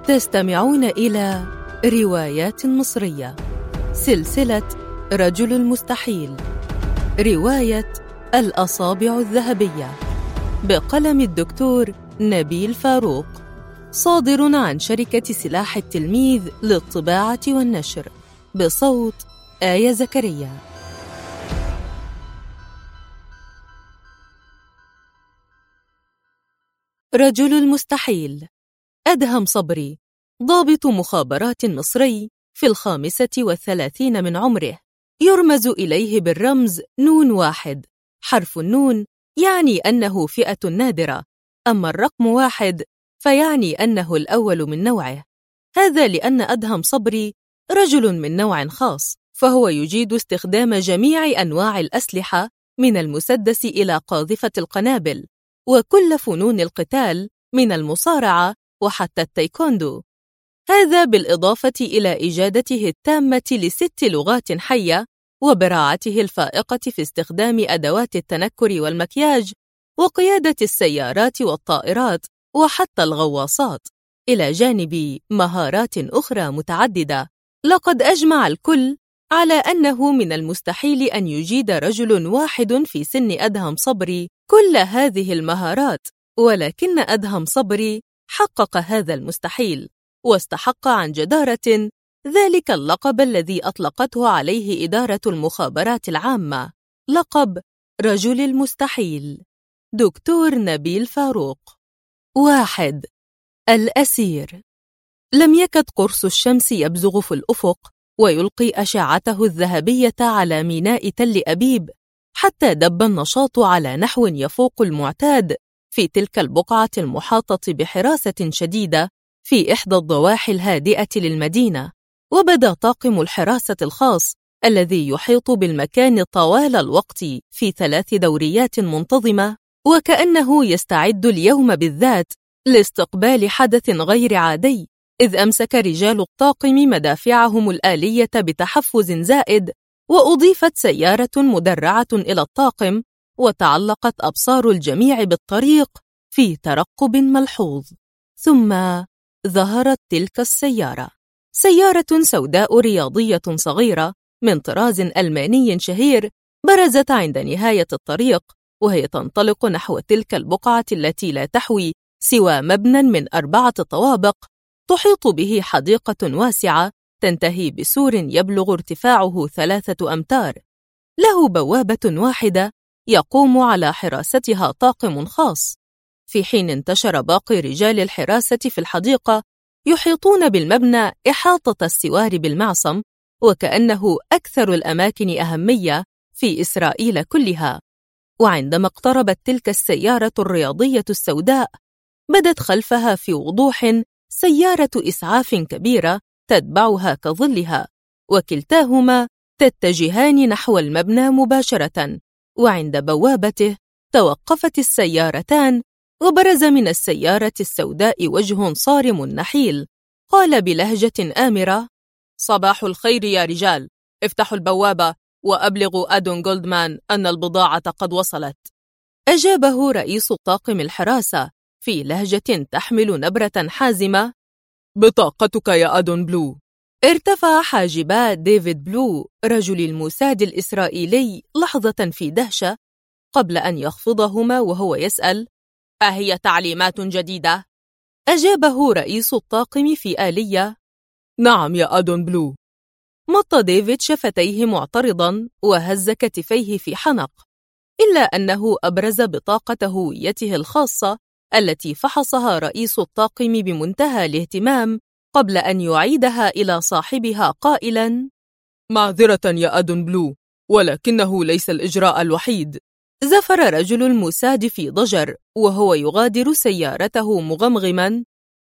تستمعون إلى روايات مصرية، سلسلة رجل المستحيل، رواية الأصابع الذهبية، بقلم الدكتور نبيل فاروق، صادر عن شركة سلاح التلميذ للطباعة والنشر، بصوت آية زكريا. رجل المستحيل. أدهم صبري، ضابط مخابرات مصري في 35 من عمره، يرمز إليه بالرمز نون واحد. حرف النون يعني أنه فئة نادرة، أما الرقم 1 فيعني أنه الأول من نوعه. هذا لأن أدهم صبري رجل من نوع خاص، فهو يجيد استخدام جميع أنواع الأسلحة من المسدس إلى قاذفة القنابل، وكل فنون القتال من المصارعة وحتى التايكوندو. هذا بالإضافة إلى إجادته التامة ل6 لغات حية، وبراعته الفائقة في استخدام أدوات التنكر والمكياج، وقيادة السيارات والطائرات وحتى الغواصات، إلى جانب مهارات أخرى متعددة. لقد أجمع الكل على أنه من المستحيل أن يجيد رجل واحد في سن أدهم صبري كل هذه المهارات، ولكن أدهم صبري حقق هذا المستحيل، واستحق عن جدارة ذلك اللقب الذي أطلقته عليه إدارة المخابرات العامة، لقب رجل المستحيل. دكتور نبيل فاروق. 1. الأسير. لم يكد قرص الشمس يبزغ في الأفق ويلقي أشعته الذهبية على ميناء تل أبيب، حتى دب النشاط على نحو يفوق المعتاد في تلك البقعة المحاطة بحراسة شديدة في إحدى الضواحي الهادئة للمدينة. وبدا طاقم الحراسة الخاص الذي يحيط بالمكان طوال الوقت في 3 دوريات منتظمة، وكأنه يستعد اليوم بالذات لاستقبال حدث غير عادي، إذ أمسك رجال الطاقم مدافعهم الآلية بتحفز زائد، وأضيفت سيارة مدرعة إلى الطاقم، وتعلقت أبصار الجميع بالطريق في ترقب ملحوظ. ثم ظهرت تلك السيارة، سيارة سوداء رياضية صغيرة من طراز ألماني شهير، برزت عند نهاية الطريق وهي تنطلق نحو تلك البقعة التي لا تحوي سوى مبنى من 4 طوابق، تحيط به حديقة واسعة تنتهي بسور يبلغ ارتفاعه 3 أمتار، له بوابة واحدة يقوم على حراستها طاقم خاص، في حين انتشر باقي رجال الحراسة في الحديقة يحيطون بالمبنى إحاطة السوار بالمعصم، وكأنه أكثر الأماكن أهمية في إسرائيل كلها. وعندما اقتربت تلك السيارة الرياضية السوداء، بدت خلفها في وضوح سيارة إسعاف كبيرة تتبعها كظلها، وكلتاهما تتجهان نحو المبنى مباشرة. وعند بوابته توقفت السيارتان، وبرز من السيارة السوداء وجه صارم نحيل، قال بلهجة آمرة: صباح الخير يا رجال، افتحوا البوابة وأبلغوا أدون جولدمان أن البضاعة قد وصلت. أجابه رئيس طاقم الحراسة في لهجة تحمل نبرة حازمة: بطاقتك يا أدون بلو. ارتفع حاجبا ديفيد بلو رجل الموساد الإسرائيلي لحظة في دهشة، قبل أن يخفضهما وهو يسأل: أهي تعليمات جديدة؟ أجابه رئيس الطاقم في آلية: نعم يا أدون بلو. مط ديفيد شفتيه معترضا وهز كتفيه في حنق، إلا أنه أبرز بطاقة هويته الخاصة التي فحصها رئيس الطاقم بمنتهى الاهتمام قبل أن يعيدها إلى صاحبها قائلا: معذرة يا أدون بلو، ولكنه ليس الإجراء الوحيد. زفر رجل الموساد في ضجر وهو يغادر سيارته مغمغما: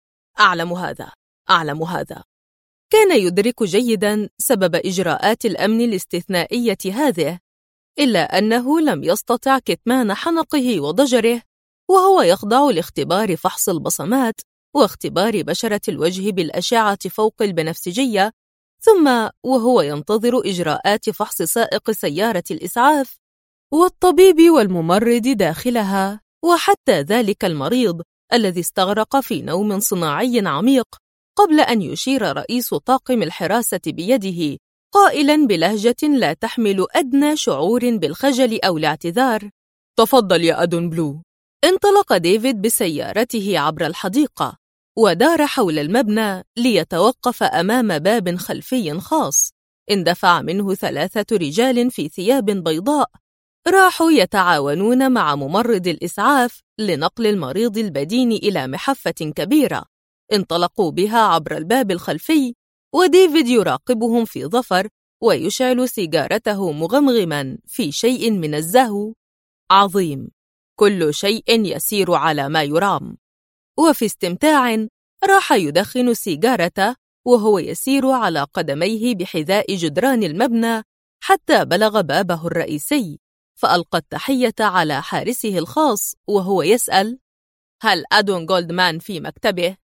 أعلم هذا. كان يدرك جيدا سبب إجراءات الأمن الاستثنائية هذه، إلا أنه لم يستطع كتمان حنقه وضجره وهو يخضع لاختبار فحص البصمات واختبار بشرة الوجه بالأشعة فوق البنفسجية، ثم وهو ينتظر إجراءات فحص سائق سيارة الإسعاف والطبيب والممرض داخلها، وحتى ذلك المريض الذي استغرق في نوم صناعي عميق قبل أن يشير رئيس طاقم الحراسة بيده قائلاً بلهجة لا تحمل أدنى شعور بالخجل أو الاعتذار: تفضل يا أدون بلو. انطلق ديفيد بسيارته عبر الحديقة ودار حول المبنى ليتوقف أمام باب خلفي خاص اندفع منه 3 رجال في ثياب بيضاء راحوا يتعاونون مع ممرض الإسعاف لنقل المريض البدين إلى محفة كبيرة. انطلقوا بها عبر الباب الخلفي وديفيد يراقبهم في ظفر ويشعل سيجارته مغمغما في شيء من الزهو. عظيم، كل شيء يسير على ما يرام. وفي استمتاع راح يدخن سيجارته وهو يسير على قدميه بحذاء جدران المبنى حتى بلغ بابه الرئيسي، فألقى التحية على حارسه الخاص وهو يسأل: هل أدون جولدمان في مكتبه؟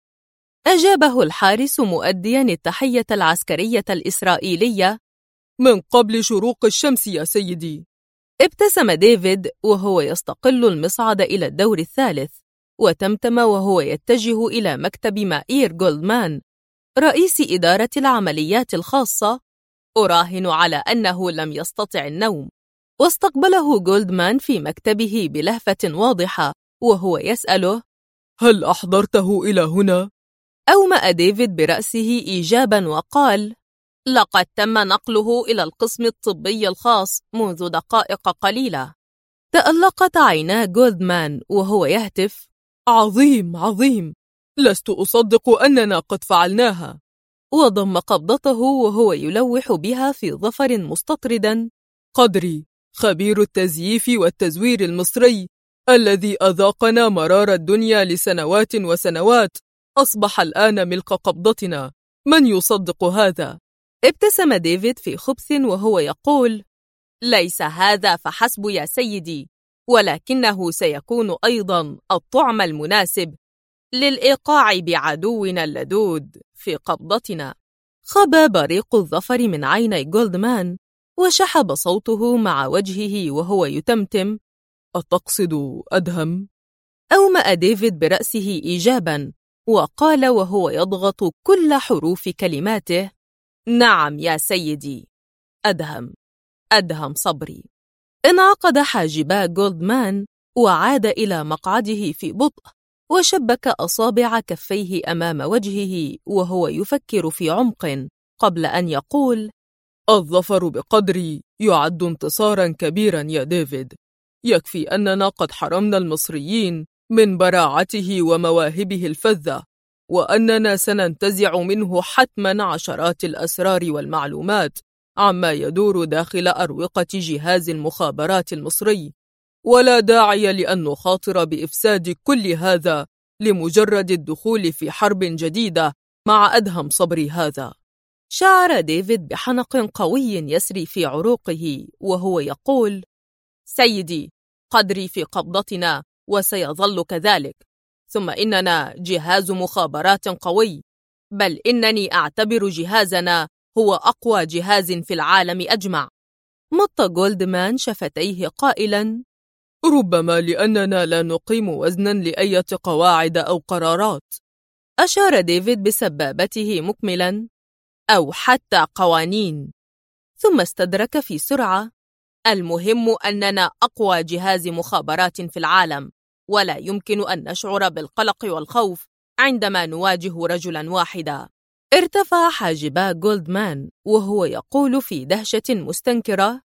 أجابه الحارس مؤديا التحية العسكرية الإسرائيلية: من قبل شروق الشمس يا سيدي. ابتسم ديفيد وهو يستقل المصعد إلى الدور الثالث وتمتم وهو يتجه إلى مكتب مائير جولدمان رئيس إدارة العمليات الخاصة. أراهن على أنه لم يستطع النوم. واستقبله جولدمان في مكتبه بلهفة واضحة وهو يسأله: هل أحضرته إلى هنا؟ أومأ ديفيد برأسه إيجابا وقال: لقد تم نقله إلى القسم الطبي الخاص منذ دقائق قليلة. تألقت عينا جولدمان وهو يهتف: عظيم عظيم، لست أصدق أننا قد فعلناها. وضم قبضته وهو يلوح بها في ظفر مستطردا: قدري، خبير التزييف والتزوير المصري الذي أذاقنا مرار الدنيا لسنوات وسنوات، أصبح الآن ملك قبضتنا. من يصدق هذا؟ ابتسم ديفيد في خبث وهو يقول: ليس هذا فحسب يا سيدي، ولكنه سيكون أيضا الطعم المناسب للإيقاع بعدونا اللدود في قبضتنا. خبى بريق الظفر من عيني جولدمان وشحب صوته مع وجهه وهو يتمتم: أتقصد أدهم؟ أومأ ديفيد برأسه إيجابا وقال وهو يضغط كل حروف كلماته: نعم يا سيدي، أدهم صبري. انعقد حاجبا جولدمان وعاد إلى مقعده في بطء وشبك أصابع كفيه أمام وجهه وهو يفكر في عمق قبل أن يقول: الظفر بقدري يعد انتصارا كبيرا يا ديفيد. يكفي أننا قد حرمنا المصريين من براعته ومواهبه الفذة، وأننا سننتزع منه حتما عشرات الأسرار والمعلومات عما يدور داخل أروقة جهاز المخابرات المصري، ولا داعي لأن نخاطر بإفساد كل هذا لمجرد الدخول في حرب جديدة مع أدهم صبري هذا. شعر ديفيد بحنق قوي يسري في عروقه وهو يقول: سيدي، قدري في قبضتنا وسيظل كذلك، ثم إننا جهاز مخابرات قوي، بل إنني أعتبر جهازنا هو أقوى جهاز في العالم أجمع. مط جولدمان شفتيه قائلا: ربما لأننا لا نقيم وزنا لأية قواعد أو قرارات. أشار ديفيد بسبابته مكملا: أو حتى قوانين. ثم استدرك في سرعة: المهم أننا أقوى جهاز مخابرات في العالم، ولا يمكن أن نشعر بالقلق والخوف عندما نواجه رجلا واحدا. ارتفع حاجبا جولدمان وهو يقول في دهشة مستنكرة: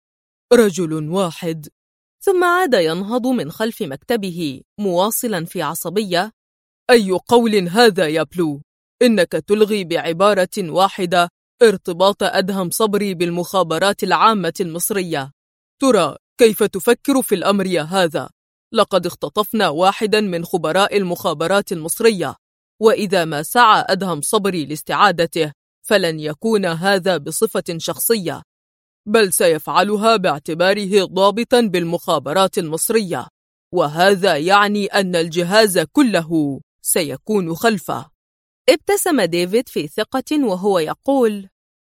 رجل واحد. ثم عاد ينهض من خلف مكتبه مواصلا في عصبية: أي قول هذا يا بلو؟ إنك تلغي بعبارة واحدة ارتباط أدهم صبري بالمخابرات العامة المصرية. ترى كيف تفكر في الأمر يا هذا؟ لقد اختطفنا واحدا من خبراء المخابرات المصرية، وإذا ما سعى أدهم صبري لاستعادته فلن يكون هذا بصفة شخصية، بل سيفعلها باعتباره ضابطا بالمخابرات المصرية، وهذا يعني أن الجهاز كله سيكون خلفه. ابتسم ديفيد في ثقة وهو يقول: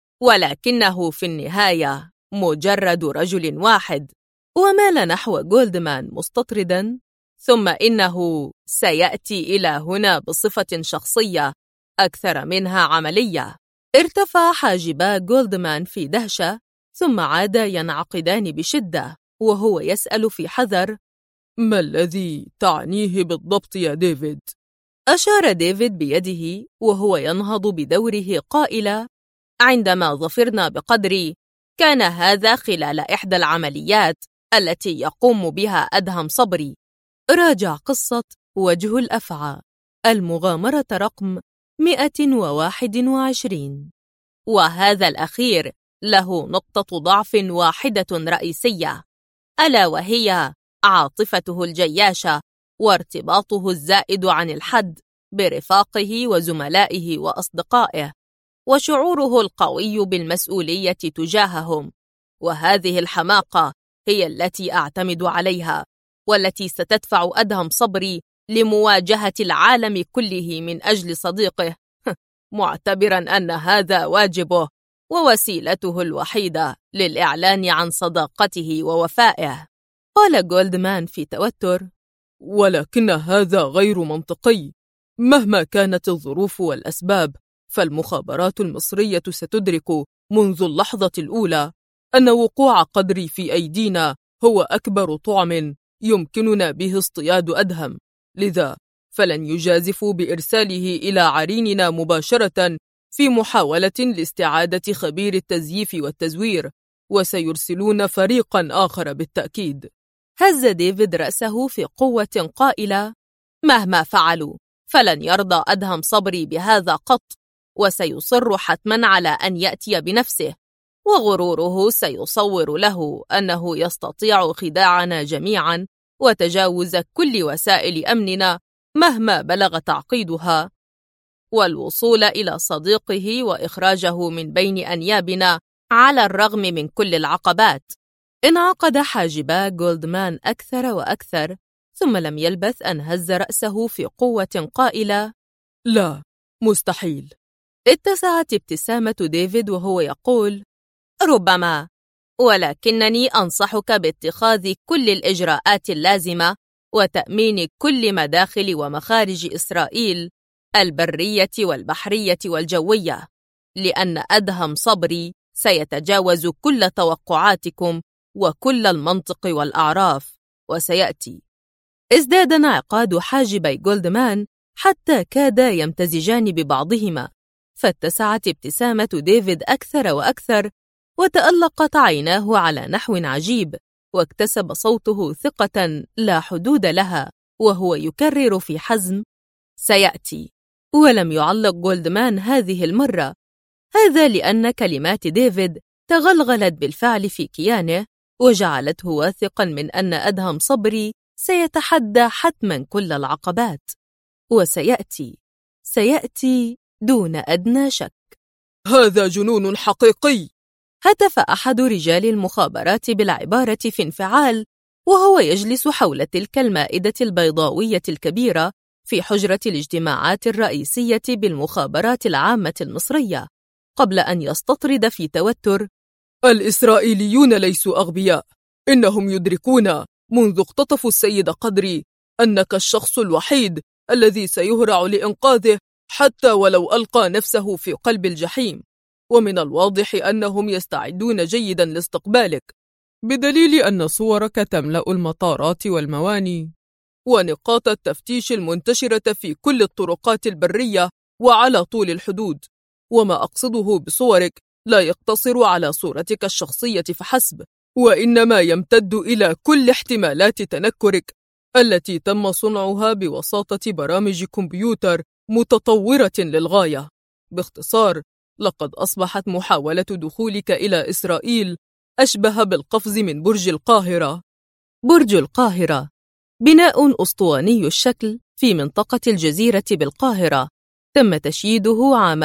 ولكنه في النهاية مجرد رجل واحد. ومال نحو جولدمان مستطردا: ثم إنه سيأتي إلى هنا بصفة شخصية أكثر منها عملية. ارتفع حاجبا جولدمان في دهشة، ثم عادا ينعقدان بشدة وهو يسأل في حذر: ما الذي تعنيه بالضبط يا ديفيد؟ أشار ديفيد بيده وهو ينهض بدوره قائلا: عندما ظفرنا بقدري كان هذا خلال إحدى العمليات التي يقوم بها أدهم صبري. راجع قصة وجه الأفعى، المغامرة رقم 121. وهذا الأخير له نقطة ضعف واحدة رئيسية، ألا وهي عاطفته الجياشة وارتباطه الزائد عن الحد برفاقه وزملائه وأصدقائه، وشعوره القوي بالمسؤولية تجاههم. وهذه الحماقة هي التي أعتمد عليها، والتي ستدفع أدهم صبري لمواجهة العالم كله من أجل صديقه، معتبرا أن هذا واجبه ووسيلته الوحيدة للإعلان عن صداقته ووفائه. قال جولدمان في توتر: ولكن هذا غير منطقي. مهما كانت الظروف والأسباب، فالمخابرات المصرية ستدرك منذ اللحظة الأولى أن وقوع قدري في أيدينا هو أكبر طعم يمكننا به اصطياد أدهم، لذا فلن يجازفوا بإرساله إلى عريننا مباشرة في محاولة لاستعادة خبير التزييف والتزوير، وسيرسلون فريقا آخر بالتأكيد. هز ديفيد رأسه في قوة قائلة: مهما فعلوا فلن يرضى أدهم صبري بهذا قط، وسيصر حتما على أن يأتي بنفسه، وغروره سيصور له أنه يستطيع خداعنا جميعا وتجاوز كل وسائل أمننا مهما بلغ تعقيدها، والوصول إلى صديقه وإخراجه من بين أنيابنا على الرغم من كل العقبات. انعقد حاجبا جولدمان أكثر وأكثر، ثم لم يلبث أن هز رأسه في قوة قائلة: لا، مستحيل. اتسعت ابتسامة ديفيد وهو يقول: ربما، ولكنني أنصحك باتخاذ كل الإجراءات اللازمة وتأمين كل مداخل ومخارج إسرائيل البرية والبحرية والجوية، لأن أدهم صبري سيتجاوز كل توقعاتكم وكل المنطق والأعراف وسيأتي. ازداد انعقاد حاجبي جولدمان حتى كادا يمتزجان ببعضهما، فاتسعت ابتسامة ديفيد أكثر وأكثر، وتألقت عيناه على نحو عجيب، واكتسب صوته ثقة لا حدود لها وهو يكرر في حزم: سيأتي. ولم يعلق جولدمان هذه المرة، هذا لأن كلمات ديفيد تغلغلت بالفعل في كيانه وجعلته واثقا من أن أدهم صبري سيتحدى حتما كل العقبات، سيأتي دون أدنى شك. هذا جنون حقيقي، هتف أحد رجال المخابرات بالعبارة في انفعال وهو يجلس حول تلك المائدة البيضاوية الكبيرة في حجرة الاجتماعات الرئيسية بالمخابرات العامة المصرية، قبل أن يستطرد في توتر: الإسرائيليون ليسوا أغبياء، إنهم يدركون منذ اختطفوا السيد قدري أنك الشخص الوحيد الذي سيهرع لإنقاذه حتى ولو ألقى نفسه في قلب الجحيم، ومن الواضح أنهم يستعدون جيدا لاستقبالك، بدليل أن صورك تملأ المطارات والمواني ونقاط التفتيش المنتشرة في كل الطرقات البرية وعلى طول الحدود. وما أقصده بصورك لا يقتصر على صورتك الشخصية فحسب، وإنما يمتد إلى كل احتمالات تنكرك التي تم صنعها بواسطة برامج كمبيوتر متطورة للغاية. باختصار، لقد أصبحت محاولة دخولك إلى إسرائيل أشبه بالقفز من برج القاهرة. برج القاهرة بناء أسطواني الشكل في منطقة الجزيرة بالقاهرة، تم تشييده عام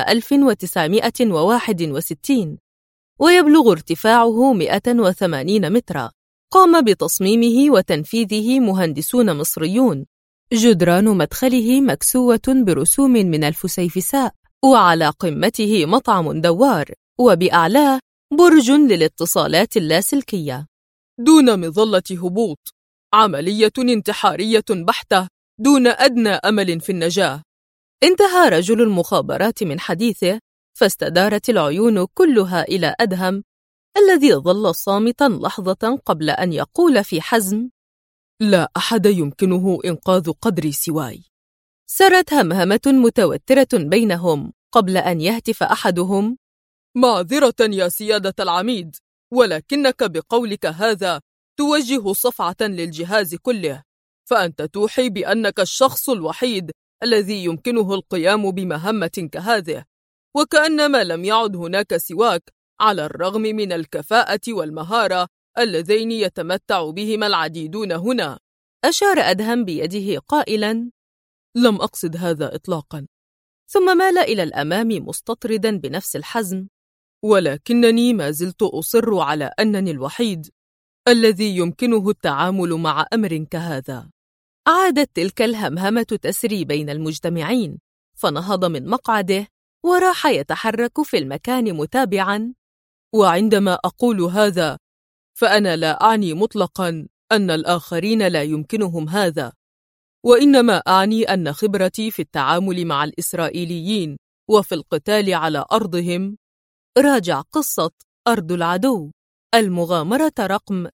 1961 ويبلغ ارتفاعه 180 مترا. قام بتصميمه وتنفيذه مهندسون مصريون. جدران مدخله مكسوة برسوم من الفسيفساء، وعلى قمته مطعم دوار، وبأعلاه برج للاتصالات اللاسلكية. دون مظلة هبوط، عملية انتحارية بحتة دون أدنى أمل في النجاة. انتهى رجل المخابرات من حديثه، فاستدارت العيون كلها إلى أدهم الذي ظل صامتا لحظة قبل أن يقول في حزم: لا أحد يمكنه إنقاذ قدري سواي. سرت همهمة متوترة بينهم قبل أن يهتف أحدهم: معذرة يا سيادة العميد، ولكنك بقولك هذا توجه صفعة للجهاز كله، فأنت توحي بأنك الشخص الوحيد الذي يمكنه القيام بمهمة كهذه، وكأنما لم يعد هناك سواك على الرغم من الكفاءة والمهارة اللذين يتمتع بهما العديدون هنا. أشار أدهم بيده قائلاً: لم أقصد هذا إطلاقاً. ثم مال إلى الأمام مستطرداً بنفس الحزم: ولكنني ما زلت أصر على أنني الوحيد الذي يمكنه التعامل مع أمر كهذا. عادت تلك الهمهمة تسري بين المجتمعين، فنهض من مقعده وراح يتحرك في المكان متابعاً: وعندما أقول هذا فأنا لا أعني مطلقاً أن الآخرين لا يمكنهم هذا، وإنما أعني أن خبرتي في التعامل مع الإسرائيليين وفي القتال على أرضهم. راجع قصة أرض العدو، المغامرة رقم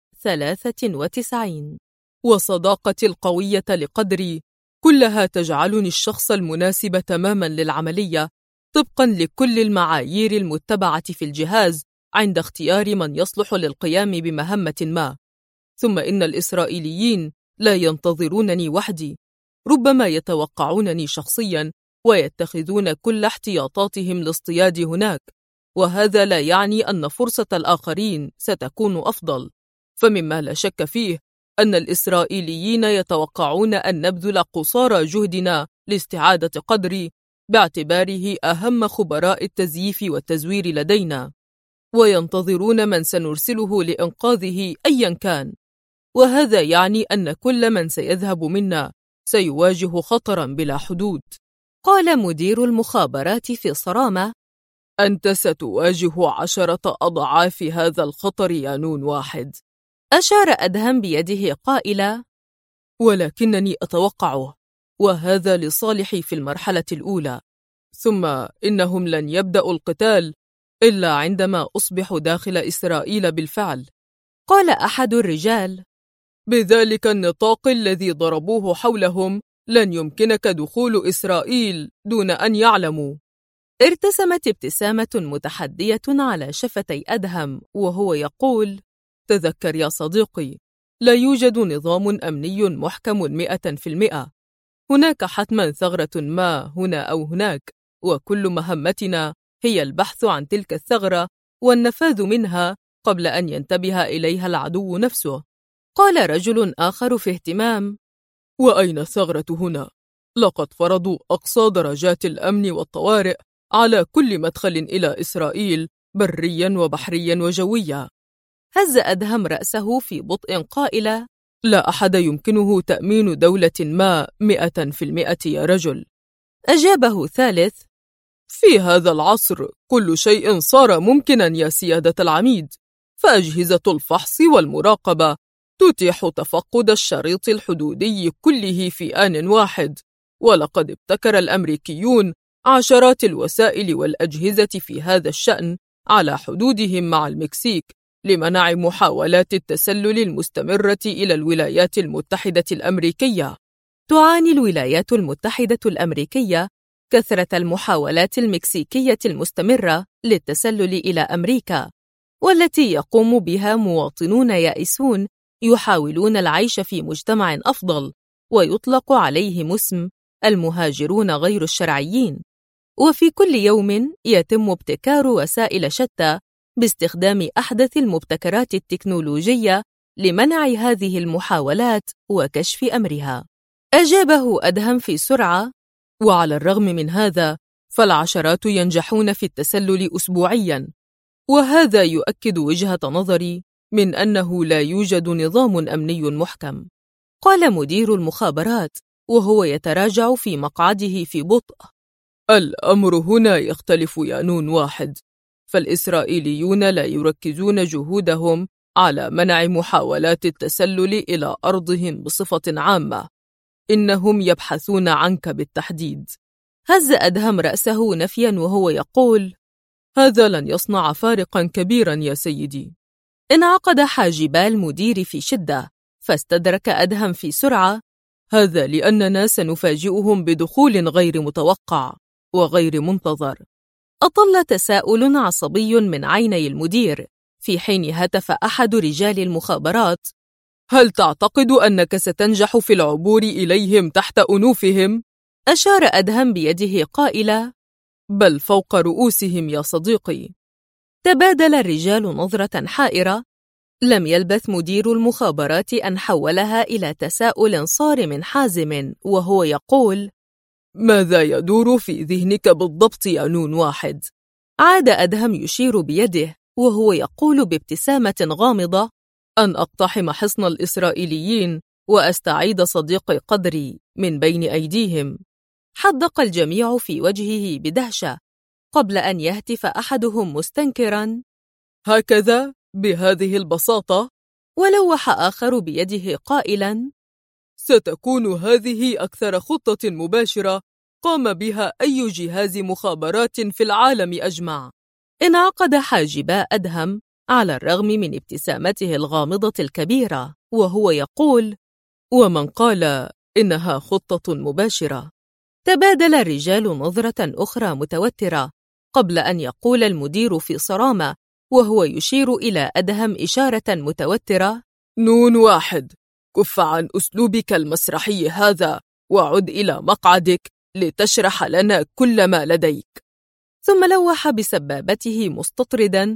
93. وصداقتي القوية لقدري كلها تجعلني الشخص المناسب تماماً للعملية، طبقاً لكل المعايير المتبعة في الجهاز عند اختيار من يصلح للقيام بمهمة ما. ثم إن الإسرائيليين لا ينتظرونني وحدي، ربما يتوقعونني شخصياً ويتخذون كل احتياطاتهم لاصطيادي هناك، وهذا لا يعني أن فرصة الآخرين ستكون أفضل، فمما لا شك فيه أن الإسرائيليين يتوقعون أن نبذل قصارى جهدنا لاستعادة قدري باعتباره أهم خبراء التزييف والتزوير لدينا، وينتظرون من سنرسله لإنقاذه أياً كان، وهذا يعني أن كل من سيذهب منا سيواجه خطراً بلا حدود. قال مدير المخابرات في صرامة: أنت ستواجه 10 أضعاف هذا الخطر يا نون واحد. أشار أدهم بيده قائلا: ولكنني أتوقعه، وهذا لصالحي في المرحلة الأولى، ثم إنهم لن يبدأوا القتال إلا عندما أصبح داخل إسرائيل بالفعل. قال أحد الرجال: بذلك النطاق الذي ضربوه حولهم لن يمكنك دخول إسرائيل دون أن يعلموا. ارتسمت ابتسامة متحدية على شفتي أدهم وهو يقول: تذكر يا صديقي، لا يوجد نظام أمني محكم 100%. هناك حتما ثغرة ما هنا أو هناك، وكل مهمتنا هي البحث عن تلك الثغرة والنفاذ منها قبل أن ينتبه إليها العدو نفسه. قال رجل آخر في اهتمام: وأين الثغرة هنا؟ لقد فرضوا أقصى درجات الأمن والطوارئ على كل مدخل إلى إسرائيل برياً وبحرياً وجوياً. هز أدهم رأسه في بطء قائلا: لا أحد يمكنه تأمين دولة ما 100% يا رجل. أجابه ثالث: في هذا العصر كل شيء صار ممكناً يا سيادة العميد، فأجهزة الفحص والمراقبة تتيح تفقد الشريط الحدودي كله في آن واحد، ولقد ابتكر الأمريكيون عشرات الوسائل والأجهزة في هذا الشأن على حدودهم مع المكسيك لمنع محاولات التسلل المستمرة إلى الولايات المتحدة الأمريكية. تعاني الولايات المتحدة الأمريكية كثرة المحاولات المكسيكية المستمرة للتسلل إلى أمريكا، والتي يقوم بها مواطنون يائسون يحاولون العيش في مجتمع أفضل، ويطلق عليهم اسم المهاجرون غير الشرعيين. وفي كل يوم يتم ابتكار وسائل شتى باستخدام أحدث المبتكرات التكنولوجية لمنع هذه المحاولات وكشف أمرها. أجابه أدهم في سرعة: وعلى الرغم من هذا فالعشرات ينجحون في التسلل أسبوعياً، وهذا يؤكد وجهة نظري من أنه لا يوجد نظام أمني محكم. قال مدير المخابرات وهو يتراجع في مقعده في بطء: الأمر هنا يختلف يا نون واحد، فالإسرائيليون لا يركزون جهودهم على منع محاولات التسلل إلى أرضهم بصفة عامة، إنهم يبحثون عنك بالتحديد. هز أدهم رأسه نفيا وهو يقول: هذا لن يصنع فارقا كبيرا يا سيدي. انعقد حاجبا المدير في شدة، فاستدرك أدهم في سرعة: هذا لأننا سنفاجئهم بدخول غير متوقع وغير منتظر. أطل تساؤل عصبي من عيني المدير، في حين هتف أحد رجال المخابرات: هل تعتقد أنك ستنجح في العبور إليهم تحت أنوفهم؟ أشار أدهم بيده قائلا: بل فوق رؤوسهم يا صديقي. تبادل الرجال نظرة حائرة. لم يلبث مدير المخابرات أن حولها إلى تساؤل صارم حازم وهو يقول: ماذا يدور في ذهنك بالضبط يا نون واحد؟ عاد أدهم يشير بيده وهو يقول بابتسامة غامضة: أن أقتحم حصن الإسرائيليين وأستعيد صديقي قدري من بين أيديهم. حدق الجميع في وجهه بدهشة، قبل أن يهتف أحدهم مستنكرا: هكذا بهذه البساطة؟ ولوح آخر بيده قائلا: ستكون هذه أكثر خطة مباشرة قام بها أي جهاز مخابرات في العالم أجمع. انعقد حاجبا أدهم على الرغم من ابتسامته الغامضة الكبيرة وهو يقول: ومن قال إنها خطة مباشرة؟ تبادل الرجال نظرة أخرى متوترة، قبل أن يقول المدير في صرامة وهو يشير إلى أدهم إشارة متوترة: نون واحد، كف عن أسلوبك المسرحي هذا وعد إلى مقعدك لتشرح لنا كل ما لديك. ثم لوح بسبابته مستطردا: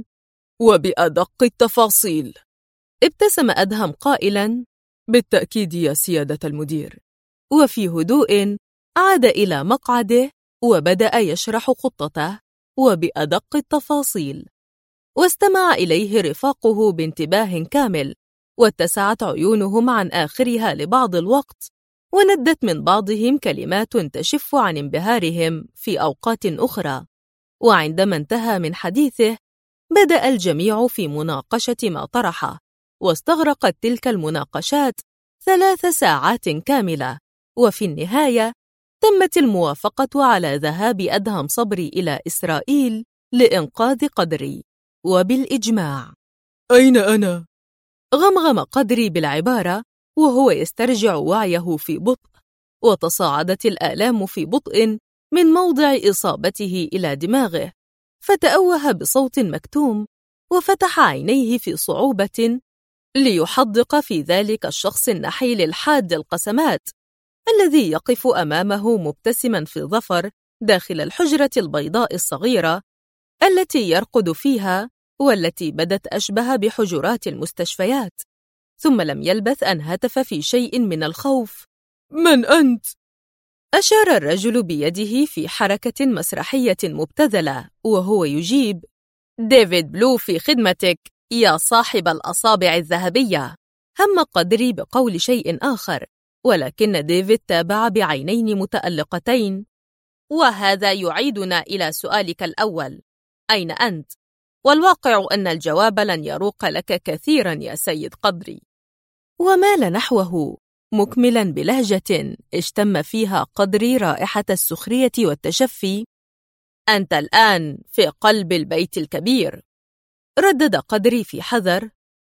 وبأدق التفاصيل. ابتسم أدهم قائلا: بالتأكيد يا سيادة المدير. وفي هدوء عاد إلى مقعده وبدأ يشرح خطته وبأدق التفاصيل، واستمع إليه رفاقه بانتباه كامل، واتسعت عيونهم عن آخرها لبعض الوقت، وندت من بعضهم كلمات تشف عن انبهارهم في أوقات أخرى. وعندما انتهى من حديثه بدأ الجميع في مناقشة ما طرحه، واستغرقت تلك المناقشات 3 ساعات كاملة، وفي النهاية تمت الموافقة على ذهاب أدهم صبري إلى إسرائيل لإنقاذ قدري، وبالإجماع. أين أنا؟ غمغم قدري بالعبارة وهو يسترجع وعيه في بطء، وتصاعدت الآلام في بطء من موضع إصابته إلى دماغه، فتأوه بصوت مكتوم وفتح عينيه في صعوبة ليحدق في ذلك الشخص النحيل الحاد القسمات الذي يقف أمامه مبتسما في ظفر داخل الحجرة البيضاء الصغيرة التي يرقد فيها، والتي بدت أشبه بحجرات المستشفيات. ثم لم يلبث أن هتف في شيء من الخوف: من أنت؟ أشار الرجل بيده في حركة مسرحية مبتذلة وهو يجيب: ديفيد بلو في خدمتك يا صاحب الأصابع الذهبية. هم قدري بقول شيء آخر، ولكن ديفيد تابع بعينين متألقتين: وهذا يعيدنا إلى سؤالك الأول، أين أنت؟ والواقع أن الجواب لن يروق لك كثيرا يا سيد قدري. ومال نحوه مكملا بلهجة اشتم فيها قدري رائحة السخرية والتشفي: أنت الآن في قلب البيت الكبير. ردد قدري في حذر: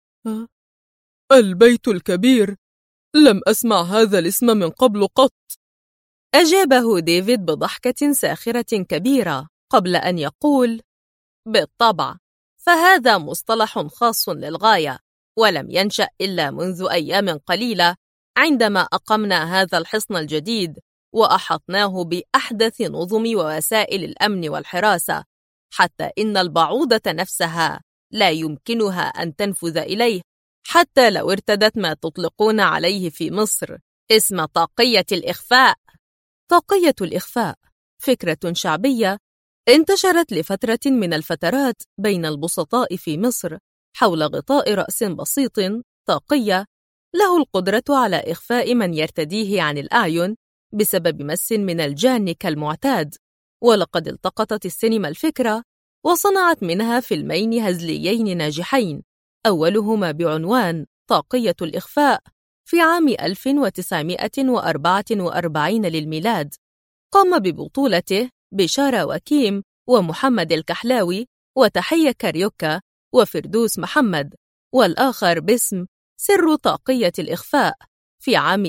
البيت الكبير؟ لم أسمع هذا الاسم من قبل قط. أجابه ديفيد بضحكة ساخرة كبيرة قبل أن يقول: بالطبع، فهذا مصطلح خاص للغاية، ولم ينشأ إلا منذ أيام قليلة عندما أقمنا هذا الحصن الجديد وأحطناه بأحدث نظم ووسائل الأمن والحراسة، حتى إن البعوضة نفسها لا يمكنها أن تنفذ إليه، حتى لو ارتدت ما تطلقون عليه في مصر اسم طاقية الإخفاء. طاقية الإخفاء فكرة شعبية انتشرت لفترة من الفترات بين البسطاء في مصر حول غطاء رأس بسيط طاقية له القدرة على إخفاء من يرتديه عن الأعين بسبب مس من الجان كالمعتاد. ولقد التقطت السينما الفكرة وصنعت منها فيلمين هزليين ناجحين، أولهما بعنوان طاقية الإخفاء في عام 1944 للميلاد، قام ببطولته بشارة وكيم ومحمد الكحلاوي وتحية كاريوكا وفردوس محمد، والآخر باسم سر طاقية الإخفاء في عام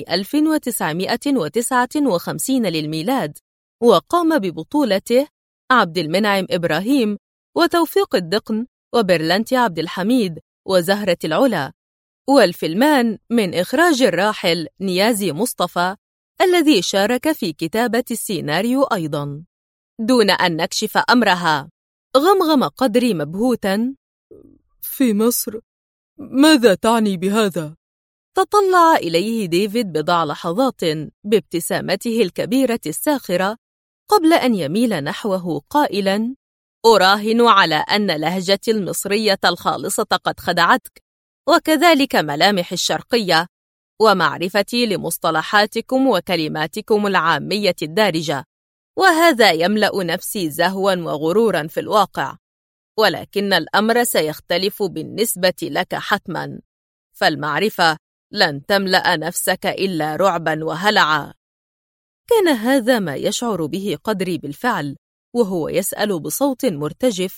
1959 للميلاد. وقام ببطولته عبد المنعم إبراهيم وتوفيق الدقن وبرلنتي عبد الحميد وزهرة العلا، والفيلمان من إخراج الراحل نيازي مصطفى الذي شارك في كتابة السيناريو أيضاً. دون أن نكشف أمرها غمغم قدري مبهوتاً: في مصر؟ ماذا تعني بهذا؟ تطلع إليه ديفيد بضع لحظات بابتسامته الكبيرة الساخرة قبل أن يميل نحوه قائلاً: أراهن على أن لهجتي المصرية الخالصة قد خدعتك، وكذلك ملامح الشرقية ومعرفتي لمصطلحاتكم وكلماتكم العامية الدارجة، وهذا يملأ نفسي زهواً وغروراً في الواقع، ولكن الأمر سيختلف بالنسبة لك حتماً، فالمعرفة لن تملأ نفسك إلا رعباً وهلعاً. كان هذا ما يشعر به قدري بالفعل، وهو يسأل بصوت مرتجف: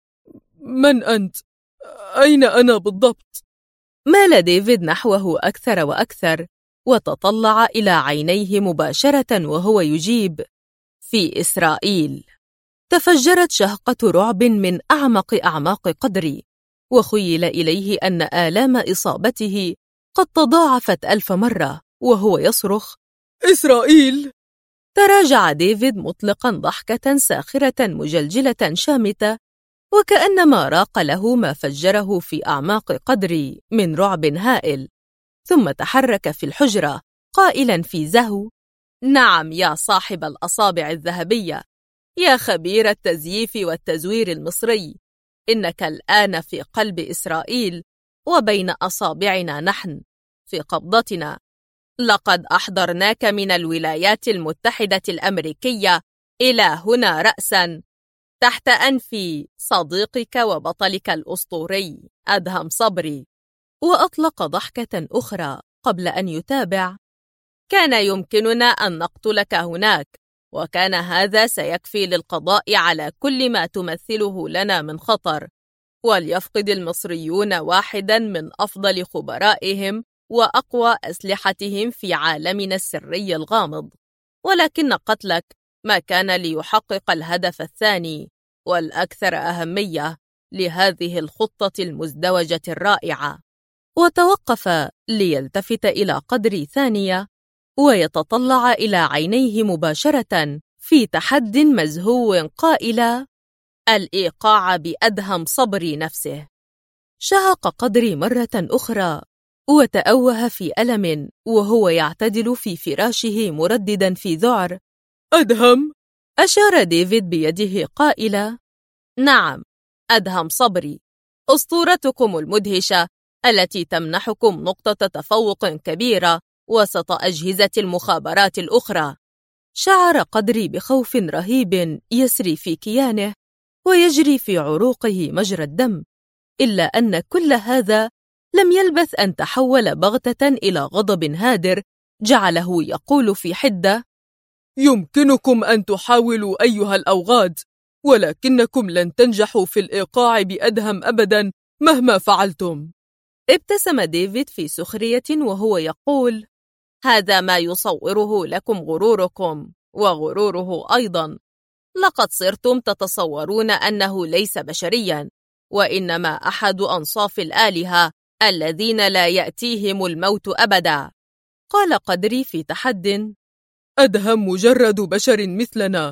من أنت؟ أين أنا بالضبط؟ مال ديفيد نحوه أكثر وأكثر، وتطلع إلى عينيه مباشرة وهو يجيب: في إسرائيل. تفجرت شهقة رعب من أعمق أعماق قدري، وخيل إليه أن آلام إصابته قد تضاعفت 1000 مرة، وهو يصرخ: إسرائيل! تراجع ديفيد مطلقا ضحكة ساخرة مجلجلة شامتة، وكأنما راق له ما فجره في أعماق قدري من رعب هائل، ثم تحرك في الحجرة قائلا في زهو: نعم يا صاحب الأصابع الذهبية، يا خبير التزييف والتزوير المصري، إنك الآن في قلب إسرائيل وبين أصابعنا نحن في قبضتنا. لقد أحضرناك من الولايات المتحدة الأمريكية إلى هنا رأساً تحت أنف صديقك وبطلك الأسطوري أدهم صبري. وأطلق ضحكة أخرى قبل أن يتابع: كان يمكننا أن نقتلك هناك، وكان هذا سيكفي للقضاء على كل ما تمثله لنا من خطر، وليفقد المصريون واحداً من أفضل خبرائهم وأقوى أسلحتهم في عالمنا السري الغامض، ولكن قتلك ما كان ليحقق الهدف الثاني والأكثر أهمية لهذه الخطة المزدوجة الرائعة. وتوقف ليلتفت إلى قدري ثانية ويتطلع إلى عينيه مباشرة في تحد مزهو قائلا: الإيقاع بأدهم صبري نفسه. شهق قدري مرة أخرى وتأوه في ألم وهو يعتدل في فراشه مرددا في ذعر: أدهم؟ أشار ديفيد بيده قائلا: نعم، أدهم صبري، أسطورتكم المدهشة التي تمنحكم نقطة تفوق كبيرة وسط أجهزة المخابرات الأخرى. شعر قدري بخوف رهيب يسري في كيانه ويجري في عروقه مجرى الدم، إلا أن كل هذا لم يلبث أن تحول بغتة إلى غضب هادر جعله يقول في حدة: يمكنكم أن تحاولوا أيها الأوغاد، ولكنكم لن تنجحوا في الإيقاع بأدهم أبدا مهما فعلتم. ابتسم ديفيد في سخرية وهو يقول: هذا ما يصوره لكم غروركم وغروره أيضا. لقد صرتم تتصورون أنه ليس بشريا، وإنما أحد أنصاف الآلهة الذين لا يأتيهم الموت أبدا. قال قدري في تحد: أدهم مجرد بشر مثلنا،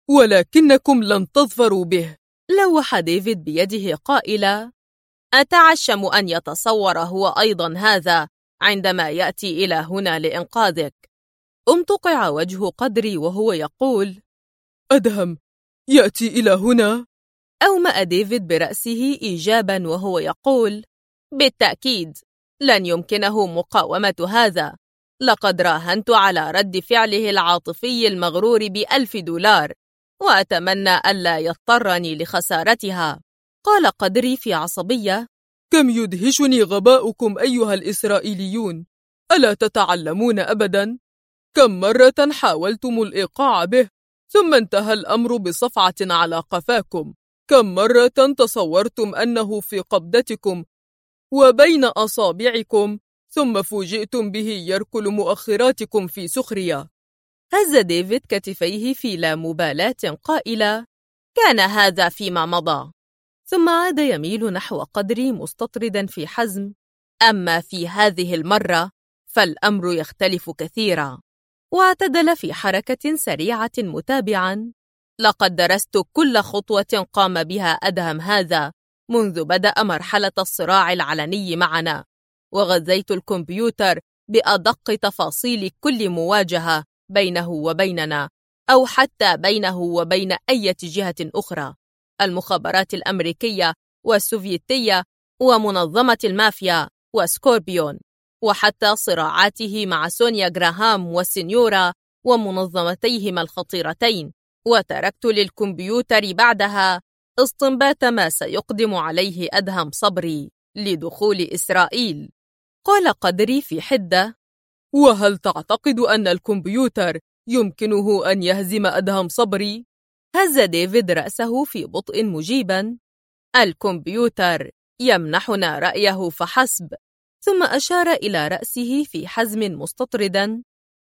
ولكنكم لن تظفروا به. لوح ديفيد بيده قائلا: أتعشم أن يتصور هو أيضا هذا عندما يأتي إلى هنا لإنقاذك. امتقع وجه قدري وهو يقول: أدهم يأتي إلى هنا؟ أومأ ديفيد برأسه إيجابا وهو يقول: بالتأكيد لن يمكنه مقاومة هذا. لقد راهنت على رد فعله العاطفي المغرور $1000، وأتمنى ألا يضطرني لخسارتها. قال قدري في عصبية: كم يدهشني غباؤكم أيها الإسرائيليون، ألا تتعلمون أبدا؟ كم مرة حاولتم الإيقاع به ثم انتهى الأمر بصفعة على قفاكم؟ كم مرة تصورتم أنه في قبضتكم وبين أصابعكم ثم فوجئتم به يركل مؤخراتكم في سخرية؟ هز ديفيد كتفيه في لا مبالاة قائلا: كان هذا فيما مضى. ثم عاد يميل نحو قدري مستطردا في حزم: أما في هذه المرة فالأمر يختلف كثيرا. واعتدل في حركة سريعة متابعا: لقد درست كل خطوة قام بها أدهم هذا منذ بدأ مرحلة الصراع العلني معنا، وغذيت الكمبيوتر بأدق تفاصيل كل مواجهة بينه وبيننا، أو حتى بينه وبين أي جهة أخرى، المخابرات الأمريكية والسوفيتية ومنظمة المافيا وسكوربيون، وحتى صراعاته مع سونيا غراهام والسينيورا ومنظمتيهما الخطيرتين. وتركت للكمبيوتر بعدها استنباط ما سيقدم عليه أدهم صبري لدخول إسرائيل. قال قدري في حدة: وهل تعتقد أن الكمبيوتر يمكنه أن يهزم أدهم صبري؟ هز ديفيد رأسه في بطء مجيبا: الكمبيوتر يمنحنا رأيه فحسب. ثم أشار إلى رأسه في حزم مستطردا: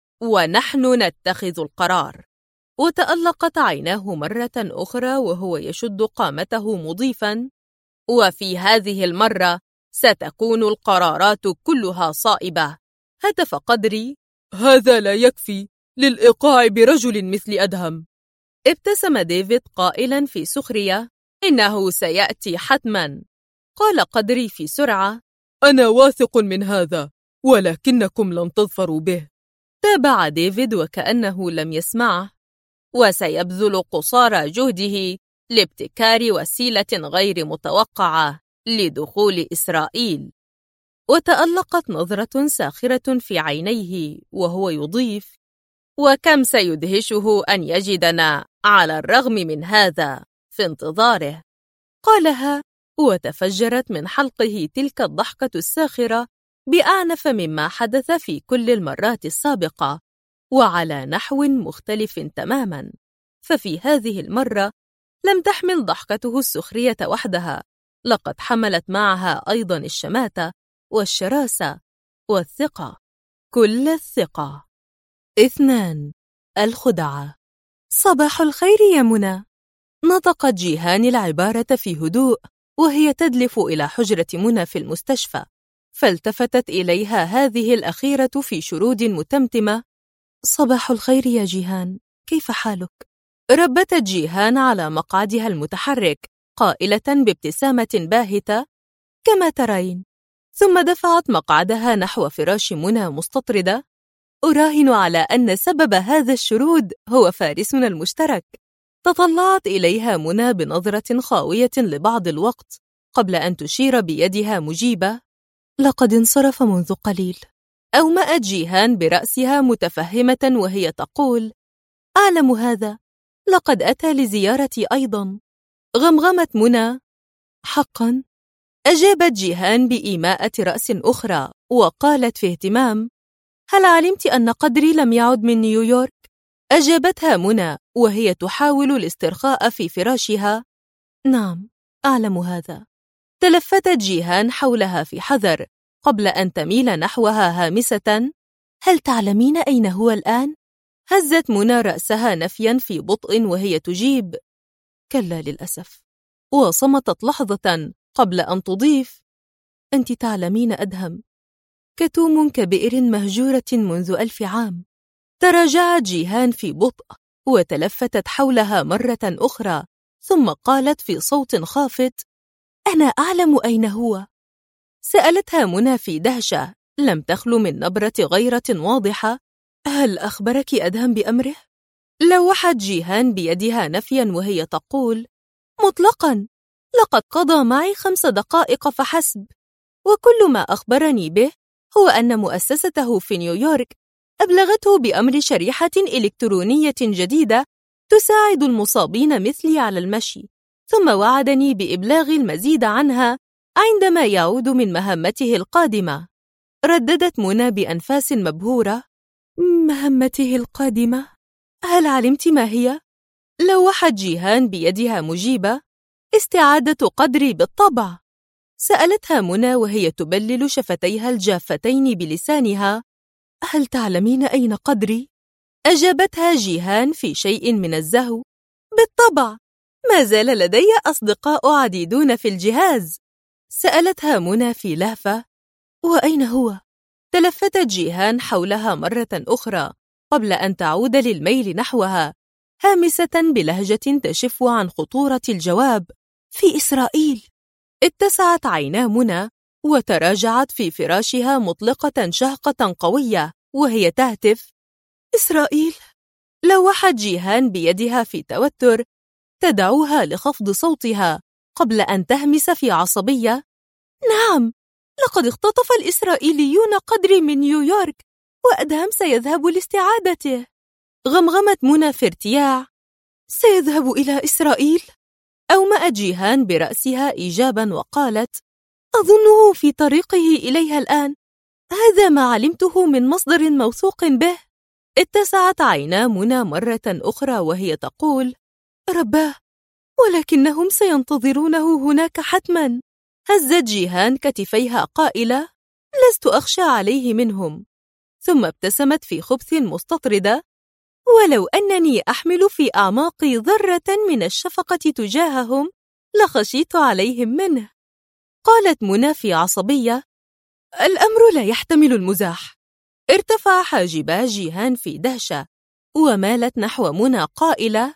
ونحن نتخذ القرار. وتألقت عيناه مرة أخرى وهو يشد قامته مضيفا: وفي هذه المرة ستكون القرارات كلها صائبة. هتف قدري: هذا لا يكفي للإيقاع برجل مثل أدهم. ابتسم ديفيد قائلا في سخرية: إنه سيأتي حتما. قال قدري في سرعة: أنا واثق من هذا، ولكنكم لن تظفروا به. تابع ديفيد وكأنه لم يسمعه: وسيبذل قصارى جهده لابتكار وسيلة غير متوقعة لدخول إسرائيل. وتألقت نظرة ساخرة في عينيه وهو يضيف: وكم سيدهشه أن يجدنا على الرغم من هذا في انتظاره. قالها وتفجرت من حلقه تلك الضحكة الساخرة بأعنف مما حدث في كل المرات السابقة، وعلى نحو مختلف تماما. ففي هذه المرة لم تحمل ضحكته السخرية وحدها، لقد حملت معها أيضا الشماتة والشراسة والثقة، كل الثقة. 2. الخدعة. صباح الخير يا منى. نطقت جيهان العبارة في هدوء وهي تدلف إلى حجرة منى في المستشفى، فالتفتت إليها هذه الأخيرة في شرود متمتمة. صباح الخير يا جيهان، كيف حالك؟ ربتت جيهان على مقعدها المتحرك قائلة بابتسامة باهتة: كما ترين. ثم دفعت مقعدها نحو فراش منى مستطردة: أراهن على أن سبب هذا الشرود هو فارسنا المشترك. تطلعت إليها منى بنظرة خاوية لبعض الوقت قبل أن تشير بيدها مجيبة: لقد انصرف منذ قليل. أومأت جيهان برأسها متفهمة وهي تقول: أعلم هذا، لقد أتى لزيارتي أيضا. غمغمت منى: حقا؟ أجابت جيهان بإيماءة رأس أخرى وقالت في اهتمام: هل علمت أن قدري لم يعد من نيويورك؟ أجابتها منى وهي تحاول الاسترخاء في فراشها: نعم، أعلم هذا. تلفتت جيهان حولها في حذر قبل أن تميل نحوها هامسة: هل تعلمين أين هو الآن؟ هزت منى رأسها نفيا في بطء وهي تجيب: كلا للأسف. وصمتت لحظة قبل أن تضيف: أنت تعلمين أدهم، كتوم كبئر مهجورة منذ 1000 عام. تراجعت جيهان في بطء وتلفتت حولها مرة أخرى، ثم قالت في صوت خافت: أنا أعلم أين هو. سألتها منى في دهشة لم تخلو من نبرة غيرة واضحة: هل أخبرك أدهم بأمره؟ لوحت جيهان بيدها نفيا وهي تقول: مطلقا، لقد قضى معي 5 دقائق فحسب، وكل ما أخبرني به هو أن مؤسسته في نيويورك أبلغته بأمر شريحة إلكترونية جديدة تساعد المصابين مثلي على المشي، ثم وعدني بإبلاغ المزيد عنها عندما يعود من مهمته القادمة. رددت منى بأنفاس مبهورة: عن مهمته القادمة. هل علمت ما هي؟ لوحت جيهان بيدها مجيبة: استعادة قدري بالطبع. سألتها منى وهي تبلل شفتيها الجافتين بلسانها: هل تعلمين أين قدري؟ أجابتها جيهان في شيء من الزهو: بالطبع، ما زال لدي أصدقاء عديدون في الجهاز. سألتها منى في لهفة: وأين هو؟ تلفتت جيهان حولها مرة أخرى قبل أن تعود للميل نحوها، هامسة بلهجة تشف عن خطورة الجواب: في إسرائيل. اتسعت عينا منى وتراجعت في فراشها مطلقة شهقة قوية وهي تهتف: إسرائيل؟ لوحت جيهان بيدها في توتر تدعوها لخفض صوتها قبل أن تهمس في عصبية: نعم، لقد اختطف الإسرائيليون قدري من نيويورك، وأدهم سيذهب لاستعادته. غمغمت منى في ارتياع: سيذهب إلى إسرائيل؟ أومأت جيهان برأسها إيجابا وقالت: أظنه في طريقه إليها الآن، هذا ما علمته من مصدر موثوق به. اتسعت عينا منى مرة أخرى وهي تقول: رباه، ولكنهم سينتظرونه هناك حتما. هزت جيهان كتفيها قائلة: لست أخشى عليه منهم. ثم ابتسمت في خبث مستطردة: ولو أنني أحمل في أعماقي ذرة من الشفقة تجاههم لخشيت عليهم منه. قالت منى في عصبية: الأمر لا يحتمل المزاح. ارتفع حاجبا جيهان في دهشة ومالت نحو منى قائلة: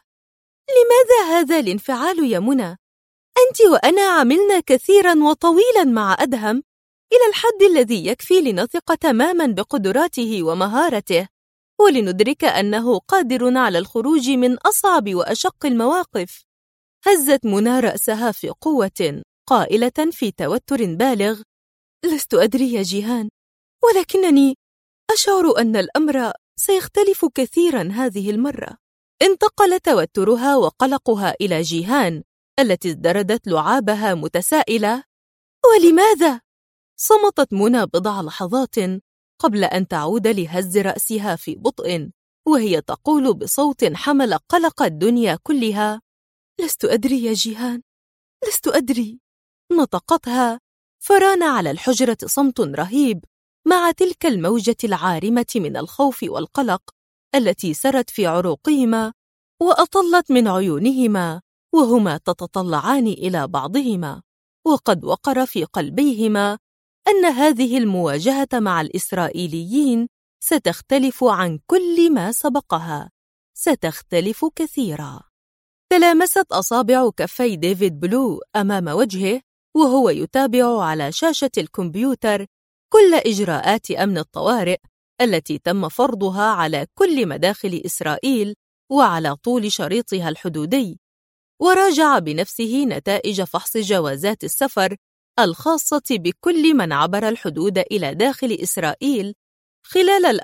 لماذا هذا الانفعال يا منى؟ أنت وأنا عملنا كثيرا وطويلا مع أدهم إلى الحد الذي يكفي لنثق تماما بقدراته ومهارته، ولندرك أنه قادر على الخروج من أصعب وأشق المواقف. هزت منى رأسها في قوة قائلة في توتر بالغ: لست أدري يا جيهان، ولكنني أشعر أن الأمر سيختلف كثيرا هذه المرة. انتقل توترها وقلقها إلى جيهان التي ازدردت لعابها متسائلة: ولماذا؟ صمتت منى بضع لحظات قبل أن تعود لهز رأسها في بطء وهي تقول بصوت حمل قلق الدنيا كلها: لست أدري يا جيهان، لست أدري. نطقتها فران على الحجرة صمت رهيب مع تلك الموجة العارمة من الخوف والقلق التي سرت في عروقهما وأطلت من عيونهما وهما تتطلعان إلى بعضهما، وقد وقر في قلبيهما أن هذه المواجهة مع الإسرائيليين ستختلف عن كل ما سبقها، ستختلف كثيرا. تلامست أصابع كفي ديفيد بلو أمام وجهه وهو يتابع على شاشة الكمبيوتر كل إجراءات أمن الطوارئ التي تم فرضها على كل مداخل إسرائيل وعلى طول شريطها الحدودي، وراجع بنفسه نتائج فحص جوازات السفر الخاصة بكل من عبر الحدود إلى داخل إسرائيل خلال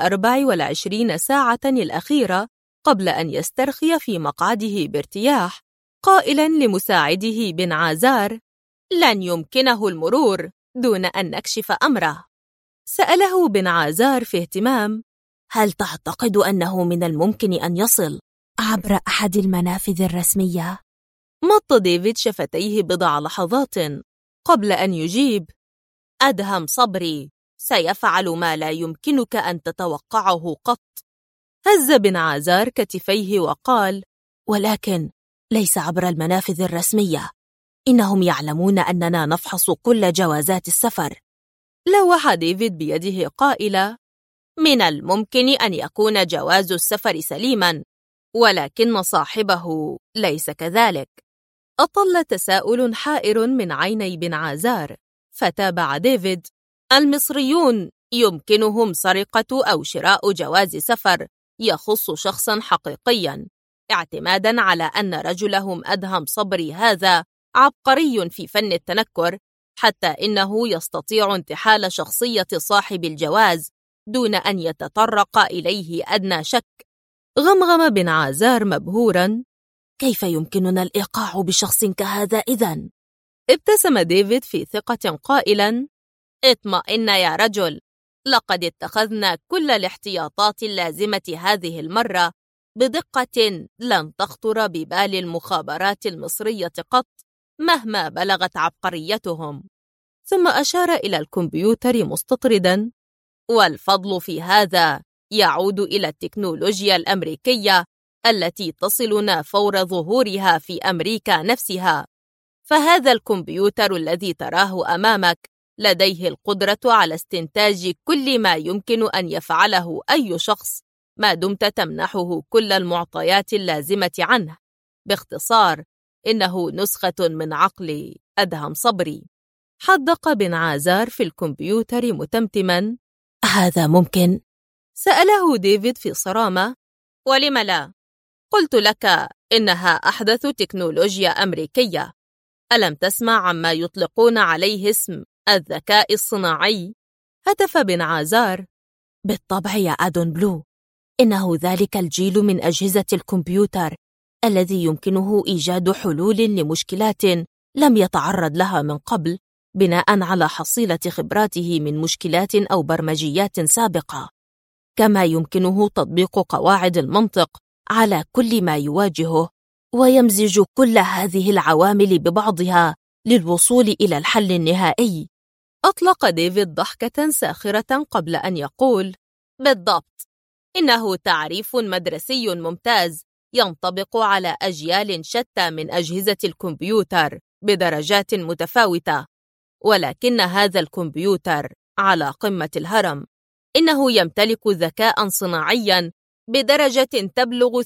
24 ساعة الأخيرة قبل أن يسترخي في مقعده بارتياح، قائلا لمساعده بن عازار: لن يمكنه المرور دون أن نكشف أمره. سأله بن عازار في اهتمام: هل تعتقد أنه من الممكن أن يصل عبر أحد المنافذ الرسمية؟ مط ديفيد شفتيه بضع لحظات قبل أن يجيب: أدهم صبري سيفعل ما لا يمكنك أن تتوقعه قط. هز بن عازار كتفيه وقال: ولكن ليس عبر المنافذ الرسمية، إنهم يعلمون أننا نفحص كل جوازات السفر. لوح ديفيد بيده قائلة: من الممكن أن يكون جواز السفر سليما، ولكن صاحبه ليس كذلك. أطل تساؤل حائر من عيني بن عازار، فتابع ديفيد: المصريون يمكنهم سرقة أو شراء جواز سفر يخص شخصا حقيقيا، اعتمادا على أن رجلهم أدهم صبري هذا عبقري في فن التنكر، حتى إنه يستطيع انتحال شخصية صاحب الجواز دون أن يتطرق إليه أدنى شك. غمغم بن عازار مبهورا: كيف يمكننا الإيقاع بشخص كهذا إذن؟ ابتسم ديفيد في ثقة قائلا: اطمئن يا رجل، لقد اتخذنا كل الاحتياطات اللازمة هذه المرة بدقة لن تخطر ببال المخابرات المصرية قط مهما بلغت عبقريتهم. ثم أشار إلى الكمبيوتر مستطردا: والفضل في هذا يعود إلى التكنولوجيا الأمريكية التي تصلنا فور ظهورها في أمريكا نفسها. فهذا الكمبيوتر الذي تراه أمامك لديه القدرة على استنتاج كل ما يمكن أن يفعله أي شخص ما دمت تمنحه كل المعطيات اللازمة عنه. باختصار، إنه نسخة من عقل أدهم صبري. حدق بن عازار في الكمبيوتر متمتما: هذا ممكن؟ سأله ديفيد في صرامة: ولم لا؟ قلت لك إنها أحدث تكنولوجيا أمريكية. ألم تسمع عما يطلقون عليه اسم الذكاء الصناعي؟ هتف بن عازار: بالطبع يا أدون بلو، إنه ذلك الجيل من أجهزة الكمبيوتر الذي يمكنه إيجاد حلول لمشكلات لم يتعرض لها من قبل بناء على حصيلة خبراته من مشكلات أو برمجيات سابقة، كما يمكنه تطبيق قواعد المنطق على كل ما يواجهه ويمزج كل هذه العوامل ببعضها للوصول إلى الحل النهائي. أطلق ديفيد ضحكة ساخرة قبل أن يقول: بالضبط، إنه تعريف مدرسي ممتاز ينطبق على أجيال شتى من أجهزة الكمبيوتر بدرجات متفاوتة، ولكن هذا الكمبيوتر على قمة الهرم. إنه يمتلك ذكاء صناعيا بدرجة تبلغ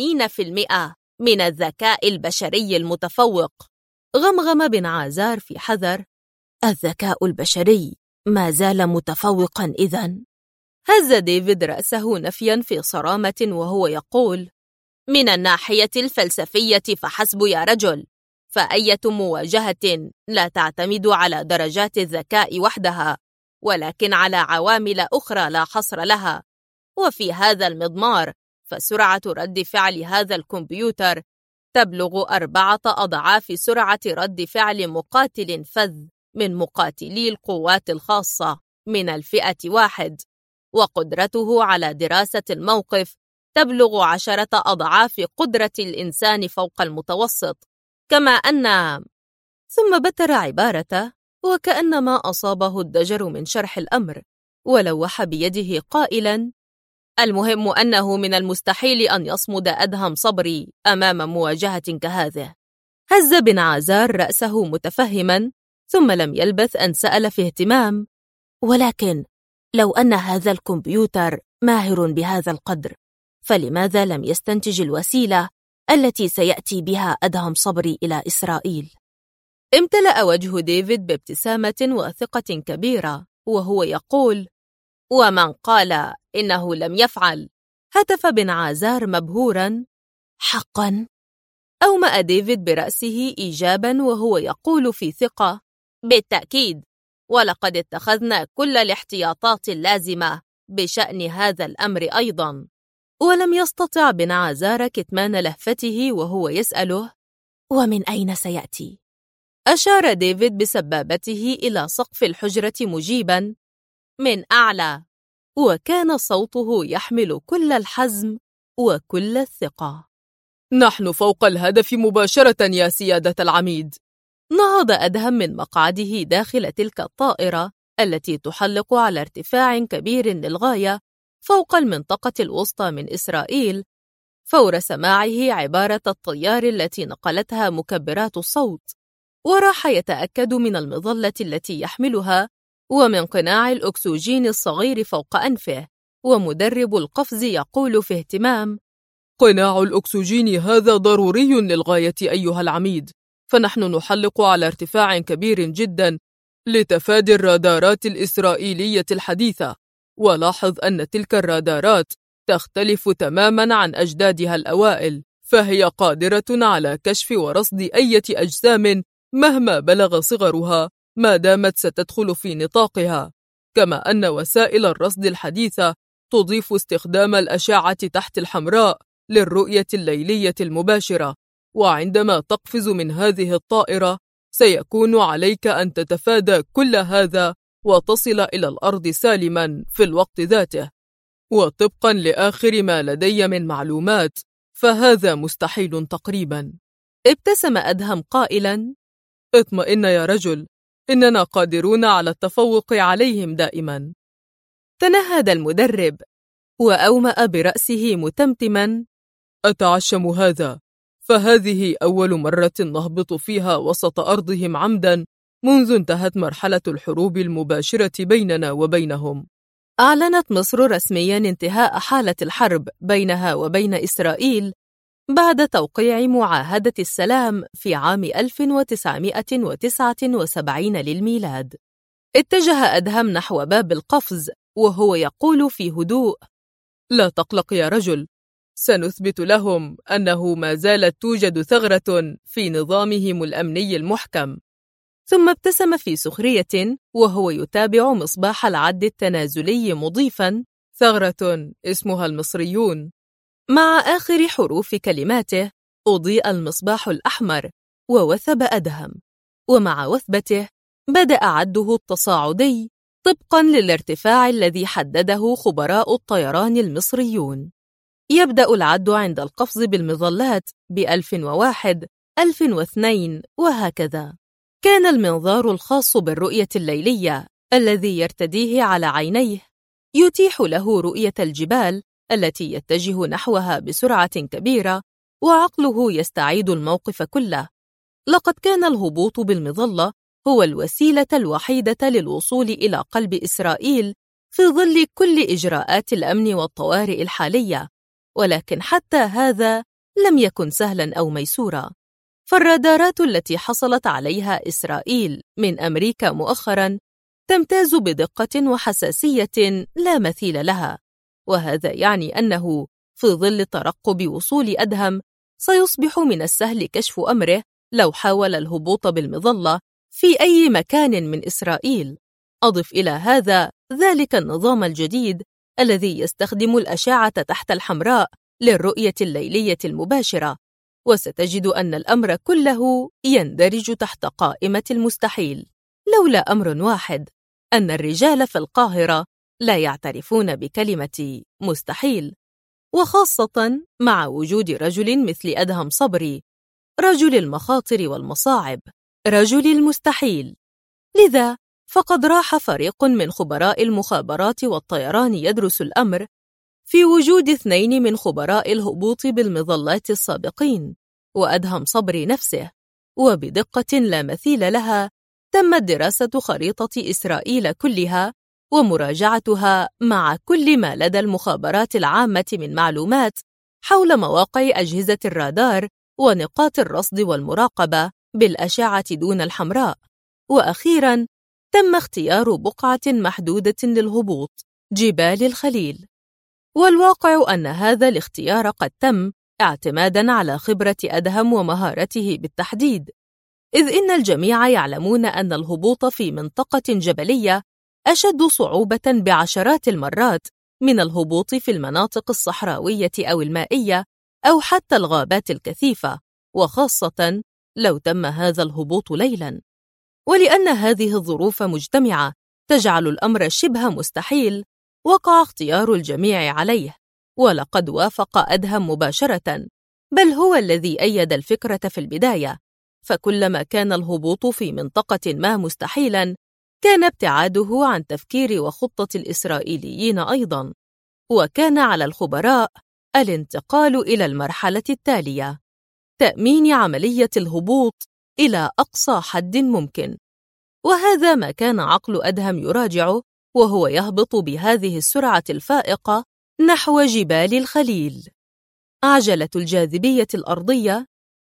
80% من الذكاء البشري المتفوق. غمغم بن عازار في حذر: الذكاء البشري ما زال متفوقا إذن؟ هز ديفيد رأسه نفيا في صرامة وهو يقول: من الناحية الفلسفية فحسب يا رجل، فأية مواجهة لا تعتمد على درجات الذكاء وحدها، ولكن على عوامل أخرى لا حصر لها. وفي هذا المضمار فسرعة رد فعل هذا الكمبيوتر تبلغ 4 أضعاف سرعة رد فعل مقاتل فذ من مقاتلي القوات الخاصة من الفئة 1، وقدرته على دراسة الموقف تبلغ 10 أضعاف قدرة الإنسان فوق المتوسط. كما أن... ثم بتر عبارته وكأنما أصابه الضجر من شرح الأمر، ولوح بيده قائلا: المهم أنه من المستحيل أن يصمد أدهم صبري أمام مواجهة كهذه. هز بن عازار رأسه متفهما، ثم لم يلبث أن سأل في اهتمام: ولكن لو أن هذا الكمبيوتر ماهر بهذا القدر، فلماذا لم يستنتج الوسيلة التي سيأتي بها أدهم صبري إلى إسرائيل؟ امتلأ وجه ديفيد بابتسامة وثقة كبيرة وهو يقول: ومن قال إنه لم يفعل؟ هتف بن عازار مبهورا: حقا؟ أومأ ديفيد برأسه إيجابا وهو يقول في ثقة: بالتأكيد، ولقد اتخذنا كل الاحتياطات اللازمة بشأن هذا الأمر أيضا. ولم يستطع بن عازار كتمان لهفته وهو يسأله: ومن أين سيأتي؟ أشار ديفيد بسبابته إلى سقف الحجرة مجيبا: من أعلى. وكان صوته يحمل كل الحزم وكل الثقة. نحن فوق الهدف مباشرة يا سيادة العميد. نهض أدهم من مقعده داخل تلك الطائرة التي تحلق على ارتفاع كبير للغاية فوق المنطقة الوسطى من إسرائيل، فور سماعه عبارة الطيار التي نقلتها مكبرات الصوت، وراح يتأكد من المظلة التي يحملها ومن قناع الأكسجين الصغير فوق أنفه. ومدرب القفز يقول في اهتمام: قناع الأكسجين هذا ضروري للغاية أيها العميد، فنحن نحلق على ارتفاع كبير جدا لتفادي الرادارات الإسرائيلية الحديثة. ولاحظ أن تلك الرادارات تختلف تماما عن أجدادها الأوائل، فهي قادرة على كشف ورصد أي أجسام مهما بلغ صغرها ما دامت ستدخل في نطاقها. كما أن وسائل الرصد الحديثة تضيف استخدام الأشعة تحت الحمراء للرؤية الليلية المباشرة. وعندما تقفز من هذه الطائرة سيكون عليك أن تتفادى كل هذا وتصل إلى الأرض سالما في الوقت ذاته، وطبقا لآخر ما لدي من معلومات فهذا مستحيل تقريبا. ابتسم أدهم قائلا: اطمئن يا رجل، إننا قادرون على التفوق عليهم دائما. تنهد المدرب وأومأ برأسه متمتما: أتعشم هذا، فهذه أول مرة نهبط فيها وسط أرضهم عمدا منذ انتهت مرحلة الحروب المباشرة بيننا وبينهم. أعلنت مصر رسميا انتهاء حالة الحرب بينها وبين إسرائيل بعد توقيع معاهدة السلام في عام 1979 للميلاد. اتجه أدهم نحو باب القفز وهو يقول في هدوء: لا تقلق يا رجل، سنثبت لهم أنه ما زالت توجد ثغرة في نظامهم الأمني المحكم. ثم ابتسم في سخرية وهو يتابع مصباح العد التنازلي مضيفا: ثغرة اسمها المصريون. مع آخر حروف كلماته أضيء المصباح الأحمر ووثب أدهم، ومع وثبته بدأ عده التصاعدي طبقا للارتفاع الذي حدده خبراء الطيران المصريون. يبدأ العد عند القفز بالمظلات ب1001 1002 وهكذا. كان المنظار الخاص بالرؤية الليلية الذي يرتديه على عينيه يتيح له رؤية الجبال التي يتجه نحوها بسرعة كبيرة، وعقله يستعيد الموقف كله. لقد كان الهبوط بالمظلة هو الوسيلة الوحيدة للوصول إلى قلب إسرائيل في ظل كل إجراءات الأمن والطوارئ الحالية، ولكن حتى هذا لم يكن سهلا أو ميسورا، فالرادارات التي حصلت عليها إسرائيل من أمريكا مؤخرا تمتاز بدقة وحساسية لا مثيل لها، وهذا يعني أنه في ظل ترقب وصول أدهم سيصبح من السهل كشف أمره لو حاول الهبوط بالمظلة في أي مكان من إسرائيل. أضف إلى هذا ذلك النظام الجديد الذي يستخدم الأشعة تحت الحمراء للرؤية الليلية المباشرة، وستجد أن الأمر كله يندرج تحت قائمة المستحيل، لولا أمر واحد: أن الرجال في القاهرة لا يعترفون بكلمة مستحيل، وخاصة مع وجود رجل مثل أدهم صبري، رجل المخاطر والمصاعب، رجل المستحيل. لذا فقد راح فريق من خبراء المخابرات والطيران يدرس الأمر في وجود 2 من خبراء الهبوط بالمظلات السابقين وأدهم صبري نفسه، وبدقة لا مثيل لها تمت دراسة خريطة إسرائيل كلها ومراجعتها مع كل ما لدى المخابرات العامة من معلومات حول مواقع أجهزة الرادار ونقاط الرصد والمراقبة بالأشعة دون الحمراء. وأخيراً تم اختيار بقعة محدودة للهبوط: جبال الخليل. والواقع أن هذا الاختيار قد تم اعتماداً على خبرة أدهم ومهارته بالتحديد، إذ إن الجميع يعلمون أن الهبوط في منطقة جبلية أشد صعوبة بعشرات المرات من الهبوط في المناطق الصحراوية أو المائية أو حتى الغابات الكثيفة، وخاصة لو تم هذا الهبوط ليلاً. ولأن هذه الظروف مجتمعة تجعل الأمر شبه مستحيل، وقع اختيار الجميع عليه، ولقد وافق أدهم مباشرة، بل هو الذي أيد الفكرة في البداية، فكلما كان الهبوط في منطقة ما مستحيلاً كان ابتعاده عن تفكير وخطة الإسرائيليين أيضاً. وكان على الخبراء الانتقال إلى المرحلة التالية: تأمين عملية الهبوط إلى أقصى حد ممكن. وهذا ما كان عقل أدهم يراجعه وهو يهبط بهذه السرعة الفائقة نحو جبال الخليل. عجلة الجاذبية الأرضية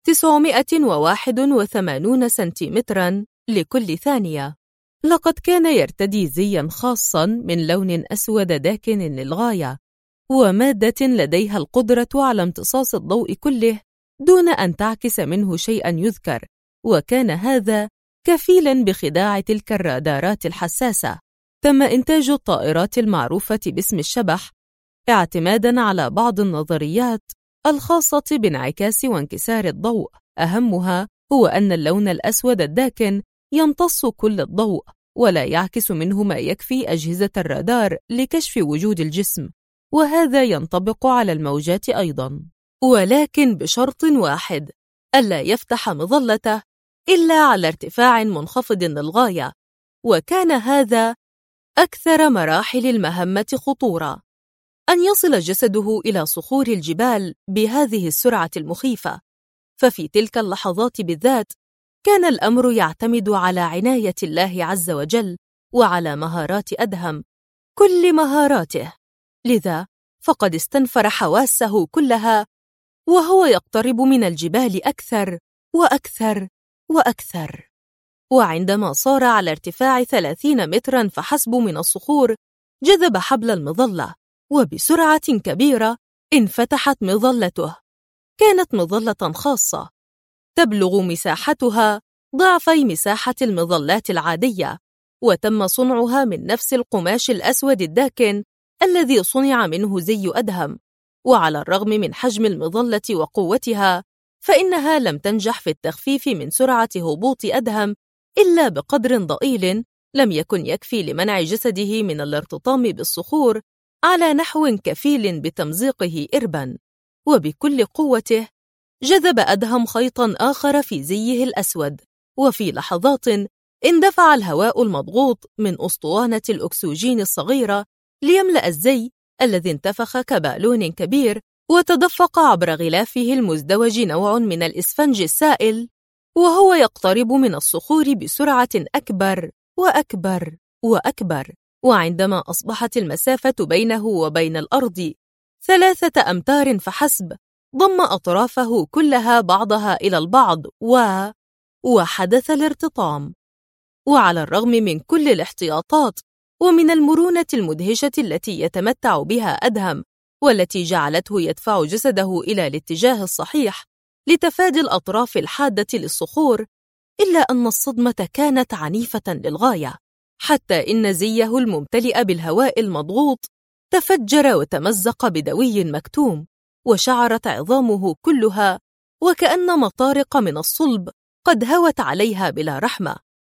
981 سنتيمتراً لكل ثانية. لقد كان يرتدي زياً خاصاً من لون أسود داكن للغاية، ومادة لديها القدرة على امتصاص الضوء كله دون أن تعكس منه شيئاً يذكر، وكان هذا كفيلاً بخداع تلك الرادارات الحساسة. تم إنتاج الطائرات المعروفة باسم الشبح اعتماداً على بعض النظريات الخاصة بانعكاس وانكسار الضوء، أهمها هو أن اللون الأسود الداكن يمتص كل الضوء، ولا يعكس منه ما يكفي أجهزة الرادار لكشف وجود الجسم، وهذا ينطبق على الموجات أيضاً، ولكن بشرط واحد: ألا يفتح مظلته إلا على ارتفاع منخفض للغاية، وكان هذا أكثر مراحل المهمة خطورة، أن يصل جسده إلى صخور الجبال بهذه السرعة المخيفة. ففي تلك اللحظات بالذات كان الأمر يعتمد على عناية الله عز وجل وعلى مهارات أدهم، كل مهاراته، لذا فقد استنفر حواسه كلها وهو يقترب من الجبال أكثر وأكثر وأكثر. وعندما صار على ارتفاع 30 متراً فحسب من الصخور، جذب حبل المظلة، وبسرعة كبيرة انفتحت مظلته. كانت مظلة خاصة تبلغ مساحتها ضعفي مساحة المظلات العادية، وتم صنعها من نفس القماش الأسود الداكن الذي صنع منه زي أدهم. وعلى الرغم من حجم المظلة وقوتها، فإنها لم تنجح في التخفيف من سرعة هبوط أدهم إلا بقدر ضئيل لم يكن يكفي لمنع جسده من الارتطام بالصخور على نحو كفيل بتمزيقه إرباً. وبكل قوته جذب أدهم خيطاً آخر في زيه الأسود، وفي لحظات اندفع الهواء المضغوط من أسطوانة الأكسجين الصغيرة ليملأ الزي الذي انتفخ كبالون كبير، وتدفق عبر غلافه المزدوج نوع من الإسفنج السائل، وهو يقترب من الصخور بسرعة أكبر وأكبر وأكبر. وعندما أصبحت المسافة بينه وبين الأرض 3 أمتار فحسب، ضم أطرافه كلها بعضها إلى البعض وحدث الارتطام. وعلى الرغم من كل الاحتياطات ومن المرونة المدهشة التي يتمتع بها أدهم، والتي جعلته يدفع جسده إلى الاتجاه الصحيح لتفادي الأطراف الحادة للصخور، إلا أن الصدمة كانت عنيفة للغاية، حتى إن زيه الممتلئ بالهواء المضغوط تفجر وتمزق بدوي مكتوم، وشعرت عظامه كلها وكأن مطارق من الصلب قد هوت عليها بلا رحمة،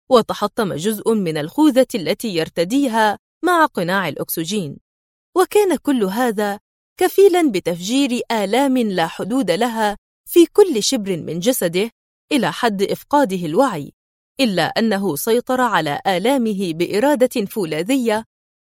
وتحطم جزء من الخوذة التي يرتديها مع قناع الأكسجين. وكان كل هذا كفيلاً بتفجير آلام لا حدود لها في كل شبر من جسده إلى حد إفقاده الوعي، إلا أنه سيطر على آلامه بإرادة فولاذية،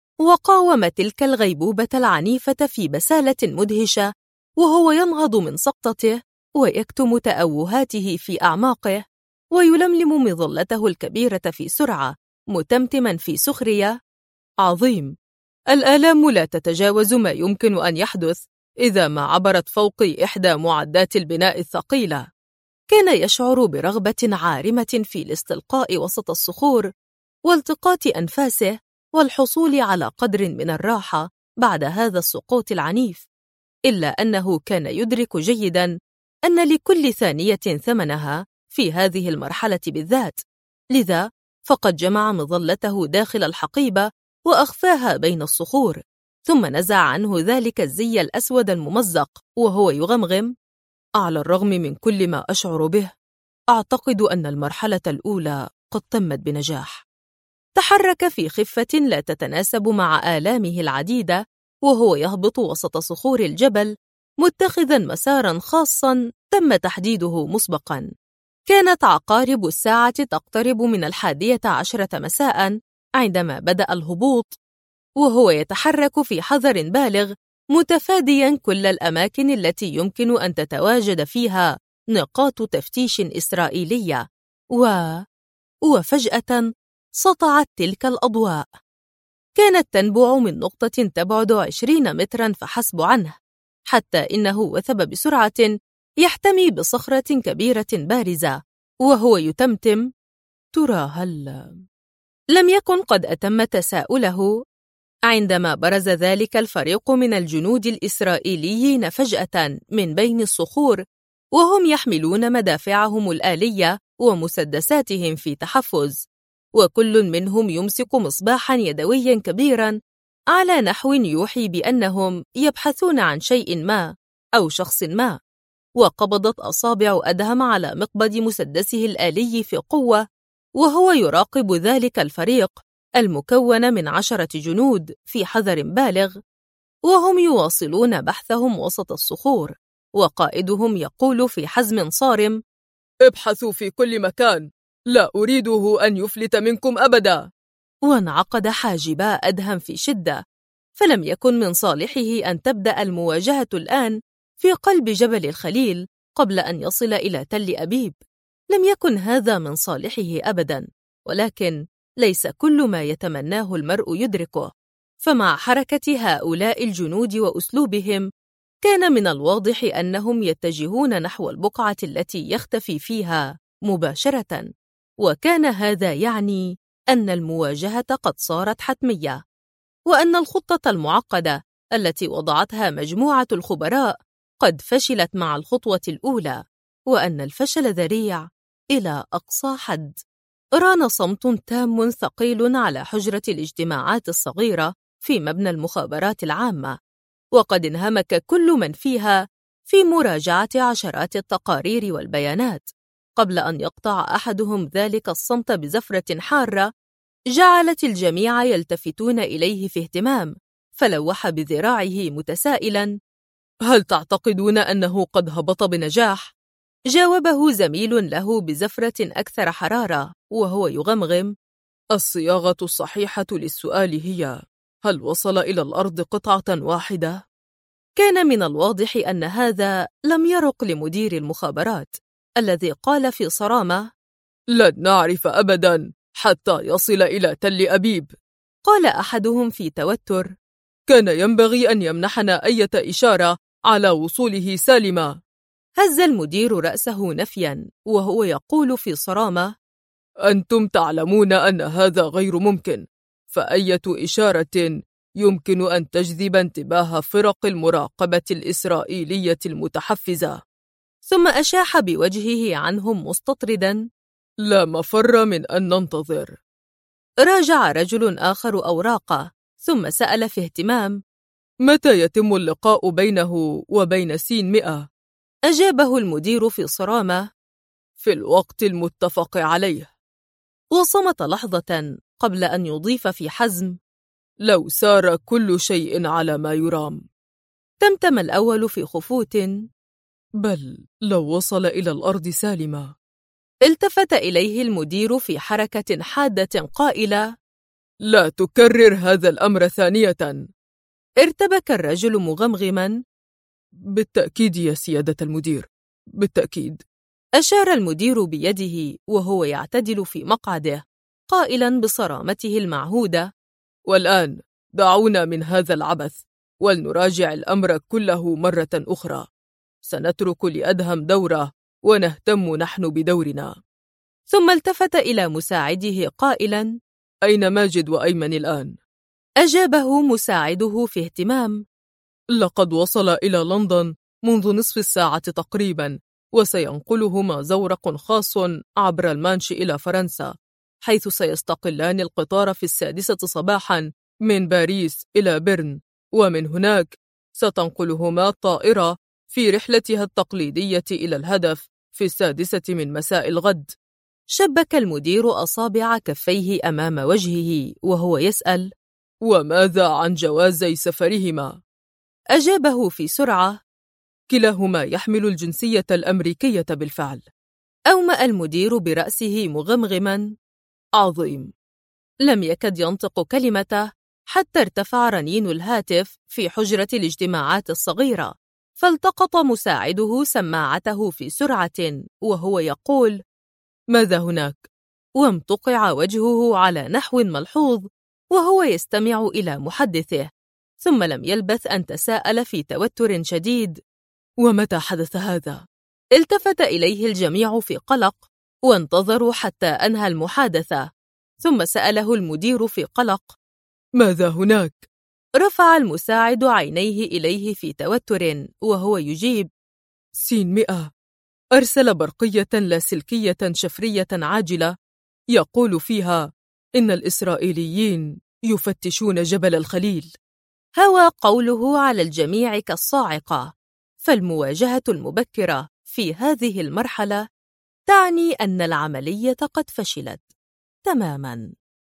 وقاوم تلك الغيبوبة العنيفة في بسالة مدهشة، وهو ينهض من سقطته ويكتم تأوهاته في أعماقه، ويلملم مظلته الكبيرة في سرعة، متمتما في سخرية: عظيم، الآلام لا تتجاوز ما يمكن أن يحدث إذا ما عبرت فوقي إحدى معدات البناء الثقيلة. كان يشعر برغبة عارمة في الاستلقاء وسط الصخور والتقاط أنفاسه والحصول على قدر من الراحة بعد هذا السقوط العنيف، إلا أنه كان يدرك جيداً أن لكل ثانية ثمنها في هذه المرحلة بالذات، لذا فقد جمع مظلته داخل الحقيبة وأخفاها بين الصخور، ثم نزع عنه ذلك الزي الأسود الممزق وهو يغمغم: على الرغم من كل ما أشعر به، أعتقد أن المرحلة الأولى قد تمت بنجاح. تحرك في خفة لا تتناسب مع آلامه العديدة وهو يهبط وسط صخور الجبل، متخذا مسارا خاصا تم تحديده مسبقا. كانت عقارب الساعة تقترب من 11 مساء عندما بدأ الهبوط، وهو يتحرك في حذر بالغ متفاديا كل الأماكن التي يمكن أن تتواجد فيها نقاط تفتيش إسرائيلية. وفجأة سطعت تلك الأضواء. كانت تنبع من نقطة تبعد 20 مترا فحسب عنه، حتى إنه وثب بسرعة يحتمي بصخرة كبيرة بارزة وهو يتمتم: ترى هل لم يكن قد أتم تساؤله عندما برز ذلك الفريق من الجنود الإسرائيليين فجأة من بين الصخور وهم يحملون مدافعهم الآلية ومسدساتهم في تحفز، وكل منهم يمسك مصباحا يدويا كبيرا على نحو يوحي بأنهم يبحثون عن شيء ما أو شخص ما. وقبضت أصابع أدهم على مقبض مسدسه الآلي في قوة، وهو يراقب ذلك الفريق المكون من 10 جنود في حذر بالغ، وهم يواصلون بحثهم وسط الصخور، وقائدهم يقول في حزم صارم: ابحثوا في كل مكان، لا أريده أن يفلت منكم أبدا. وانعقد حاجبا أدهم في شدة، فلم يكن من صالحه أن تبدأ المواجهة الآن في قلب جبل الخليل قبل أن يصل إلى تل أبيب. لم يكن هذا من صالحه أبدا، ولكن ليس كل ما يتمناه المرء يدركه. فمع حركة هؤلاء الجنود وأسلوبهم، كان من الواضح أنهم يتجهون نحو البقعة التي يختفي فيها مباشرة، وكان هذا يعني أن المواجهة قد صارت حتمية، وأن الخطة المعقدة التي وضعتها مجموعة الخبراء قد فشلت مع الخطوة الأولى، وأن الفشل ذريع إلى أقصى حد. ران صمت تام ثقيل على حجرة الاجتماعات الصغيرة في مبنى المخابرات العامة، وقد انهمك كل من فيها في مراجعة عشرات التقارير والبيانات، قبل أن يقطع أحدهم ذلك الصمت بزفرة حارة جعلت الجميع يلتفتون إليه في اهتمام، فلوح بذراعه متسائلا: هل تعتقدون أنه قد هبط بنجاح؟ جاوبه زميل له بزفرة أكثر حرارة وهو يغمغم: الصياغة الصحيحة للسؤال هي: هل وصل إلى الأرض قطعة واحدة؟ كان من الواضح أن هذا لم يرق لمدير المخابرات، الذي قال في صرامة: لن نعرف أبدا حتى يصل إلى تل أبيب. قال أحدهم في توتر: كان ينبغي أن يمنحنا أي إشارة على وصوله سالما. هز المدير رأسه نفيا وهو يقول في صرامة: أنتم تعلمون أن هذا غير ممكن، فأية إشارة يمكن أن تجذب انتباه فرق المراقبة الإسرائيلية المتحفزة. ثم أشاح بوجهه عنهم مستطردا: لا مفر من أن ننتظر. راجع رجل آخر أوراقه ثم سأل في اهتمام: متى يتم اللقاء بينه وبين سين 100؟ أجابه المدير في صرامة: في الوقت المتفق عليه. وصمت لحظة قبل أن يضيف في حزم: لو سار كل شيء على ما يرام. تمتم الأول في خفوت: بل لو وصل إلى الأرض سالما. التفت إليه المدير في حركة حادة قائلة: لا تكرر هذا الأمر ثانية. ارتبك الرجل مغمغما: بالتأكيد يا سيادة المدير، بالتأكيد. أشار المدير بيده وهو يعتدل في مقعده، قائلا بصرامته المعهودة: والآن دعونا من هذا العبث ولنراجع الأمر كله مرة أخرى. سنترك لأدهم دوره ونهتم نحن بدورنا. ثم التفت إلى مساعده قائلا: أين ماجد وأيمن الآن؟ أجابه مساعده في اهتمام: لقد وصل إلى لندن منذ نصف الساعة تقريبا، وسينقلهما زورق خاص عبر المانش إلى فرنسا، حيث سيستقلان القطار في 6 صباحا من باريس إلى بيرن، ومن هناك ستنقلهما الطائرة في رحلتها التقليدية إلى الهدف في 6 من مساء الغد. شبك المدير أصابع كفيه أمام وجهه وهو يسأل: وماذا عن جوازي سفرهما؟ أجابه في سرعة: كلاهما يحمل الجنسية الأمريكية بالفعل. أومأ المدير برأسه مغمغما: عظيم. لم يكد ينطق كلمته حتى ارتفع رنين الهاتف في حجرة الاجتماعات الصغيرة، فالتقط مساعده سماعته في سرعة وهو يقول: ماذا هناك؟ وامتقع وجهه على نحو ملحوظ وهو يستمع إلى محدثه، ثم لم يلبث أن تساءل في توتر شديد: ومتى حدث هذا؟ التفت إليه الجميع في قلق وانتظروا حتى أنهى المحادثة، ثم سأله المدير في قلق: ماذا هناك؟ رفع المساعد عينيه إليه في توتر وهو يجيب: سين 100 أرسل برقية لاسلكية شفرية عاجلة يقول فيها إن الإسرائيليين يفتشون جبل الخليل. هوى قوله على الجميع كالصاعقة، فالمواجهة المبكرة في هذه المرحلة تعني أن العملية قد فشلت. تماماً.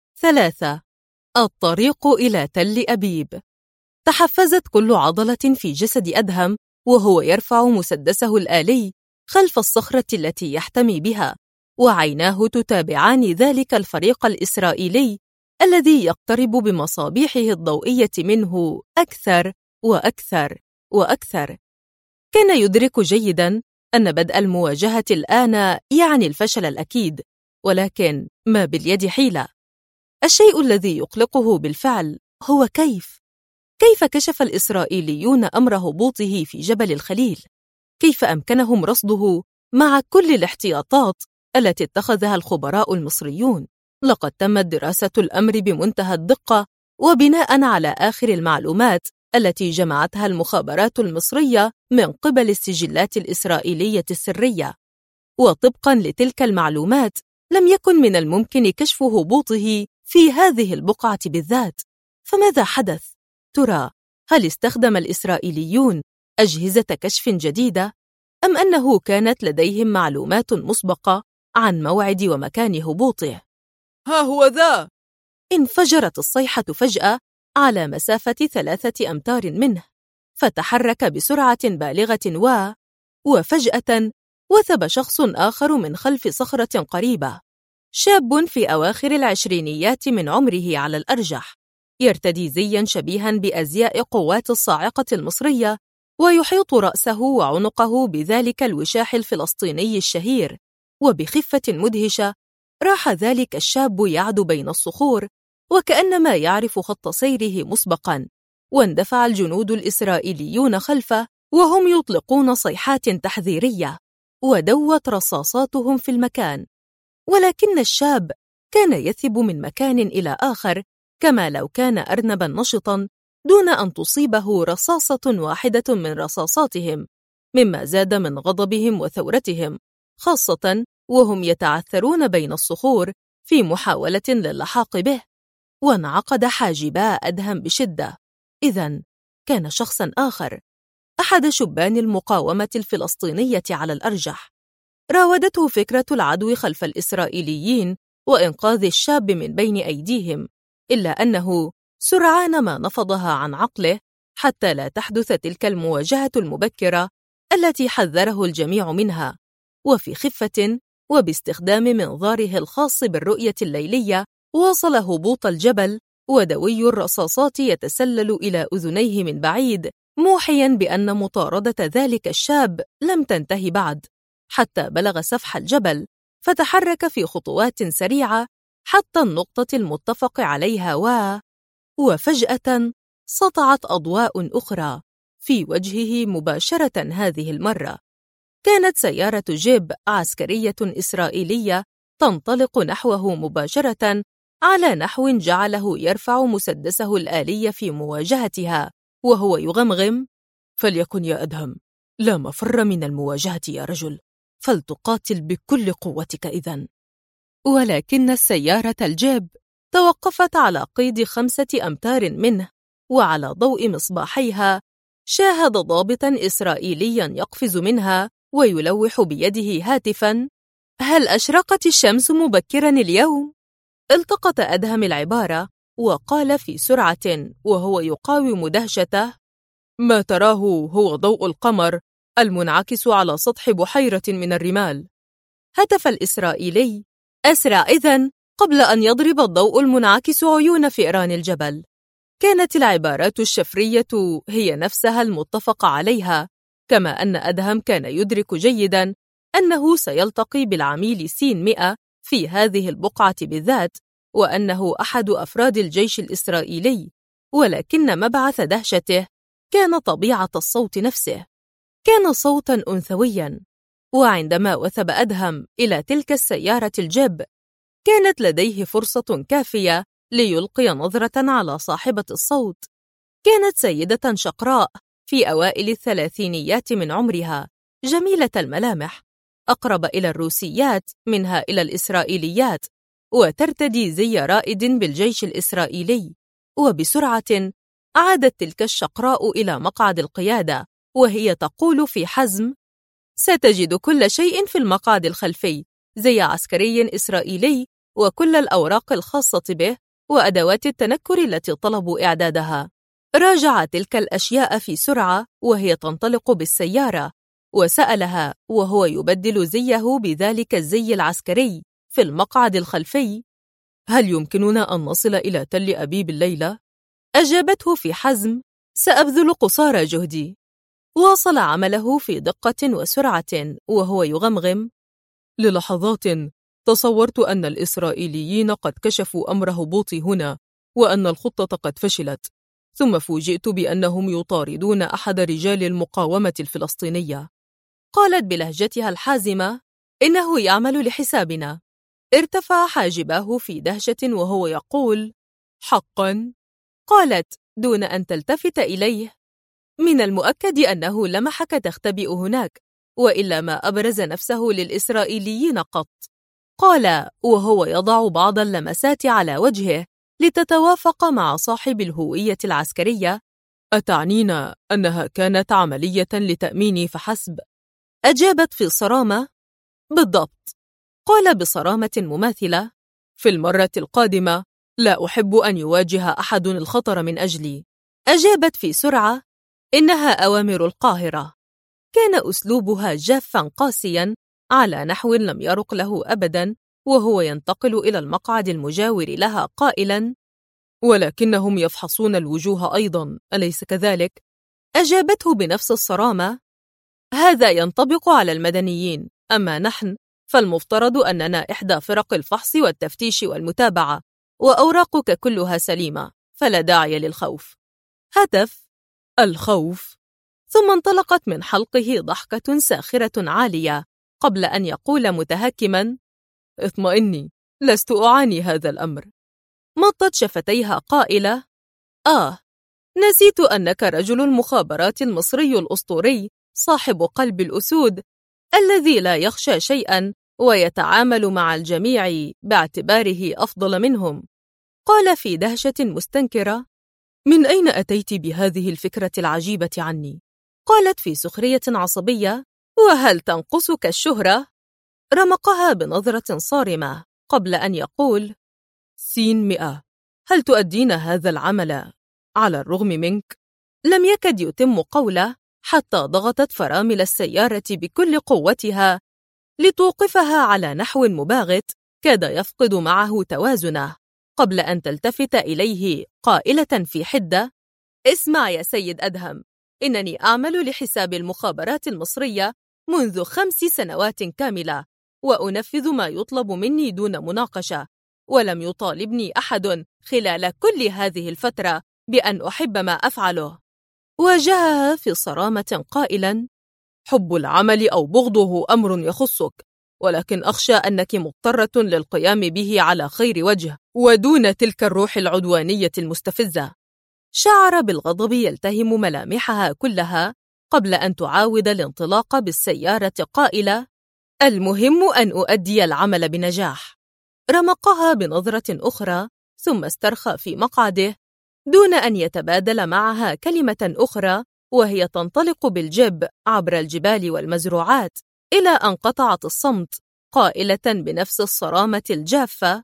3. الطريق إلى تل أبيب. تحفزت كل عضلة في جسد أدهم وهو يرفع مسدسه الآلي خلف الصخرة التي يحتمي بها، وعيناه تتابعان ذلك الفريق الإسرائيلي الذي يقترب بمصابيحه الضوئية منه أكثر وأكثر وأكثر. كان يدرك جيداً أن بدء المواجهة الآن يعني الفشل الأكيد، ولكن ما باليد حيلة. الشيء الذي يقلقه بالفعل هو كيف كشف الإسرائيليون أمر هبوطه في جبل الخليل؟ كيف أمكنهم رصده مع كل الاحتياطات التي اتخذها الخبراء المصريون؟ لقد تمت دراسة الأمر بمنتهى الدقة وبناء على آخر المعلومات التي جمعتها المخابرات المصرية من قبل السجلات الإسرائيلية السرية، وطبقاً لتلك المعلومات لم يكن من الممكن كشف هبوطه في هذه البقعة بالذات. فماذا حدث؟ ترى هل استخدم الإسرائيليون أجهزة كشف جديدة أم أنه كانت لديهم معلومات مسبقة عن موعد ومكان هبوطه؟ ها هو ذا! انفجرت الصيحة فجأة على مسافة 3 أمتار منه، فتحرك بسرعة بالغة وفجأة وثب شخص آخر من خلف صخرة قريبة، شاب في أواخر العشرينيات من عمره على الأرجح، يرتدي زياً شبيهاً بأزياء قوات الصاعقة المصرية، ويحيط رأسه وعنقه بذلك الوشاح الفلسطيني الشهير. وبخفة مدهشة راح ذلك الشاب يعدو بين الصخور وكأنما يعرف خط سيره مسبقاً، واندفع الجنود الإسرائيليون خلفه وهم يطلقون صيحات تحذيرية، ودوت رصاصاتهم في المكان. ولكن الشاب كان يثب من مكان إلى آخر كما لو كان أرنباً نشطاً دون أن تصيبه رصاصة واحدة من رصاصاتهم، مما زاد من غضبهم وثورتهم، خاصة وهم يتعثرون بين الصخور في محاولة للحاق به. وانعقد حاجبا أدهم بشدة. إذن كان شخصاً آخر، أحد شبان المقاومة الفلسطينية على الأرجح. راودته فكرة العدو خلف الإسرائيليين وإنقاذ الشاب من بين أيديهم، إلا أنه سرعان ما نفضها عن عقله حتى لا تحدث تلك المواجهة المبكرة التي حذره الجميع منها. وفي خفة وباستخدام منظاره الخاص بالرؤية الليلية واصل هبوط الجبل، ودوي الرصاصات يتسلل إلى أذنيه من بعيد، موحياً بأن مطاردة ذلك الشاب لم تنتهي بعد، حتى بلغ سفح الجبل، فتحرك في خطوات سريعة حتى النقطة المتفق عليها وفجأة سطعت أضواء أخرى في وجهه مباشرة. هذه المرة كانت سيارة جيب عسكرية إسرائيلية تنطلق نحوه مباشرة على نحو جعله يرفع مسدسه الآلي في مواجهتها وهو يغمغم: فليكن يا أدهم، لا مفر من المواجهة يا رجل، فلتقاتل بكل قوتك إذن. ولكن السيارة الجيب توقفت على قيد 5 أمتار منه، وعلى ضوء مصباحيها شاهد ضابطاً إسرائيلياً يقفز منها ويلوح بيده هاتفاً: هل أشرقت الشمس مبكراً اليوم؟ التقط أدهم العبارة وقال في سرعة وهو يقاوم دهشته: ما تراه هو ضوء القمر المنعكس على سطح بحيرة من الرمال. هتف الإسرائيلي: أسرع إذن قبل أن يضرب الضوء المنعكس عيون فئران الجبل. كانت العبارات الشفرية هي نفسها المتفق عليها، كما أن أدهم كان يدرك جيداً أنه سيلتقي بالعميل س-100 في هذه البقعة بالذات، وأنه أحد أفراد الجيش الإسرائيلي. ولكن مبعث دهشته كان طبيعة الصوت نفسه، كان صوتاً أنثوياً. وعندما وثب أدهم إلى تلك السيارة الجيب كانت لديه فرصة كافية ليلقي نظرة على صاحبة الصوت. كانت سيدة شقراء في أوائل الثلاثينيات من عمرها، جميلة الملامح، أقرب إلى الروسيات منها إلى الإسرائيليات، وترتدي زي رائد بالجيش الإسرائيلي. وبسرعة عادت تلك الشقراء إلى مقعد القيادة وهي تقول في حزم: ستجد كل شيء في المقعد الخلفي، زي عسكري إسرائيلي وكل الأوراق الخاصة به وأدوات التنكر التي طلبوا إعدادها. راجع تلك الأشياء في سرعة وهي تنطلق بالسيارة، وسألها وهو يبدل زيه بذلك الزي العسكري في المقعد الخلفي: هل يمكننا أن نصل إلى تل أبيب الليلة؟ أجابته في حزم: سأبذل قصارى جهدي. واصل عمله في دقة وسرعة وهو يغمغم: للحظات تصورت أن الإسرائيليين قد كشفوا أمر هبوطي هنا وأن الخطة قد فشلت، ثم فوجئت بأنهم يطاردون أحد رجال المقاومة الفلسطينية. قالت بلهجتها الحازمة: إنه يعمل لحسابنا. ارتفع حاجباه في دهشة وهو يقول: حقاً؟ قالت دون أن تلتفت إليه: من المؤكد أنه لمحك تختبئ هناك، وإلا ما أبرز نفسه للإسرائيليين قط. قال وهو يضع بعض اللمسات على وجهه لتتوافق مع صاحب الهوية العسكرية: أتعنينا أنها كانت عملية لتأميني فحسب؟ أجابت في صرامة: بالضبط. قال بصرامة مماثلة: في المرة القادمة لا أحب أن يواجه أحد الخطر من أجلي. أجابت في سرعة: إنها أوامر القاهرة. كان أسلوبها جافاً قاسياً على نحو لم يرق له أبداً وهو ينتقل إلى المقعد المجاور لها قائلاً: ولكنهم يفحصون الوجوه أيضاً، أليس كذلك؟ أجابته بنفس الصرامة: هذا ينطبق على المدنيين، أما نحن فالمفترض أننا إحدى فرق الفحص والتفتيش والمتابعة، وأوراقك كلها سليمة، فلا داعي للخوف. هتف: الخوف؟ ثم انطلقت من حلقه ضحكة ساخرة عالية قبل أن يقول متهكماً: اطمئني، لست أعاني هذا الأمر. مطت شفتيها قائلة: نسيت أنك رجل المخابرات المصري الأسطوري صاحب قلب الأسود الذي لا يخشى شيئاً ويتعامل مع الجميع باعتباره أفضل منهم. قال في دهشة مستنكرة: من أين أتيت بهذه الفكرة العجيبة عني؟ قالت في سخرية عصبية: وهل تنقصك الشهرة؟ رمقها بنظرة صارمة قبل أن يقول: 100، هل تؤدين هذا العمل على الرغم منك؟ لم يكد يتم قوله حتى ضغطت فرامل السيارة بكل قوتها لتوقفها على نحو مباغت كاد يفقد معه توازنه، قبل أن تلتفت إليه قائلة في حدة: اسمع يا سيد أدهم، إنني أعمل لحساب المخابرات المصرية منذ 5 سنوات كاملة، وأنفذ ما يطلب مني دون مناقشة، ولم يطالبني أحد خلال كل هذه الفترة بأن أحب ما أفعله. واجهها في صرامة قائلاً: حب العمل أو بغضه أمر يخصك، ولكن أخشى أنك مضطرة للقيام به على خير وجه ودون تلك الروح العدوانية المستفزة. شعر بالغضب يلتهم ملامحها كلها قبل أن تعاود الانطلاق بالسيارة قائلة: المهم أن أؤدي العمل بنجاح. رمقها بنظرة أخرى ثم استرخى في مقعده دون أن يتبادل معها كلمة أخرى، وهي تنطلق بالجب عبر الجبال والمزروعات إلى أن قطعت الصمت قائلة بنفس الصرامة الجافة: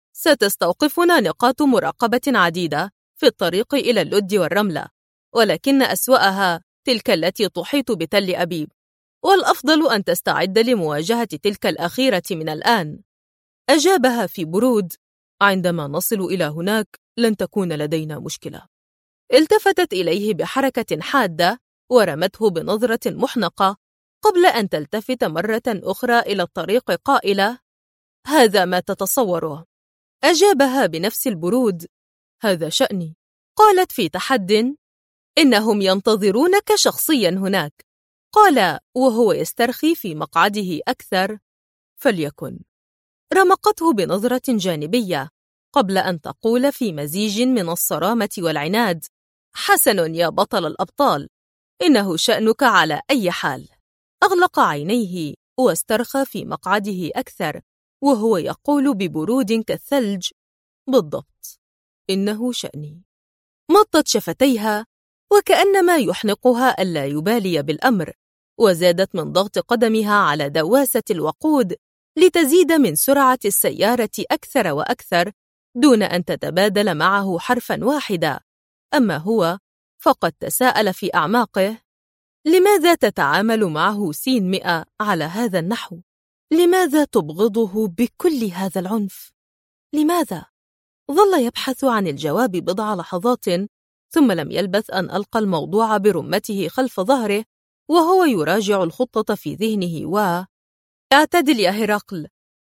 ستستوقفنا نقاط مراقبة عديدة في الطريق إلى اللد والرملة، ولكن أسوأها تلك التي تحيط بتل أبيب، والأفضل أن تستعد لمواجهة تلك الأخيرة من الآن. أجابها في برود: عندما نصل إلى هناك لن تكون لدينا مشكلة. التفتت إليه بحركة حادة ورمته بنظرة محنقة قبل أن تلتفت مرة أخرى إلى الطريق قائلة: هذا ما تتصوره. أجابها بنفس البرود: هذا شأني. قالت في تحد: إنهم ينتظرونك شخصيا هناك. قال وهو يسترخي في مقعده أكثر: فليكن. رمقته بنظرة جانبية قبل أن تقول في مزيج من الصرامة والعناد: حسن يا بطل الأبطال، إنه شأنك على أي حال. أغلق عينيه واسترخى في مقعده أكثر وهو يقول ببرود كالثلج: بالضبط، إنه شأني. مطت شفتيها وكأنما يحنقها ألا يبالي بالأمر، وزادت من ضغط قدمها على دواسة الوقود لتزيد من سرعة السيارة أكثر وأكثر دون أن تتبادل معه حرفاً واحدا. أما هو فقد تساءل في أعماقه: لماذا تتعامل معه سين 100 على هذا النحو؟ لماذا تبغضه بكل هذا العنف؟ لماذا؟ ظل يبحث عن الجواب بضع لحظات، ثم لم يلبث أن ألقى الموضوع برمته خلف ظهره وهو يراجع الخطة في ذهنه اعتدل يا هرقل.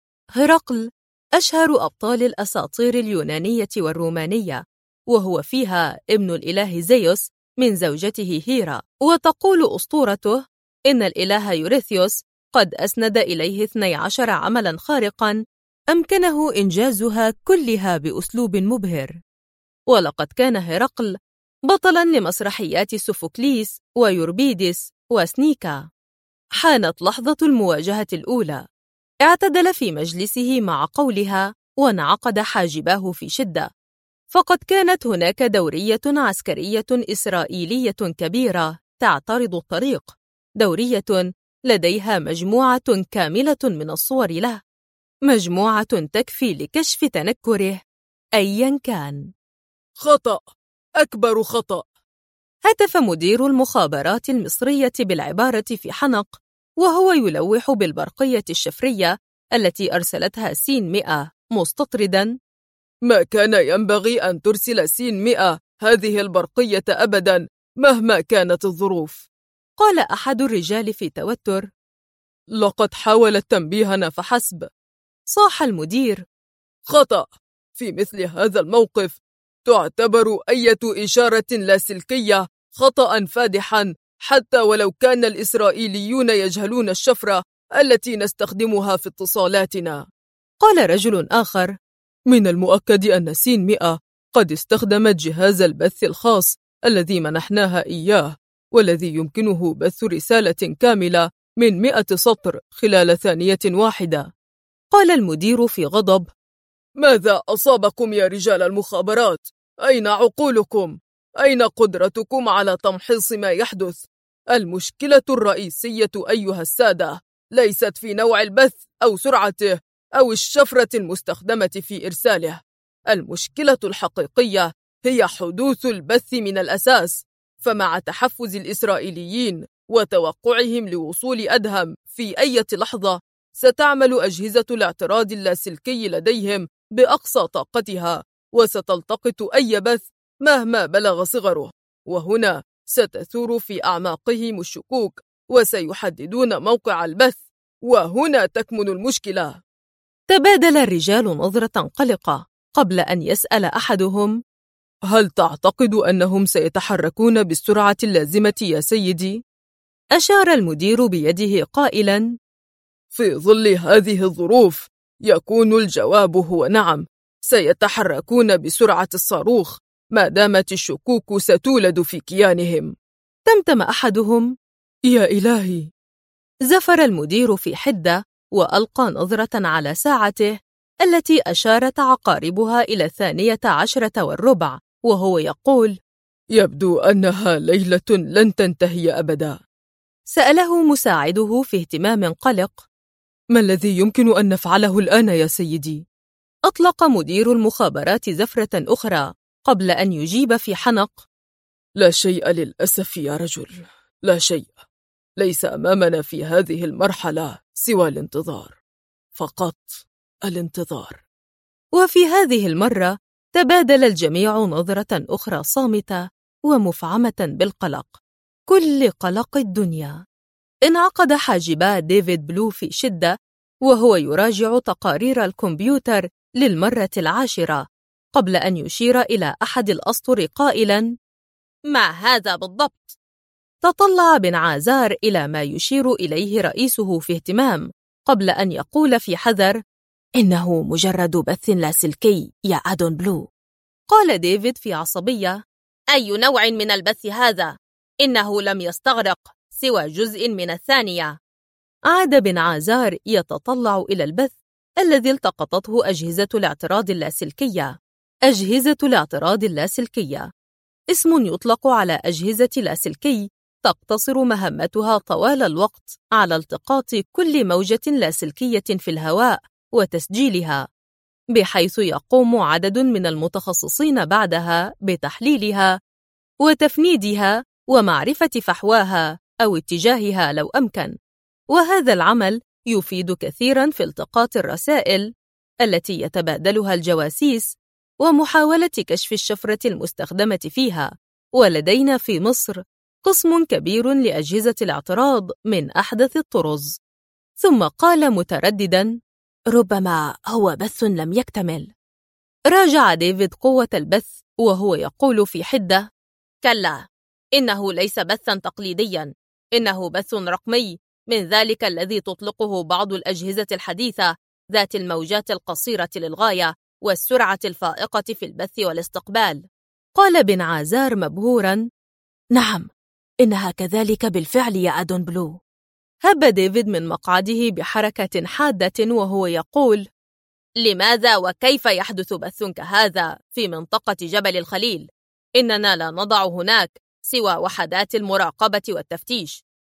هرقل أشهر أبطال الأساطير اليونانية والرومانية، وهو فيها ابن الإله زيوس من زوجته هيرا، وتقول أسطورته إن الإله يوريثيوس قد أسند إليه 12 عملاً خارقاً أمكنه إنجازها كلها بأسلوب مبهر. ولقد كان هرقل بطلاً لمسرحيات سوفوكليس ويوربيدس وسنيكا. حانت لحظة المواجهة الأولى. اعتدل في مجلسه مع قولها وانعقد حاجباه في شدة، فقد كانت هناك دورية عسكرية إسرائيلية كبيرة تعترض الطريق، دورية لديها مجموعة كاملة من الصور له، مجموعة تكفي لكشف تنكره أياً كان. خطأ، أكبر خطأ. هتف مدير المخابرات المصرية بالعبارة في حنق وهو يلوح بالبرقية الشفرية التي أرسلتها سين 100 مستطرداً: ما كان ينبغي أن ترسل سين 100 هذه البرقية أبداً مهما كانت الظروف. قال أحد الرجال في توتر: لقد حاولت تنبيهنا فحسب. صاح المدير: خطأ. في مثل هذا الموقف تعتبر أية إشارة لاسلكية خطأ فادحا، حتى ولو كان الإسرائيليون يجهلون الشفرة التي نستخدمها في اتصالاتنا. قال رجل آخر: من المؤكد أن سين 100 قد استخدمت جهاز البث الخاص الذي منحناها إياه، والذي يمكنه بث رسالة كاملة من 100 سطر خلال ثانية واحدة. قال المدير في غضب: ماذا أصابكم يا رجال المخابرات؟ أين عقولكم؟ أين قدرتكم على تمحيص ما يحدث؟ المشكلة الرئيسية أيها السادة ليست في نوع البث أو سرعته أو الشفرة المستخدمة في إرساله. المشكلة الحقيقية هي حدوث البث من الأساس. فمع تحفز الإسرائيليين وتوقعهم لوصول أدهم في أي لحظة، ستعمل أجهزة الاعتراض اللاسلكي لديهم بأقصى طاقتها، وستلتقط أي بث مهما بلغ صغره، وهنا ستثور في أعماقهم الشكوك وسيحددون موقع البث، وهنا تكمن المشكلة. تبادل الرجال نظرة قلقة قبل أن يسأل أحدهم: هل تعتقد أنهم سيتحركون بالسرعة اللازمة يا سيدي؟ أشار المدير بيده قائلاً: في ظل هذه الظروف يكون الجواب هو نعم، سيتحركون بسرعة الصاروخ ما دامت الشكوك ستولد في كيانهم. تمتم أحدهم: يا إلهي. زفر المدير في حدة وألقى نظرة على ساعته التي أشارت عقاربها إلى 12:15 وهو يقول: يبدو أنها ليلة لن تنتهي أبدا. سأله مساعده في اهتمام قلق: ما الذي يمكن أن نفعله الآن يا سيدي؟ أطلق مدير المخابرات زفرة أخرى قبل أن يجيب في حنق: لا شيء للأسف يا رجل، لا شيء. ليس أمامنا في هذه المرحلة سوى الانتظار، فقط الانتظار. وفي هذه المرة تبادل الجميع نظرة أخرى صامتة ومفعمة بالقلق، كل قلق الدنيا. انعقد حاجبا ديفيد بلو في شدة وهو يراجع تقارير الكمبيوتر للمرة 10 قبل أن يشير إلى أحد الأسطر قائلاً: ما هذا بالضبط؟ تطلع بن عازار إلى ما يشير إليه رئيسه في اهتمام قبل أن يقول في حذر: إنه مجرد بث لاسلكي يا أدون بلو. قال ديفيد في عصبية: أي نوع من البث هذا؟ إنه لم يستغرق سوى جزء من الثانية. عاد بن عازار يتطلع إلى البث الذي التقطته أجهزة الاعتراض اللاسلكية. أجهزة الاعتراض اللاسلكية اسم يطلق على أجهزة لاسلكي تقتصر مهمتها طوال الوقت على التقاط كل موجة لاسلكية في الهواء وتسجيلها، بحيث يقوم عدد من المتخصصين بعدها بتحليلها وتفنيدها ومعرفة فحواها أو اتجاهها لو أمكن. وهذا العمل يفيد كثيراً في التقاط الرسائل التي يتبادلها الجواسيس ومحاولة كشف الشفرة المستخدمة فيها. ولدينا في مصر قسم كبير لأجهزة الاعتراض من أحدث الطرز. ثم قال متردداً: ربما هو بث لم يكتمل. راجع ديفيد قوة البث وهو يقول في حدة: كلا، إنه ليس بثاً تقليدياً، إنه بث رقمي من ذلك الذي تطلقه بعض الأجهزة الحديثة ذات الموجات القصيرة للغاية والسرعة الفائقة في البث والاستقبال. قال بن عازار مبهوراً: نعم، إنها كذلك بالفعل يا أدون بلو. هب ديفيد من مقعده بحركة حادة وهو يقول: لماذا وكيف يحدث بث كهذا في منطقة جبل الخليل؟ إننا لا نضع هناك سوى وحدات المراقبة والتفتيش،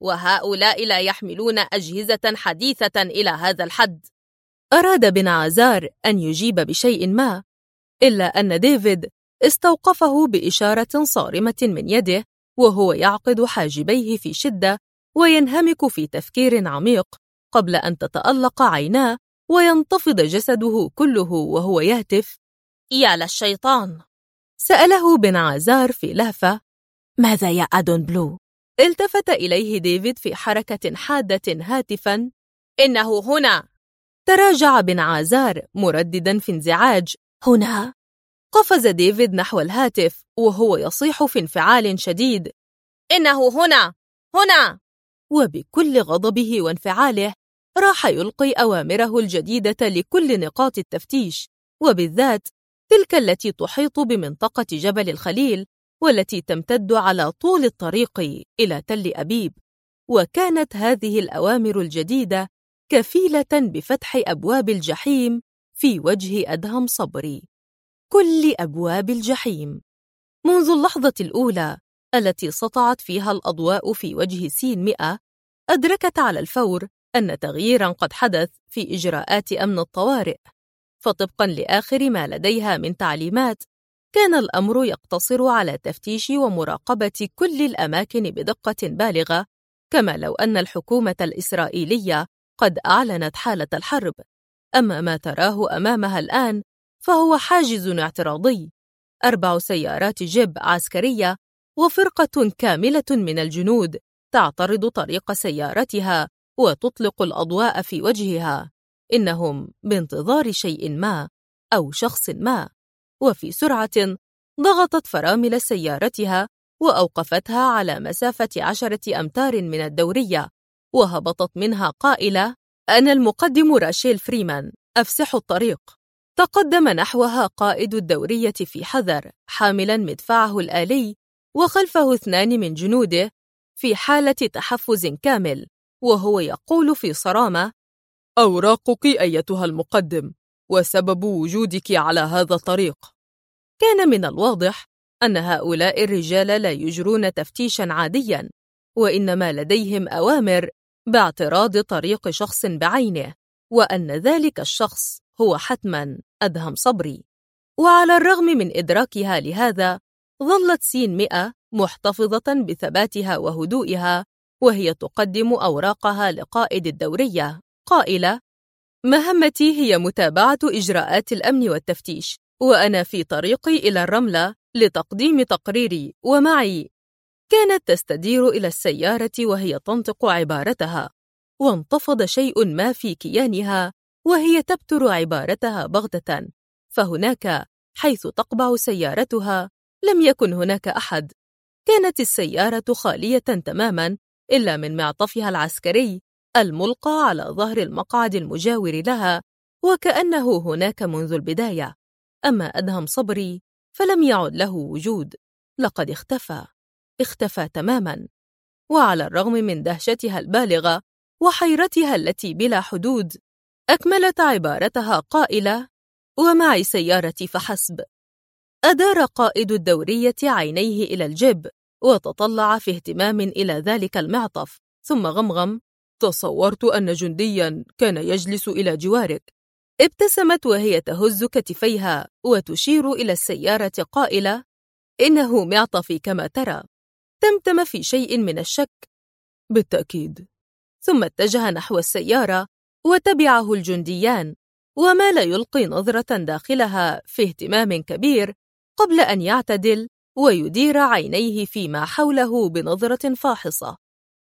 وهؤلاء لا يحملون أجهزة حديثة إلى هذا الحد. أراد بن عازار أن يجيب بشيء ما، إلا أن ديفيد استوقفه بإشارة صارمة من يده وهو يعقد حاجبيه في شدة وينهمك في تفكير عميق قبل أن تتألق عيناه وينتفض جسده كله وهو يهتف: يا للشيطان! سأله بن عازار في لهفة: ماذا يا أدون بلو؟ التفت إليه ديفيد في حركة حادة هاتفاً: إنه هنا. تراجع بن عازار مردداً في انزعاج: هنا؟ قفز ديفيد نحو الهاتف وهو يصيح في انفعال شديد: إنه هنا! هنا! وبكل غضبه وانفعاله راح يلقي أوامره الجديدة لكل نقاط التفتيش، وبالذات تلك التي تحيط بمنطقة جبل الخليل والتي تمتد على طول الطريق إلى تل أبيب. وكانت هذه الأوامر الجديدة كفيلة بفتح أبواب الجحيم في وجه أدهم صبري، كل أبواب الجحيم. منذ اللحظة الأولى التي سطعت فيها الأضواء في وجه سين 100 أدركت على الفور أن تغييراً قد حدث في إجراءات أمن الطوارئ، فطبقاً لآخر ما لديها من تعليمات كان الأمر يقتصر على تفتيش ومراقبة كل الأماكن بدقة بالغة، كما لو أن الحكومة الإسرائيلية قد أعلنت حالة الحرب. أما ما تراه أمامها الآن فهو حاجز اعتراضي، 4 سيارات جيب عسكرية وفرقة كاملة من الجنود تعترض طريق سيارتها وتطلق الأضواء في وجهها، إنهم بانتظار شيء ما أو شخص ما. وفي سرعة ضغطت فرامل سيارتها وأوقفتها على مسافة 10 أمتار من الدورية، وهبطت منها قائلة: أنا المقدم راشيل فريمان، أفسح الطريق. تقدم نحوها قائد الدورية في حذر حاملا مدفعه الآلي وخلفه 2 من جنوده في حالة تحفز كامل، وهو يقول في صرامة: أوراقك أيتها المقدم، وسبب وجودك على هذا الطريق. كان من الواضح أن هؤلاء الرجال لا يجرون تفتيشاً عادياً، وإنما لديهم أوامر باعتراض طريق شخص بعينه، وأن ذلك الشخص هو حتماً أدهم صبري. وعلى الرغم من إدراكها لهذا، ظلت سين 100 محتفظة بثباتها وهدوئها وهي تقدم أوراقها لقائد الدورية قائلة: مهمتي هي متابعة إجراءات الأمن والتفتيش، وأنا في طريقي إلى الرملة لتقديم تقريري، ومعي. كانت تستدير إلى السيارة وهي تنطق عبارتها، وانتفض شيء ما في كيانها وهي تبتر عبارتها بغتة، فهناك حيث تقبع سيارتها لم يكن هناك أحد. كانت السيارة خالية تماماً إلا من معطفها العسكري الملقى على ظهر المقعد المجاور لها، وكأنه هناك منذ البداية. أما أدهم صبري فلم يعد له وجود، لقد اختفى تماماً. وعلى الرغم من دهشتها البالغة وحيرتها التي بلا حدود، أكملت عبارتها قائلة: ومعي سيارتي فحسب. أدار قائد الدورية عينيه إلى الجيب وتطلع في اهتمام إلى ذلك المعطف، ثم غمغم: تصورت أن جندياً كان يجلس إلى جوارك. ابتسمت وهي تهز كتفيها وتشير إلى السيارة قائلة: إنه معطفي كما ترى. تمتم في شيء من الشك: بالتأكيد. ثم اتجه نحو السيارة وتبعه الجنديان، ومال يلقي نظرة داخلها في اهتمام كبير قبل أن يعتدل ويدير عينيه فيما حوله بنظرة فاحصة.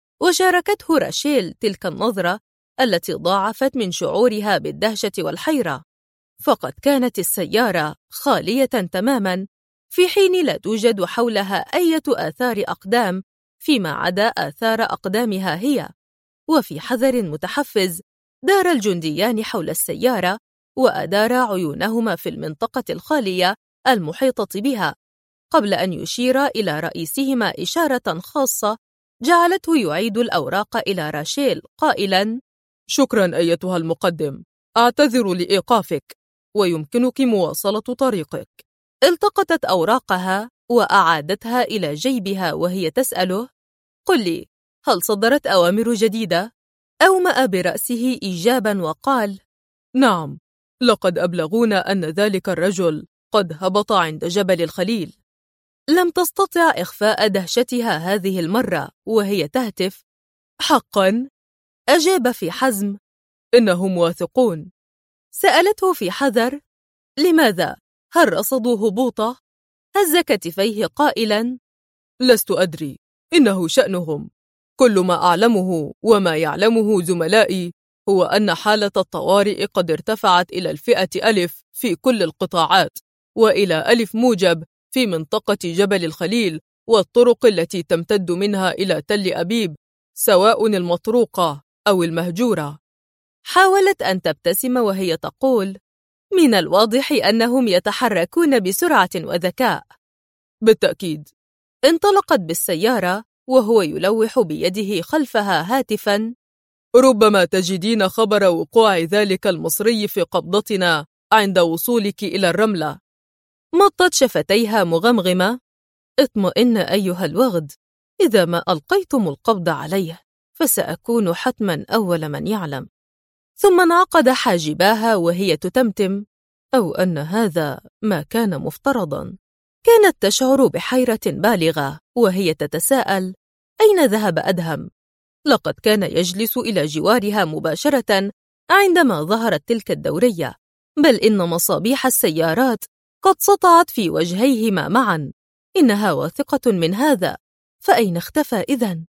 وشاركته راشيل تلك النظرة التي ضاعفت من شعورها بالدهشة والحيرة، فقد كانت السيارة خالية تماماً، في حين لا توجد حولها أي آثار أقدام فيما عدا آثار أقدامها هي. وفي حذر متحفز دار الجنديان حول السيارة وأدار عيونهما في المنطقة الخالية المحيطة بها، قبل أن يشير إلى رئيسهما إشارة خاصة جعلته يعيد الأوراق إلى راشيل قائلاً: شكراً أيتها المقدم، أعتذر لإيقافك ويمكنك مواصلة طريقك. التقطت أوراقها وأعادتها إلى جيبها وهي تسأله: قل لي، هل صدرت أوامر جديدة؟ أومأ برأسه إيجاباً وقال: نعم، لقد أبلغونا أن ذلك الرجل قد هبط عند جبل الخليل. لم تستطع إخفاء دهشتها هذه المرة وهي تهتف: حقاً؟ أجاب في حزم: إنهم واثقون. سألته في حذر: لماذا؟ هل رصدوا هبوطه؟ هز كتفيه قائلاً: لست أدري، إنه شأنهم. كل ما أعلمه وما يعلمه زملائي هو أن حالة الطوارئ قد ارتفعت إلى الفئة ألف في كل القطاعات، وإلى ألف موجب في منطقة جبل الخليل والطرق التي تمتد منها إلى تل أبيب، سواء المطروقة أو المهجورة. حاولت أن تبتسم وهي تقول: من الواضح أنهم يتحركون بسرعة وذكاء. بالتأكيد. انطلقت بالسيارة وهو يلوح بيده خلفها هاتفاً: ربما تجدين خبر وقوع ذلك المصري في قبضتنا عند وصولك إلى الرملة. مطت شفتيها مغمغمة: اطمئن أيها الوغد، إذا ما ألقيتم القبض عليه فسأكون حتماً أول من يعلم. ثم انعقد حاجباها وهي تتمتم: أو أن هذا ما كان مفترضاً. كانت تشعر بحيرة بالغة وهي تتساءل: أين ذهب أدهم؟ لقد كان يجلس إلى جوارها مباشرة عندما ظهرت تلك الدورية، بل إن مصابيح السيارات قد سطعت في وجهيهما معا. إنها واثقة من هذا، فأين اختفى إذن؟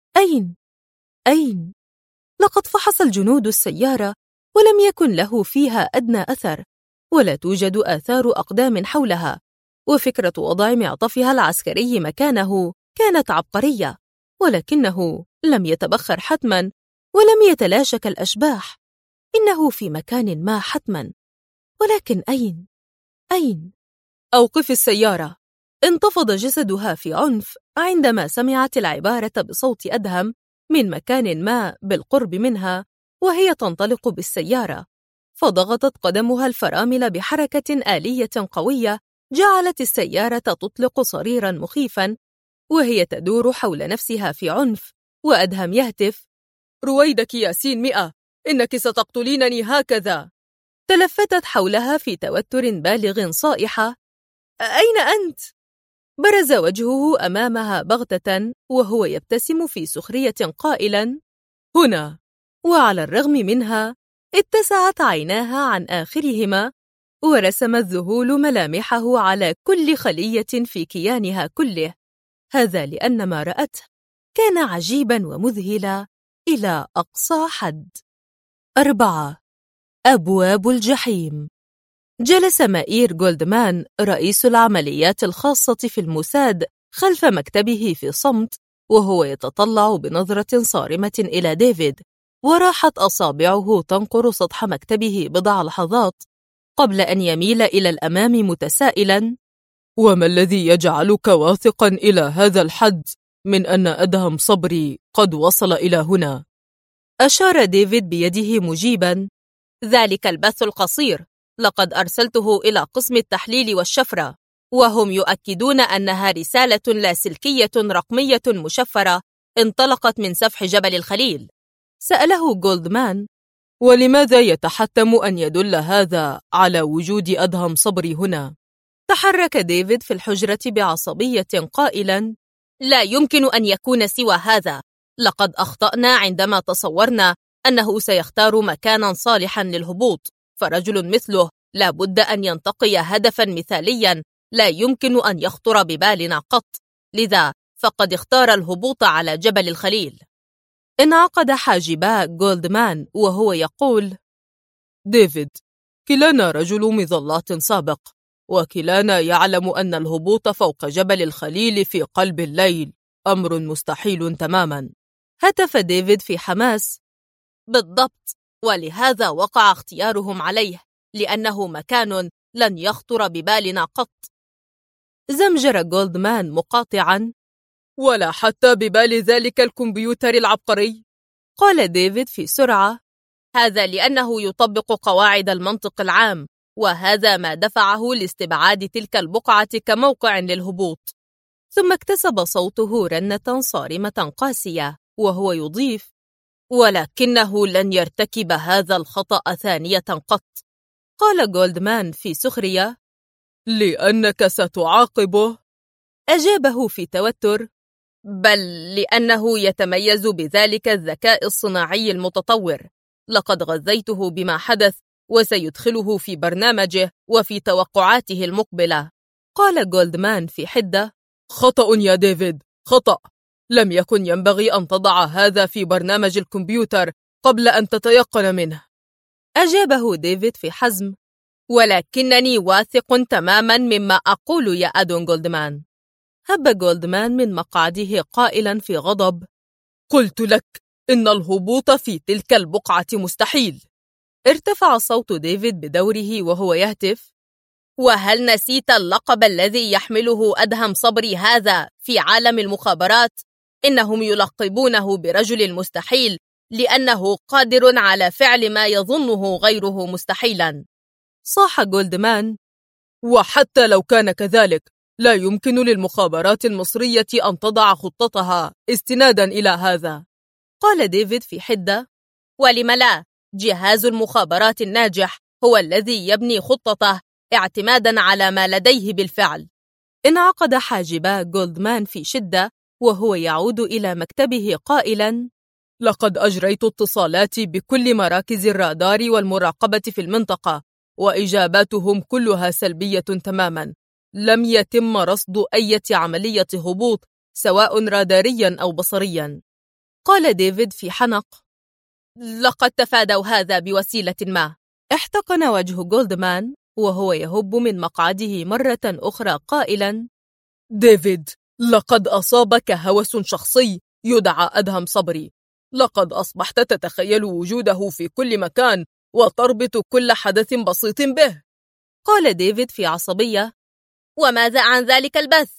أين؟ لقد فحص الجنود السيارة ولم يكن له فيها أدنى أثر، ولا توجد آثار أقدام حولها، وفكرة وضع معطفها العسكري مكانه كانت عبقرية، ولكنه لم يتبخر حتما ولم يتلاشى كالأشباح. إنه في مكان ما حتما، ولكن أين؟ أوقف السيارة. انتفض جسدها في عنف عندما سمعت العبارة بصوت أدهم من مكان ما بالقرب منها وهي تنطلق بالسيارة، فضغطت قدمها الفرامل بحركة آلية قوية جعلت السيارة تطلق صريرا مخيفا وهي تدور حول نفسها في عنف، وأدهم يهتف: رويدك يا سين 100، إنك ستقتلينني هكذا. تلفتت حولها في توتر بالغ صائحة: أين أنت؟ برز وجهه أمامها بغتة وهو يبتسم في سخرية قائلا: هنا. وعلى الرغم منها اتسعت عيناها عن آخرهما ورسم الذهول ملامحه على كل خلية في كيانها كله. هذا لأن ما رأته كان عجيبا ومذهلا إلى أقصى حد. 4. أبواب الجحيم. جلس مائير جولدمان رئيس العمليات الخاصة في الموساد خلف مكتبه في صمت وهو يتطلع بنظرة صارمة إلى ديفيد، وراحت أصابعه تنقر سطح مكتبه بضع لحظات قبل أن يميل إلى الأمام متسائلا: وما الذي يجعلك واثقا إلى هذا الحد من أن أدهم صبري قد وصل إلى هنا؟ أشار ديفيد بيده مجيبا: ذلك البث القصير، لقد أرسلته إلى قسم التحليل والشفرة، وهم يؤكدون أنها رسالة لاسلكية رقمية مشفرة انطلقت من سفح جبل الخليل. سأله جولدمان: ولماذا يتحتم أن يدل هذا على وجود أدهم صبري هنا؟ تحرك ديفيد في الحجرة بعصبية قائلاً: لا يمكن أن يكون سوى هذا. لقد أخطأنا عندما تصورنا أنه سيختار مكاناً صالحاً للهبوط، فرجل مثله لا بد أن ينتقي هدفاً مثالياً لا يمكن أن يخطر ببالنا قط، لذا فقد اختار الهبوط على جبل الخليل. انعقد حاجبا جولدمان وهو يقول: ديفيد، كلانا رجل مظلات سابق، وكلانا يعلم أن الهبوط فوق جبل الخليل في قلب الليل أمر مستحيل تماما. هتف ديفيد في حماس: بالضبط، ولهذا وقع اختيارهم عليه، لأنه مكان لن يخطر ببالنا قط. زمجر جولدمان مقاطعا: ولا حتى ببال ذلك الكمبيوتر العبقري؟ قال ديفيد في سرعة: هذا لأنه يطبق قواعد المنطق العام، وهذا ما دفعه لاستبعاد تلك البقعة كموقع للهبوط. ثم اكتسب صوته رنة صارمة قاسية وهو يضيف: ولكنه لن يرتكب هذا الخطأ ثانية قط. قال جولدمان في سخرية: لأنك ستعاقبه؟ أجابه في توتر: بل لأنه يتميز بذلك الذكاء الصناعي المتطور. لقد غذيته بما حدث وسيدخله في برنامجه وفي توقعاته المقبلة. قال جولدمان في حدة: خطأ يا ديفيد، خطأ. لم يكن ينبغي أن تضع هذا في برنامج الكمبيوتر قبل أن تتيقن منه. أجابه ديفيد في حزم: ولكنني واثق تماما مما أقول يا أدون جولدمان. هب جولدمان من مقعده قائلا في غضب: قلت لك إن الهبوط في تلك البقعة مستحيل. ارتفع صوت ديفيد بدوره وهو يهتف: وهل نسيت اللقب الذي يحمله أدهم صبري هذا في عالم المخابرات؟ إنهم يلقبونه برجل المستحيل لأنه قادر على فعل ما يظنه غيره مستحيلا. صاح جولدمان: وحتى لو كان كذلك لا يمكن للمخابرات المصرية أن تضع خطتها استنادا إلى هذا. قال ديفيد في حدة: ولم لا؟ جهاز المخابرات الناجح هو الذي يبني خطته اعتمادا على ما لديه بالفعل. انعقد حاجبا جولدمان في شدة وهو يعود إلى مكتبه قائلا: لقد أجريت اتصالات بكل مراكز الرادار والمراقبة في المنطقة، وإجاباتهم كلها سلبية تماما. لم يتم رصد أي عملية هبوط سواء راداريا أو بصريا. قال ديفيد في حنق: لقد تفادوا هذا بوسيلة ما. احتقن وجه جولدمان وهو يهب من مقعده مرة أخرى قائلا: ديفيد، لقد أصابك هوس شخصي يدعى أدهم صبري. لقد أصبحت تتخيل وجوده في كل مكان وتربط كل حدث بسيط به. قال ديفيد في عصبية: وماذا عن ذلك البث؟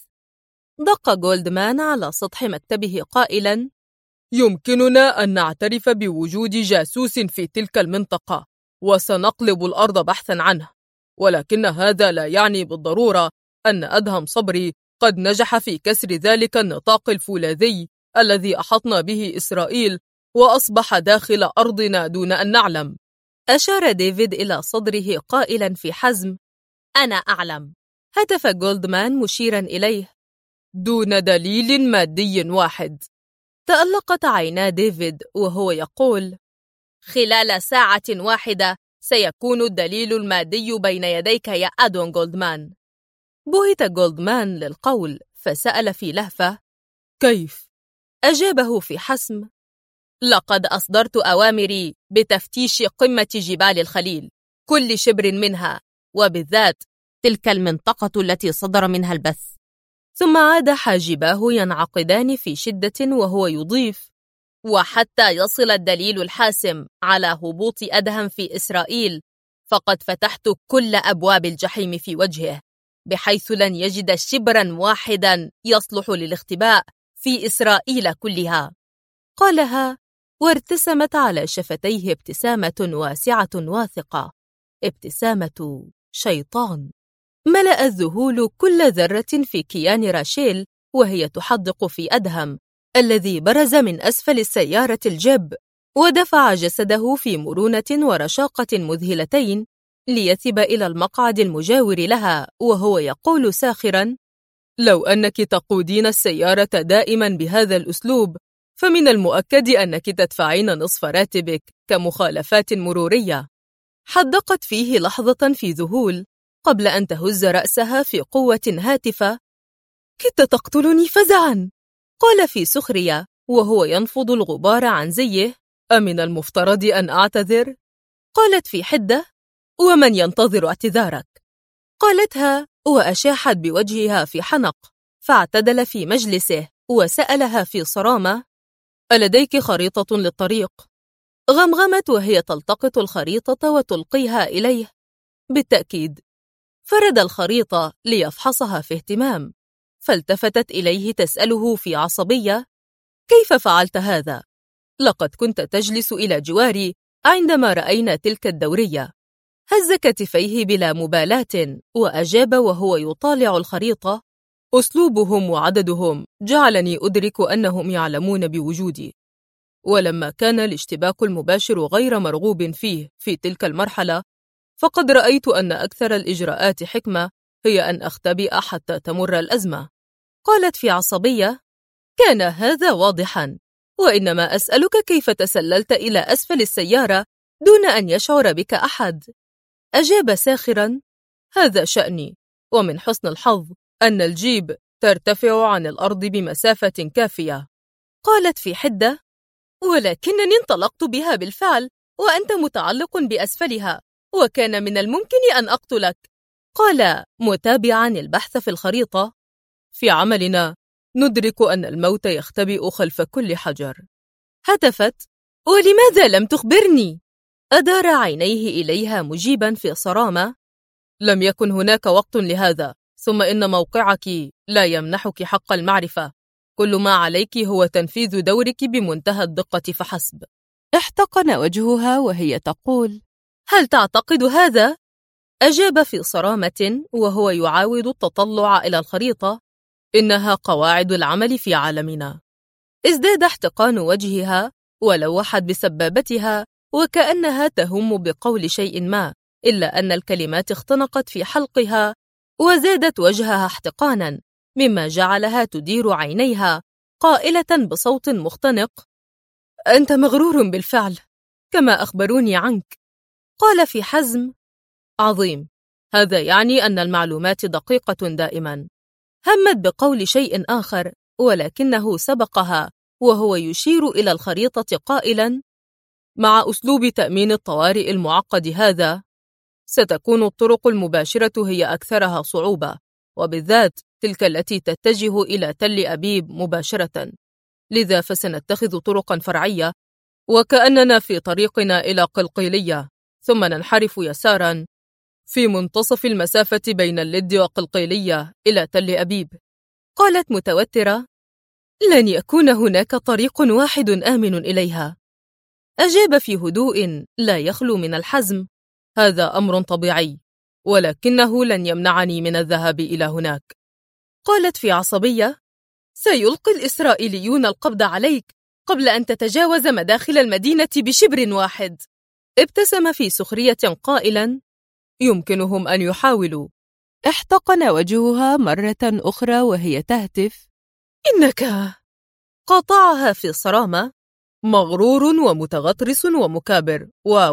دق جولدمان على سطح مكتبه قائلا: يمكننا أن نعترف بوجود جاسوس في تلك المنطقة، وسنقلب الأرض بحثا عنه، ولكن هذا لا يعني بالضرورة أن أدهم صبري قد نجح في كسر ذلك النطاق الفولاذي الذي أحطنا به إسرائيل وأصبح داخل أرضنا دون أن نعلم. أشار ديفيد إلى صدره قائلا في حزم: أنا أعلم. هتف جولدمان مشيرا إليه: دون دليل مادي واحد. تألقت عينا ديفيد وهو يقول: خلال ساعة واحدة سيكون الدليل المادي بين يديك يا أدون جولدمان. بهت جولدمان للقول فسأل في لهفة: كيف؟ أجابه في حسم: لقد أصدرت أوامري بتفتيش قمة جبال الخليل، كل شبر منها، وبالذات تلك المنطقة التي صدر منها البث. ثم عاد حاجباه ينعقدان في شدة وهو يضيف: وحتى يصل الدليل الحاسم على هبوط أدهم في إسرائيل، فقد فتحت كل أبواب الجحيم في وجهه، بحيث لن يجد شبرا واحدا يصلح للاختباء في إسرائيل كلها. قالها وارتسمت على شفتيه ابتسامة واسعة واثقة، ابتسامة شيطان. ملأ الذهول كل ذرة في كيان راشيل وهي تحدق في أدهم الذي برز من أسفل السيارة الجب، ودفع جسده في مرونة ورشاقة مذهلتين ليثب إلى المقعد المجاور لها وهو يقول ساخراً: لو أنك تقودين السيارة دائماً بهذا الأسلوب فمن المؤكد أنك تدفعين نصف راتبك كمخالفات مرورية. حدقت فيه لحظة في ذهول قبل أن تهز رأسها في قوة هاتفة: كدت تقتلني فزعاً. قال في سخرية وهو ينفض الغبار عن زيه: أمن المفترض أن أعتذر؟ قالت في حدة: ومن ينتظر اعتذارك؟ قالتها وأشاحت بوجهها في حنق، فاعتدل في مجلسه وسألها في صرامة: ألديك خريطة للطريق؟ غمغمت وهي تلتقط الخريطة وتلقيها إليه: بالتأكيد. فرد الخريطة ليفحصها في اهتمام، فالتفتت إليه تسأله في عصبية: كيف فعلت هذا؟ لقد كنت تجلس إلى جواري عندما رأينا تلك الدورية. هز كتفيه بلا مبالاة وأجاب وهو يطالع الخريطة: أسلوبهم وعددهم جعلني أدرك أنهم يعلمون بوجودي، ولما كان الاشتباك المباشر غير مرغوب فيه في تلك المرحلة فقد رأيت أن أكثر الإجراءات حكمة هي أن أختبئ حتى تمر الأزمة. قالت في عصبية: كان هذا واضحاً، وإنما أسألك كيف تسللت إلى أسفل السيارة دون أن يشعر بك أحد؟ أجاب ساخراً: هذا شأني، ومن حسن الحظ أن الجيب ترتفع عن الأرض بمسافة كافية. قالت في حدة: ولكنني انطلقت بها بالفعل وأنت متعلق بأسفلها، وكان من الممكن أن أقتلك. قال متابعاً البحث في الخريطة: في عملنا ندرك أن الموت يختبئ خلف كل حجر. هتفت: ولماذا لم تخبرني؟ أدار عينيه إليها مجيباً في صرامة: لم يكن هناك وقت لهذا، ثم إن موقعك لا يمنحك حق المعرفة. كل ما عليك هو تنفيذ دورك بمنتهى الدقة فحسب. احتقن وجهها وهي تقول: هل تعتقد هذا؟ أجاب في صرامة وهو يعاود التطلع إلى الخريطة: إنها قواعد العمل في عالمنا. ازداد احتقان وجهها ولوحت بسبابتها وكأنها تهم بقول شيء ما، إلا أن الكلمات اختنقت في حلقها وزادت وجهها احتقانا، مما جعلها تدير عينيها قائلة بصوت مختنق: أنت مغرور بالفعل كما أخبروني عنك. قال في حزم: عظيم، هذا يعني أن المعلومات دقيقة دائما. همت بقول شيء آخر ولكنه سبقها وهو يشير إلى الخريطة قائلا: مع أسلوب تأمين الطوارئ المعقد هذا ستكون الطرق المباشرة هي أكثرها صعوبة، وبالذات تلك التي تتجه إلى تل أبيب مباشرة، لذا فسنتخذ طرقا فرعية وكأننا في طريقنا إلى قلقيلية، ثم ننحرف يسارا في منتصف المسافة بين اللد وقلقيلية إلى تل أبيب. قالت متوترة: لن يكون هناك طريق واحد آمن إليها. أجاب في هدوء لا يخلو من الحزم: هذا أمر طبيعي، ولكنه لن يمنعني من الذهاب إلى هناك. قالت في عصبية: سيلقي الإسرائيليون القبض عليك قبل أن تتجاوز مداخل المدينة بشبر واحد. ابتسم في سخرية قائلا: يمكنهم أن يحاولوا. احتقن وجهها مرة أخرى وهي تهتف: إنك... قاطعها في صرامة: مغرور ومتغطرس ومكابر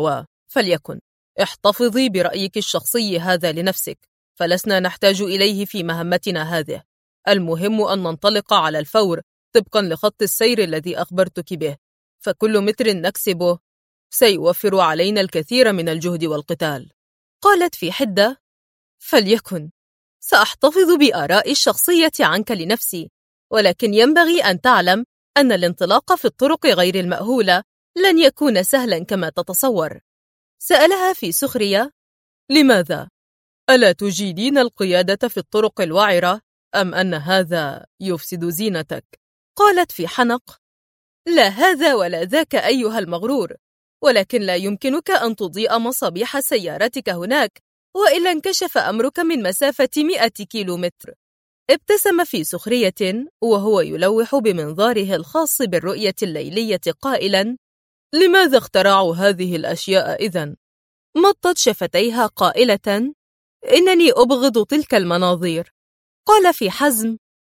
فليكن. احتفظي برأيك الشخصي هذا لنفسك، فلسنا نحتاج إليه في مهمتنا هذه. المهم أن ننطلق على الفور طبقا لخط السير الذي أخبرتك به، فكل متر نكسبه سيوفر علينا الكثير من الجهد والقتال. قالت في حدة: فليكن، سأحتفظ بآرائي الشخصية عنك لنفسي، ولكن ينبغي أن تعلم أن الانطلاق في الطرق غير المأهولة لن يكون سهلا كما تتصور. سألها في سخرية: لماذا؟ ألا تجيدين القيادة في الطرق الوعرة، أم أن هذا يفسد زينتك؟ قالت في حنق: لا هذا ولا ذاك أيها المغرور، ولكن لا يمكنك أن تضيء مصابيح سيارتك هناك وإلا انكشف أمرك من مسافة 100 كيلومتر. ابتسم في سخرية وهو يلوح بمنظاره الخاص بالرؤية الليلية قائلا: لماذا اخترعوا هذه الأشياء إذن؟ مطت شفتيها قائلة: إنني أبغض تلك المناظير. قال في حزم: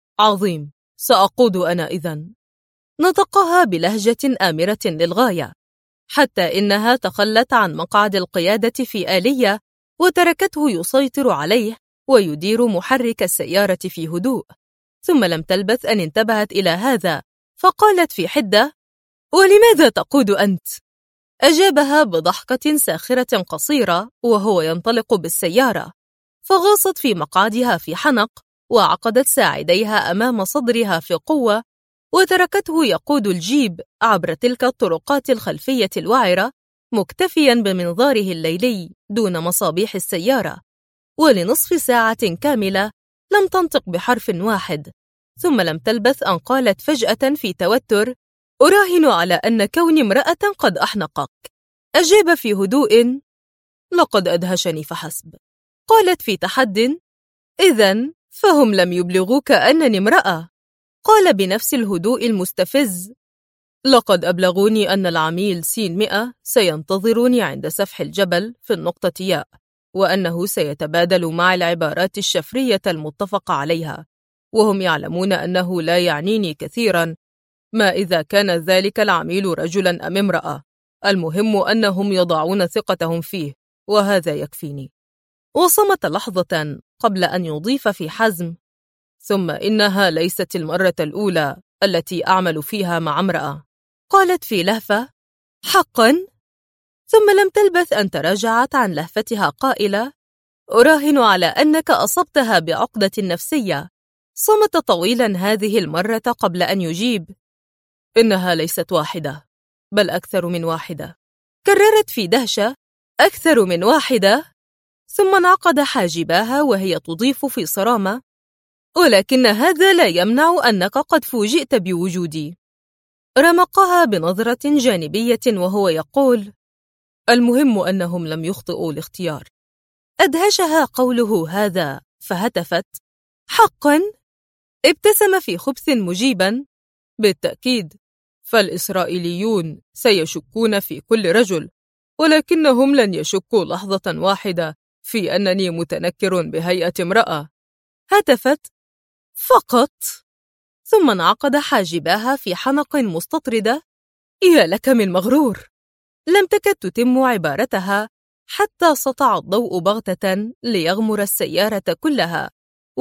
عظيم، سأقود أنا إذن. نطقها بلهجة آمرة للغاية، حتى إنها تخلت عن مقعد القيادة في آلية وتركته يسيطر عليه ويدير محرك السيارة في هدوء. ثم لم تلبث أن انتبهت إلى هذا فقالت في حدة: ولماذا تقود أنت؟ أجابها بضحكة ساخرة قصيرة وهو ينطلق بالسيارة، فغاصت في مقعدها في حنق وعقدت ساعديها أمام صدرها في قوة وتركته يقود الجيب عبر تلك الطرقات الخلفية الوعرة مكتفيا بمنظاره الليلي دون مصابيح السيارة. ولنصف ساعة كاملة لم تنطق بحرف واحد، ثم لم تلبث أن قالت فجأة في توتر: أراهن على أن كوني امرأة قد أحنقك. أجاب في هدوء: لقد أدهشني فحسب. قالت في تحد: إذن فهم لم يبلغوك أنني امرأة. قال بنفس الهدوء المستفز: لقد أبلغوني أن العميل س100 سينتظرني عند سفح الجبل في النقطة ياء، وأنه سيتبادل معي العبارات الشفرية المتفق عليها، وهم يعلمون أنه لا يعنيني كثيرا ما إذا كان ذلك العميل رجلا أم امرأة، المهم أنهم يضعون ثقتهم فيه، وهذا يكفيني. وصمت لحظة قبل أن يضيف في حزم: ثم إنها ليست المرة الأولى التي أعمل فيها مع امرأة. قالت في لهفة: حقا؟ ثم لم تلبث أن تراجعت عن لهفتها قائلة: أراهن على أنك أصبتها بعقدة نفسية. صمت طويلا هذه المرة قبل أن يجيب: إنها ليست واحدة، بل أكثر من واحدة. كررت في دهشة: أكثر من واحدة؟ ثم انعقد حاجباها وهي تضيف في صرامة: ولكن هذا لا يمنع أنك قد فوجئت بوجودي. رمقها بنظرة جانبية وهو يقول: المهم أنهم لم يخطئوا الاختيار. أدهشها قوله هذا فهتفت: حقا؟ ابتسم في خبث مجيبا: بالتأكيد، فالإسرائيليون سيشكون في كل رجل، ولكنهم لن يشكوا لحظة واحدة في أنني متنكر بهيئة امرأة. هتفت: فقط. ثم انعقد حاجباها في حنق مستطردة: يا لك من مغرور. لم تكد تتم عبارتها حتى سطع الضوء بغتة ليغمر السيارة كلها،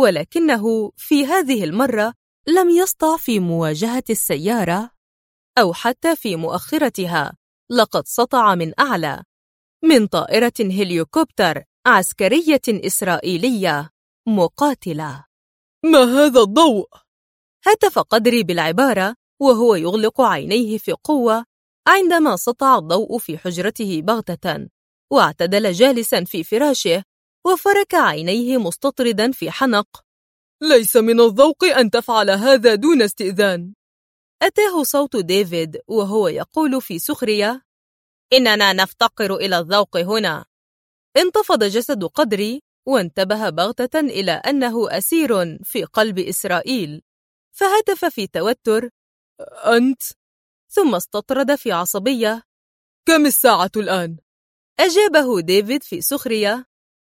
ولكنه في هذه المرة لم يسطع في مواجهة السيارة أو حتى في مؤخرتها، لقد سطع من أعلى، من طائرة هليكوبتر عسكرية إسرائيلية مقاتلة. ما هذا الضوء؟ هتف قدري بالعبارة وهو يغلق عينيه في قوة عندما سطع الضوء في حجرته بغتة، واعتدل جالسا في فراشه وفرك عينيه مستطردا في حنق: ليس من الذوق أن تفعل هذا دون استئذان. أتاه صوت ديفيد وهو يقول في سخرية: إننا نفتقر إلى الذوق هنا. انتفض جسد قدري وانتبه بغتة إلى أنه أسير في قلب إسرائيل، فهتف في توتر: أنت؟ ثم استطرد في عصبية: كم الساعة الآن؟ أجابه ديفيد في سخرية: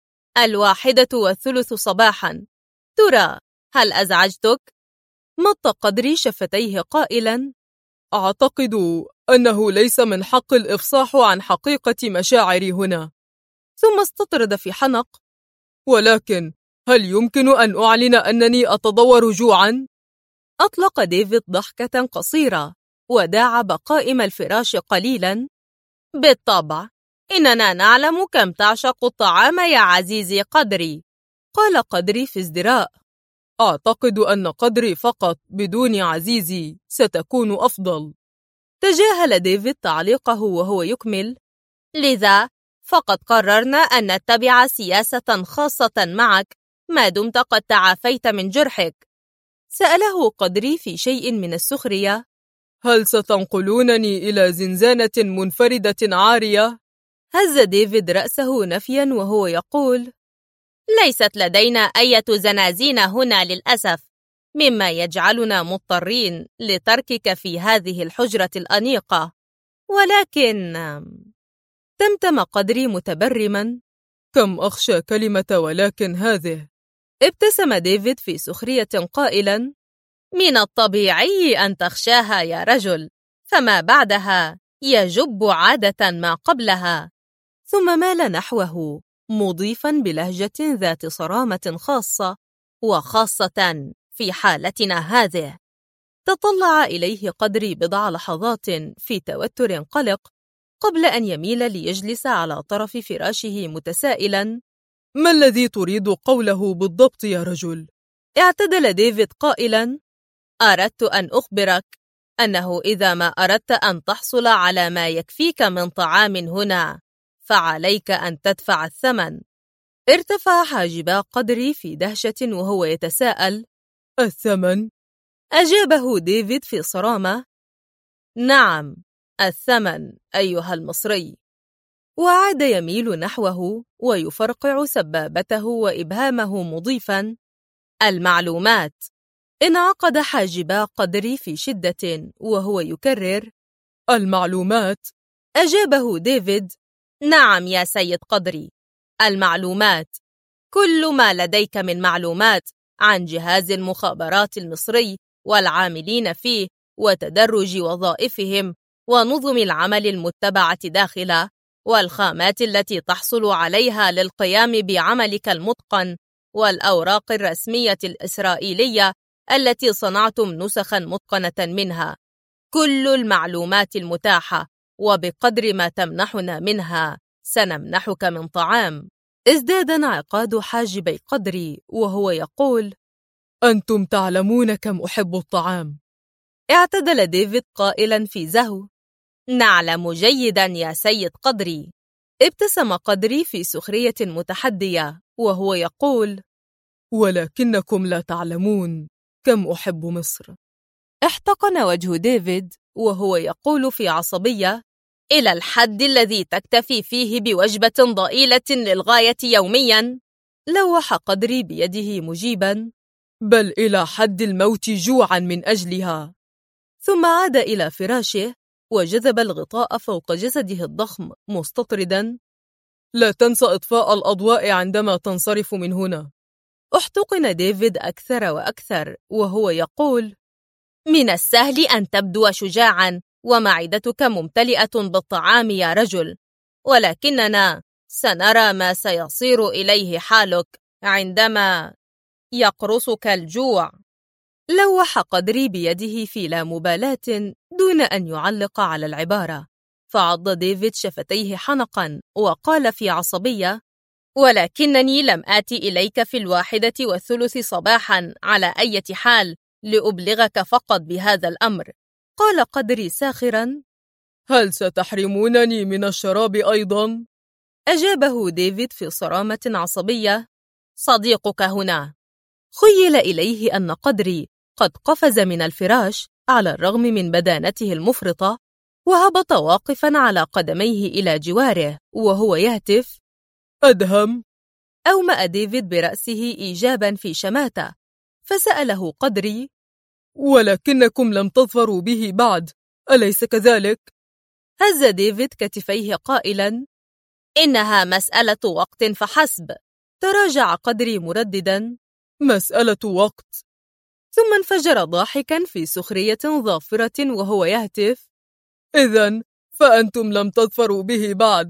1:03 صباحا. ترى هل أزعجتك؟ مط قدري شفتيه قائلا: أعتقد أنه ليس من حق الإفصاح عن حقيقة مشاعري هنا. ثم استطرد في حنق: ولكن هل يمكن أن أعلن أنني أتضور جوعا؟ أطلق ديفيد ضحكة قصيرة وداعب قائم الفراش قليلا: بالطبع، إننا نعلم كم تعشق الطعام يا عزيزي قدري. قال قدري في ازدراء: أعتقد أن قدري فقط بدون عزيزي ستكون أفضل. تجاهل ديفيد تعليقه وهو يكمل: لذا فقد قررنا أن نتبع سياسة خاصة معك ما دمت قد تعافيت من جرحك. سأله قدري في شيء من السخرية: هل ستنقلونني إلى زنزانة منفردة عارية؟ هز ديفيد رأسه نفيا وهو يقول: ليست لدينا أي زنازين هنا للأسف، مما يجعلنا مضطرين لتركك في هذه الحجرة الأنيقة. ولكن تمتم قدري متبرما. كم أخشى كلمة ولكن هذه. ابتسم ديفيد في سخرية قائلا: من الطبيعي أن تخشاها يا رجل، فما بعدها يجب عادة ما قبلها. ثم مال نحوه مضيفا بلهجة ذات صرامة خاصة، وخاصة في حالتنا هذه. تطلع إليه قدري بضع لحظات في توتر قلق قبل أن يميل ليجلس على طرف فراشه متسائلا: ما الذي تريد قوله بالضبط يا رجل؟ اعتدل ديفيد قائلا: أردت أن أخبرك أنه إذا ما أردت أن تحصل على ما يكفيك من طعام هنا فعليك أن تدفع الثمن. ارتفع حاجبا قدري في دهشة وهو يتساءل: الثمن؟ أجابه ديفيد في صرامة: نعم، الثمن أيها المصري. وعاد يميل نحوه ويفرقع سبابته وإبهامه مضيفا: المعلومات. انعقد حاجبا قدري في شدة وهو يكرر: المعلومات. أجابه ديفيد: نعم يا سيد قدري، المعلومات. كل ما لديك من معلومات عن جهاز المخابرات المصري والعاملين فيه وتدرج وظائفهم ونظم العمل المتبعة داخله والخامات التي تحصل عليها للقيام بعملك المتقن والأوراق الرسمية الإسرائيلية التي صنعتم نسخا متقنة منها. كل المعلومات المتاحة، وبقدر ما تمنحنا منها سنمنحك من طعام. ازداد انعقاد حاجبي قدري وهو يقول: أنتم تعلمون كم أحب الطعام. اعتدل ديفيد قائلا في زهو: نعلم جيدا يا سيد قدري. ابتسم قدري في سخرية متحدية وهو يقول: ولكنكم لا تعلمون كم أحب مصر. احتقن وجه ديفيد وهو يقول في عصبية: إلى الحد الذي تكتفي فيه بوجبة ضئيلة للغاية يوميا؟ لوح قدري بيده مجيبا: بل إلى حد الموت جوعا من أجلها. ثم عاد إلى فراشه وجذب الغطاء فوق جسده الضخم مستطردا: لا تنسى إطفاء الأضواء عندما تنصرف من هنا. احتقن ديفيد أكثر وأكثر وهو يقول: من السهل أن تبدو شجاعا ومعدتك ممتلئة بالطعام يا رجل، ولكننا سنرى ما سيصير إليه حالك عندما يقرصك الجوع. لوح قدري بيده في لا مبالاة دون أن يعلق على العبارة، فعض ديفيد شفتيه حنقا وقال في عصبية: ولكنني لم آتي إليك في 1:30 صباحا على أي حال لأبلغك فقط بهذا الأمر. قال قدري ساخرا: هل ستحرمونني من الشراب أيضا؟ أجابه ديفيد في صرامة عصبية: صديقك هنا. خيل إليه أن قدري قد قفز من الفراش على الرغم من بدانته المفرطة، وهبط واقفا على قدميه إلى جواره وهو يهتف: أدهم. أومأ ديفيد برأسه إيجابا في شماتة، فسأله قدري: ولكنكم لم تظفروا به بعد، أليس كذلك؟ هز ديفيد كتفيه قائلا: إنها مسألة وقت فحسب. تراجع قدري مرددا: مسألة وقت. ثم انفجر ضاحكا في سخرية ظافرة وهو يهتف: إذن فأنتم لم تظفروا به بعد.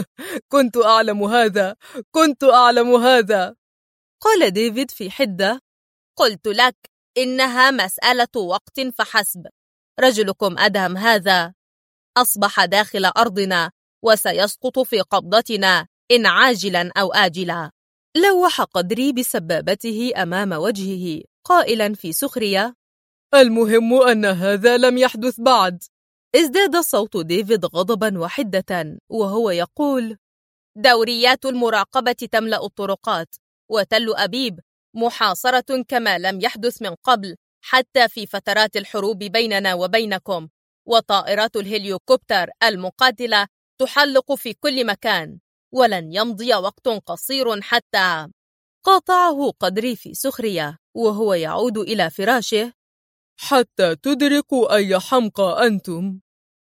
كنت أعلم هذا، كنت أعلم هذا. قال ديفيد في حدة: قلت لك إنها مسألة وقت فحسب. رجلكم أدهم هذا أصبح داخل أرضنا وسيسقط في قبضتنا إن عاجلا أو آجلا. لوح قدري بسبابته أمام وجهه قائلا في سخرية: المهم أن هذا لم يحدث بعد. ازداد صوت ديفيد غضبا وحدة وهو يقول: دوريات المراقبة تملأ الطرقات، وتل أبيب محاصرة كما لم يحدث من قبل حتى في فترات الحروب بيننا وبينكم، وطائرات الهليوكوبتر المقاتلة تحلق في كل مكان، ولن يمضي وقت قصير حتى قاطعه قدري في سخرية وهو يعود إلى فراشه. حتى تدركوا أي حمقى أنتم.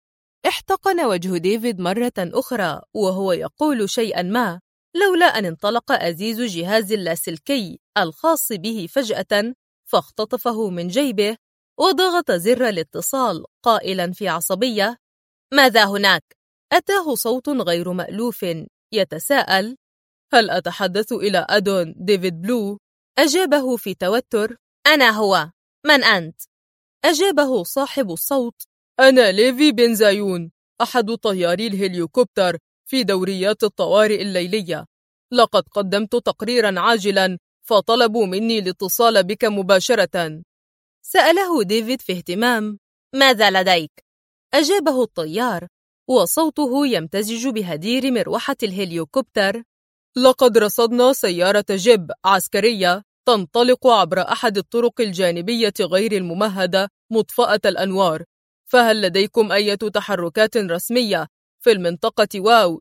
احتقن وجه ديفيد مرة أخرى وهو يقول شيئا ما، لولا أن انطلق أزيز جهاز اللاسلكي الخاص به فجأة فاختطفه من جيبه وضغط زر الاتصال قائلا في عصبية: ماذا هناك؟ أتاه صوت غير مألوف يتساءل: هل أتحدث إلى أدون ديفيد بلو؟ أجابه في توتر: أنا هو، من أنت؟ أجابه صاحب الصوت: أنا ليفي بن زايون، أحد طياري الهليكوبتر في دوريات الطوارئ الليلية. لقد قدمت تقريرا عاجلا فطلبوا مني الاتصال بك مباشرة. سأله ديفيد في اهتمام: ماذا لديك؟ أجابه الطيار وصوته يمتزج بهدير مروحة الهليكوبتر: لقد رصدنا سيارة جيب عسكرية تنطلق عبر أحد الطرق الجانبية غير الممهدة مطفأة الأنوار، فهل لديكم أي تحركات رسمية في المنطقة واو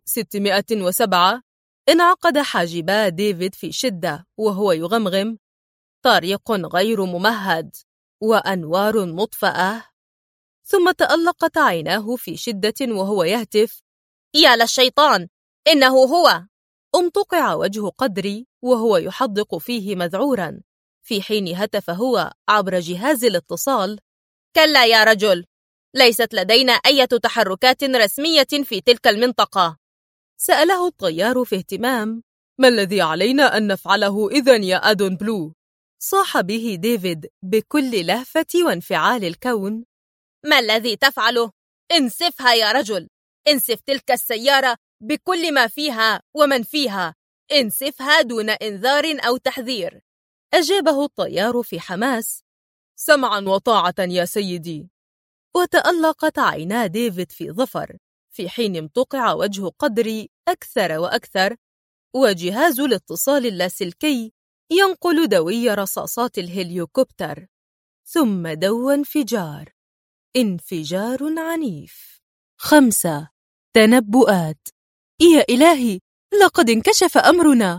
607؟ انعقد حاجبا ديفيد في شدة وهو يغمغم: طريق غير ممهد وأنوار مطفأة. ثم تألقت عيناه في شدة وهو يهتف: يا للشيطان، إنه هو! امتقع وجه قدري وهو يحدق فيه مذعورا، في حين هتف هو عبر جهاز الاتصال: كلا يا رجل، ليست لدينا أي تحركات رسمية في تلك المنطقة. سأله الطيار في اهتمام: ما الذي علينا أن نفعله إذن يا أدون بلو؟ صاح به ديفيد بكل لهفة وانفعال الكون: ما الذي تفعله؟ انسفها يا رجل، انسف تلك السيارة بكل ما فيها ومن فيها، انسفها دون إنذار أو تحذير. أجابه الطيار في حماس: سمعا وطاعة يا سيدي. وتألقت عينا ديفيد في ظفر، في حين امتقع وجه قدري أكثر وأكثر، وجهاز الاتصال اللاسلكي ينقل دوي رصاصات الهليكوبتر. ثم دوى انفجار عنيف. 5. تنبؤات. يا إلهي، لقد انكشف أمرنا!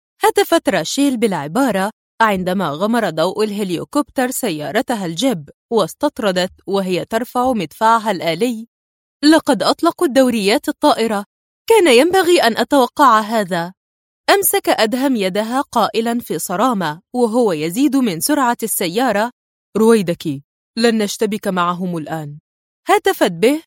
هتفت راشيل بالعبارة عندما غمر ضوء الهليكوبتر سيارتها الجيب واستطردت وهي ترفع مدفعها الآلي. لقد أطلقوا الدوريات الطائرة، كان ينبغي أن أتوقع هذا. أمسك أدهم يدها قائلا في صرامة وهو يزيد من سرعة السيارة: رويدك، لن نشتبك معهم الآن. هتفت به: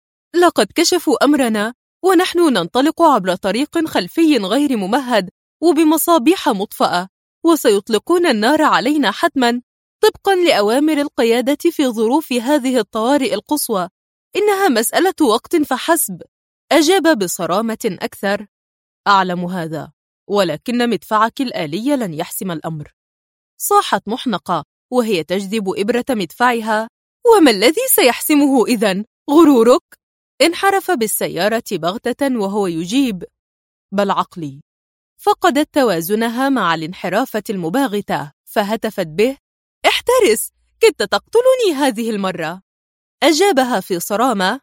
لقد كشفوا أمرنا ونحن ننطلق عبر طريق خلفي غير ممهد وبمصابيح مطفأة، وسيطلقون النار علينا حتما طبقا لأوامر القيادة في ظروف هذه الطوارئ القصوى. إنها مسألة وقت فحسب. أجاب بصرامة أكثر: أعلم هذا، ولكن مدفعك الآلي لن يحسم الأمر. صاحت محنقة وهي تجذب إبرة مدفعها: وما الذي سيحسمه إذن؟ غرورك؟ انحرف بالسيارة بغتة وهو يجيب: بل عقلي. فقدت توازنها مع الانحرافة المباغتة فهتفت به: احترس، كدت تقتلني هذه المرة. أجابها في صرامة: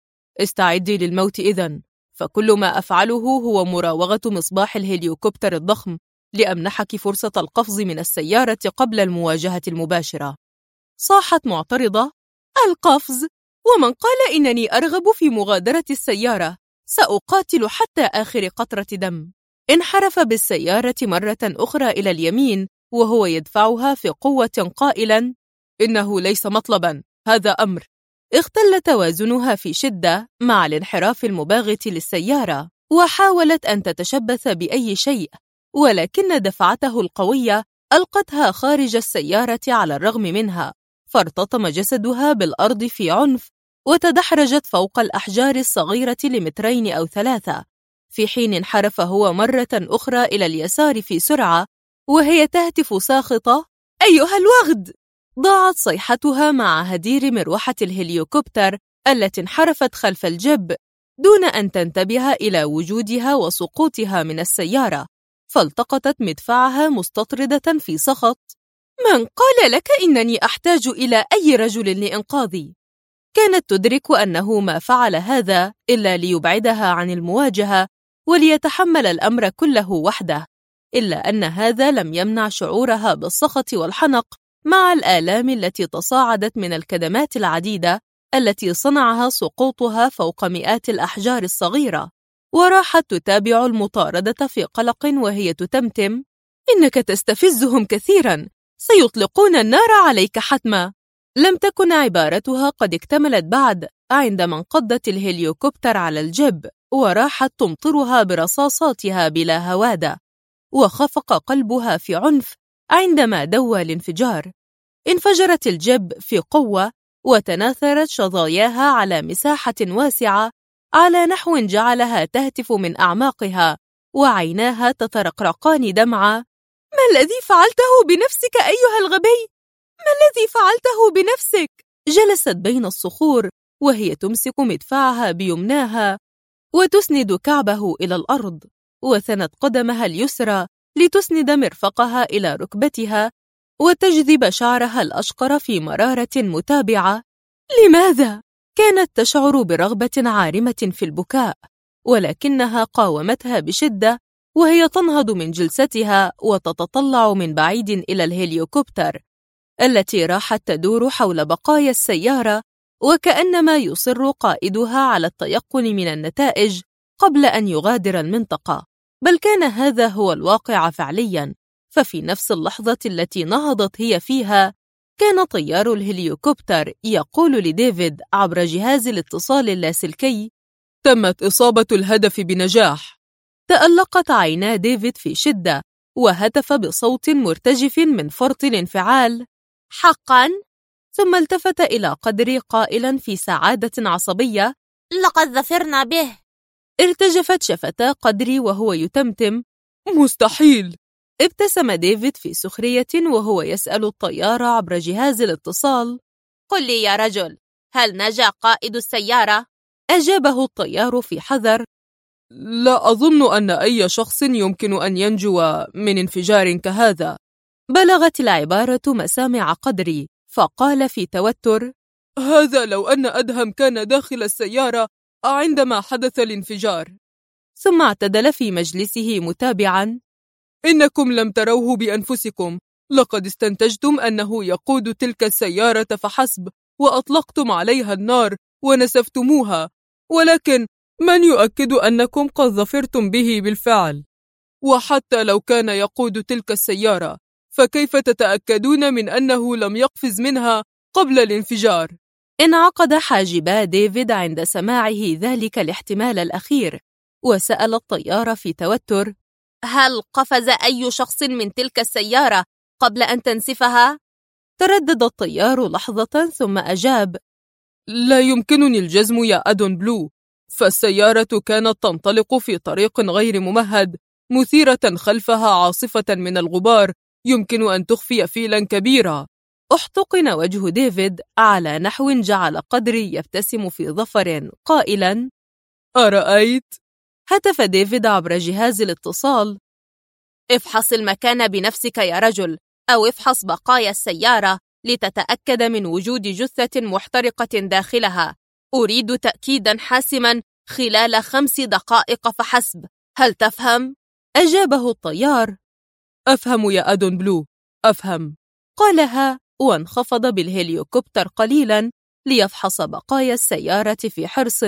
استعدي للموت إذن، فكل ما أفعله هو مراوغة مصباح الهليكوبتر الضخم لأمنحك فرصة القفز من السيارة قبل المواجهة المباشرة. صاحت معترضة: القفز؟ ومن قال إنني أرغب في مغادرة السيارة؟ سأقاتل حتى آخر قطرة دم. انحرف بالسيارة مرة أخرى إلى اليمين وهو يدفعها في قوة قائلا: إنه ليس مطلبا، هذا أمر. اختل توازنها في شدة مع الانحراف المباغت للسيارة، وحاولت أن تتشبث بأي شيء، ولكن دفعته القوية ألقتها خارج السيارة على الرغم منها، فارتطم جسدها بالأرض في عنف وتدحرجت فوق الأحجار الصغيرة لمترين أو 3، في حين انحرف هو مرة أخرى إلى اليسار في سرعة وهي تهتف ساخطة: أيها الوغد! ضاعت صيحتها مع هدير مروحة الهليكوبتر التي انحرفت خلف الجب دون أن تنتبه إلى وجودها وسقوطها من السيارة، فالتقطت مدفعها مستطردة في سخط: من قال لك إنني أحتاج إلى أي رجل لإنقاذي؟ كانت تدرك أنه ما فعل هذا إلا ليبعدها عن المواجهة وليتحمل الأمر كله وحده، إلا أن هذا لم يمنع شعورها بالسخط والحنق مع الآلام التي تصاعدت من الكدمات العديدة التي صنعها سقوطها فوق مئات الأحجار الصغيرة. وراحت تتابع المطاردة في قلق وهي تتمتم: إنك تستفزهم كثيراً، سيطلقون النار عليك حتماً. لم تكن عبارتها قد اكتملت بعد عندما انقضت الهليوكوبتر على الجب وراحت تمطرها برصاصاتها بلا هوادة، وخفق قلبها في عنف عندما دوى الانفجار. انفجرت الجب في قوة وتناثرت شظاياها على مساحة واسعة على نحو جعلها تهتف من أعماقها وعيناها تترقرقان دمعا: ما الذي فعلته بنفسك أيها الغبي؟ ما الذي فعلته بنفسك؟ جلست بين الصخور وهي تمسك مدفعها بيمناها وتسند كعبه إلى الأرض، وثنت قدمها اليسرى لتسند مرفقها إلى ركبتها وتجذب شعرها الأشقر في مرارة متابعة. لماذا؟ كانت تشعر برغبة عارمة في البكاء، ولكنها قاومتها بشدة وهي تنهض من جلستها وتتطلع من بعيد إلى الهليوكوبتر التي راحت تدور حول بقايا السيارة، وكأنما يصر قائدها على التيقن من النتائج قبل أن يغادر المنطقة. بل كان هذا هو الواقع فعلياً، ففي نفس اللحظة التي نهضت هي فيها كان طيار الهليوكوبتر يقول لديفيد عبر جهاز الاتصال اللاسلكي: تمت إصابة الهدف بنجاح. تألقت عينا ديفيد في شدة وهتف بصوت مرتجف من فرط الانفعال: حقاً؟ ثم التفت إلى قدري قائلاً في سعادة عصبية: لقد ظفرنا به. ارتجفت شفتا قدري وهو يتمتم: مستحيل. ابتسم ديفيد في سخرية وهو يسأل الطيار عبر جهاز الاتصال: قل لي يا رجل، هل نجا قائد السيارة؟ أجابه الطيار في حذر: لا أظن أن أي شخص يمكن أن ينجو من انفجار كهذا. بلغت العبارة مسامع قدري فقال في توتر: هذا لو أن أدهم كان داخل السيارة عندما حدث الانفجار. ثم اعتدل في مجلسه متابعاً: إنكم لم تروه بأنفسكم، لقد استنتجتم أنه يقود تلك السيارة فحسب، وأطلقتم عليها النار ونسفتموها، ولكن من يؤكد أنكم قد ظفرتم به بالفعل؟ وحتى لو كان يقود تلك السيارة، فكيف تتأكدون من أنه لم يقفز منها قبل الانفجار؟ انعقد حاجبا ديفيد عند سماعه ذلك الاحتمال الأخير، وسأل الطيار في توتر: هل قفز أي شخص من تلك السيارة قبل أن تنسفها؟ تردد الطيار لحظة ثم أجاب: لا يمكنني الجزم يا أدون بلو، فالسيارة كانت تنطلق في طريق غير ممهد، مثيرة خلفها عاصفة من الغبار يمكن أن تخفي فيلا كبيرا. احتقن وجه ديفيد على نحو جعل قدري يبتسم في ظفر قائلا: أرأيت؟ هتف ديفيد عبر جهاز الاتصال: افحص المكان بنفسك يا رجل، أو افحص بقايا السيارة لتتأكد من وجود جثة محترقة داخلها. أريد تأكيدا حاسما خلال 5 دقائق فحسب، هل تفهم؟ أجابه الطيار: أفهم يا أدون بلو، أفهم. قالها وانخفض بالهليوكوبتر قليلا ليفحص بقايا السيارة في حرص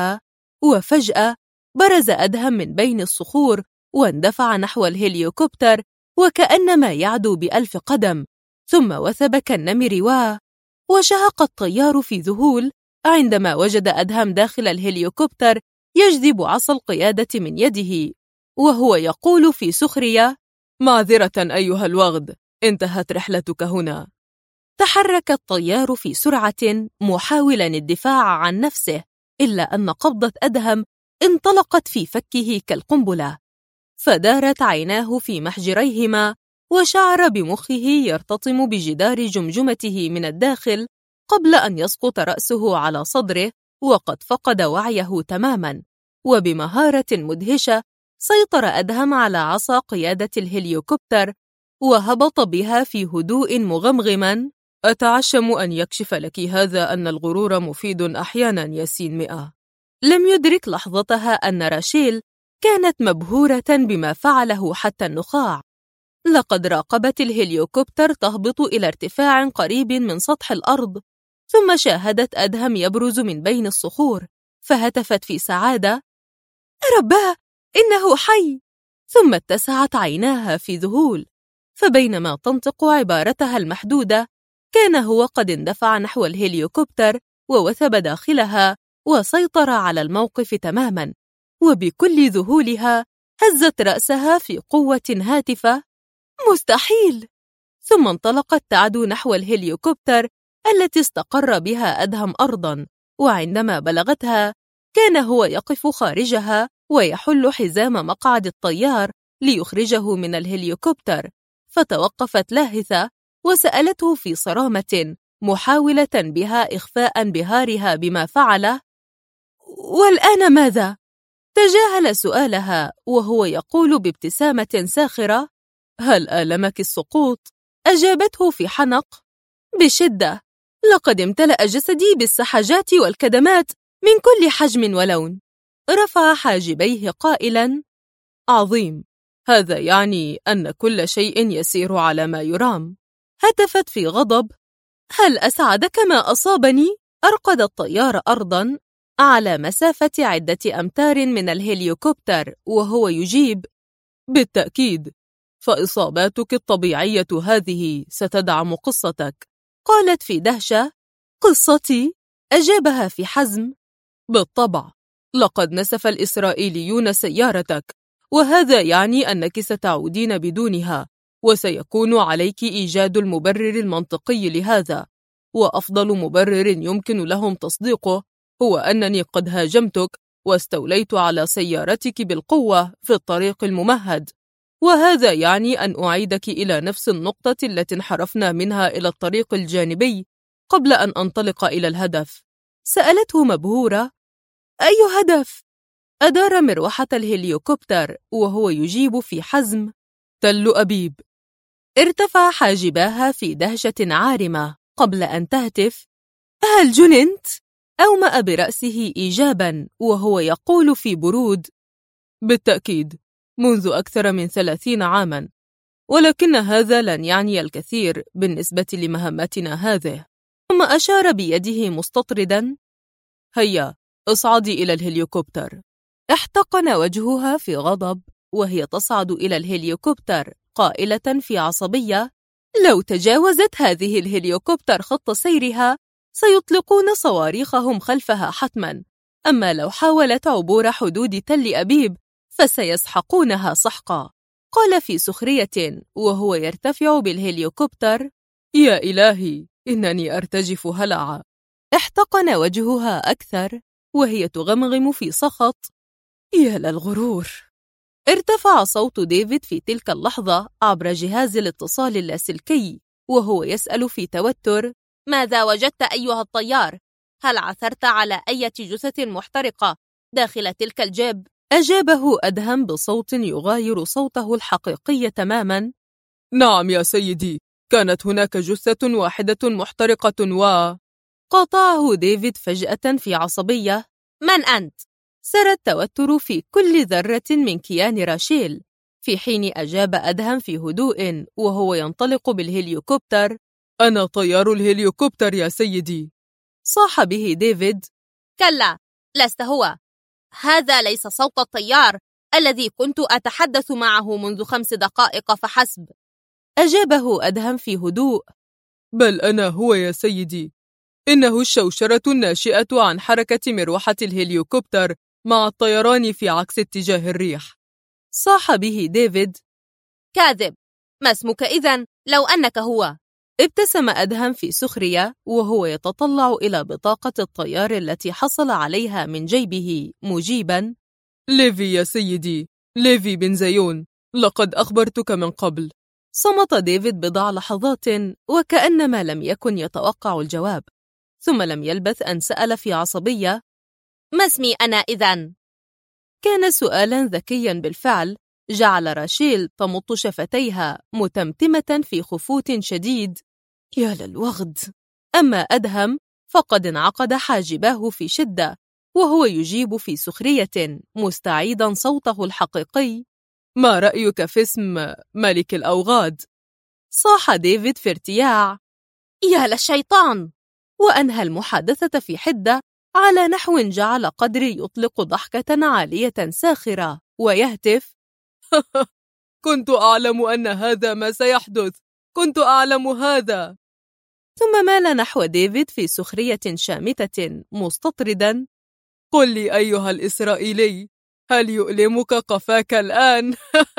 وفجأة برز أدهم من بين الصخور واندفع نحو الهليوكوبتر وكأنما يعدو ب1000 قدم، ثم وثب كالنمر وشهق الطيار في ذهول عندما وجد أدهم داخل الهليوكوبتر يجذب عصا القيادة من يده وهو يقول في سخرية: معذرة أيها الوغد، انتهت رحلتك هنا. تحرك الطيار في سرعة محاولا الدفاع عن نفسه، إلا أن قبضة أدهم انطلقت في فكه كالقنبلة، فدارت عيناه في محجريهما وشعر بمخه يرتطم بجدار جمجمته من الداخل قبل أن يسقط رأسه على صدره وقد فقد وعيه تماما. وبمهارة مدهشة سيطر أدهم على عصا قيادة الهليوكوبتر وهبط بها في هدوء مغمغما: أتعشم أن يكشف لك هذا أن الغرور مفيد أحيانا يا سين 100. لم يدرك لحظتها أن راشيل كانت مبهورة بما فعله حتى النخاع. لقد راقبت الهليوكوبتر تهبط إلى ارتفاع قريب من سطح الأرض، ثم شاهدت أدهم يبرز من بين الصخور، فهتفت في سعادة: رباه، إنه حي! ثم اتسعت عيناها في ذهول، فبينما تنطق عبارتها المحدودة كان هو قد اندفع نحو الهليوكوبتر ووثب داخلها وسيطر على الموقف تماما، وبكل ذهولها هزت رأسها في قوة هاتفة: مستحيل! ثم انطلقت تعدو نحو الهليوكوبتر التي استقر بها أدهم أرضا، وعندما بلغتها كان هو يقف خارجها ويحل حزام مقعد الطيار ليخرجه من الهليوكوبتر، فتوقفت لاهثة وسألته في صرامة محاولة بها إخفاء انبهارها بما فعله: والآن ماذا؟ تجاهل سؤالها وهو يقول بابتسامة ساخرة: هل آلمك السقوط؟ أجابته في حنق: بشدة، لقد امتلأ جسدي بالسحجات والكدمات من كل حجم ولون. رفع حاجبيه قائلا: عظيم، هذا يعني أن كل شيء يسير على ما يرام. هتفت في غضب: هل أسعدك ما أصابني؟ أرقد الطيار أرضا على مسافة عدة أمتار من الهليوكوبتر وهو يجيب: بالتأكيد، فإصاباتك الطبيعية هذه ستدعم قصتك. قالت في دهشة: قصتي؟ أجابها في حزم: بالطبع، لقد نسف الإسرائيليون سيارتك، وهذا يعني أنك ستعودين بدونها، وسيكون عليك إيجاد المبرر المنطقي لهذا، وأفضل مبرر يمكن لهم تصديقه هو أنني قد هاجمتك واستوليت على سيارتك بالقوة في الطريق الممهد، وهذا يعني أن أعيدك إلى نفس النقطة التي انحرفنا منها إلى الطريق الجانبي قبل أن أنطلق إلى الهدف. سألته مبهورة: أي هدف؟ أدار مروحة الهليوكوبتر وهو يجيب في حزم: تل أبيب. ارتفع حاجباها في دهشة عارمة قبل أن تهتف: هل جننت؟ أومأ برأسه إيجابا وهو يقول في برود: بالتأكيد، منذ أكثر من 30 عاما، ولكن هذا لن يعني الكثير بالنسبة لمهمتنا هذه. ثم أشار بيده مستطردا: هيا، اصعدي إلى الهليوكوبتر. احتقن وجهها في غضب وهي تصعد إلى الهليوكوبتر قائلة في عصبية: لو تجاوزت هذه الهليوكوبتر خط سيرها سيطلقون صواريخهم خلفها حتما، أما لو حاولت عبور حدود تل أبيب فسيسحقونها سحقا. قال في سخرية وهو يرتفع بالهليوكوبتر: يا إلهي، إنني أرتجف هلعا. احتقن وجهها أكثر وهي تغمغم في سخط: يا للغرور. ارتفع صوت ديفيد في تلك اللحظة عبر جهاز الاتصال اللاسلكي وهو يسأل في توتر: ماذا وجدت أيها الطيار؟ هل عثرت على أي جثة محترقة داخل تلك الجيب؟ أجابه أدهم بصوت يغاير صوته الحقيقي تماما: نعم يا سيدي، كانت هناك جثة واحدة محترقة قاطعه ديفيد فجأة في عصبية: من أنت؟ سرى التوتر في كل ذرة من كيان راشيل، في حين أجاب أدهم في هدوء وهو ينطلق بالهليوكوبتر: أنا طيار الهليوكوبتر يا سيدي. صاح به ديفيد: كلا، لست هو. هذا ليس صوت الطيار الذي كنت أتحدث معه منذ 5 دقائق فحسب. أجابه أدهم في هدوء: بل أنا هو يا سيدي، إنه الشوشرة الناشئة عن حركة مروحة الهليوكوبتر مع الطيران في عكس اتجاه الريح. صاح به ديفيد: كاذب، ما اسمك إذن لو أنك هو؟ ابتسم أدهم في سخرية وهو يتطلع إلى بطاقة الطيار التي حصل عليها من جيبه مجيبا: ليفي يا سيدي، ليفي بن زيون، لقد أخبرتك من قبل. صمت ديفيد بضع لحظات وكأنما لم يكن يتوقع الجواب، ثم لم يلبث أن سأل في عصبية: ما اسمي أنا إذن؟ كان سؤالا ذكيا بالفعل، جعل راشيل تمط شفتيها متمتمة في خفوت شديد: يا للوغد. أما أدهم فقد انعقد حاجباه في شدة وهو يجيب في سخرية مستعيدا صوته الحقيقي: ما رأيك في اسم ملك الأوغاد؟ صاح ديفيد في ارتياع: يا للشيطان! وأنهى المحادثة في حدة على نحو جعل قدري يطلق ضحكة عالية ساخرة ويهتف: كنت أعلم أن هذا ما سيحدث، كنت أعلم هذا. ثم مال نحو ديفيد في سخرية شامتة مستطردا: قل لي أيها الإسرائيلي، هل يؤلمك قفاك الآن؟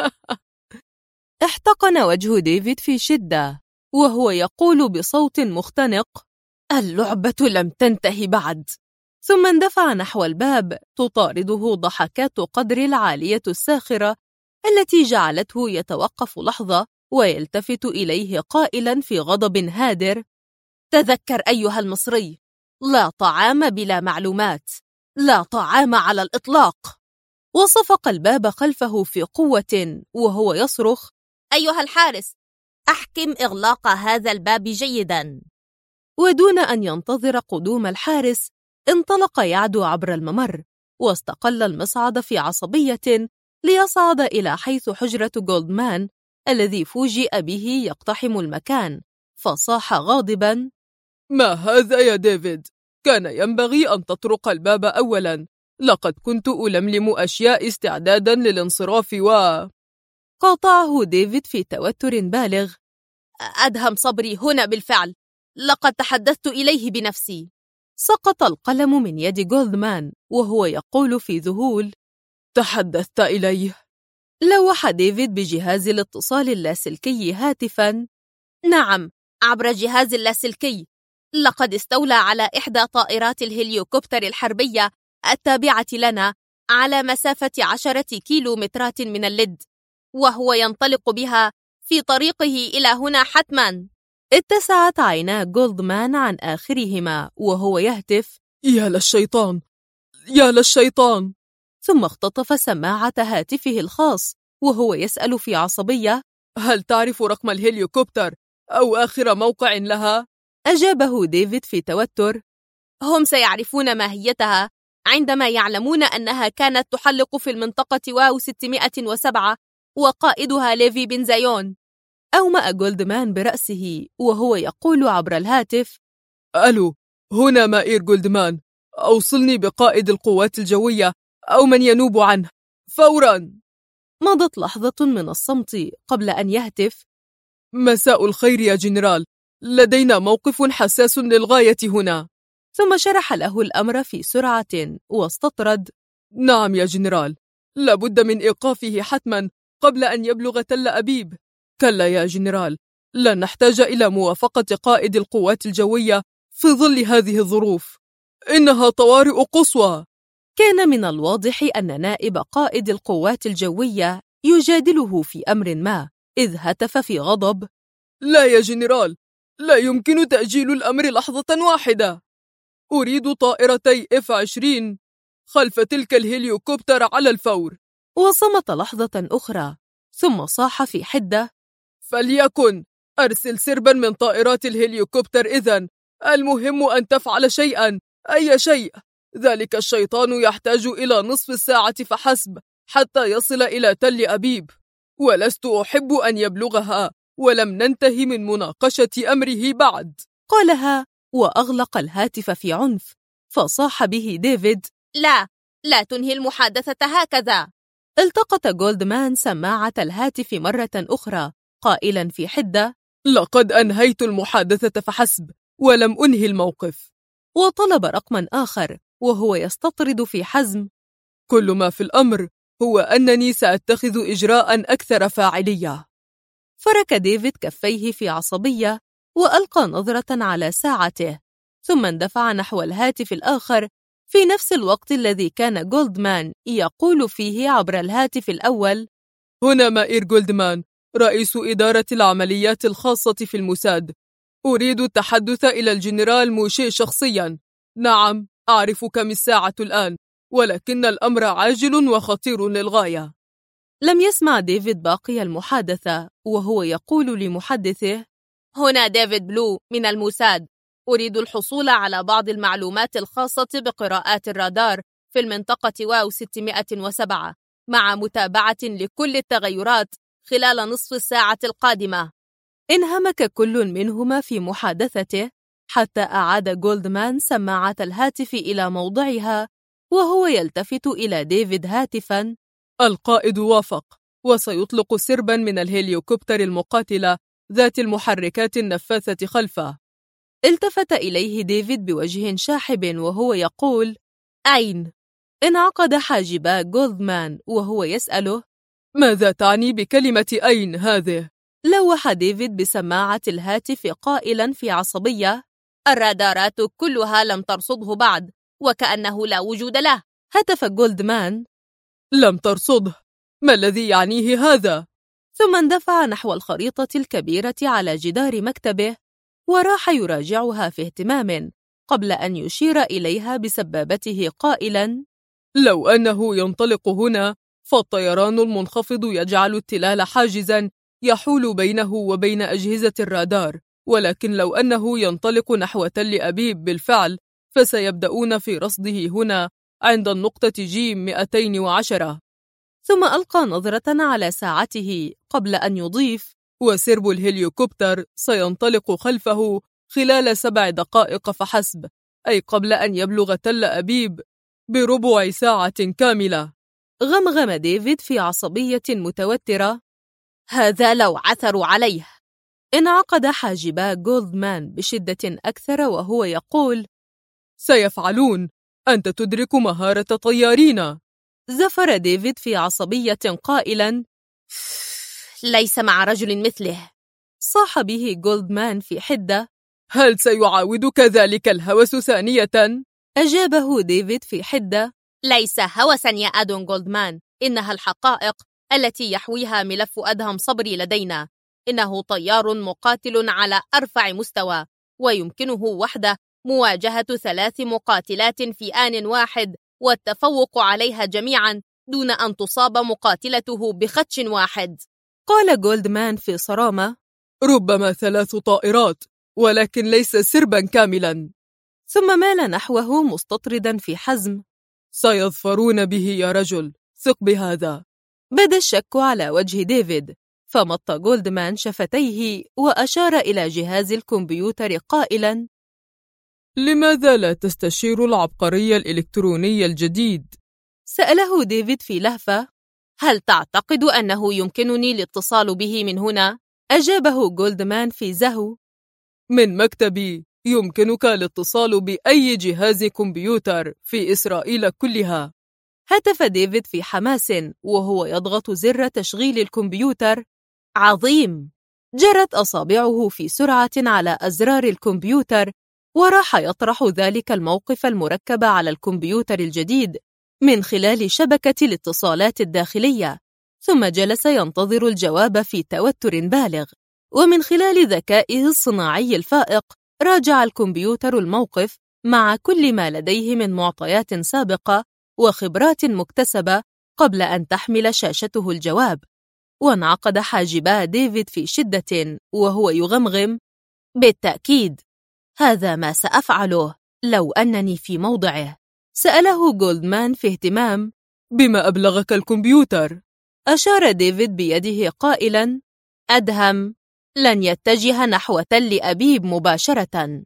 احتقن وجه ديفيد في شدة وهو يقول بصوت مختنق: اللعبة لم تنتهي بعد. ثم اندفع نحو الباب تطارده ضحكات قدر العالية الساخرة التي جعلته يتوقف لحظة ويلتفت إليه قائلا في غضب هادر: تذكر أيها المصري، لا طعام بلا معلومات، لا طعام على الإطلاق. وصفق الباب خلفه في قوة وهو يصرخ: أيها الحارس، أحكم إغلاق هذا الباب جيدا. ودون أن ينتظر قدوم الحارس انطلق يعدو عبر الممر واستقل المصعد في عصبية ليصعد إلى حيث حجرة جولدمان الذي فوجئ به يقتحم المكان، فصاح غاضبا: ما هذا يا ديفيد؟ كان ينبغي أن تطرق الباب أولا، لقد كنت ألملم أشياء استعدادا للانصراف قاطعه ديفيد في توتر بالغ: أدهم صبري هنا بالفعل، لقد تحدثت إليه بنفسي. سقط القلم من يد جولدمان وهو يقول في ذهول: تحدثت إليه؟ لوح ديفيد بجهاز الاتصال اللاسلكي هاتفا: نعم، عبر جهاز اللاسلكي. لقد استولى على إحدى طائرات الهليوكوبتر الحربية التابعة لنا على مسافة 10 كيلومترات من اللد، وهو ينطلق بها في طريقه إلى هنا حتما. اتسعت عينا جولدمان عن آخرهما وهو يهتف: يا للشيطان، يا للشيطان. ثم اختطف سماعة هاتفه الخاص وهو يسأل في عصبية: هل تعرف رقم الهليوكوبتر أو آخر موقع لها؟ أجابه ديفيد في توتر: هم سيعرفون ماهيتها عندما يعلمون أنها كانت تحلق في المنطقة واو 607 وقائدها ليفي بن زايون. أومأ جولدمان برأسه وهو يقول عبر الهاتف: ألو، هنا مائير جولدمان، أوصلني بقائد القوات الجوية أو من ينوب عنه فوراً. مضت لحظة من الصمت قبل أن يهتف: مساء الخير يا جنرال، لدينا موقف حساس للغاية هنا. ثم شرح له الأمر في سرعة واستطرد: نعم يا جنرال، لابد من إيقافه حتما قبل أن يبلغ تل أبيب. كلا يا جنرال، لا نحتاج إلى موافقة قائد القوات الجوية في ظل هذه الظروف، إنها طوارئ قصوى. كان من الواضح أن نائب قائد القوات الجوية يجادله في أمر ما، إذ هتف في غضب: لا يا جنرال، لا يمكن تأجيل الأمر لحظة واحدة. أريد طائرتي F-20 خلف تلك الهليوكوبتر على الفور. وصمت لحظة أخرى ثم صاح في حدة: فليكن، أرسل سربا من طائرات الهليوكوبتر إذن. المهم أن تفعل شيئا، أي شيء. ذلك الشيطان يحتاج إلى نصف الساعة فحسب حتى يصل إلى تل أبيب، ولست أحب أن يبلغها ولم ننتهي من مناقشة أمره بعد. قالها وأغلق الهاتف في عنف، فصاح به ديفيد: لا تنهي المحادثة هكذا. التقط جولدمان سماعة الهاتف مرة أخرى قائلا في حدة: لقد أنهيت المحادثة فحسب ولم أنهي الموقف. وطلب رقما آخر وهو يستطرد في حزم: كل ما في الأمر هو أنني سأتخذ إجراء أكثر فاعلية. فرك ديفيد كفيه في عصبية وألقى نظرة على ساعته، ثم اندفع نحو الهاتف الآخر في نفس الوقت الذي كان جولدمان يقول فيه عبر الهاتف الأول: هنا مائير جولدمان، رئيس إدارة العمليات الخاصة في الموساد. أريد التحدث إلى الجنرال موشي شخصيا. نعم، أعرف كم الساعة الآن، ولكن الأمر عاجل وخطير للغاية. لم يسمع ديفيد باقي المحادثة وهو يقول لمحدثه: هنا ديفيد بلو من الموساد، أريد الحصول على بعض المعلومات الخاصة بقراءات الرادار في المنطقة واو 607 مع متابعة لكل التغيرات خلال نصف الساعة القادمة. انهمك كل منهما في محادثته حتى أعاد جولدمان سماعة الهاتف إلى موضعها وهو يلتفت إلى ديفيد هاتفاً: القائد وافق، وسيطلق سرباً من الهليوكوبتر المقاتلة ذات المحركات النفاثة خلفه. التفت إليه ديفيد بوجه شاحب وهو يقول: أين؟ انعقد حاجبا جولدمان وهو يسأله: ماذا تعني بكلمة أين هذه؟ لوح ديفيد بسماعة الهاتف قائلاً في عصبية: الرادارات كلها لم ترصده بعد، وكأنه لا وجود له. هتف جولدمان: لم ترصده؟ ما الذي يعنيه هذا؟ ثم اندفع نحو الخريطة الكبيرة على جدار مكتبه وراح يراجعها في اهتمام قبل أن يشير إليها بسبابته قائلاً: لو أنه ينطلق هنا فالطيران المنخفض يجعل التلال حاجزاً يحول بينه وبين أجهزة الرادار، ولكن لو أنه ينطلق نحو تل أبيب بالفعل فسيبدأون في رصده هنا عند النقطة جيم 210. ثم ألقى نظرة على ساعته قبل أن يضيف: وسرب الهليوكوبتر سينطلق خلفه خلال 7 دقائق فحسب، أي قبل أن يبلغ تل أبيب بربع ساعة كاملة. غمغم ديفيد في عصبية متوترة: هذا لو عثروا عليه. انعقد حاجبا جولدمان بشدة أكثر وهو يقول: سيفعلون، أنت تدرك مهارة طيارين. زفر ديفيد في عصبية قائلاً: ليس مع رجل مثله. صاح به جولدمان في حدة: هل سيعاودك ذلك الهوس ثانية؟ أجابه ديفيد في حدة: ليس هوسا يا أدون جولدمان، إنها الحقائق التي يحويها ملف أدهم صبري لدينا. إنه طيار مقاتل على أرفع مستوى، ويمكنه وحده مواجهة 3 مقاتلات في آن واحد والتفوق عليها جميعا دون أن تصاب مقاتلته بخدش واحد. قال جولدمان في صرامة: ربما 3 طائرات، ولكن ليس سربا كاملا. ثم مال نحوه مستطردا في حزم: سيظفرون به يا رجل، ثق بهذا. بدا الشك على وجه ديفيد، فمط جولدمان شفتيه وأشار إلى جهاز الكمبيوتر قائلا: لماذا لا تستشير العبقري الإلكتروني الجديد؟ سأله ديفيد في لهفة: هل تعتقد أنه يمكنني الاتصال به من هنا؟ أجابه جولدمان في زهو: من مكتبي يمكنك الاتصال بأي جهاز كمبيوتر في إسرائيل كلها. هتف ديفيد في حماس وهو يضغط زر تشغيل الكمبيوتر: عظيم! جرت أصابعه في سرعة على أزرار الكمبيوتر وراح يطرح ذلك الموقف المركب على الكمبيوتر الجديد من خلال شبكة الاتصالات الداخلية، ثم جلس ينتظر الجواب في توتر بالغ. ومن خلال ذكائه الصناعي الفائق راجع الكمبيوتر الموقف مع كل ما لديه من معطيات سابقة وخبرات مكتسبة قبل أن تحمل شاشته الجواب. وانعقد حاجبا ديفيد في شدة وهو يغمغم: بالتأكيد، هذا ما سأفعله لو أنني في موضعه. سأله جولدمان في اهتمام: بما أبلغك الكمبيوتر؟ أشار ديفيد بيده قائلا: أدهم لن يتجه نحو تل أبيب مباشرة.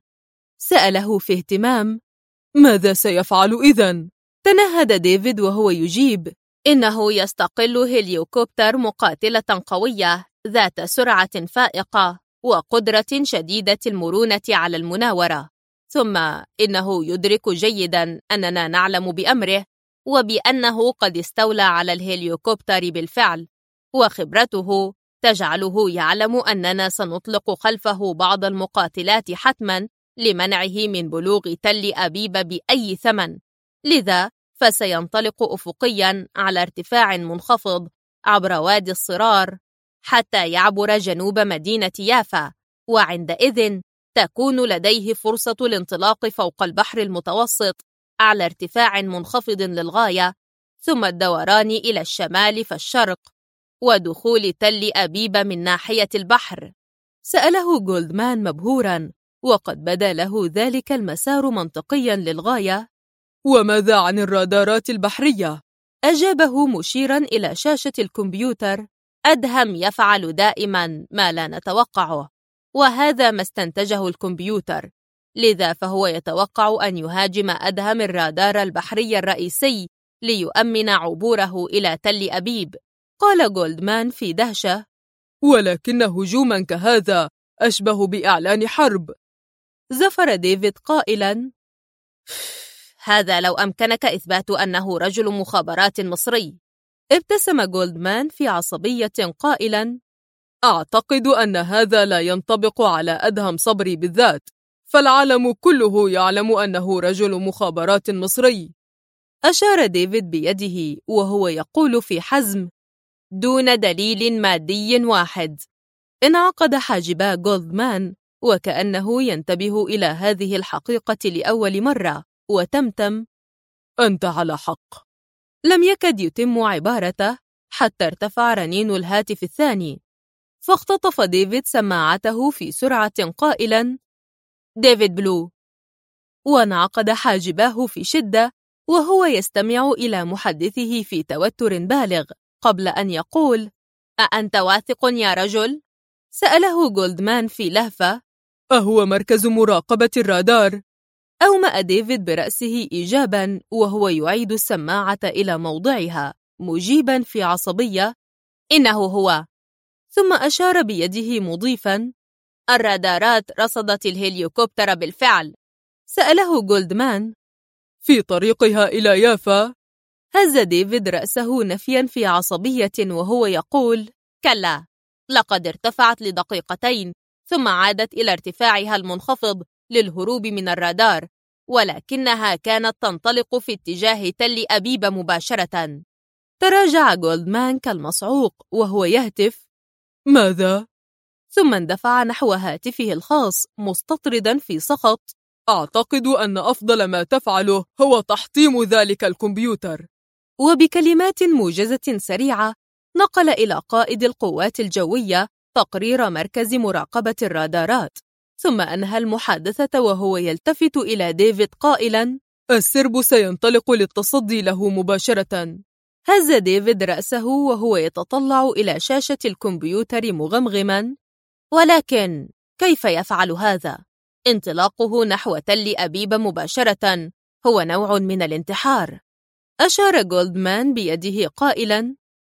سأله في اهتمام: ماذا سيفعل إذن؟ تنهد ديفيد وهو يجيب: إنه يستقل هليوكوبتر مقاتلة قوية ذات سرعة فائقة وقدرة شديدة المرونة على المناورة، ثم إنه يدرك جيداً أننا نعلم بأمره وبأنه قد استولى على الهليوكوبتر بالفعل، وخبرته تجعله يعلم أننا سنطلق خلفه بعض المقاتلات حتماً لمنعه من بلوغ تل أبيب بأي ثمن. لذا فسينطلق أفقياً على ارتفاع منخفض عبر وادي الصرار حتى يعبر جنوب مدينة يافا، وعندئذ تكون لديه فرصة الانطلاق فوق البحر المتوسط على ارتفاع منخفض للغاية، ثم الدوران إلى الشمال فالشرق ودخول تل أبيب من ناحية البحر. سأله جولدمان مبهوراً: وقد بدا له ذلك المسار منطقيا للغاية. وماذا عن الرادارات البحرية؟ أجابه مشيرا إلى شاشة الكمبيوتر. أدهم يفعل دائما ما لا نتوقعه، وهذا ما استنتجه الكمبيوتر، لذا فهو يتوقع أن يهاجم أدهم الرادار البحري الرئيسي ليؤمن عبوره إلى تل أبيب. قال جولدمان في دهشة: ولكن هجوما كهذا أشبه بإعلان حرب. زفر ديفيد قائلا: هذا لو أمكنك إثبات أنه رجل مخابرات مصري. ابتسم جولدمان في عصبية قائلا: أعتقد أن هذا لا ينطبق على أدهم صبري بالذات، فالعالم كله يعلم أنه رجل مخابرات مصري. أشار ديفيد بيده وهو يقول في حزم: دون دليل مادي واحد. انعقد حاجبا جولدمان وكأنه ينتبه إلى هذه الحقيقة لأول مرة، وتمتم: أنت على حق. لم يكد يتم عبارته حتى ارتفع رنين الهاتف الثاني، فاختطف ديفيد سماعته في سرعة قائلا: ديفيد بلو. وانعقد حاجباه في شدة وهو يستمع إلى محدثه في توتر بالغ قبل أن يقول: أأنت واثق يا رجل؟ سأله جولدمان في لهفة: أهو مركز مراقبة الرادار؟ أومأ ديفيد برأسه إيجابا وهو يعيد السماعة إلى موضعها مجيبا في عصبية: إنه هو. ثم أشار بيده مضيفا: الرادارات رصدت الهليكوبتر بالفعل. سأله جولدمان: في طريقها إلى يافا؟ هز ديفيد رأسه نفيا في عصبية وهو يقول: كلا، لقد ارتفعت لدقيقتين ثم عادت إلى ارتفاعها المنخفض للهروب من الرادار، ولكنها كانت تنطلق في اتجاه تل أبيب مباشرة. تراجع جولدمان كالمصعوق وهو يهتف: ماذا؟ ثم اندفع نحو هاتفه الخاص مستطردا في سخط: أعتقد أن أفضل ما تفعله هو تحطيم ذلك الكمبيوتر. وبكلمات موجزة سريعة نقل إلى قائد القوات الجوية تقرير مركز مراقبة الرادارات، ثم أنهى المحادثة وهو يلتفت إلى ديفيد قائلا: السرب سينطلق للتصدي له مباشرة. هز ديفيد رأسه وهو يتطلع إلى شاشة الكمبيوتر مغمغما: ولكن كيف يفعل هذا؟ انطلاقه نحو تل أبيب مباشرة هو نوع من الانتحار. أشار جولدمان بيده قائلا: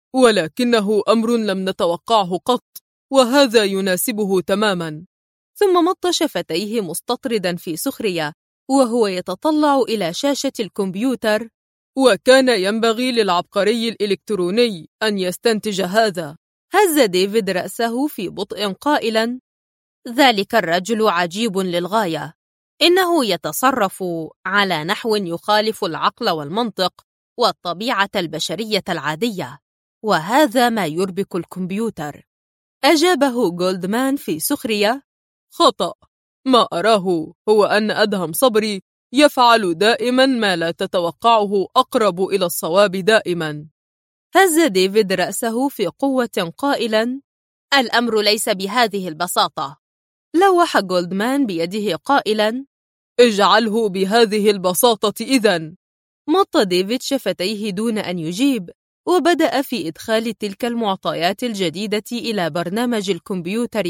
ولكنه أمر لم نتوقعه قط، وهذا يناسبه تماما. ثم مط شفتيه مستطردا في سخرية وهو يتطلع إلى شاشة الكمبيوتر: وكان ينبغي للعبقري الإلكتروني أن يستنتج هذا. هز ديفيد رأسه في بطء قائلا: ذلك الرجل عجيب للغاية، إنه يتصرف على نحو يخالف العقل والمنطق والطبيعة البشرية العادية، وهذا ما يربك الكمبيوتر. أجابه جولدمان في سخرية: خطأ. ما أراه هو أن أدهم صبري يفعل دائما ما لا تتوقعه أقرب إلى الصواب دائما. هز ديفيد رأسه في قوة قائلا: الأمر ليس بهذه البساطة. لوح جولدمان بيده قائلا: اجعله بهذه البساطة إذن. مط ديفيد شفتيه دون أن يجيب، وبدأ في إدخال تلك المعطيات الجديدة إلى برنامج الكمبيوتر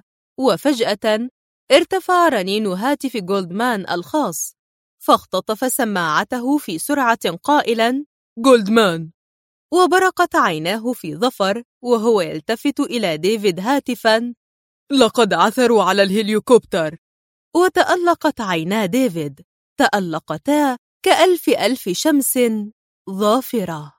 وفجأة ارتفع رنين هاتف جولدمان الخاص، فاختطف سماعته في سرعة قائلا: جولدمان. وبرقت عيناه في ظفر وهو يلتفت إلى ديفيد هاتفا: لقد عثروا على الهليكوبتر. وتألقت عينا ديفيد، تألقتا كألف شمس ظافرة.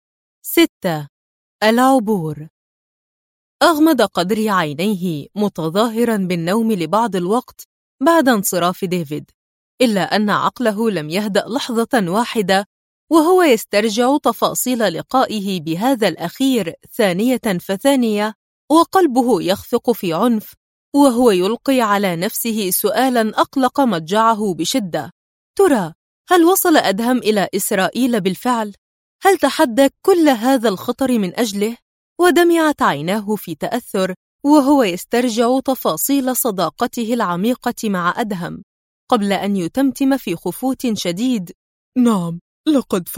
6. العبور. أغمض قدري عينيه متظاهرا بالنوم لبعض الوقت بعد انصراف ديفيد، إلا أن عقله لم يهدأ لحظة واحدة وهو يسترجع تفاصيل لقائه بهذا الأخير ثانية فثانية، وقلبه يخفق في عنف وهو يلقي على نفسه سؤالا أقلق مضجعه بشدة: ترى هل وصل أدهم إلى إسرائيل بالفعل؟ هل تحدى كل هذا الخطر من أجله؟ ودمعت عيناه في تأثر وهو يسترجع تفاصيل صداقته العميقة مع أدهم قبل أن يتمتم في خفوت شديد: نعم، لقد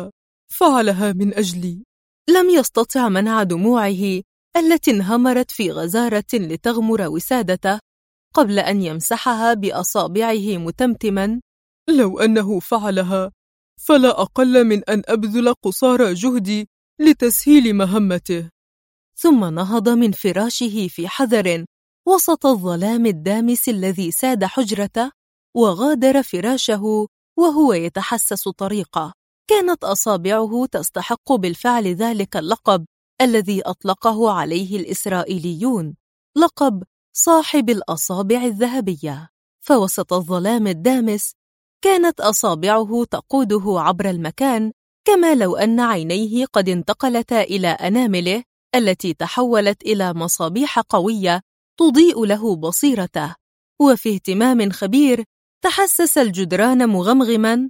فعلها من أجلي. لم يستطع منع دموعه التي انهمرت في غزارة لتغمر وسادته قبل أن يمسحها بأصابعه متمتما: لو أنه فعلها فلا أقل من أن أبذل قصارى جهدي لتسهيل مهمته. ثم نهض من فراشه في حذر وسط الظلام الدامس الذي ساد حجرته، وغادر فراشه وهو يتحسس طريقه. كانت أصابعه تستحق بالفعل ذلك اللقب الذي أطلقه عليه الإسرائيليون، لقب صاحب الأصابع الذهبية. فوسط الظلام الدامس كانت أصابعه تقوده عبر المكان، كما لو أن عينيه قد انتقلتا إلى أنامله التي تحولت إلى مصابيح قوية تضيء له بصيرته. وفي اهتمام خبير تحسس الجدران مغمغما: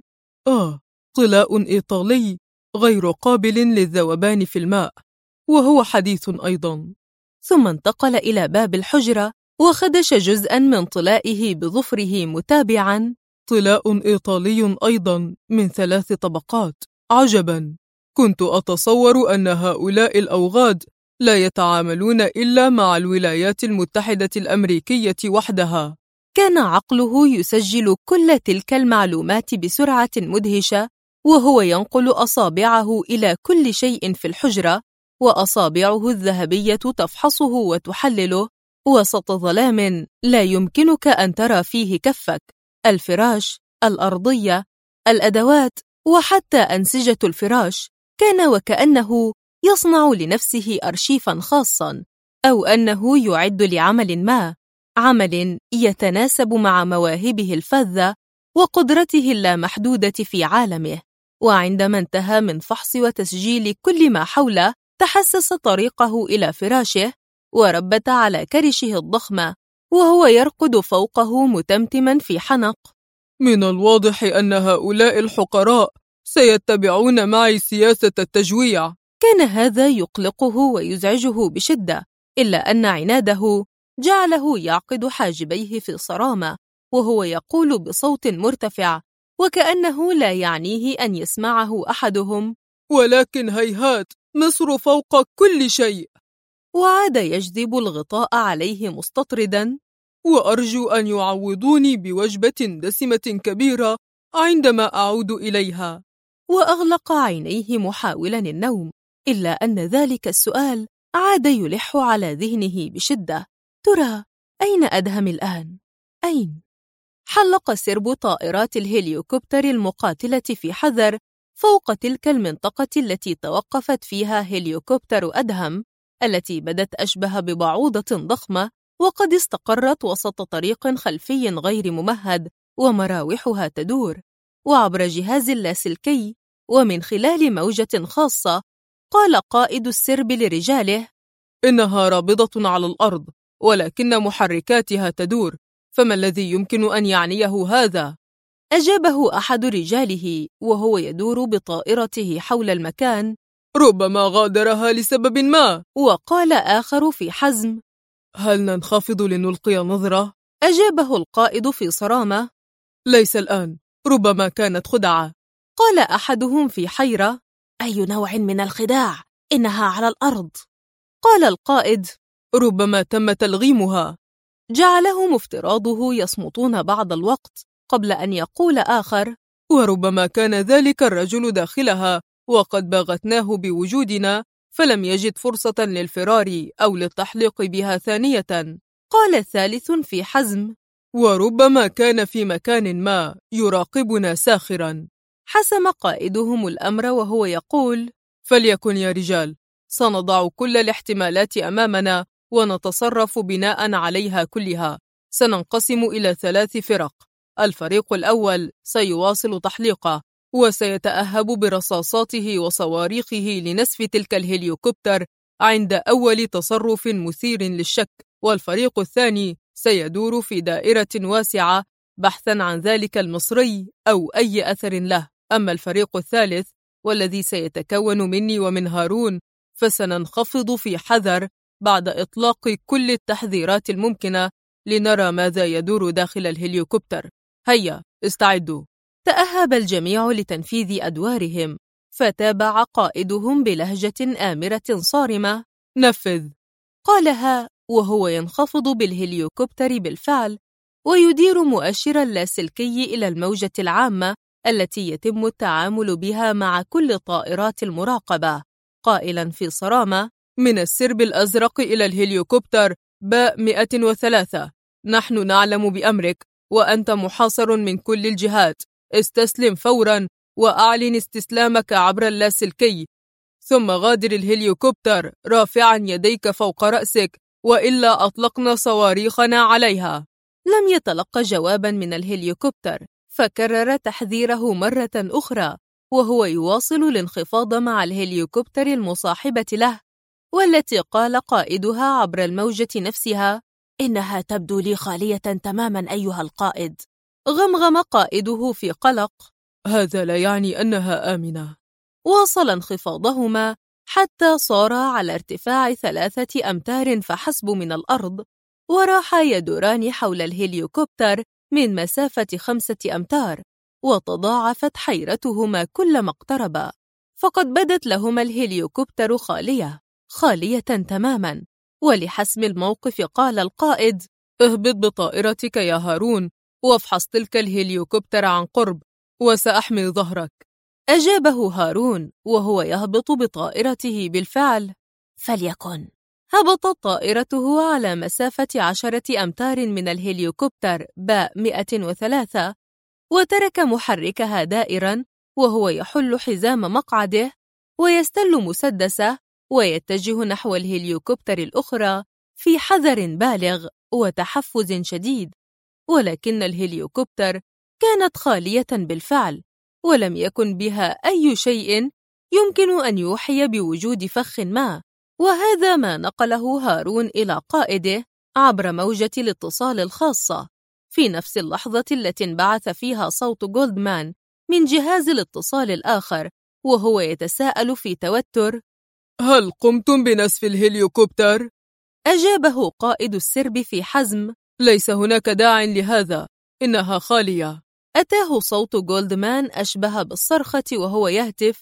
طلاء إيطالي غير قابل للذوبان في الماء، وهو حديث أيضا. ثم انتقل إلى باب الحجرة وخدش جزءا من طلائه بظفره متابعا: طلاء إيطالي أيضا من 3 طبقات. عجبا، كنت أتصور أن هؤلاء الأوغاد لا يتعاملون إلا مع الولايات المتحدة الأمريكية وحدها. كان عقله يسجل كل تلك المعلومات بسرعة مدهشة، وهو ينقل أصابعه إلى كل شيء في الحجرة، وأصابعه الذهبية تفحصه وتحلله وسط ظلام لا يمكنك أن ترى فيه كفك، الفراش، الأرضية، الأدوات، وحتى أنسجة الفراش. كان وكأنه يصنع لنفسه أرشيفا خاصا، أو أنه يعد لعمل ما، عمل يتناسب مع مواهبه الفذة وقدرته اللامحدودة في عالمه. وعندما انتهى من فحص وتسجيل كل ما حوله، تحسس طريقه إلى فراشه وربت على كرشه الضخمة وهو يرقد فوقه متمتما في حنق: من الواضح أن هؤلاء الحقراء سيتبعون معي سياسة التجويع. كان هذا يقلقه ويزعجه بشدة، إلا أن عناده جعله يعقد حاجبيه في صرامة وهو يقول بصوت مرتفع وكأنه لا يعنيه أن يسمعه أحدهم: ولكن هيهات، مصر فوق كل شيء. وعاد يجذب الغطاء عليه مستطردا: وأرجو أن يعوضوني بوجبة دسمة كبيرة عندما أعود إليها. وأغلق عينيه محاولا النوم، إلا أن ذلك السؤال عاد يلح على ذهنه بشدة: ترى أين أدهم الآن؟ أين؟ حلق سرب طائرات الهليوكوبتر المقاتلة في حذر فوق تلك المنطقة التي توقفت فيها هليوكوبتر أدهم، التي بدت أشبه ببعوضة ضخمة وقد استقرت وسط طريق خلفي غير ممهد ومراوحها تدور. وعبر جهاز لاسلكي ومن خلال موجة خاصة قال قائد السرب لرجاله: إنها رابضة على الأرض، ولكن محركاتها تدور، فما الذي يمكن أن يعنيه هذا؟ أجابه أحد رجاله وهو يدور بطائرته حول المكان: ربما غادرها لسبب ما. وقال آخر في حزم: هل ننخفض لنلقي نظرة؟ أجابه القائد في صرامة: ليس الآن، ربما كانت خدعة. قال أحدهم في حيرة: أي نوع من الخداع؟ إنها على الأرض. قال القائد: ربما تم تلغيمها. جعلهم افتراضه يصمتون بعض الوقت قبل أن يقول آخر: وربما كان ذلك الرجل داخلها وقد باغتناه بوجودنا فلم يجد فرصة للفرار أو للتحليق بها ثانية. قال الثالث في حزم: وربما كان في مكان ما يراقبنا ساخرا. حسم قائدهم الأمر وهو يقول: فليكن يا رجال، سنضع كل الاحتمالات أمامنا ونتصرف بناء عليها كلها. سننقسم إلى 3 فرق. الفريق الأول سيواصل تحليقه وسيتأهب برصاصاته وصواريخه لنسف تلك الهليوكوبتر عند أول تصرف مثير للشك، والفريق الثاني سيدور في دائرة واسعة بحثا عن ذلك المصري أو أي أثر له. أما الفريق الثالث والذي سيتكون مني ومن هارون فسننخفض في حذر بعد إطلاق كل التحذيرات الممكنة لنرى ماذا يدور داخل الهليكوبتر. هيا استعدوا. تأهب الجميع لتنفيذ أدوارهم، فتابع قائدهم بلهجة آمرة صارمة: نفذ. قالها وهو ينخفض بالهليكوبتر بالفعل، ويدير مؤشر اللاسلكي إلى الموجة العامة التي يتم التعامل بها مع كل طائرات المراقبة، قائلاً في صرامة: من السرب الأزرق إلى الهليكوبتر باء 103. نحن نعلم بأمرك، وأنت محاصر من كل الجهات. استسلم فوراً وأعلن استسلامك عبر اللاسلكي، ثم غادر الهليكوبتر رافعاً يديك فوق رأسك، وإلا أطلقنا صواريخنا عليها. لم يتلقى جواباً من الهليكوبتر، فكرر تحذيره مرة أخرى وهو يواصل الانخفاض مع الهليكوبتر المصاحبة له، والتي قال قائدها عبر الموجة نفسها: إنها تبدو لي خالية تماماً أيها القائد. غمغم قائده في قلق: هذا لا يعني أنها آمنة. واصل انخفاضهما حتى صار على ارتفاع 3 أمتار فحسب من الأرض، وراحا يدوران حول الهليكوبتر من مسافة 5 أمتار، وتضاعفت حيرتهما كلما اقتربا، فقد بدت لهما الهليكوبتر خالية تماما. ولحسم الموقف قال القائد: اهبط بطائرتك يا هارون، وافحص تلك الهليكوبتر عن قرب، وسأحمي ظهرك. أجابه هارون وهو يهبط بطائرته بالفعل. فليكن. هبطت طائرته على مسافة 10 أمتار من الهليكوبتر باء 103، وترك محركها دائراً وهو يحل حزام مقعده ويستل مسدسه، ويتجه نحو الهليكوبتر الأخرى في حذر بالغ وتحفز شديد. ولكن الهليكوبتر كانت خالية بالفعل، ولم يكن بها أي شيء يمكن أن يوحي بوجود فخ ما، وهذا ما نقله هارون إلى قائده عبر موجة الاتصال الخاصة في نفس اللحظة التي انبعث فيها صوت جولدمان من جهاز الاتصال الآخر وهو يتساءل في توتر: هل قمتم بنسف الهليكوبتر؟ أجابه قائد السرب في حزم: ليس هناك داع لهذا، إنها خالية. أتاه صوت جولدمان أشبه بالصرخة وهو يهتف: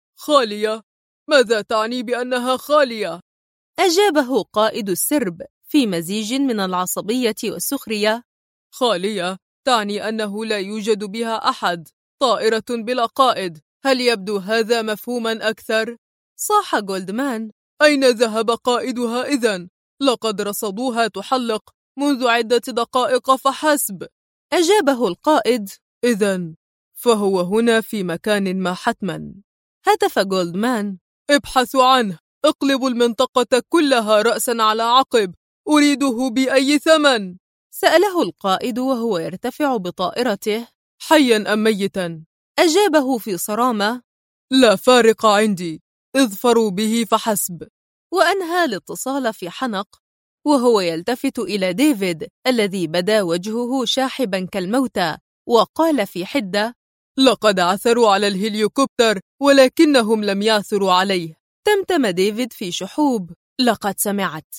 خالية؟ ماذا تعني بأنها خالية؟ أجابه قائد السرب في مزيج من العصبية والسخرية: خالية تعني أنه لا يوجد بها أحد، طائرة بلا قائد. هل يبدو هذا مفهوما أكثر؟ صاح جولدمان: أين ذهب قائدها إذن؟ لقد رصدوها تحلق منذ عدة دقائق فحسب. أجابه القائد: إذن فهو هنا في مكان ما حتما. هتف جولدمان: ابحثوا عنه، اقلبوا المنطقة كلها رأسا على عقب، أريده بأي ثمن. سأله القائد وهو يرتفع بطائرته: حيا أم ميتا؟ أجابه في صرامة: لا فارق عندي، اظفروا به فحسب. وأنهى الاتصال في حنق وهو يلتفت إلى ديفيد الذي بدا وجهه شاحبا كالموتى، وقال في حدة: لقد عثروا على الهليكوبتر ولكنهم لم يعثروا عليه. تمتم ديفيد في شحوب: لقد سمعت.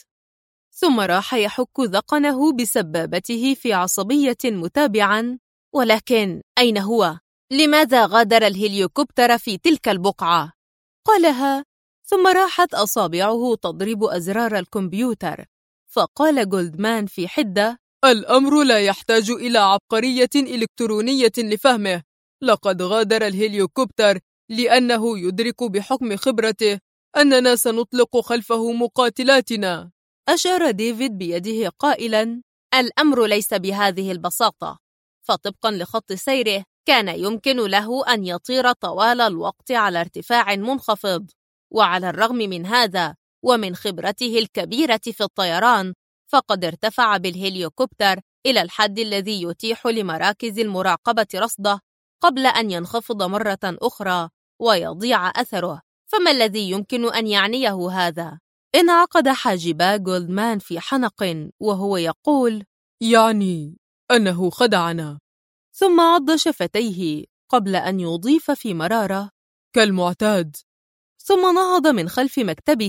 ثم راح يحك ذقنه بسبابته في عصبية متابعا: ولكن أين هو؟ لماذا غادر الهليكوبتر في تلك البقعة؟ قالها، ثم راحت أصابعه تضرب أزرار الكمبيوتر، فقال جولدمان في حدة: الأمر لا يحتاج إلى عبقرية إلكترونية لفهمه. لقد غادر الهليكوبتر لأنه يدرك بحكم خبرته أننا سنطلق خلفه مقاتلاتنا. أشار ديفيد بيده قائلا: الأمر ليس بهذه البساطة، فطبقا لخط سيره كان يمكن له أن يطير طوال الوقت على ارتفاع منخفض، وعلى الرغم من هذا ومن خبرته الكبيرة في الطيران فقد ارتفع بالهليكوبتر إلى الحد الذي يتيح لمراكز المراقبة رصده قبل أن ينخفض مرة أخرى ويضيع أثره. فما الذي يمكن أن يعنيه هذا؟ انعقد حاجبا جولدمان في حنق وهو يقول: يعني أنه خدعنا. ثم عض شفتيه قبل أن يضيف في مرارة: كالمعتاد. ثم نهض من خلف مكتبه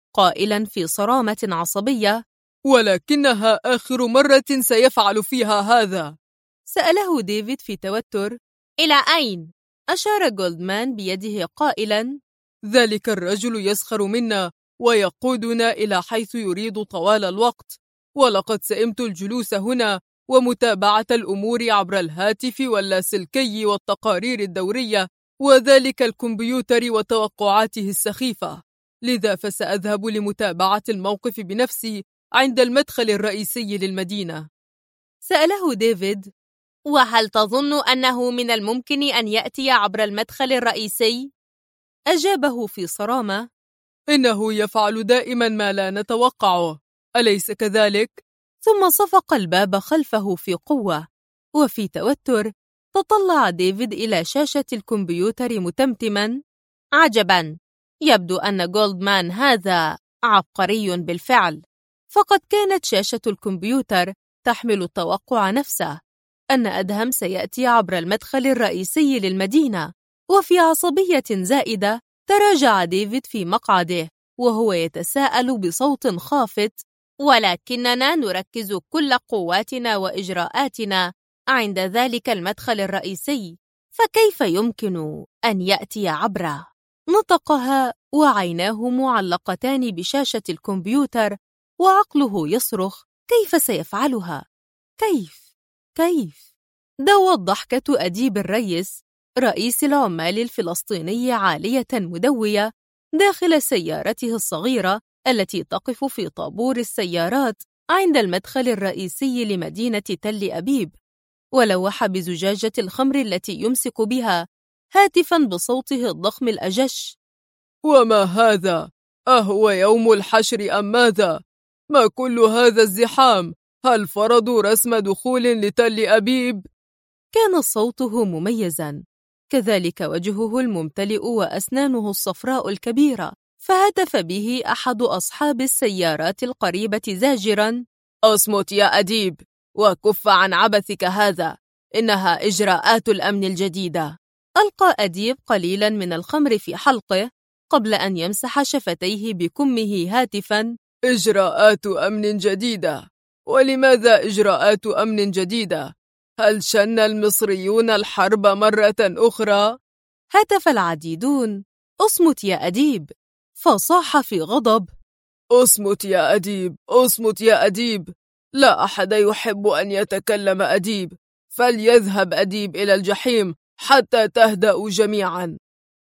قائلا في صرامة عصبية: ولكنها آخر مرة سيفعل فيها هذا. سأله ديفيد في توتر: إلى أين؟ أشار جولدمان بيده قائلا: ذلك الرجل يسخر منا ويقودنا إلى حيث يريد طوال الوقت، ولقد سئمت الجلوس هنا ومتابعة الأمور عبر الهاتف واللاسلكي والتقارير الدورية وذلك الكمبيوتر وتوقعاته السخيفة، لذا فسأذهب لمتابعة الموقف بنفسي عند المدخل الرئيسي للمدينة. سأله ديفيد: وهل تظن أنه من الممكن أن يأتي عبر المدخل الرئيسي؟ أجابه في صرامة: إنه يفعل دائما ما لا نتوقعه، أليس كذلك؟ ثم صفق الباب خلفه في قوة. وفي توتر تطلع ديفيد إلى شاشة الكمبيوتر متمتما: عجبا، يبدو أن جولدمان هذا عبقري بالفعل. فقد كانت شاشة الكمبيوتر تحمل التوقع نفسه، أن أدهم سيأتي عبر المدخل الرئيسي للمدينة. وفي عصبية زائدة تراجع ديفيد في مقعده وهو يتساءل بصوت خافت: ولكننا نركز كل قواتنا وإجراءاتنا عند ذلك المدخل الرئيسي، فكيف يمكن أن يأتي عبره؟ نطقها وعيناه معلقتان بشاشة الكمبيوتر وعقله يصرخ: كيف سيفعلها؟ كيف؟ دوت ضحكة أديب الريس رئيس العمال الفلسطيني عالية مدوية داخل سيارته الصغيرة التي تقف في طابور السيارات عند المدخل الرئيسي لمدينة تل أبيب، ولوح بزجاجة الخمر التي يمسك بها هاتفاً بصوته الضخم الأجش: وما هذا؟ أهو يوم الحشر أم ماذا؟ ما كل هذا الزحام؟ هل فرضوا رسم دخول لتل أبيب؟ كان صوته مميزاً، كذلك وجهه الممتلئ وأسنانه الصفراء الكبيرة، فهتف به أحد أصحاب السيارات القريبة زاجراً: أصمت يا أديب، وكف عن عبثك هذا، إنها إجراءات الأمن الجديدة. ألقى أديب قليلاً من الخمر في حلقه قبل أن يمسح شفتيه بكمه هاتفاً: إجراءات أمن جديدة؟ ولماذا إجراءات أمن جديدة؟ هل شن المصريون الحرب مرة أخرى؟ هتف العديدون: أصمت يا أديب، فصاح في غضب: أصمت يا أديب، أصمت يا أديب، لا أحد يحب أن يتكلم أديب، فليذهب أديب إلى الجحيم حتى تهدأوا جميعا.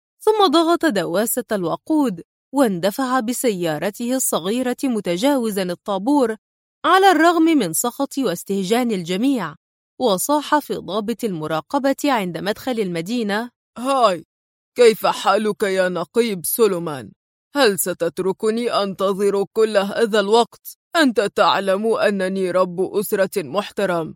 ثم ضغط دواسة الوقود واندفع بسيارته الصغيرة متجاوزا الطابور على الرغم من سخط واستهجان الجميع، وصاح في ضابط المراقبة عند مدخل المدينة: هاي، كيف حالك يا نقيب سولومان؟ هل ستتركني أنتظر كل هذا الوقت؟ أنت تعلم أنني رب أسرة محترم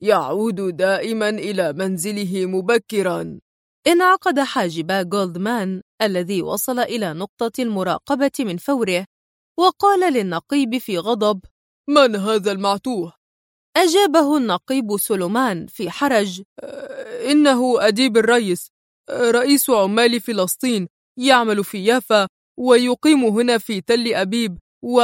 يعود دائما إلى منزله مبكرا. انعقد حاجبا جولدمان الذي وصل إلى نقطة المراقبة من فوره، وقال للنقيب في غضب: من هذا المعتوه؟ أجابه النقيب سولومان في حرج: إنه أديب الريس، رئيس عمال فلسطين، يعمل في يافا ويقيم هنا في تل أبيب.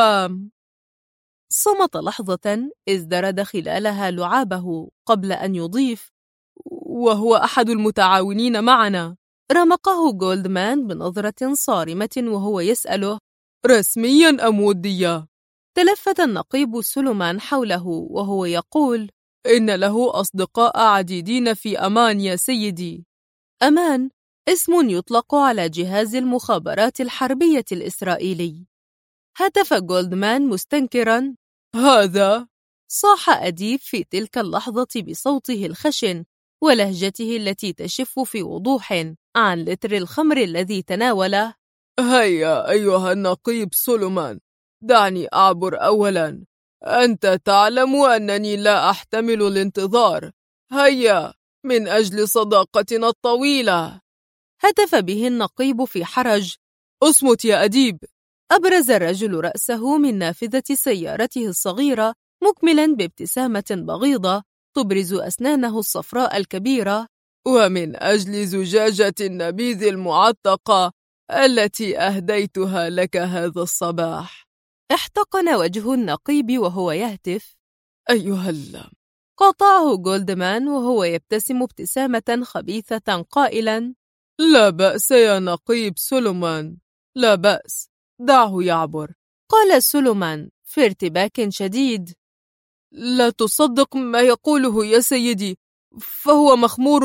صمت لحظة ازدرد خلالها لعابه قبل أن يضيف: وهو أحد المتعاونين معنا. رمقه جولدمان بنظرة صارمة وهو يسأله: رسميا أم وديا؟ تلفت النقيب سولومان حوله وهو يقول: إن له أصدقاء عديدين في أمان يا سيدي. أمان اسم يطلق على جهاز المخابرات الحربية الإسرائيلي. هتف جولدمان مستنكرا: هذا؟ صاح أديب في تلك اللحظة بصوته الخشن ولهجته التي تشف في وضوح عن لتر الخمر الذي تناوله: هيا أيها النقيب سولومان، دعني أعبر أولا. أنت تعلم أنني لا أحتمل الانتظار. هيا من أجل صداقتنا الطويلة. هتف به النقيب في حرج: أصمت يا أديب. أبرز الرجل رأسه من نافذة سيارته الصغيرة مكملا بابتسامة بغيضة تبرز أسنانه الصفراء الكبيرة: ومن أجل زجاجة النبيذ المعتقة التي أهديتها لك هذا الصباح. احتقن وجه النقيب وهو يهتف. أيها قاطعه جولدمان وهو يبتسم ابتسامة خبيثة قائلا: لا بأس يا نقيب سولومان، لا بأس، دعه يعبر. قال سولومان في ارتباك شديد: لا تصدق ما يقوله يا سيدي، فهو مخمور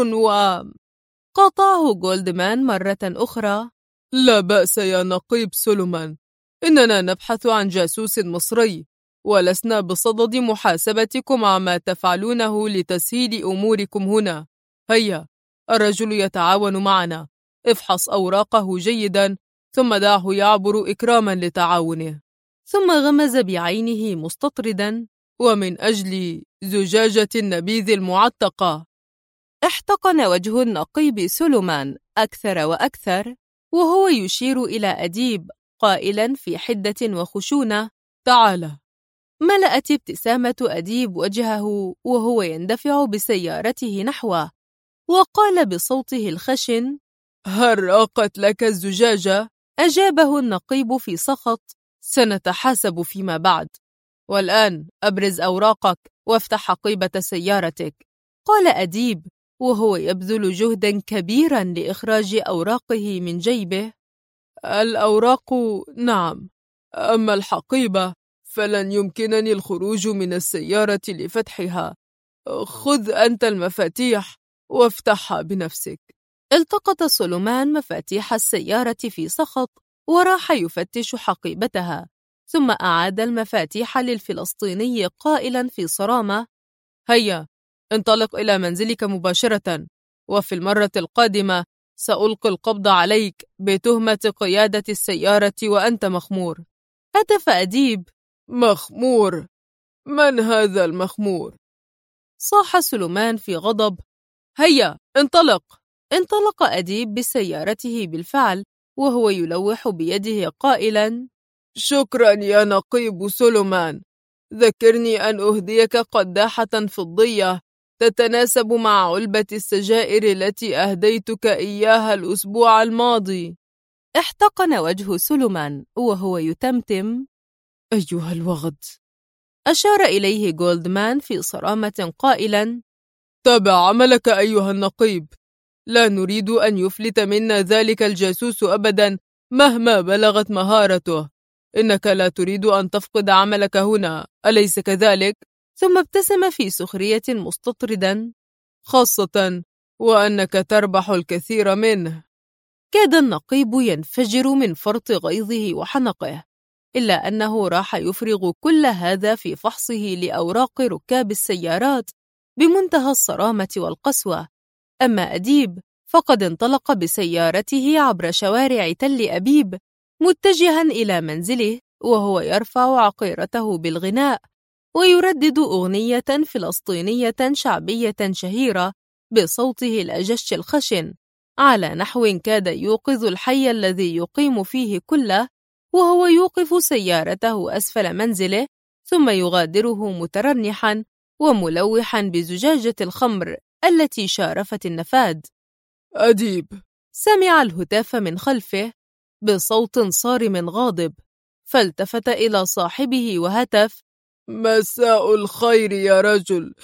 قاطعه جولدمان مرة أخرى: لا بأس يا نقيب سولومان، إننا نبحث عن جاسوس مصري، ولسنا بصدد محاسبتكم عما تفعلونه لتسهيل أموركم هنا. هيا، الرجل يتعاون معنا، افحص أوراقه جيدا ثم دعه يعبر إكراما لتعاونه. ثم غمز بعينه مستطردا: ومن أجل زجاجة النبيذ المعتقة. احتقن وجه النقيب سولومان أكثر وأكثر وهو يشير إلى أديب قائلا في حدة وخشونة: تعال. ملأت ابتسامة أديب وجهه وهو يندفع بسيارته نحوه، وقال بصوته الخشن: هل راقت لك الزجاجة؟ أجابه النقيب في سخط: سنتحاسب فيما بعد، والآن أبرز أوراقك وافتح حقيبة سيارتك. قال أديب وهو يبذل جهدا كبيرا لإخراج أوراقه من جيبه: الأوراق نعم، أما الحقيبة فلن يمكنني الخروج من السيارة لفتحها. خذ أنت المفاتيح وافتحها بنفسك. التقط سولومان مفاتيح السيارة في سخط وراح يفتش حقيبتها، ثم أعاد المفاتيح للفلسطيني قائلا في صرامة: هيا انطلق إلى منزلك مباشرة، وفي المرة القادمة سألقي القبض عليك بتهمة قيادة السيارة وأنت مخمور. هتف أديب: مخمور؟ من هذا المخمور؟ صاح سولومان في غضب: هيا انطلق. انطلق أديب بسيارته بالفعل وهو يلوح بيده قائلا: شكرا يا نقيب سولومان، ذكرني أن أهديك قداحة فضية تتناسب مع علبة السجائر التي أهديتك إياها الأسبوع الماضي. احتقن وجه سولومان وهو يتمتم: أيها الوغد. أشار إليه جولدمان في صرامة قائلا: تابع عملك أيها النقيب، لا نريد أن يفلت منا ذلك الجاسوس أبدا مهما بلغت مهارته. إنك لا تريد أن تفقد عملك هنا، أليس كذلك؟ ثم ابتسم في سخرية مستطردا: خاصة وأنك تربح الكثير منه. كاد النقيب ينفجر من فرط غيظه وحنقه، إلا أنه راح يفرغ كل هذا في فحصه لأوراق ركاب السيارات بمنتهى الصرامة والقسوة. أما أديب فقد انطلق بسيارته عبر شوارع تل أبيب متجها إلى منزله وهو يرفع عقيرته بالغناء ويردد أغنية فلسطينية شعبية شهيرة بصوته الأجش الخشن على نحو كاد يوقظ الحي الذي يقيم فيه كله، وهو يوقف سيارته أسفل منزله ثم يغادره مترنحا وملوحا بزجاجة الخمر التي شارفت النفاد. أديب سمع الهتاف من خلفه بصوت صارم غاضب، فالتفت إلى صاحبه وهتف: مساء الخير يا رجل،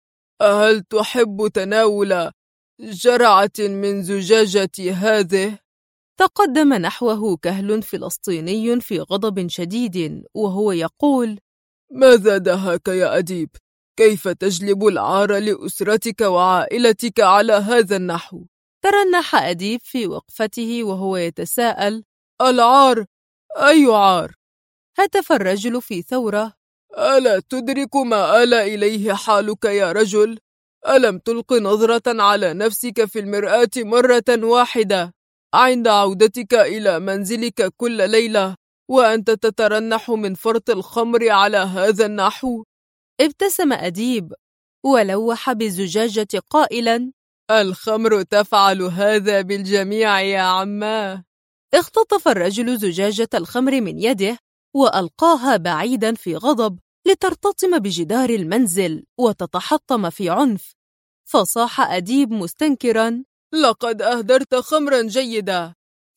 هل تحب تناول جرعة من زجاجتي هذه؟ تقدم نحوه كهل فلسطيني في غضب شديد وهو يقول: ماذا دهاك يا أديب؟ كيف تجلب العار لأسرتك وعائلتك على هذا النحو؟ ترنح أديب في وقفته وهو يتساءل: العار؟ أي عار؟ هتف الرجل في ثورة: ألا تدرك ما آل إليه حالك يا رجل؟ ألم تلق نظرة على نفسك في المرآة مرة واحدة عند عودتك إلى منزلك كل ليلة وأنت تترنح من فرط الخمر على هذا النحو؟ ابتسم أديب ولوح بالزجاجة قائلا: الخمر تفعل هذا بالجميع يا عماه. اختطف الرجل زجاجة الخمر من يده وألقاها بعيدا في غضب لترتطم بجدار المنزل وتتحطم في عنف، فصاح أديب مستنكرا: لقد أهدرت خمرا جيدا،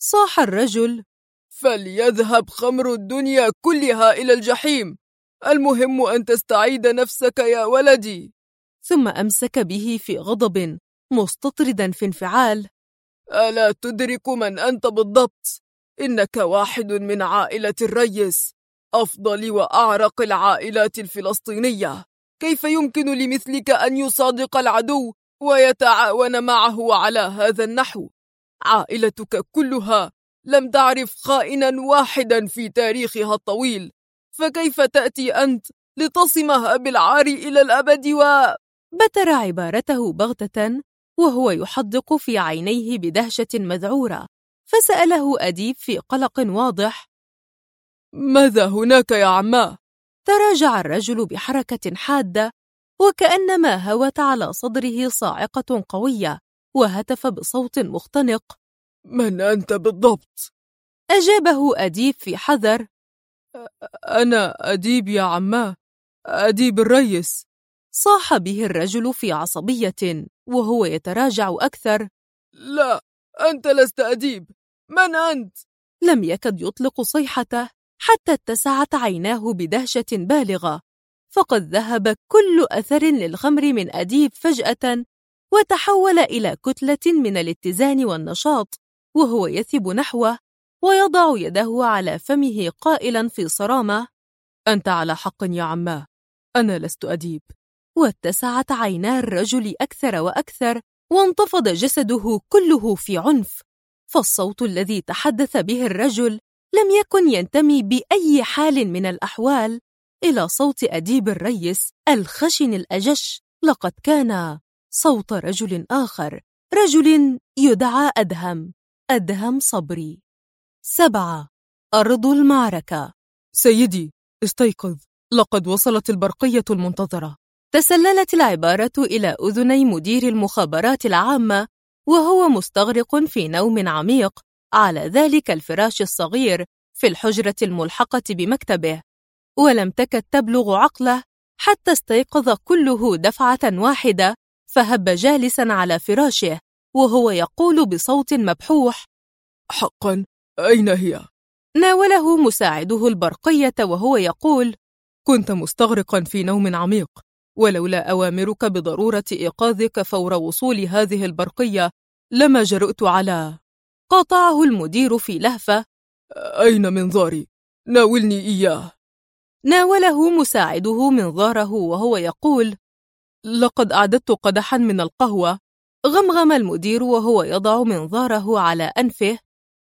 صاح الرجل: فليذهب خمر الدنيا كلها إلى الجحيم، المهم أن تستعيد نفسك يا ولدي. ثم أمسك به في غضب مستطردا في انفعال: ألا تدرك من أنت بالضبط؟ إنك واحد من عائلة الريس، أفضل وأعرق العائلات الفلسطينية. كيف يمكن لمثلك أن يصادق العدو ويتعاون معه على هذا النحو؟ عائلتك كلها لم تعرف خائنا واحدا في تاريخها الطويل، فكيف تأتي أنت لتصمها بالعار إلى الأبد؟ بتر عبارته بغتة وهو يحدق في عينيه بدهشة مذعورة، فسأله أديب في قلق واضح: ماذا هناك يا عماه؟ تراجع الرجل بحركة حادة وكأنما هوت على صدره صاعقة قوية، وهتف بصوت مختنق: من أنت بالضبط؟ أجابه أديب في حذر: أنا أديب يا عماه، أديب الريس. صاح به الرجل في عصبية وهو يتراجع أكثر: لا، أنت لست أديب، من أنت؟ لم يكد يطلق صيحته حتى اتسعت عيناه بدهشة بالغة، فقد ذهب كل أثر للخمر من أديب فجأة، وتحول إلى كتلة من الاتزان والنشاط، وهو يثب نحوه ويضع يده على فمه قائلا في صرامة: أنت على حق يا عماه، أنا لست أديب. واتسعت عينا الرجل أكثر وأكثر، وانتفض جسده كله في عنف، فالصوت الذي تحدث به الرجل لم يكن ينتمي بأي حال من الأحوال إلى صوت أديب الريس الخشن الأجش، لقد كان صوت رجل آخر، رجل يدعى أدهم صبري. 7. أرض المعركة. سيدي، استيقظ، لقد وصلت البرقية المنتظرة. تسللت العبارة إلى أذني مدير المخابرات العامة وهو مستغرق في نوم عميق على ذلك الفراش الصغير في الحجرة الملحقة بمكتبه، ولم تكد تبلغ عقله حتى استيقظ كله دفعة واحدة، فهب جالسا على فراشه وهو يقول بصوت مبحوح: حقا، أين هي؟ ناوله مساعده البرقية وهو يقول: كنت مستغرقا في نوم عميق، ولولا أوامرك بضرورة إيقاظك فور وصول هذه البرقية لما جرؤت على. قاطعه المدير في لهفة: أين منظاري؟ ناولني إياه. ناوله مساعده منظاره وهو يقول: لقد أعددت قدحا من القهوة. غمغم المدير وهو يضع منظاره على أنفه: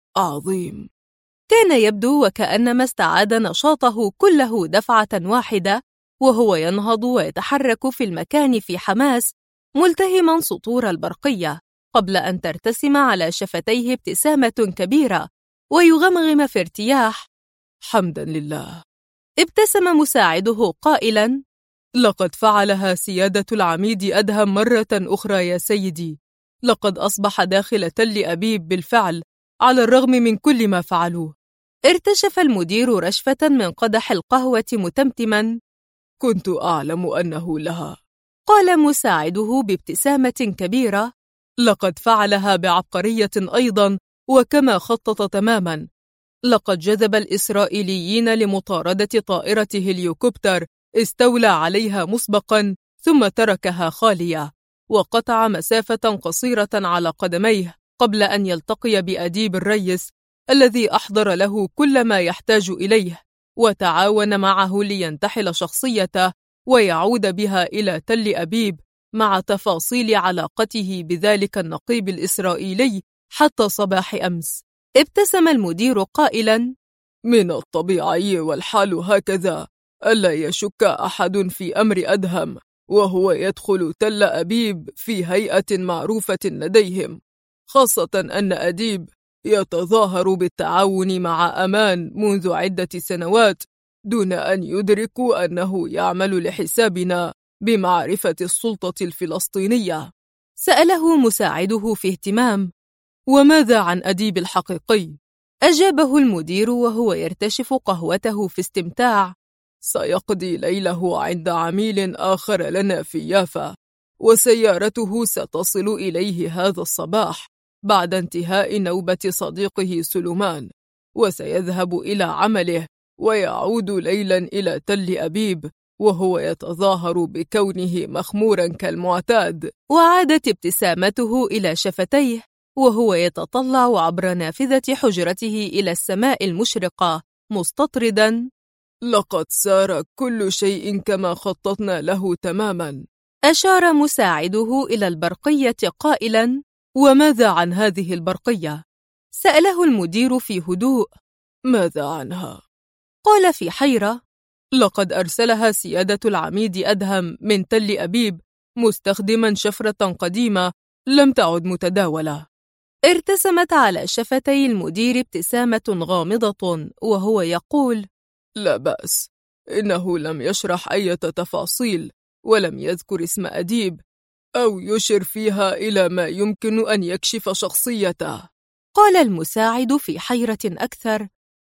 عظيم. كان يبدو وكأنما استعاد نشاطه كله دفعة واحدة، وهو ينهض ويتحرك في المكان في حماس، ملتهما سطور البرقية، قبل أن ترتسم على شفتيه ابتسامة كبيرة ويغمغم في ارتياح: حمدا لله. ابتسم مساعده قائلا: لقد فعلها سيادة العميد أدهم مرة أخرى يا سيدي، لقد أصبح داخل تل أبيب بالفعل على الرغم من كل ما فعلوه. ارتشف المدير رشفة من قدح القهوة متمتما: كنت أعلم أنه لها. قال مساعده بابتسامة كبيرة: لقد فعلها بعبقرية أيضا وكما خطط تماما. لقد جذب الإسرائيليين لمطاردة طائرة هليوكوبتر استولى عليها مسبقا ثم تركها خالية، وقطع مسافة قصيرة على قدميه قبل أن يلتقي بأديب الريس الذي أحضر له كل ما يحتاج إليه، وتعاون معه لينتحل شخصيته ويعود بها إلى تل أبيب مع تفاصيل علاقته بذلك النقيب الإسرائيلي حتى صباح أمس. ابتسم المدير قائلا: من الطبيعي والحال هكذا ألا يشك أحد في أمر أدهم وهو يدخل تل أبيب في هيئة معروفة لديهم، خاصة أن أديب يتظاهر بالتعاون مع أمان منذ عدة سنوات دون أن يدركوا أنه يعمل لحسابنا بمعرفة السلطة الفلسطينية. سأله مساعده في اهتمام: وماذا عن أديب الحقيقي؟ أجابه المدير وهو يرتشف قهوته في استمتاع: سيقضي ليله عند عميل آخر لنا في يافا، وسيارته ستصل إليه هذا الصباح، بعد انتهاء نوبة صديقه سليمان، وسيذهب إلى عمله ويعود ليلا إلى تل أبيب وهو يتظاهر بكونه مخمورا كالمعتاد. وعادت ابتسامته إلى شفتيه وهو يتطلع عبر نافذة حجرته إلى السماء المشرقة مستطردا: لقد سار كل شيء كما خططنا له تماما. أشار مساعده إلى البرقية قائلا: وماذا عن هذه البرقية؟ سأله المدير في هدوء. ماذا عنها؟ قال في حيرة: لقد أرسلها سيادة العميد أدهم من تل أبيب مستخدما شفرة قديمة لم تعد متداولة. ارتسمت على شفتي المدير ابتسامة غامضة وهو يقول: لا بأس، إنه لم يشرح أي تفاصيل ولم يذكر اسم أديب أو يشر فيها إلى ما يمكن أن يكشف شخصيته. قال المساعد في حيرة أكثر: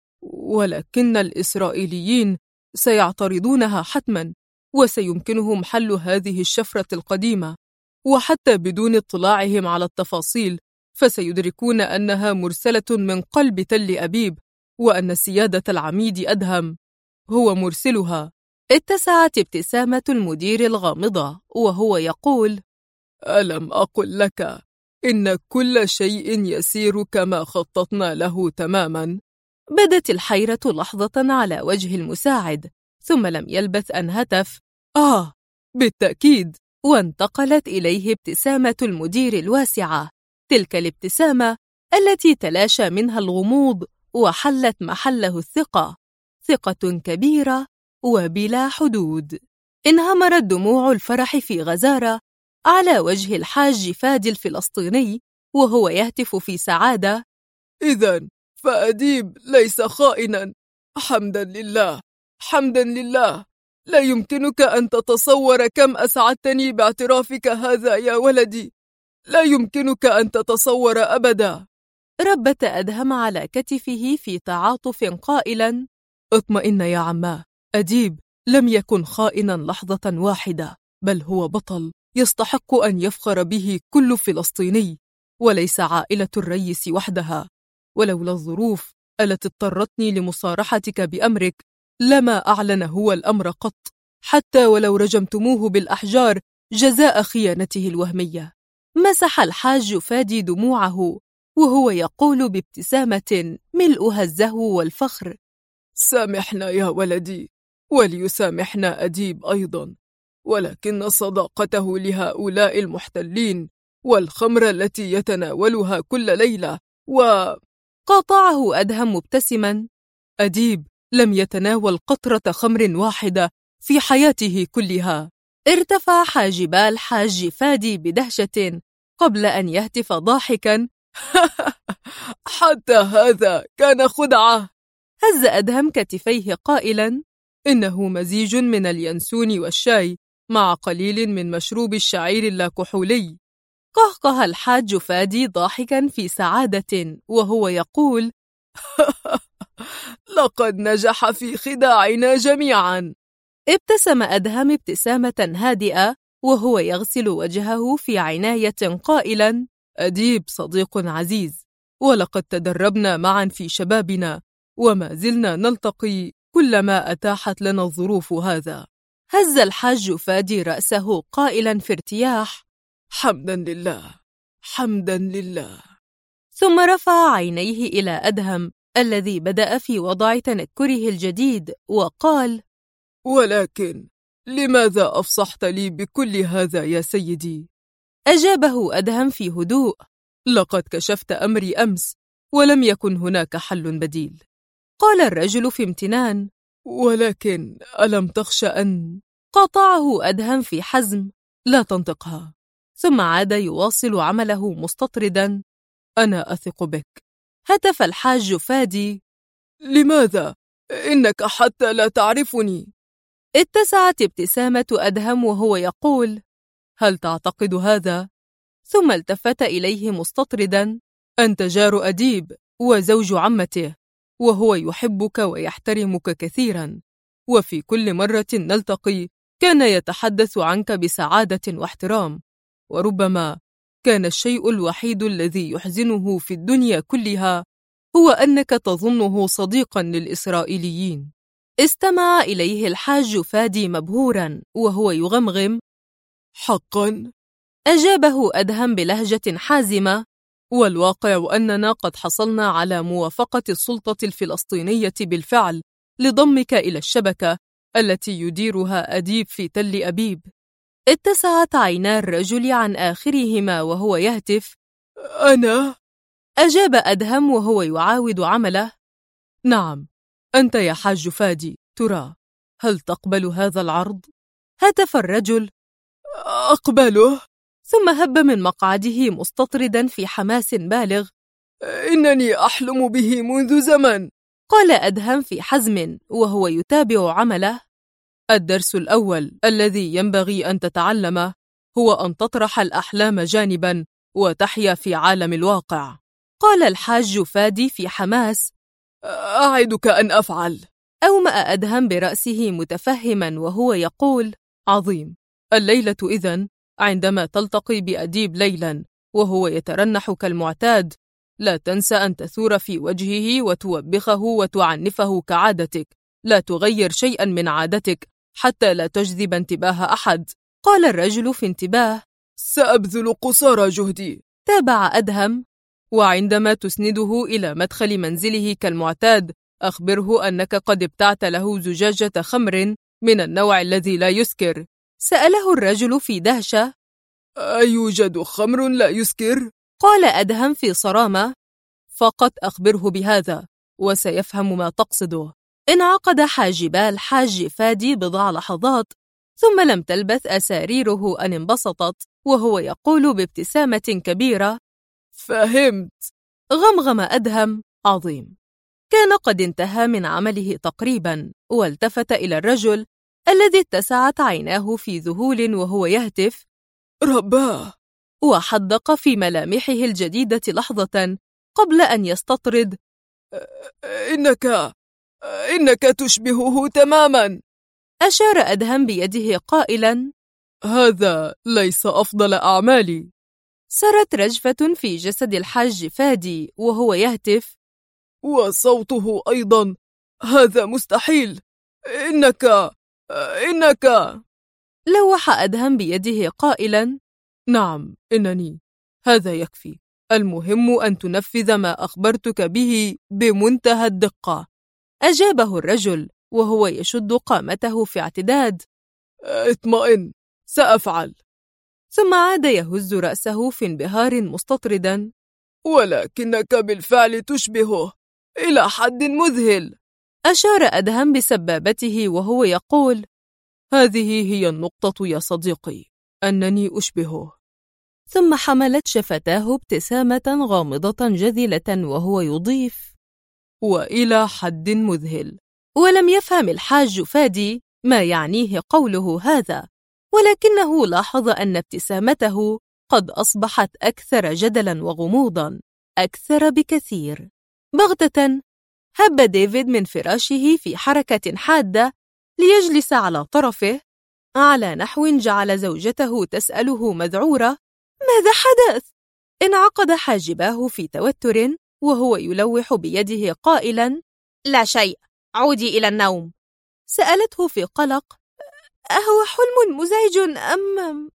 ولكن الإسرائيليين سيعترضونها حتما، وسيمكنهم حل هذه الشفرة القديمة، وحتى بدون اطلاعهم على التفاصيل فسيدركون أنها مرسلة من قلب تل أبيب، وأن سيادة العميد أدهم هو مرسلها. اتسعت ابتسامة المدير الغامضة وهو يقول: ألم أقل لك إن كل شيء يسير كما خططنا له تماما؟ بدت الحيرة لحظة على وجه المساعد، ثم لم يلبث أن هتف: بالتأكيد. وانتقلت إليه ابتسامة المدير الواسعة، تلك الابتسامة التي تلاشى منها الغموض وحلت محله الثقة، ثقة كبيرة وبلا حدود. انهمرت دموع الفرح في غزارة على وجه الحاج فادي الفلسطيني وهو يهتف في سعادة: إذن فأديب ليس خائنا. حمدا لله، حمدا لله. لا يمكنك أن تتصور كم أسعدتني باعترافك هذا يا ولدي، لا يمكنك أن تتصور أبدا. ربت أدهم على كتفه في تعاطف قائلا: اطمئن يا عماه، أديب لم يكن خائنا لحظة واحدة، بل هو بطل يستحق أن يفخر به كل فلسطيني، وليس عائلة الريس وحدها. ولولا الظروف التي اضطرتني لمصارحتك بأمرك لما أعلن هو الأمر قط، حتى ولو رجمتموه بالأحجار جزاء خيانته الوهمية. مسح الحاج فادي دموعه وهو يقول بابتسامة ملؤها الزهو والفخر: سامحنا يا ولدي، وليسامحنا أديب أيضا، ولكن صداقته لهؤلاء المحتلين والخمر التي يتناولها كل ليلة قاطعه أدهم مبتسما: أديب لم يتناول قطرة خمر واحدة في حياته كلها. ارتفع حاجبا الحاج فادي بدهشة قبل أن يهتف ضاحكا: حتى هذا كان خدعة. هز أدهم كتفيه قائلا: إنه مزيج من اليانسون والشاي مع قليل من مشروب الشعير اللاكحولي. قهقه الحاج فادي ضاحكا في سعادة وهو يقول: لقد نجح في خداعنا جميعا. ابتسم أدهم ابتسامة هادئة وهو يغسل وجهه في عناية قائلا: أديب صديق عزيز، ولقد تدربنا معا في شبابنا، وما زلنا نلتقي كلما أتاحت لنا الظروف هذا. هز الحاج فادي رأسه قائلا في ارتياح: حمدا لله، حمدا لله. ثم رفع عينيه إلى أدهم الذي بدأ في وضع تنكره الجديد وقال: ولكن لماذا أفصحت لي بكل هذا يا سيدي؟ أجابه أدهم في هدوء: لقد كشفت أمري أمس، ولم يكن هناك حل بديل. قال الرجل في امتنان: ولكن ألم تخش أن؟ قاطعه أدهم في حزم: لا تنطقها. ثم عاد يواصل عمله مستطردا: أنا أثق بك. هتف الحاج فادي: لماذا؟ إنك حتى لا تعرفني. اتسعت ابتسامة أدهم وهو يقول: هل تعتقد هذا؟ ثم التفت إليه مستطردا: أنت جار أديب وزوج عمته، وهو يحبك ويحترمك كثيرا، وفي كل مرة نلتقي كان يتحدث عنك بسعادة واحترام، وربما كان الشيء الوحيد الذي يحزنه في الدنيا كلها هو أنك تظنه صديقا للإسرائيليين. استمع إليه الحاج فادي مبهورا وهو يغمغم: حقا؟ أجابه أدهم بلهجة حازمة: والواقع أننا قد حصلنا على موافقة السلطة الفلسطينية بالفعل لضمك إلى الشبكة التي يديرها أديب في تل أبيب. اتسعت عينا الرجل عن آخرهما وهو يهتف: أنا؟ أجاب أدهم وهو يعاود عمله: نعم، أنت يا حاج فادي، ترى هل تقبل هذا العرض؟ هتف الرجل: أقبله. ثم هب من مقعده مستطردا في حماس بالغ: إنني أحلم به منذ زمن. قال أدهم في حزم وهو يتابع عمله: الدرس الأول الذي ينبغي أن تتعلمه هو أن تطرح الأحلام جانبا وتحيا في عالم الواقع. قال الحاج فادي في حماس: أعدك أن أفعل. أومأ أدهم برأسه متفهما وهو يقول: عظيم. الليلة إذن عندما تلتقي بأديب ليلا وهو يترنح كالمعتاد، لا تنسى أن تثور في وجهه وتوبخه وتعنفه كعادتك، لا تغير شيئا من عادتك حتى لا تجذب انتباه أحد. قال الرجل في انتباه: سأبذل قصارى جهدي. تابع أدهم: وعندما تسنده إلى مدخل منزله كالمعتاد، أخبره أنك قد ابتعت له زجاجة خمر من النوع الذي لا يسكر. سأله الرجل في دهشة: أيوجد خمر لا يسكر؟ قال أدهم في صرامة: فقط أخبره بهذا وسيفهم ما تقصده. انعقد حاجبا الحاج فادي بضع لحظات، ثم لم تلبث أساريره أن انبسطت وهو يقول بابتسامة كبيرة: فهمت. غمغم أدهم: عظيم. كان قد انتهى من عمله تقريبا، والتفت إلى الرجل الذي اتسعت عيناه في ذهول وهو يهتف: رباه. وحدق في ملامحه الجديدة لحظة قبل أن يستطرد: إنك تشبهه تماما. أشار أدهم بيده قائلا: هذا ليس أفضل أعمالي. سرت رجفة في جسد الحاج فادي وهو يهتف: وصوته أيضا. هذا مستحيل. إنك لوح أدهم بيده قائلا: نعم، إنني. هذا يكفي. المهم أن تنفذ ما أخبرتك به بمنتهى الدقة. أجابه الرجل وهو يشد قامته في اعتداد: اطمئن، سأفعل. ثم عاد يهز رأسه في انبهار مستطردا: ولكنك بالفعل تشبهه إلى حد مذهل. أشار أدهم بسبابته وهو يقول: هذه هي النقطة يا صديقي، أنني أشبهه. ثم حملت شفتاه ابتسامة غامضة جذلة وهو يضيف: وإلى حد مذهل. ولم يفهم الحاج فادي ما يعنيه قوله هذا، ولكنه لاحظ أن ابتسامته قد أصبحت أكثر جدلا وغموضا، أكثر بكثير. بغتة هب ديفيد من فراشه في حركة حادة ليجلس على طرفه، على نحو جعل زوجته تسأله مذعورة: ماذا حدث؟ انعقد حاجباه في توتر وهو يلوح بيده قائلا: لا شيء، عودي إلى النوم. سألته في قلق: أهو حلم مزعج أم؟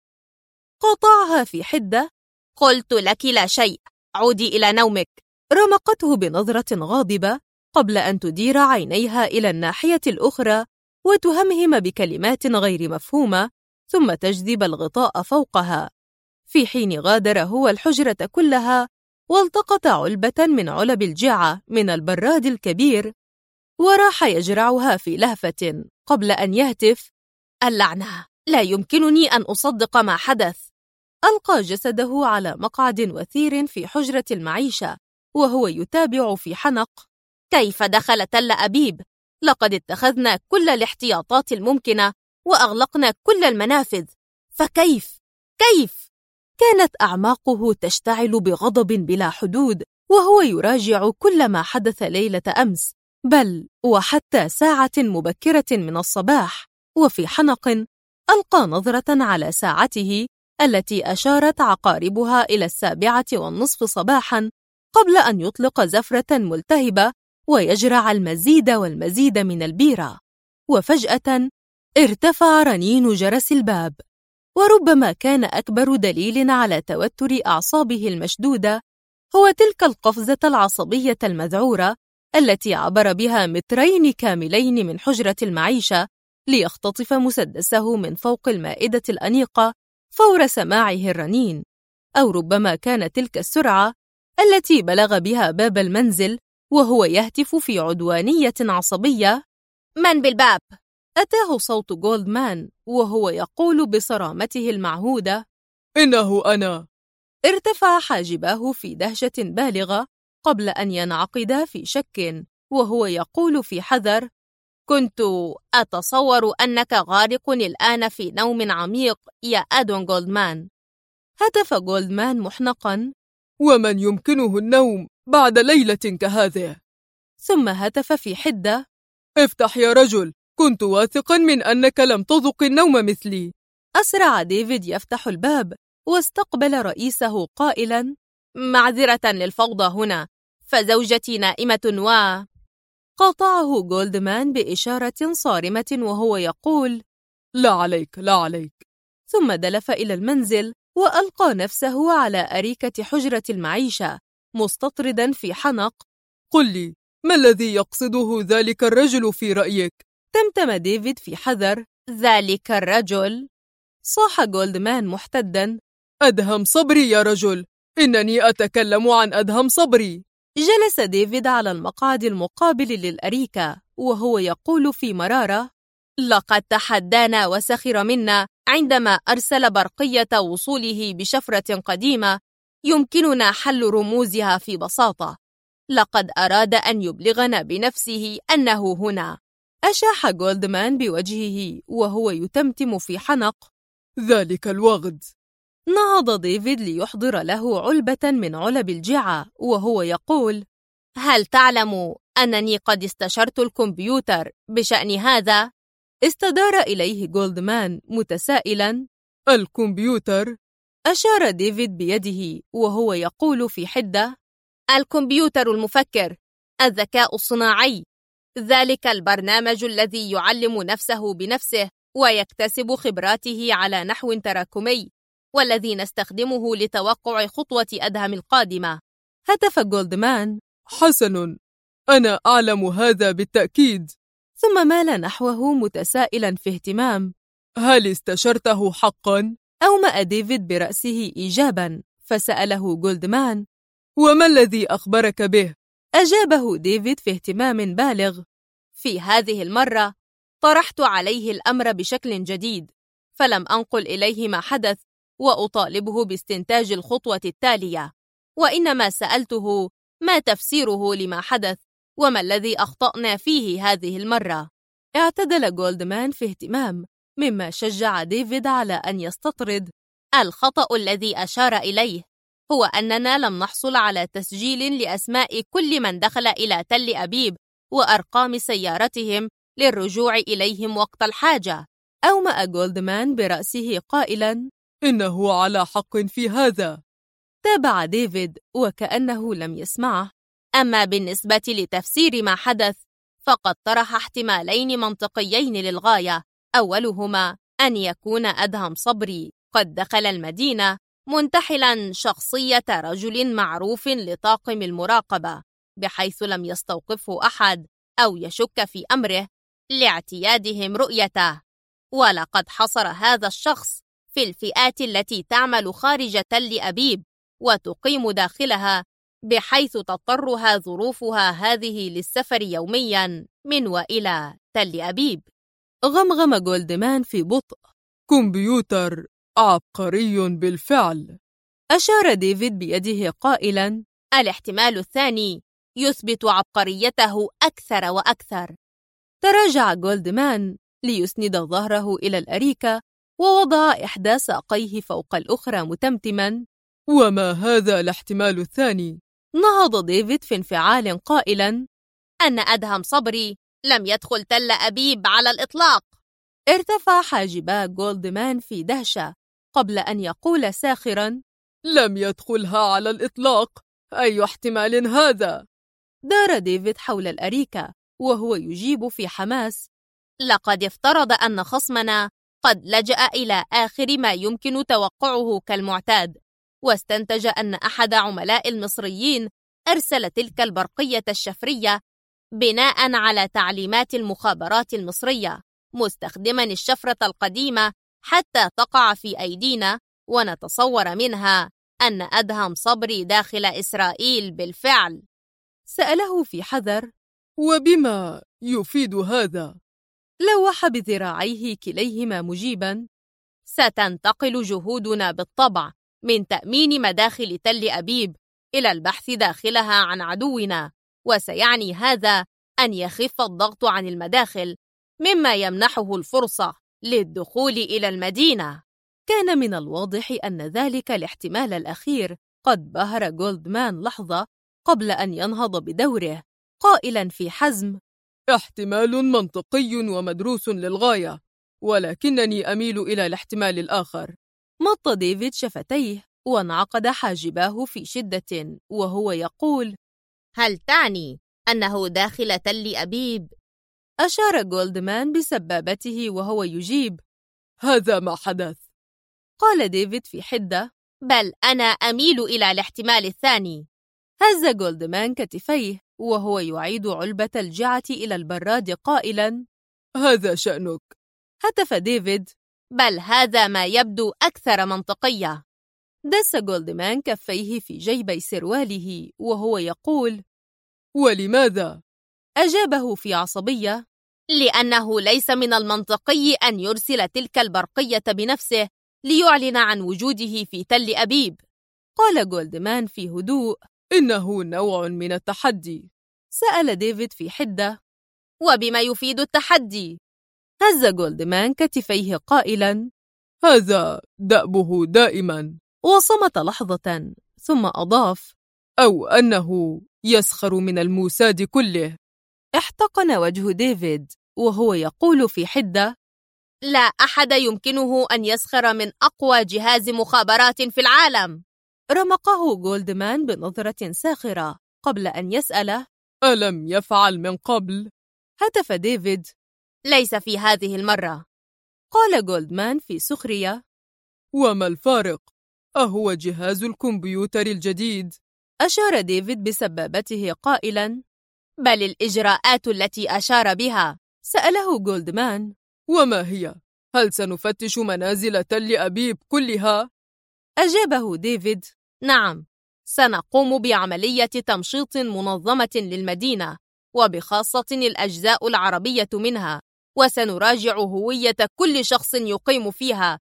قاطعها في حدة: قلت لك لا شيء، عودي إلى نومك. رمقته بنظرة غاضبة قبل أن تدير عينيها إلى الناحية الأخرى وتهمهم بكلمات غير مفهومة، ثم تجذب الغطاء فوقها، في حين غادر هو الحجرة كلها والتقط علبة من علب الجعة من البراد الكبير وراح يجرعها في لهفة قبل أن يهتف: اللعنة، لا يمكنني أن أصدق ما حدث. ألقى جسده على مقعد وثير في حجرة المعيشة وهو يتابع في حنق: كيف دخل تل أبيب؟ لقد اتخذنا كل الاحتياطات الممكنة وأغلقنا كل المنافذ، فكيف؟ كانت أعماقه تشتعل بغضب بلا حدود وهو يراجع كل ما حدث ليلة أمس، بل وحتى ساعة مبكرة من الصباح. وفي حنق ألقى نظرة على ساعته التي أشارت عقاربها إلى 7:30 صباحاً قبل أن يطلق زفرة ملتهبة ويجرع المزيد والمزيد من البيرة. وفجأة ارتفع رنين جرس الباب، وربما كان أكبر دليل على توتر أعصابه المشدودة هو تلك القفزة العصبية المذعورة التي عبر بها مترين كاملين من حجرة المعيشة ليختطف مسدسه من فوق المائدة الأنيقة فور سماعه الرنين. أو ربما كان تلك السرعة التي بلغ بها باب المنزل وهو يهتف في عدوانية عصبية: من بالباب؟ أتاه صوت جولدمان وهو يقول بصرامته المعهودة: إنه أنا. ارتفع حاجباه في دهشة بالغة قبل أن ينعقدا في شك، وهو يقول في حذر: كنت أتصور أنك غارق الآن في نوم عميق يا أدون جولدمان. هتف جولدمان محنقاً: ومن يمكنه النوم بعد ليلة كهذه؟ ثم هتف في حدة: افتح يا رجل، كنت واثقاً من أنك لم تذق النوم مثلي. أسرع ديفيد يفتح الباب واستقبل رئيسه قائلاً: معذرة للفوضى هنا، فزوجتي نائمة قاطعه جولدمان بإشارة صارمة وهو يقول: لا عليك، لا عليك. ثم دلف إلى المنزل وألقى نفسه على أريكة حجرة المعيشة مستطردا في حنق: قل لي، ما الذي يقصده ذلك الرجل في رأيك؟ تمتم ديفيد في حذر: ذلك الرجل؟ صاح جولدمان محتدا: أدهم صبري يا رجل، إنني أتكلم عن أدهم صبري. جلس ديفيد على المقعد المقابل للأريكة وهو يقول في مرارة: لقد تحدانا وسخر منا عندما أرسل برقية وصوله بشفرة قديمة يمكننا حل رموزها في بساطة. لقد أراد أن يبلغنا بنفسه أنه هنا. أشاح جولدمان بوجهه وهو يتمتم في حنق: ذلك الوغد. نهض ديفيد ليحضر له علبة من علب الجعة وهو يقول: هل تعلم أنني قد استشرت الكمبيوتر بشأن هذا؟ استدار إليه جولدمان متسائلا: الكمبيوتر؟ أشار ديفيد بيده وهو يقول في حدة: الكمبيوتر المفكر، الذكاء الصناعي، ذلك البرنامج الذي يعلم نفسه بنفسه ويكتسب خبراته على نحو تراكمي، والذي نستخدمه لتوقع خطوة أدهم القادمة. هتف جولدمان: حسن، أنا أعلم هذا بالتأكيد. ثم مال نحوه متسائلا في اهتمام: هل استشرته حقا؟ أومأ ديفيد برأسه إيجابا، فسأله جولدمان: وما الذي أخبرك به؟ أجابه ديفيد في اهتمام بالغ: في هذه المرة طرحت عليه الأمر بشكل جديد، فلم أنقل إليه ما حدث وأطالبه باستنتاج الخطوة التالية، وإنما سألته ما تفسيره لما حدث وما الذي أخطأنا فيه هذه المرة. اعتدل جولدمان في اهتمام، مما شجع ديفيد على أن يستطرد: الخطأ الذي أشار إليه هو أننا لم نحصل على تسجيل لأسماء كل من دخل إلى تل أبيب وأرقام سيارتهم للرجوع إليهم وقت الحاجة. أومأ جولدمان برأسه قائلا: إنه على حق في هذا. تابع ديفيد وكأنه لم يسمعه: أما بالنسبة لتفسير ما حدث فقد طرح احتمالين منطقيين للغاية. أولهما أن يكون أدهم صبري قد دخل المدينة منتحلا شخصية رجل معروف لطاقم المراقبة، بحيث لم يستوقفه أحد أو يشك في أمره لاعتيادهم رؤيته، ولقد حصر هذا الشخص في الفئات التي تعمل خارج تل أبيب وتقيم داخلها، بحيث تضطرها ظروفها هذه للسفر يوميا من وإلى تل أبيب. غمغم جولدمان في بطء: كمبيوتر عبقري بالفعل. أشار ديفيد بيده قائلا: الاحتمال الثاني يثبت عبقريته أكثر وأكثر. تراجع جولدمان ليسند ظهره إلى الأريكة ووضع إحدى ساقيه فوق الأخرى متمتما: وما هذا الاحتمال الثاني؟ نهض ديفيد في انفعال قائلا: أن أدهم صبري لم يدخل تل أبيب على الإطلاق. ارتفع حاجبا جولدمان في دهشة قبل أن يقول ساخراً: لم يدخلها على الإطلاق. أي احتمال هذا؟ دار ديفيد حول الأريكة وهو يجيب في حماس: لقد افترض أن خصمنا قد لجأ إلى آخر ما يمكن توقعه كالمعتاد، واستنتج أن أحد عملاء المصريين أرسل تلك البرقية الشفرية بناء على تعليمات المخابرات المصرية، مستخدما الشفرة القديمة حتى تقع في أيدينا ونتصور منها أن أدهم صبري داخل إسرائيل بالفعل. سأله في حذر: وبما يفيد هذا؟ لوح بذراعيه كليهما مجيباً: ستنتقل جهودنا بالطبع من تأمين مداخل تل أبيب إلى البحث داخلها عن عدونا، وسيعني هذا أن يخف الضغط عن المداخل، مما يمنحه الفرصة للدخول إلى المدينة. كان من الواضح أن ذلك الاحتمال الأخير قد بهر جولدمان لحظة قبل أن ينهض بدوره، قائلاً في حزم: احتمال منطقي ومدروس للغاية، ولكنني أميل إلى الاحتمال الآخر. مط ديفيد شفتيه وانعقد حاجباه في شدة وهو يقول: هل تعني أنه داخل تل أبيب؟ أشار جولدمان بسبابته وهو يجيب: هذا ما حدث. قال ديفيد في حدة: بل أنا أميل إلى الاحتمال الثاني. هز جولدمان كتفيه وهو يعيد علبة الجعة إلى البراد قائلاً: هذا شأنك. هتف ديفيد: بل هذا ما يبدو أكثر منطقية. دس جولدمان كفيه في جيبي سرواله وهو يقول: ولماذا؟ أجابه في عصبية: لأنه ليس من المنطقي أن يرسل تلك البرقية بنفسه ليعلن عن وجوده في تل أبيب. قال جولدمان في هدوء: إنه نوع من التحدي. سأل ديفيد في حدة: وبما يفيد التحدي؟ هز جولدمان كتفيه قائلاً: هذا دأبه دائماً. وصمت لحظة ثم أضاف: أو أنه يسخر من الموساد كله. احتقن وجه ديفيد وهو يقول في حدة: لا أحد يمكنه أن يسخر من أقوى جهاز مخابرات في العالم. رمقه جولدمان بنظرة ساخرة قبل أن يسأله: ألم يفعل من قبل؟ هتف ديفيد: ليس في هذه المرة. قال جولدمان في سخرية: وما الفارق؟ أهو جهاز الكمبيوتر الجديد؟ أشار ديفيد بسبابته قائلاً: بل الإجراءات التي أشار بها. سأله جولدمان: وما هي؟ هل سنفتش منازل تل أبيب كلها؟ أجابه ديفيد: نعم، سنقوم بعملية تمشيط منظمة للمدينة، وبخاصة الأجزاء العربية منها، وسنراجع هوية كل شخص يقيم فيها.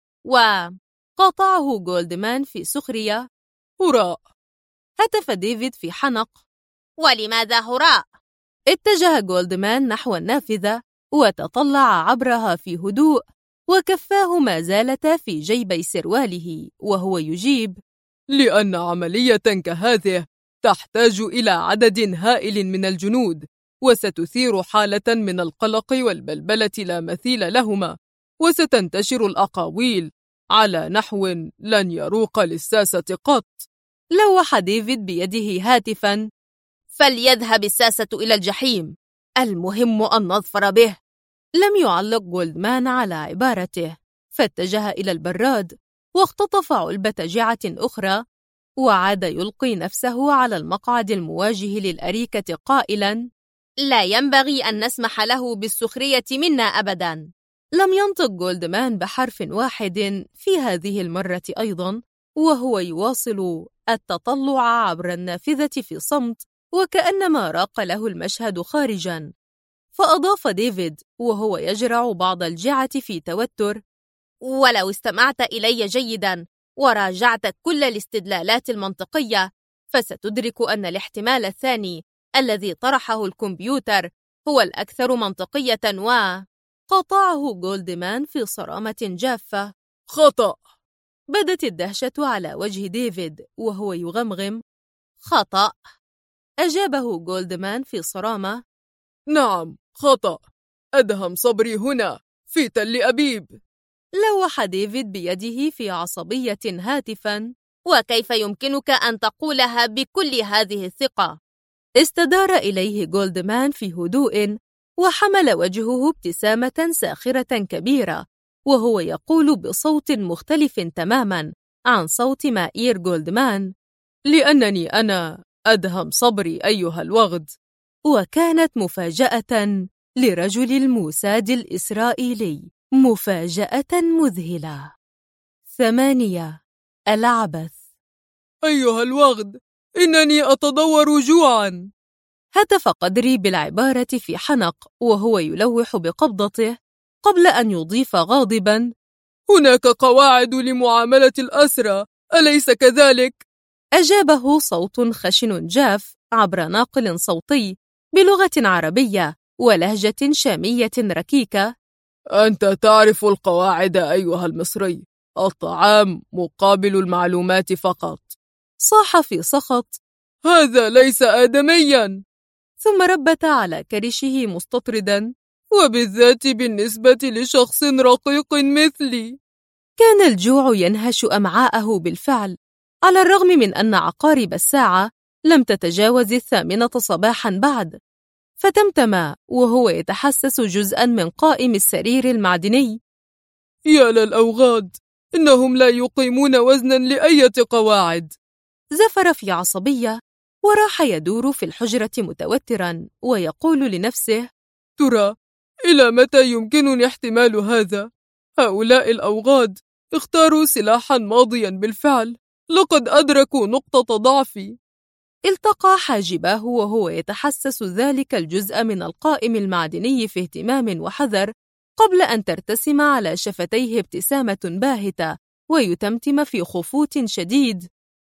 قاطعه جولدمان في سخرية: هراء! هتف ديفيد في حنق: ولماذا هراء؟ اتجه جولدمان نحو النافذة وتطلع عبرها في هدوء، وكفاه ما زالتا في جيبي سرواله وهو يجيب: لأن عملية كهذه تحتاج إلى عدد هائل من الجنود، وستثير حالة من القلق والبلبلة لا مثيل لهما، وستنتشر الأقاويل على نحو لن يروق للساسة قط. لوح ديفيد بيده هاتفاً: فليذهب الساسة إلى الجحيم، المهم أن نظفر به. لم يعلق جولدمان على عبارته، فاتجه إلى البراد واختطف علبة جعة أخرى وعاد يلقي نفسه على المقعد المواجه للأريكة قائلاً: لا ينبغي أن نسمح له بالسخرية منا أبداً. لم ينطق جولدمان بحرف واحد في هذه المرة أيضاً، وهو يواصل التطلع عبر النافذة في صمت وكأنما راق له المشهد خارجاً. فأضاف ديفيد وهو يجرع بعض الجعة في توتر: ولو استمعت إلي جيداً وراجعت كل الاستدلالات المنطقية، فستدرك أن الاحتمال الثاني الذي طرحه الكمبيوتر هو الأكثر منطقية. قاطعه جولدمان في صرامة جافة: خطأ. بدت الدهشة على وجه ديفيد وهو يغمغم: خطأ. أجابه جولدمان في صرامة: نعم، خطأ. أدهم صبري هنا في تل أبيب. لوح ديفيد بيده في عصبية هاتفاً: وكيف يمكنك أن تقولها بكل هذه الثقة؟ استدار إليه جولدمان في هدوء، وحمل وجهه ابتسامة ساخرة كبيرة، وهو يقول بصوت مختلف تماماً عن صوت مائير جولدمان: لأنني أنا أدهم صبري أيها الوغد. وكانت مفاجأة لرجل الموساد الإسرائيلي، مفاجأة مذهلة. 8. العبث. أيها الوغد، إنني أتضور جوعاً. هتف قدري بالعبارة في حنق وهو يلوح بقبضته، قبل أن يضيف غاضباً: هناك قواعد لمعاملة الأسرى، أليس كذلك؟ أجابه صوت خشن جاف عبر ناقل صوتي بلغة عربية ولهجة شامية ركيكة: أنت تعرف القواعد أيها المصري، الطعام مقابل المعلومات فقط. صاح في سخط: هذا ليس آدمياً. ثم ربت على كرشه مستطردا: وبالذات بالنسبة لشخص رقيق مثلي. كان الجوع ينهش أمعاءه بالفعل، على الرغم من أن عقارب الساعة لم تتجاوز 8 صباحا بعد. فتمتم وهو يتحسس جزءا من قائم السرير المعدني: يا للأوغاد، إنهم لا يقيمون وزنا لأية قواعد. زفر في عصبية، وراح يدور في الحجرة متوترا ويقول لنفسه: ترى إلى متى يمكنني احتمال هذا؟ هؤلاء الأوغاد اختاروا سلاحا ماضيا بالفعل، لقد أدركوا نقطة ضعفي. التقى حاجباه وهو يتحسس ذلك الجزء من القائم المعدني في اهتمام وحذر، قبل أن ترتسم على شفتيه ابتسامة باهتة ويتمتم في خفوت شديد: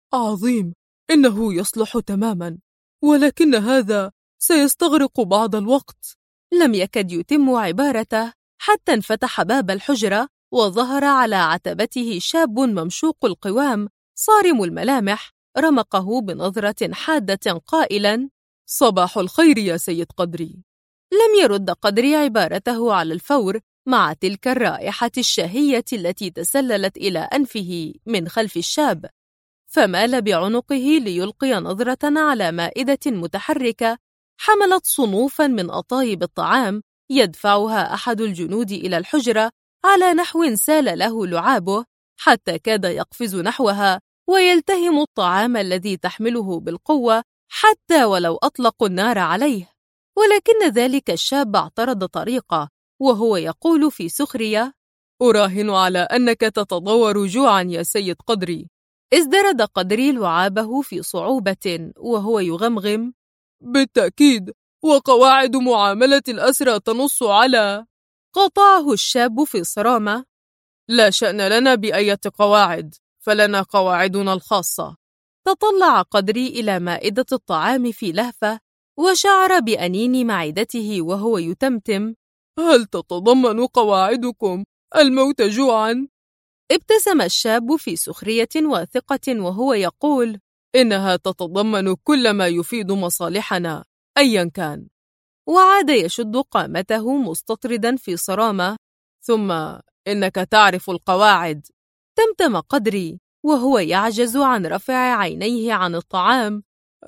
عظيم، إنه يصلح تماما، ولكن هذا سيستغرق بعض الوقت. لم يكد يتم عبارته حتى انفتح باب الحجرة، وظهر على عتبته شاب ممشوق القوام صارم الملامح، رمقه بنظرة حادة قائلاً: صباح الخير يا سيد قدري. لم يرد قدري عبارته على الفور، مع تلك الرائحة الشهية التي تسللت إلى أنفه من خلف الشاب، فمال بعنقه ليلقي نظرة على مائدة متحركة حملت صنوفاً من أطايب الطعام يدفعها أحد الجنود إلى الحجرة على نحو سال له لعابه، حتى كاد يقفز نحوها ويلتهم الطعام الذي تحمله بالقوة حتى ولو أطلقوا النار عليه. ولكن ذلك الشاب اعترض طريقه وهو يقول في سخرية: أراهن على أنك تتضور جوعا يا سيد قدري. ازدرد قدري لعابه في صعوبة وهو يغمغم: بالتأكيد، وقواعد معاملة الأسرى تنص على. قطعه الشاب في صرامة: لا شأن لنا بأية قواعد، فلنا قواعدنا الخاصة. تطلع قدري إلى مائدة الطعام في لهفة، وشعر بأنين معدته وهو يتمتم: هل تتضمن قواعدكم الموت جوعا؟ ابتسم الشاب في سخرية واثقة وهو يقول: إنها تتضمن كل ما يفيد مصالحنا أيا كان. وعاد يشد قامته مستطردا في صرامة: ثم إنك تعرف القواعد. تمتم قدري وهو يعجز عن رفع عينيه عن الطعام: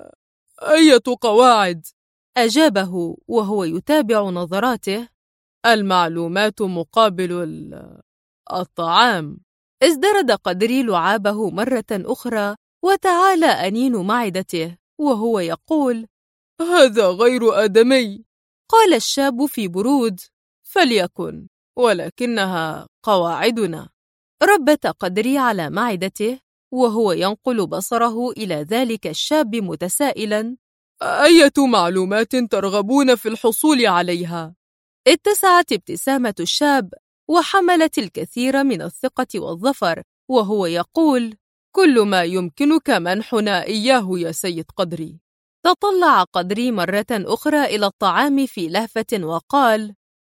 أية قواعد؟ أجابه وهو يتابع نظراته: المعلومات مقابل الطعام. ازدرد قدري لعابه مرة أخرى، وتعالى أنين معدته وهو يقول: هذا غير آدمي. قال الشاب في برود: فليكن، ولكنها قواعدنا. ربت قدري على معدته وهو ينقل بصره إلى ذلك الشاب متسائلا: أية معلومات ترغبون في الحصول عليها؟ اتسعت ابتسامة الشاب وحملت الكثير من الثقة والظفر وهو يقول: كل ما يمكنك منحنا إياه يا سيد قدري. تطلع قدري مرة أخرى إلى الطعام في لهفة وقال: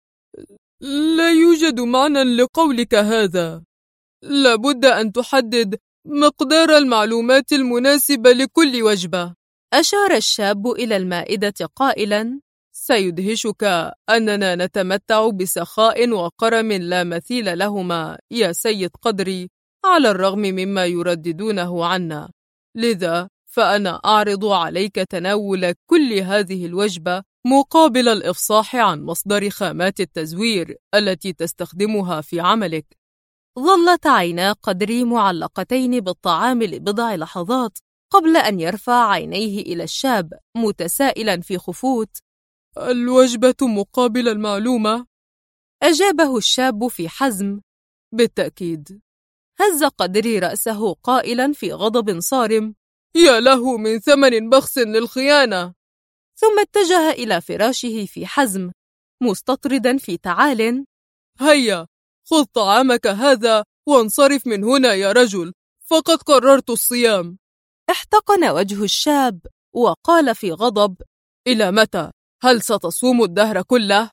لا يوجد معنى لقولك هذا. لابد أن تحدد مقدار المعلومات المناسبة لكل وجبة. أشار الشاب إلى المائدة قائلا: سيدهشك أننا نتمتع بسخاء وكرم لا مثيل لهما يا سيد قدري، على الرغم مما يرددونه عنا. لذا فأنا أعرض عليك تناول كل هذه الوجبة مقابل الإفصاح عن مصدر خامات التزوير التي تستخدمها في عملك. ظلت عينا قدري معلقتين بالطعام لبضع لحظات قبل أن يرفع عينيه إلى الشاب متسائلا في خفوت: الوجبة مقابل المعلومة؟ أجابه الشاب في حزم: بالتأكيد. هز قدري رأسه قائلا في غضب صارم: يا له من ثمن بخس للخيانة. ثم اتجه إلى فراشه في حزم مستطردا في تعال: هيا خذ طعامك هذا وانصرف من هنا يا رجل، فقد قررت الصيام. احتقن وجه الشاب وقال في غضب: إلى متى؟ هل ستصوم الدهر كله؟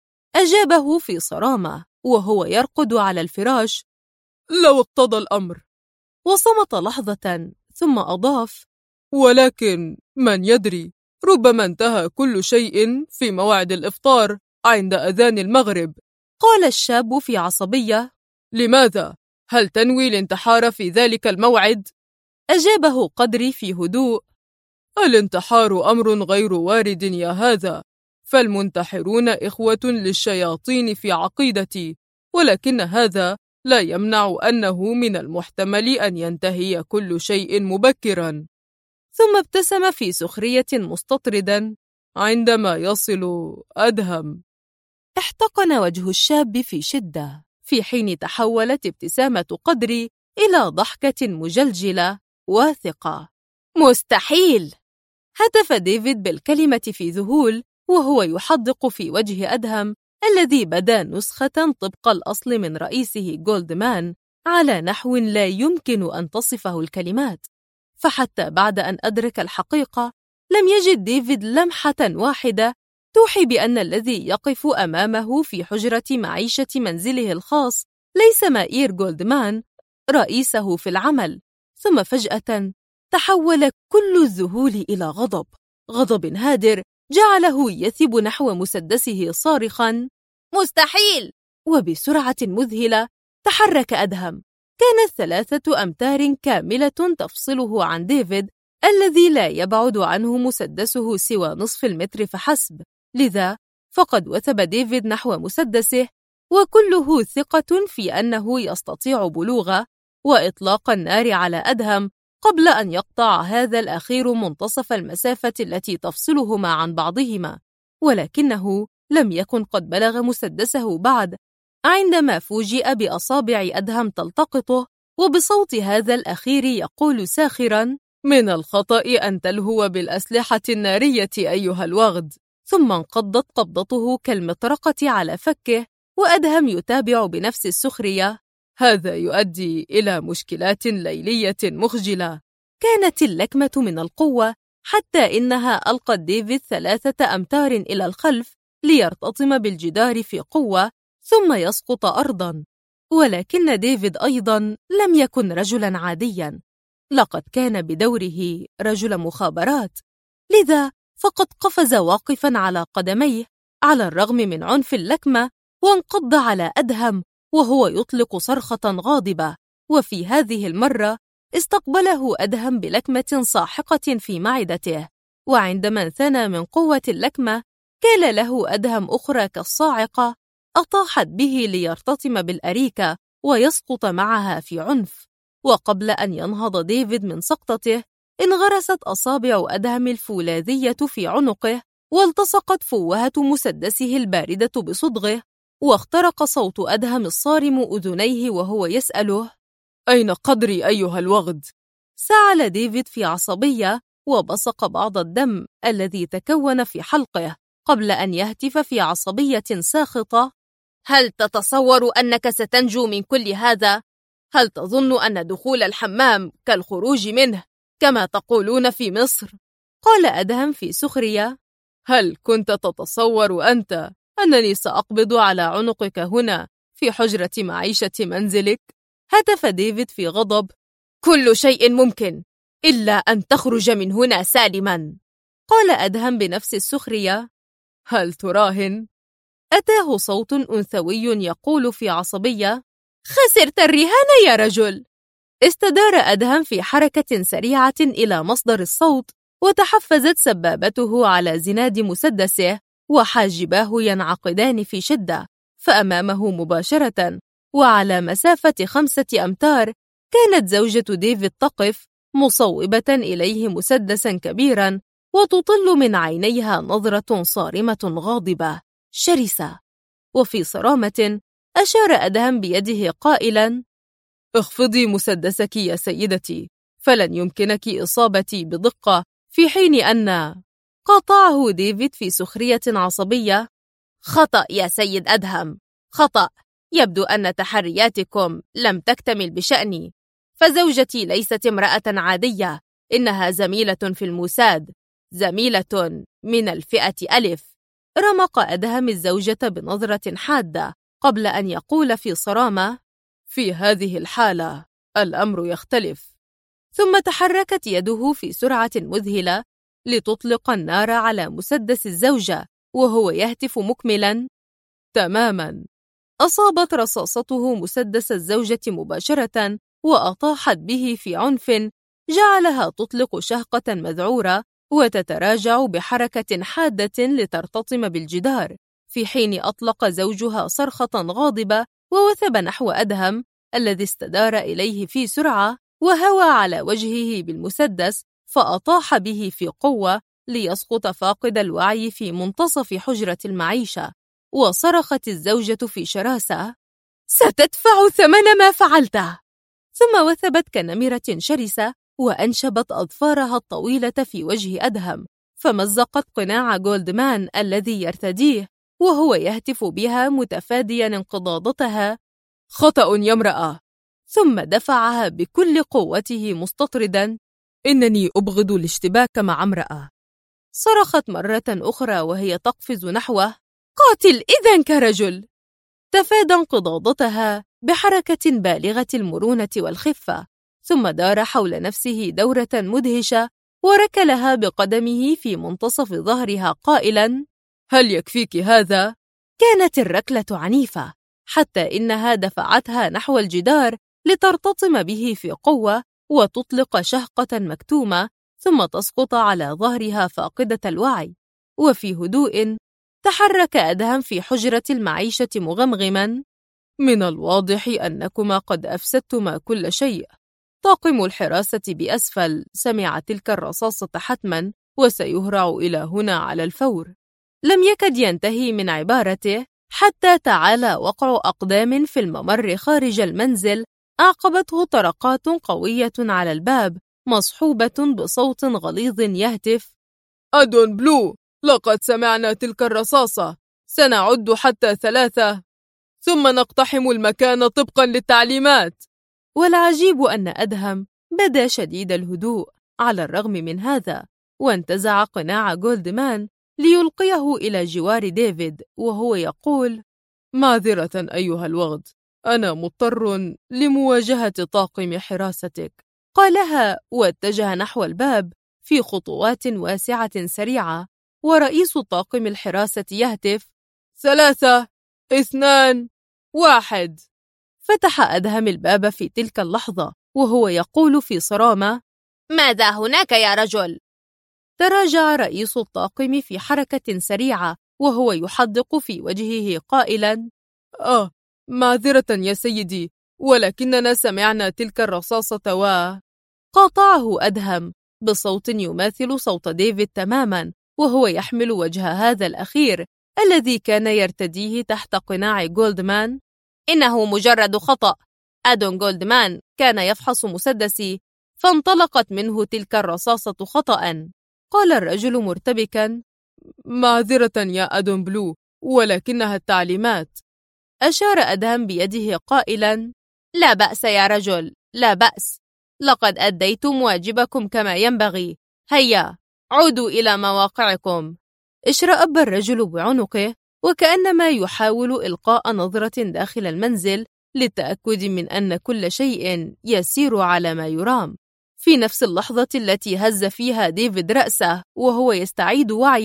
أجابه في صرامة وهو يرقد على الفراش: لو اقتضى الأمر. وصمت لحظة ثم أضاف: ولكن من يدري، ربما انتهى كل شيء في موعد الإفطار عند أذان المغرب. قال الشاب في عصبية: لماذا؟ هل تنوي الانتحار في ذلك الموعد؟ أجابه قدري في هدوء: الانتحار أمر غير وارد يا هذا، فالمنتحرون إخوة للشياطين في عقيدتي، ولكن هذا لا يمنع أنه من المحتمل أن ينتهي كل شيء مبكرا. ثم ابتسم في سخرية مستطردا: عندما يصل أدهم. احتقن وجه الشاب في شدة، في حين تحولت ابتسامة قدري إلى ضحكة مجلجلة واثقة. مستحيل! هتف ديفيد بالكلمة في ذهول وهو يحدق في وجه أدهم الذي بدا نسخة طبق الأصل من رئيسه جولدمان على نحو لا يمكن أن تصفه الكلمات. فحتى بعد أن أدرك الحقيقة لم يجد ديفيد لمحة واحدة توحي بأن الذي يقف أمامه في حجرة معيشة منزله الخاص ليس مائير جولدمان رئيسه في العمل. ثم فجأة تحول كل الذهول إلى غضب هادر جعله يثب نحو مسدسه صارخا: مستحيل! وبسرعة مذهلة تحرك أدهم. كانت 3 أمتار كاملة تفصله عن ديفيد الذي لا يبعد عنه مسدسه سوى نصف المتر فحسب. لذا فقد وثب ديفيد نحو مسدسه وكله ثقة في أنه يستطيع بلوغه وإطلاق النار على أدهم قبل أن يقطع هذا الأخير منتصف المسافة التي تفصلهما عن بعضهما. ولكنه لم يكن قد بلغ مسدسه بعد عندما فوجئ بأصابع أدهم تلتقطه وبصوت هذا الأخير يقول ساخرا: من الخطأ أن تلهو بالأسلحة النارية أيها الوغد. ثم انقضت قبضته كالمطرقة على فكه وأدهم يتابع بنفس السخرية: هذا يؤدي إلى مشكلات ليلية مخجلة. كانت اللكمة من القوة حتى إنها ألقت ديفيد 3 أمتار إلى الخلف ليرتطم بالجدار في قوة ثم يسقط أرضاً. ولكن ديفيد أيضاً لم يكن رجلاً عادياً، لقد كان بدوره رجل مخابرات. لذا فقد قفز واقفاً على قدميه على الرغم من عنف اللكمة وانقض على أدهم وهو يطلق صرخة غاضبة. وفي هذه المرة استقبله أدهم بلكمة ساحقة في معدته، وعندما انثنى من قوة اللكمة كال له أدهم أخرى كالصاعقة أطاحت به ليرتطم بالأريكة ويسقط معها في عنف. وقبل أن ينهض ديفيد من سقطته انغرست أصابع أدهم الفولاذية في عنقه والتصقت فوهة مسدسه الباردة بصدغه، واخترق صوت أدهم الصارم أذنيه وهو يسأله: أين قدري أيها الوغد؟ سعل ديفيد في عصبية وبصق بعض الدم الذي تكون في حلقه قبل أن يهتف في عصبية ساخطة: هل تتصور أنك ستنجو من كل هذا؟ هل تظن أن دخول الحمام كالخروج منه كما تقولون في مصر؟ قال أدهم في سخرية: هل كنت تتصور أنت أنني سأقبض على عنقك هنا في حجرة معيشة منزلك؟ هتف ديفيد في غضب: كل شيء ممكن إلا أن تخرج من هنا سالما. قال أدهم بنفس السخرية: هل تراهن؟ أتاه صوت أنثوي يقول في عصبية: خسرت الرهان يا رجل. استدار أدهم في حركة سريعة إلى مصدر الصوت، وتحفزت سبابته على زناد مسدسه، وحاجباه ينعقدان في شدة، فأمامه مباشرة وعلى مسافة 5 أمتار كانت زوجة ديفيد تقف مصوبة إليه مسدسا كبيرا، وتطل من عينيها نظرة صارمة غاضبة شرسة. وفي صرامة أشار أدهم بيده قائلا: اخفضي مسدسك يا سيدتي، فلن يمكنك إصابتي بدقة، في حين أن... قاطعه ديفيد في سخرية عصبية: خطأ يا سيد أدهم، خطأ. يبدو أن تحرياتكم لم تكتمل بشأني، فزوجتي ليست امرأة عادية، إنها زميلة في الموساد، زميلة من الفئة ألف. رمق أدهم الزوجة بنظرة حادة قبل أن يقول في صرامة: في هذه الحالة الأمر يختلف. ثم تحركت يده في سرعة مذهلة لتطلق النار على مسدس الزوجة، وهو يهتف مكملا: تماما. أصابت رصاصته مسدس الزوجة مباشرة، وأطاحت به في عنف جعلها تطلق شهقة مذعورة وتتراجع بحركة حادة لترتطم بالجدار، في حين أطلق زوجها صرخة غاضبة ووثب نحو أدهم الذي استدار إليه في سرعة، وهوى على وجهه بالمسدس فأطاح به في قوة ليسقط فاقد الوعي في منتصف حجرة المعيشة. وصرخت الزوجة في شراسة: ستدفع ثمن ما فعلته. ثم وثبت كنمرة شرسة وأنشبت أظفارها الطويلة في وجه أدهم، فمزقت قناع جولدمان الذي يرتديه، وهو يهتف بها متفاديا انقضاضتها: خطأ يا امرأة. ثم دفعها بكل قوته مستطردا: إنني أبغض الاشتباك مع امرأة. صرخت مرة أخرى وهي تقفز نحوه: قاتل إذن كرجل. تفادى انقضاضتها بحركة بالغة المرونة والخفة، ثم دار حول نفسه دورة مدهشة وركلها بقدمه في منتصف ظهرها قائلا: هل يكفيك هذا؟ كانت الركلة عنيفة حتى إنها دفعتها نحو الجدار لترتطم به في قوة وتطلق شهقة مكتومة، ثم تسقط على ظهرها فاقدة الوعي. وفي هدوء تحرك أدهم في حجرة المعيشة مغمغما: من الواضح أنكما قد أفسدتما كل شيء. طاقم الحراسة بأسفل سمع تلك الرصاصة حتما وسيهرع إلى هنا على الفور. لم يكد ينتهي من عبارته حتى تعالى وقع أقدام في الممر خارج المنزل، أعقبته طرقات قوية على الباب مصحوبة بصوت غليظ يهتف: أدون بلو، لقد سمعنا تلك الرصاصة، سنعد حتى 3 ثم نقتحم المكان طبقا للتعليمات. والعجيب أن أدهم بدا شديد الهدوء على الرغم من هذا، وانتزع قناع جولدمان ليلقيه إلى جوار ديفيد وهو يقول: معذرة أيها الوغد، أنا مضطر لمواجهة طاقم حراستك. قالها واتجه نحو الباب في خطوات واسعة سريعة، ورئيس طاقم الحراسة يهتف: 3 2 1. فتح أدهم الباب في تلك اللحظة وهو يقول في صرامة: ماذا هناك يا رجل؟ تراجع رئيس الطاقم في حركة سريعة وهو يحدق في وجهه قائلا: معذرة يا سيدي، ولكننا سمعنا تلك الرصاصة قاطعه أدهم بصوت يماثل صوت ديفيد تماما، وهو يحمل وجه هذا الأخير الذي كان يرتديه تحت قناع جولدمان: إنه مجرد خطأ. أدون جولدمان كان يفحص مسدسي، فانطلقت منه تلك الرصاصة خطأ. قال الرجل مرتبكا: معذرة يا أدون بلو، ولكنها التعليمات. أشار أدهم بيده قائلا: لا بأس يا رجل، لا بأس، لقد أديتم واجبكم كما ينبغي، هيا عودوا إلى مواقعكم. اشرأب الرجل بعنقه وكأنما يحاول إلقاء نظرة داخل المنزل للتأكد من أن كل شيء يسير على ما يرام. في نفس اللحظة التي هز فيها ديفيد رأسه وهو يستعيد وعيه،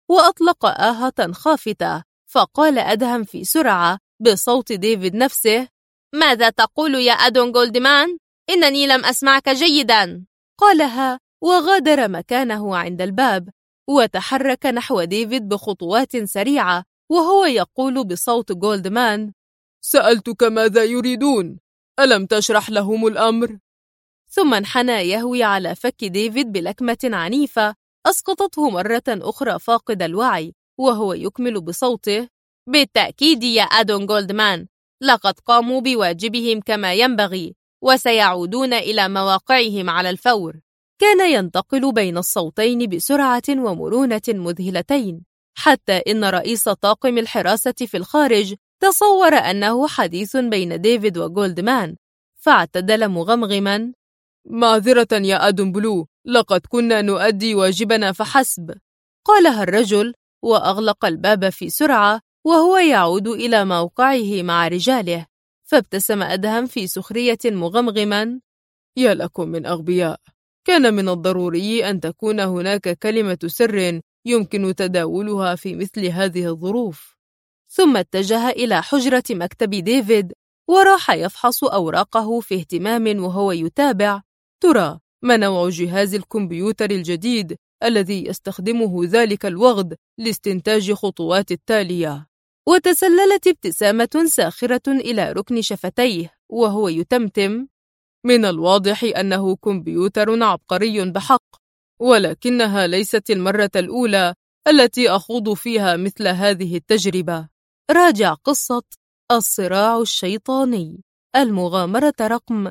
وأطلق آهة خافتة، فقال أدهم في سرعة بصوت ديفيد نفسه: ماذا تقول يا أدون جولدمان؟ إنني لم أسمعك جيدا. قالها وغادر مكانه عند الباب، وتحرك نحو ديفيد بخطوات سريعة وهو يقول بصوت جولدمان: سألتك ماذا يريدون؟ ألم تشرح لهم الأمر؟ ثم انحنى يهوي على فك ديفيد بلكمة عنيفة أسقطته مرة أخرى فاقد الوعي، وهو يكمل بصوته: بالتأكيد يا أدون جولدمان، لقد قاموا بواجبهم كما ينبغي، وسيعودون إلى مواقعهم على الفور. كان ينتقل بين الصوتين بسرعة ومرونة مذهلتين، حتى إن رئيس طاقم الحراسة في الخارج تصور أنه حديث بين ديفيد وجولدمان، فاعتدل مغمغما: معذرة يا أدون بلو، لقد كنا نؤدي واجبنا فحسب. قالها الرجل وأغلق الباب في سرعة وهو يعود إلى موقعه مع رجاله. فابتسم أدهم في سخرية مغمغما: يا لكم من أغبياء، كان من الضروري أن تكون هناك كلمة سر يمكن تداولها في مثل هذه الظروف. ثم اتجه إلى حجرة مكتب ديفيد وراح يفحص أوراقه في اهتمام وهو يتابع ترى ما نوع جهاز الكمبيوتر الجديد الذي يستخدمه ذلك الوغد لاستنتاج خطوات التالية. وتسللت ابتسامة ساخرة إلى ركن شفتيه وهو يتمتم: من الواضح أنه كمبيوتر عبقري بحق، ولكنها ليست المرة الأولى التي أخوض فيها مثل هذه التجربة. راجع قصة الصراع الشيطاني، المغامرة رقم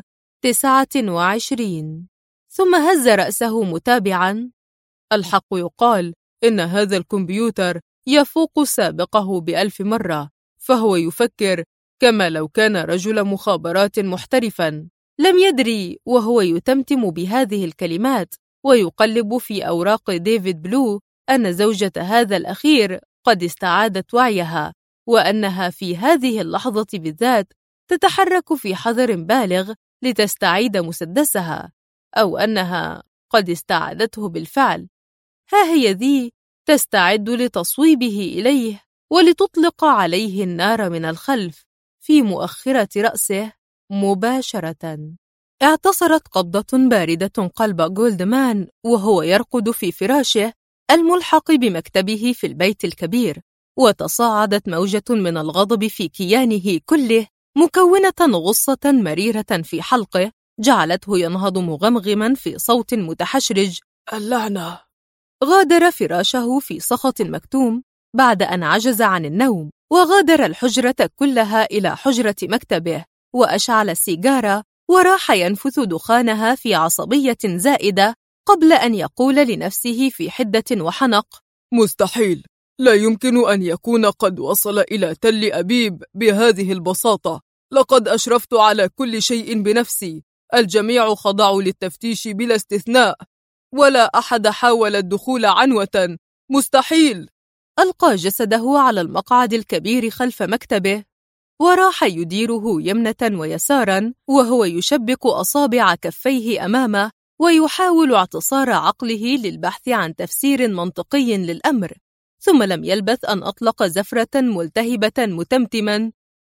29. ثم هز رأسه متابعا: الحق يقال إن هذا الكمبيوتر يفوق سابقه ب1000 مرة، فهو يفكر كما لو كان رجل مخابرات محترفا. لم يدري وهو يتمتم بهذه الكلمات ويقلب في أوراق ديفيد بلو أن زوجة هذا الأخير قد استعادت وعيها، وأنها في هذه اللحظة بالذات تتحرك في حذر بالغ لتستعيد مسدسها، أو أنها قد استعادته بالفعل. ها هي ذي تستعد لتصويبه إليه ولتطلق عليه النار من الخلف في مؤخرة رأسه مباشرة. اعتصرت قبضة باردة قلب جولدمان وهو يرقد في فراشه الملحق بمكتبه في البيت الكبير، وتصاعدت موجة من الغضب في كيانه كله مكونة غصة مريرة في حلقه جعلته ينهض مغمغما في صوت متحشرج: اللعنة! غادر فراشه في سخط مكتوم بعد أن عجز عن النوم، وغادر الحجرة كلها إلى حجرة مكتبه، وأشعل السيجارة وراح ينفث دخانها في عصبية زائدة قبل أن يقول لنفسه في حدة وحنق: مستحيل، لا يمكن أن يكون قد وصل إلى تل أبيب بهذه البساطة. لقد أشرفت على كل شيء بنفسي، الجميع خضعوا للتفتيش بلا استثناء، ولا أحد حاول الدخول عنوة. مستحيل. ألقى جسده على المقعد الكبير خلف مكتبه وراح يديره يمنة ويسارا وهو يشبك أصابع كفيه أمامه ويحاول اعتصار عقله للبحث عن تفسير منطقي للأمر. ثم لم يلبث أن أطلق زفرة ملتهبة متمتما: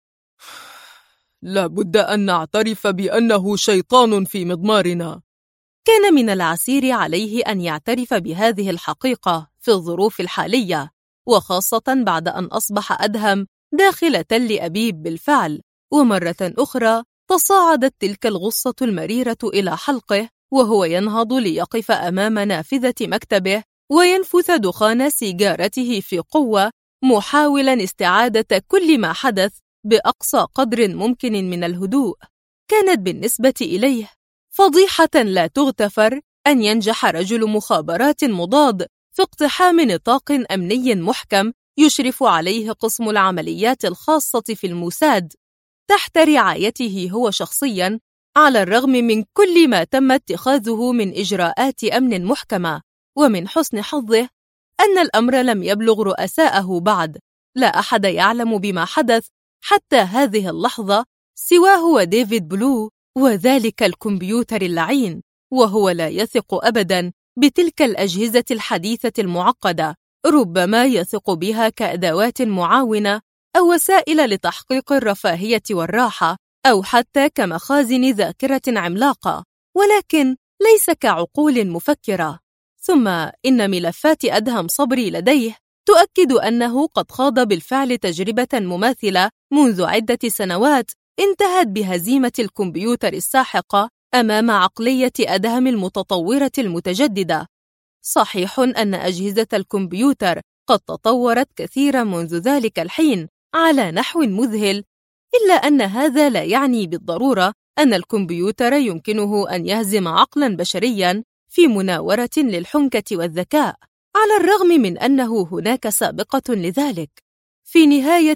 لا بد أن نعترف بأنه شيطان في مضمارنا. كان من العسير عليه أن يعترف بهذه الحقيقة في الظروف الحالية، وخاصة بعد أن أصبح أدهم داخل تل أبيب بالفعل. ومرة أخرى تصاعدت تلك الغصة المريرة إلى حلقه وهو ينهض ليقف أمام نافذة مكتبه وينفث دخان سيجارته في قوة، محاولا استعادة كل ما حدث بأقصى قدر ممكن من الهدوء. كانت بالنسبة إليه فضيحة لا تغتفر أن ينجح رجل مخابرات مضاد في اقتحام نطاق أمني محكم يشرف عليه قسم العمليات الخاصة في الموساد تحت رعايته هو شخصياً، على الرغم من كل ما تم اتخاذه من إجراءات أمن محكمة. ومن حسن حظه أن الأمر لم يبلغ رؤساءه بعد. لا أحد يعلم بما حدث حتى هذه اللحظة سواه وديفيد بلو وذلك الكمبيوتر اللعين، وهو لا يثق أبداً بتلك الأجهزة الحديثة المعقدة ربما يثق بها كأدوات معاونة أو وسائل لتحقيق الرفاهية والراحة، أو حتى كمخازن ذاكرة عملاقة، ولكن ليس كعقول مفكرة. ثم إن ملفات أدهم صبري لديه تؤكد أنه قد خاض بالفعل تجربة مماثلة منذ عدة سنوات انتهت بهزيمة الكمبيوتر الساحقة أمام عقلية أدهم المتطورة المتجددة. صحيح أن أجهزة الكمبيوتر قد تطورت كثيرا منذ ذلك الحين على نحو مذهل، إلا أن هذا لا يعني بالضرورة أن الكمبيوتر يمكنه أن يهزم عقلا بشريا في مناورة للحنكة والذكاء، على الرغم من أنه هناك سابقة لذلك. في نهاية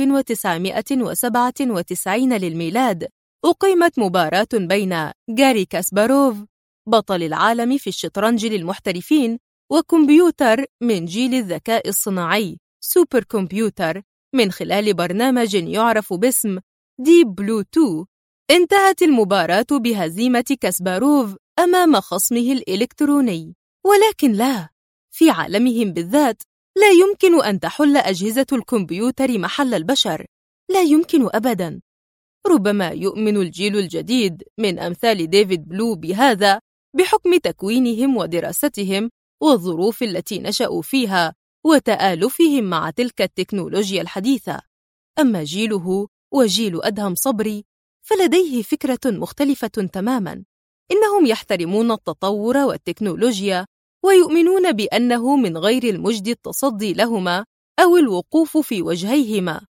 1997 للميلاد أقيمت مباراة بين غاري كاسباروف بطل العالم في الشطرنج للمحترفين وكمبيوتر من جيل الذكاء الصناعي سوبر كمبيوتر من خلال برنامج يعرف باسم ديب بلو 2. انتهت المباراة بهزيمة كاسباروف أمام خصمه الإلكتروني، ولكن لا، في عالمهم بالذات لا يمكن أن تحل أجهزة الكمبيوتر محل البشر، لا يمكن أبداً. ربما يؤمن الجيل الجديد من أمثال ديفيد بلو بهذا بحكم تكوينهم ودراستهم والظروف التي نشأوا فيها وتآلفهم مع تلك التكنولوجيا الحديثة. أما جيله وجيل أدهم صبري فلديه فكرة مختلفة تماماً. إنهم يحترمون التطور والتكنولوجيا ويؤمنون بأنه من غير المجد التصدي لهما أو الوقوف في وجهيهما،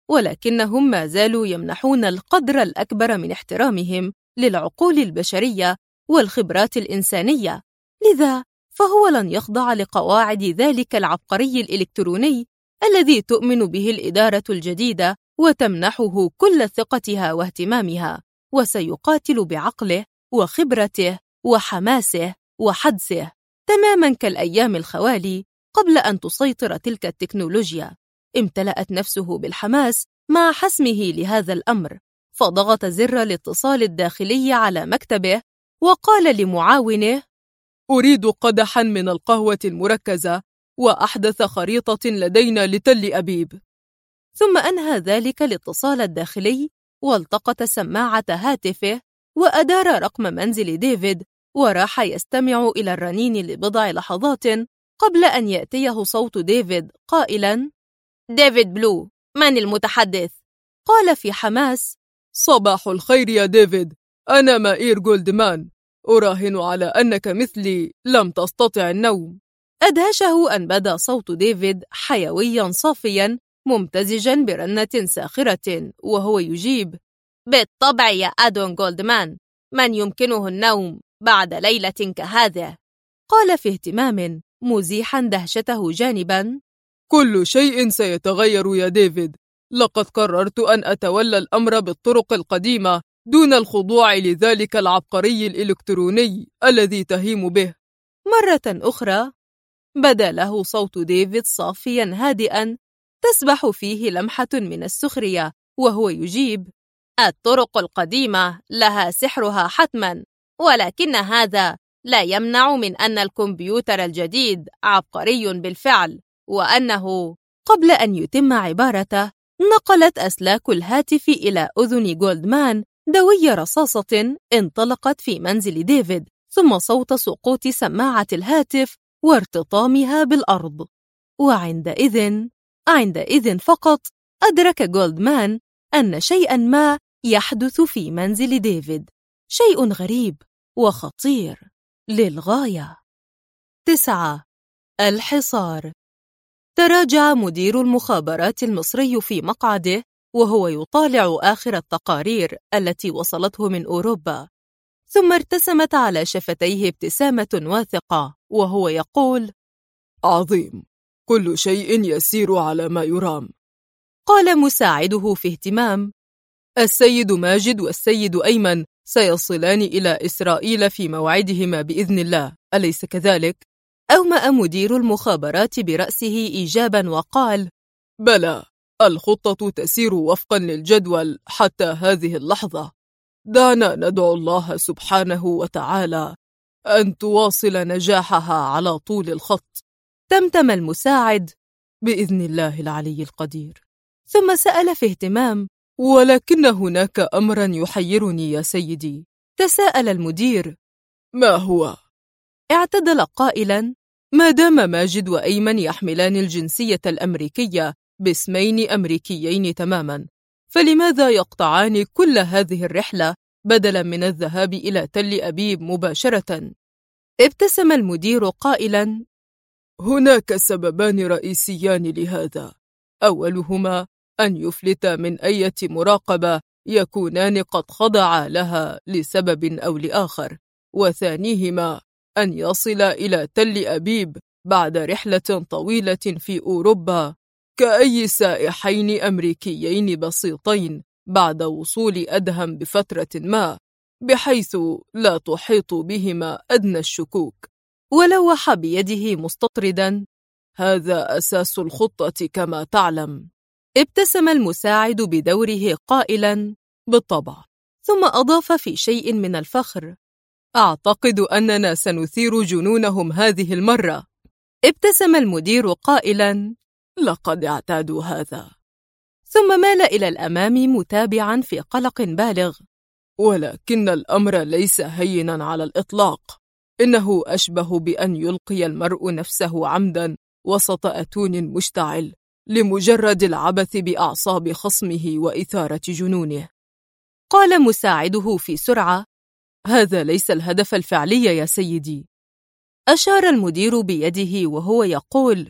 ولكنهم ما زالوا يمنحون القدر الأكبر من احترامهم للعقول البشرية والخبرات الإنسانية. لذا فهو لن يخضع لقواعد ذلك العبقري الإلكتروني الذي تؤمن به الإدارة الجديدة وتمنحه كل ثقتها واهتمامها، وسيقاتل بعقله وخبرته وحماسه وحدسه تماماً كالأيام الخوالي قبل أن تسيطر تلك التكنولوجيا. امتلأت نفسه بالحماس مع حسمه لهذا الأمر، فضغط زر الاتصال الداخلي على مكتبه وقال لمعاونه: أريد قدحاً من القهوة المركزة وأحدث خريطة لدينا لتل أبيب. ثم أنهى ذلك الاتصال الداخلي والتقط سماعة هاتفه وأدار رقم منزل ديفيد وراح يستمع إلى الرنين لبضع لحظات قبل أن يأتيه صوت ديفيد قائلاً: ديفيد بلو، من المتحدث؟ قال في حماس: صباح الخير يا ديفيد، أنا مائير جولدمان، أراهن على أنك مثلي لم تستطع النوم. أدهشه أن بدا صوت ديفيد حيوياً صافياً ممتزجاً برنة ساخرة وهو يجيب: بالطبع يا أدون جولدمان، من يمكنه النوم بعد ليلة كهذه؟ قال في اهتمام مزيحاً دهشته جانباً: كل شيء سيتغير يا ديفيد، لقد قررت أن أتولى الأمر بالطرق القديمة دون الخضوع لذلك العبقري الإلكتروني الذي تهيم به. مرة أخرى بدا له صوت ديفيد صافياً هادئاً تسبح فيه لمحة من السخرية وهو يجيب: الطرق القديمة لها سحرها حتماً، ولكن هذا لا يمنع من أن الكمبيوتر الجديد عبقري بالفعل، وأنه… قبل أن يتم عبارته نقلت أسلاك الهاتف إلى أذن جولدمان دوي رصاصة انطلقت في منزل ديفيد، ثم صوت سقوط سماعة الهاتف وارتطامها بالأرض. وعندئذ فقط أدرك جولدمان أن شيئاً ما يحدث في منزل ديفيد، شيء غريب وخطير للغاية. 9. الحصار. تراجع مدير المخابرات المصري في مقعده وهو يطالع آخر التقارير التي وصلته من أوروبا، ثم ارتسمت على شفتيه ابتسامة واثقة وهو يقول: عظيم، كل شيء يسير على ما يرام. قال مساعده في اهتمام: السيد ماجد والسيد أيمن سيصلان إلى إسرائيل في موعدهما بإذن الله، أليس كذلك؟ أومأ مدير المخابرات برأسه إيجابا وقال: بلى، الخطة تسير وفقا للجدول حتى هذه اللحظة. دعنا ندعو الله سبحانه وتعالى أن تواصل نجاحها على طول الخط. تمتم المساعد: بإذن الله العلي القدير. ثم سأل في اهتمام: ولكن هناك أمرا يحيرني يا سيدي. تساءل المدير: ما هو؟ اعتدل قائلا: ما دام ماجد وأيمن يحملان الجنسية الأمريكية باسمين أمريكيين تماما، فلماذا يقطعان كل هذه الرحلة بدلا من الذهاب إلى تل أبيب مباشرة؟ ابتسم المدير قائلا: هناك سببان رئيسيان لهذا، أولهما أن يفلت من أي مراقبة يكونان قد خضعا لها لسبب أو لآخر، وثانيهما أن يصل إلى تل أبيب بعد رحلة طويلة في أوروبا كأي سائحين أمريكيين بسيطين بعد وصول أدهم بفترة ما، بحيث لا تحيط بهما أدنى الشكوك. ولوح بيده مستطردا: هذا أساس الخطة كما تعلم. ابتسم المساعد بدوره قائلا: بالطبع. ثم أضاف في شيء من الفخر: أعتقد أننا سنثير جنونهم هذه المرة. ابتسم المدير قائلا: لقد اعتادوا هذا. ثم مال إلى الأمام متابعا في قلق بالغ: ولكن الأمر ليس هينا على الإطلاق، إنه أشبه بأن يلقي المرء نفسه عمدا وسط أتون مشتعل لمجرد العبث بأعصاب خصمه وإثارة جنونه. قال مساعده في سرعة: هذا ليس الهدف الفعلي يا سيدي. أشار المدير بيده وهو يقول: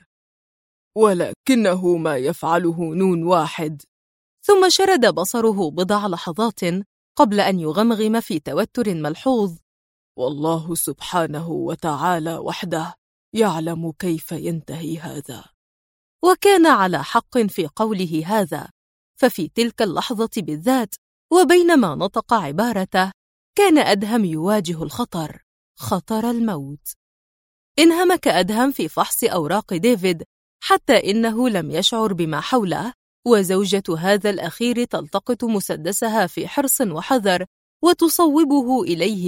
ولكنه ما يفعله نون واحد. ثم شرد بصره بضع لحظات قبل أن يغمغم في توتر ملحوظ: والله سبحانه وتعالى وحده يعلم كيف ينتهي هذا. وكان على حق في قوله هذا، ففي تلك اللحظة بالذات وبينما نطق عبارته كان أدهم يواجه الخطر، خطر الموت. انهمك أدهم في فحص أوراق ديفيد حتى إنه لم يشعر بما حوله، وزوجة هذا الأخير تلتقط مسدسها في حرص وحذر وتصوبه إليه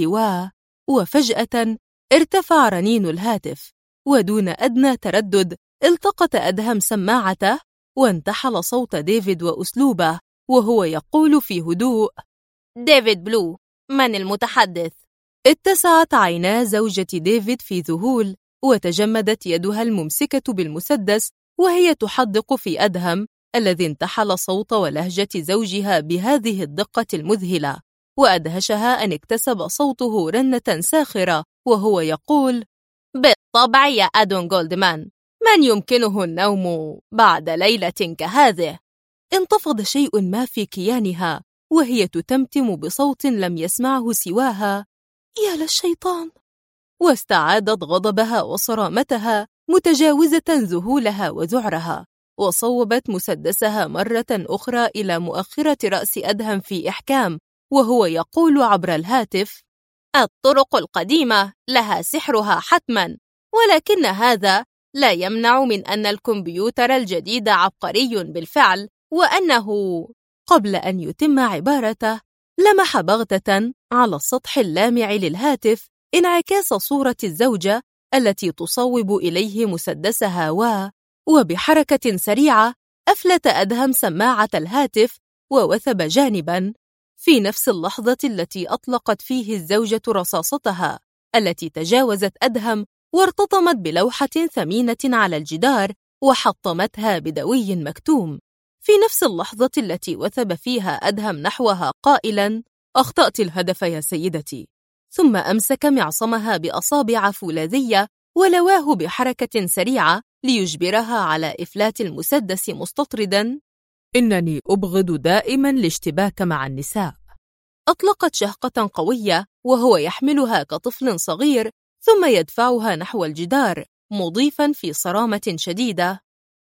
وفجأة ارتفع رنين الهاتف، ودون أدنى تردد التقط أدهم سماعته وانتحل صوت ديفيد وأسلوبه وهو يقول في هدوء: ديفيد بلو، من المتحدث؟ اتسعت عينا زوجة ديفيد في ذهول، وتجمدت يدها الممسكة بالمسدس وهي تحدق في أدهم الذي انتحل صوت ولهجة زوجها بهذه الدقة المذهلة، وأدهشها أن اكتسب صوته رنة ساخرة وهو يقول: بالطبع يا أدون جولدمان، من يمكنه النوم بعد ليلة كهذه؟ انتفض شيء ما في كيانها وهي تتمتم بصوت لم يسمعه سواها: يا للشيطان. واستعادت غضبها وصرامتها متجاوزة ذهولها وذعرها، وصوبت مسدسها مرة أخرى إلى مؤخرة رأس أدهم في إحكام وهو يقول عبر الهاتف: الطرق القديمة لها سحرها حتما، ولكن هذا لا يمنع من أن الكمبيوتر الجديد عبقري بالفعل، وأنه... قبل أن يتم عبارته لمح بغتة على السطح اللامع للهاتف انعكاس صورة الزوجة التي تصوب إليه مسدسها وبحركة سريعة أفلت أدهم سماعة الهاتف ووثب جانباً. في نفس اللحظة التي أطلقت فيه الزوجة رصاصتها التي تجاوزت أدهم وارتطمت بلوحة ثمينة على الجدار وحطمتها بدوي مكتوم، في نفس اللحظة التي وثب فيها أدهم نحوها قائلاً: أخطأت الهدف يا سيدتي. ثم أمسك معصمها بأصابع فولاذية ولواه بحركة سريعة ليجبرها على إفلات المسدس مستطرداً: إنني أبغض دائماً الاشتباك مع النساء. أطلقت شهقة قوية وهو يحملها كطفل صغير ثم يدفعها نحو الجدار مضيفاً في صرامة شديدة: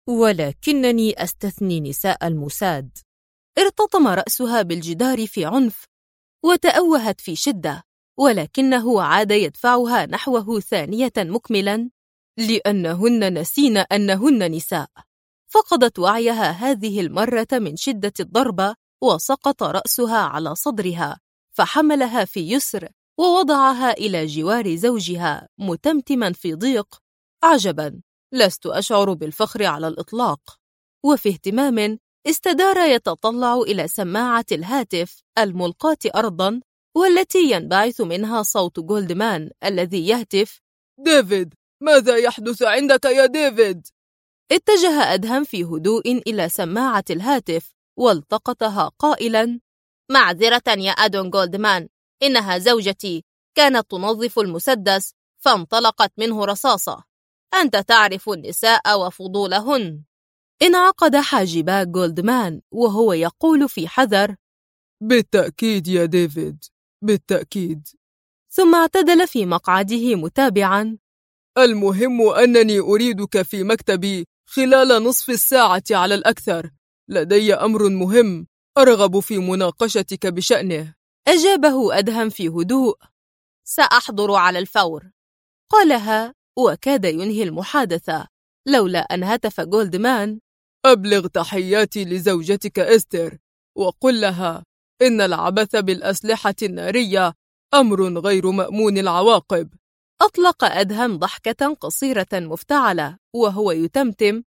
ولكنني أستثني نساء الموساد. ارتطم رأسها بالجدار في عنف وتأوهت في شدة، ولكنه عاد يدفعها نحوه ثانية مكملاً: لأنهن نسين أنهن نساء. فقدت وعيها هذه المرة من شدة الضربة وسقط رأسها على صدرها، فحملها في يسر ووضعها إلى جوار زوجها متمتما في ضيق. عجبا، لست أشعر بالفخر على الإطلاق. وفي اهتمام استدار يتطلع إلى سماعة الهاتف الملقاة أرضاً، والتي ينبعث منها صوت جولدمان الذي يهتف: ديفيد، ماذا يحدث عندك يا ديفيد؟ اتجه أدهم في هدوء إلى سماعة الهاتف والتقطها قائلاً: معذرة يا أدون جولدمان، إنها زوجتي، كانت تنظف المسدس فانطلقت منه رصاصة. أنت تعرف النساء وفضولهن. انعقد حاجبا جولدمان وهو يقول في حذر: بالتأكيد يا ديفيد، بالتأكيد. ثم اعتدل في مقعده متابعاً: المهم أنني أريدك في مكتبي خلال نصف الساعة على الأكثر. لدي أمر مهم أرغب في مناقشتك بشأنه. أجابه أدهم في هدوء: سأحضر على الفور. قالها وكاد ينهي المحادثة لولا أن هتف جولدمان: أبلغ تحياتي لزوجتك إستر، وقل لها إن العبث بالأسلحة النارية أمر غير مأمون العواقب. أطلق أدهم ضحكة قصيرة مفتعلة وهو يتمتم: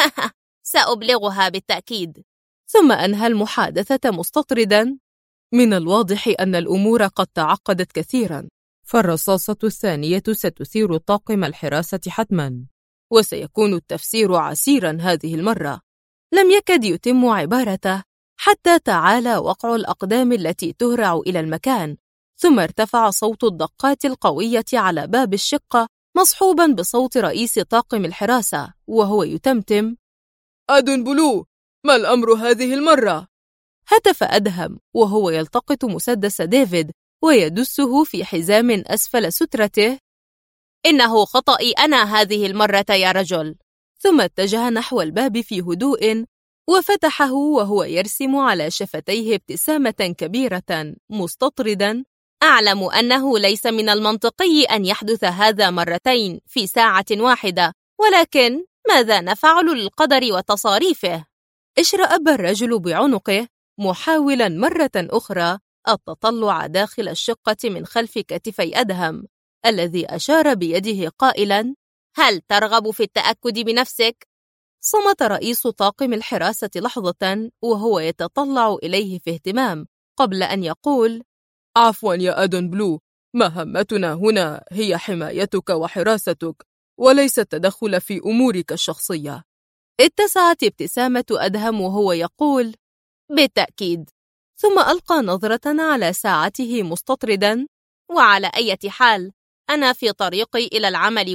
سأبلغها بالتأكيد. ثم أنهى المحادثة مستطردا: من الواضح أن الأمور قد تعقدت كثيرا، فالرصاصة الثانية ستثير طاقم الحراسة حتما، وسيكون التفسير عسيرا هذه المرة. لم يكد يتم عبارته حتى تعالى وقع الأقدام التي تهرع إلى المكان، ثم ارتفع صوت الدقات القوية على باب الشقة مصحوبا بصوت رئيس طاقم الحراسة وهو يتمتم: أدون بلو، ما الأمر هذه المرة؟ هتف أدهم وهو يلتقط مسدس ديفيد ويدسه في حزام أسفل سترته: إنه خطأي أنا هذه المرة يا رجل. ثم اتجه نحو الباب في هدوء وفتحه وهو يرسم على شفتيه ابتسامة كبيرة مستطردا: أعلم أنه ليس من المنطقي أن يحدث هذا مرتين في ساعة واحدة، ولكن ماذا نفعل للقدر وتصاريفه؟ اشرأب الرجل بعنقه محاولا مرة أخرى التطلع داخل الشقة من خلف كتفي أدهم الذي أشار بيده قائلا: هل ترغب في التأكد بنفسك؟ صمت رئيس طاقم الحراسة لحظة وهو يتطلع إليه في اهتمام قبل أن يقول: عفوا يا أدون بلو، مهمتنا هنا هي حمايتك وحراستك، وليس التدخل في أمورك الشخصية. اتسعت ابتسامة أدهم وهو يقول: بالتأكيد. ثم ألقى نظرة على ساعته مستطردا: وعلى أي حال أنا في طريقي إلى العمل.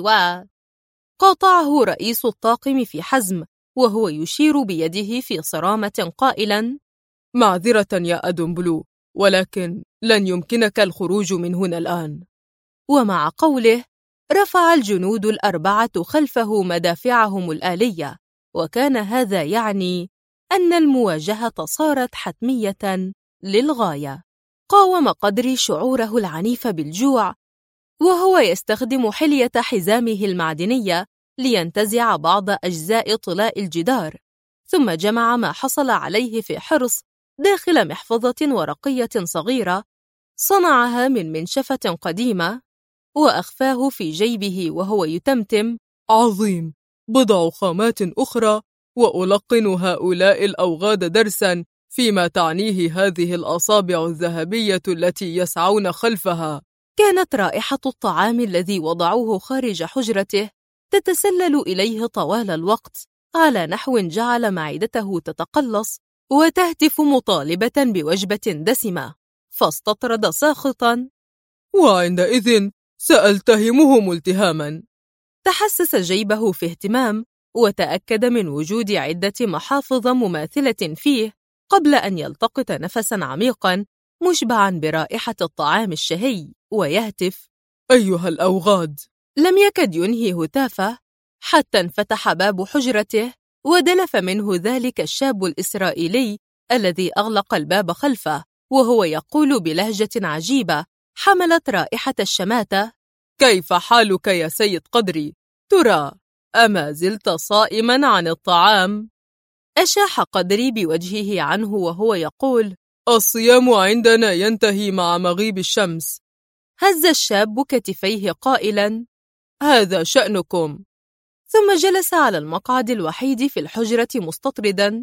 قاطعه رئيس الطاقم في حزم وهو يشير بيده في صرامة قائلا: معذرة يا أدون بلو، ولكن لن يمكنك الخروج من هنا الآن. ومع قوله رفع الجنود الأربعة خلفه مدافعهم الآلية، وكان هذا يعني أن المواجهة صارت حتمية للغاية. قاوم قدري شعوره العنيف بالجوع وهو يستخدم حلية حزامه المعدنية لينتزع بعض أجزاء طلاء الجدار، ثم جمع ما حصل عليه في حرص داخل محفظة ورقية صغيرة صنعها من منشفة قديمة وأخفاه في جيبه وهو يتمتم: عظيم، بضع خامات أخرى وألقن هؤلاء الأوغاد درسا فيما تعنيه هذه الأصابع الذهبية التي يسعون خلفها. كانت رائحة الطعام الذي وضعوه خارج حجرته تتسلل إليه طوال الوقت على نحو جعل معدته تتقلص وتهتف مطالبة بوجبة دسمة، فاستطرد ساخطا: وعندئذ سألتهمهم التهاما. تحسس جيبه في اهتمام وتأكد من وجود عدة محافظ مماثلة فيه قبل أن يلتقط نفسا عميقا مشبعا برائحة الطعام الشهي ويهتف: أيها الأوغاد. لم يكد ينهي هتافه حتى انفتح باب حجرته ودلف منه ذلك الشاب الإسرائيلي الذي أغلق الباب خلفه وهو يقول بلهجة عجيبة حملت رائحة الشماتة: كيف حالك يا سيد قدري؟ ترى أما زلت صائما عن الطعام؟ أشاح قدري بوجهه عنه وهو يقول: الصيام عندنا ينتهي مع مغيب الشمس. هز الشاب كتفيه قائلا: هذا شأنكم. ثم جلس على المقعد الوحيد في الحجرة مستطردا: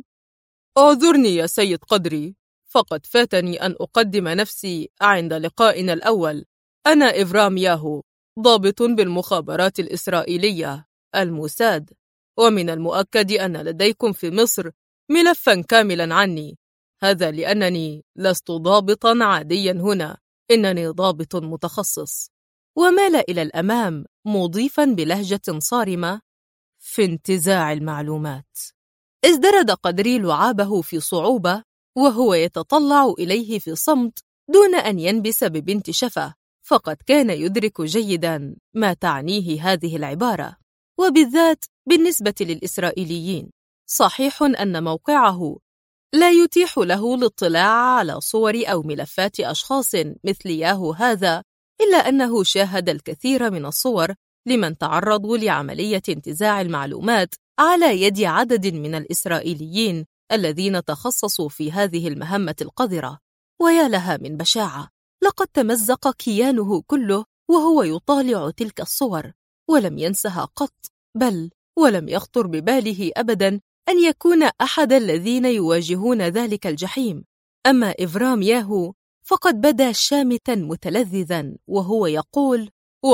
اعذرني يا سيد قدري، فقد فاتني أن أقدم نفسي عند لقائنا الأول. أنا إفرام ياهو، ضابط بالمخابرات الإسرائيلية الموساد، ومن المؤكد أن لديكم في مصر ملفاً كاملاً عني. هذا لأنني لست ضابطاً عادياً هنا، إنني ضابط متخصص. ومال إلى الأمام مضيفاً بلهجة صارمة: في انتزاع المعلومات. ازدرد قدري لعابه في صعوبة وهو يتطلع إليه في صمت دون أن ينبس ببنت شفة، فقد كان يدرك جيداً ما تعنيه هذه العبارة، وبالذات بالنسبة للإسرائيليين. صحيح أن موقعه لا يتيح له الاطلاع على صور أو ملفات أشخاص مثل ياهو هذا، إلا أنه شاهد الكثير من الصور لمن تعرضوا لعملية انتزاع المعلومات على يد عدد من الإسرائيليين الذين تخصصوا في هذه المهمة القذرة. ويا لها من بشاعة! لقد تمزق كيانه كله وهو يطالع تلك الصور، ولم ينسها قط، بل ولم يخطر بباله أبداً أن يكون أحد الذين يواجهون ذلك الجحيم. أما إفرام ياهو فقد بدا شامتاً متلذذاً وهو يقول: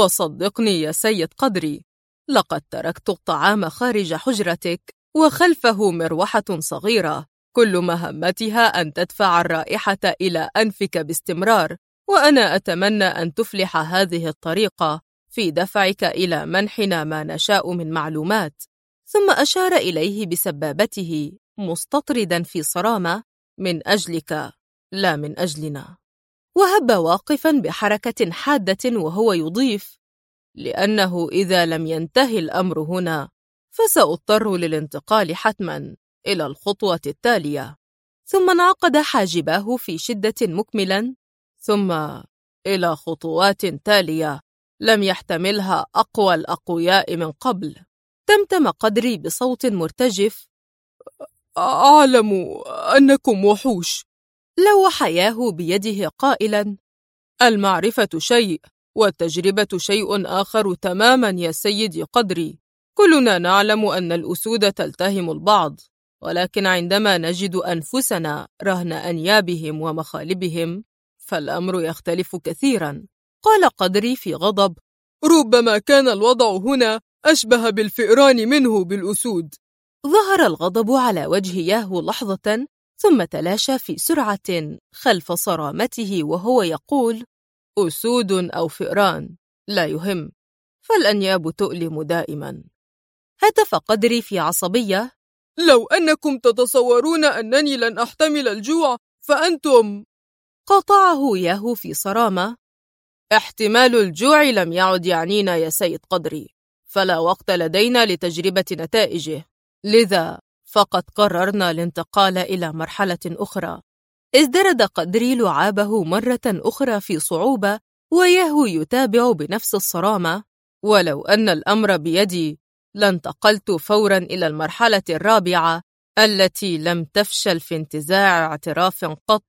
وصدقني يا سيد قدري، لقد تركت الطعام خارج حجرتك وخلفه مروحة صغيرة كل مهمتها أن تدفع الرائحة إلى أنفك باستمرار، وأنا أتمنى أن تفلح هذه الطريقة في دفعك إلى منحنا ما نشاء من معلومات. ثم أشار إليه بسبابته مستطردا في صرامة: من أجلك لا من أجلنا. وهب واقفا بحركة حادة وهو يضيف: لأنه إذا لم ينتهي الأمر هنا فسأضطر للانتقال حتما إلى الخطوة التالية. ثم انعقد حاجباه في شدة مكملا: ثم إلى خطوات تالية لم يحتملها أقوى الأقوياء من قبل. تمتم قدري بصوت مرتجف: أعلم أنكم وحوش. لوح ياهو بيده قائلا: المعرفة شيء والتجربة شيء آخر تماما يا سيدي قدري. كلنا نعلم أن الأسود تلتهم البعض، ولكن عندما نجد أنفسنا رهن أنيابهم ومخالبهم فالأمر يختلف كثيرا. قال قدري في غضب: ربما كان الوضع هنا أشبه بالفئران منه بالأسود. ظهر الغضب على وجه ياهو لحظة، ثم تلاشى في سرعة خلف صرامته وهو يقول: أسود أو فئران لا يهم، فالأنياب تؤلم دائما. هتف قدري في عصبية: لو أنكم تتصورون أنني لن أحتمل الجوع فأنتم. قاطعه ياهو في صرامة: احتمال الجوع لم يعد يعنينا يا سيد قدري، فلا وقت لدينا لتجربة نتائجه، لذا فقد قررنا الانتقال إلى مرحلة أخرى. ازدرد قدري لعابه مرة أخرى في صعوبة وياهو يتابع بنفس الصرامة: ولو أن الأمر بيدي لانتقلت فوراً إلى المرحلة الرابعة التي لم تفشل في انتزاع اعتراف قط.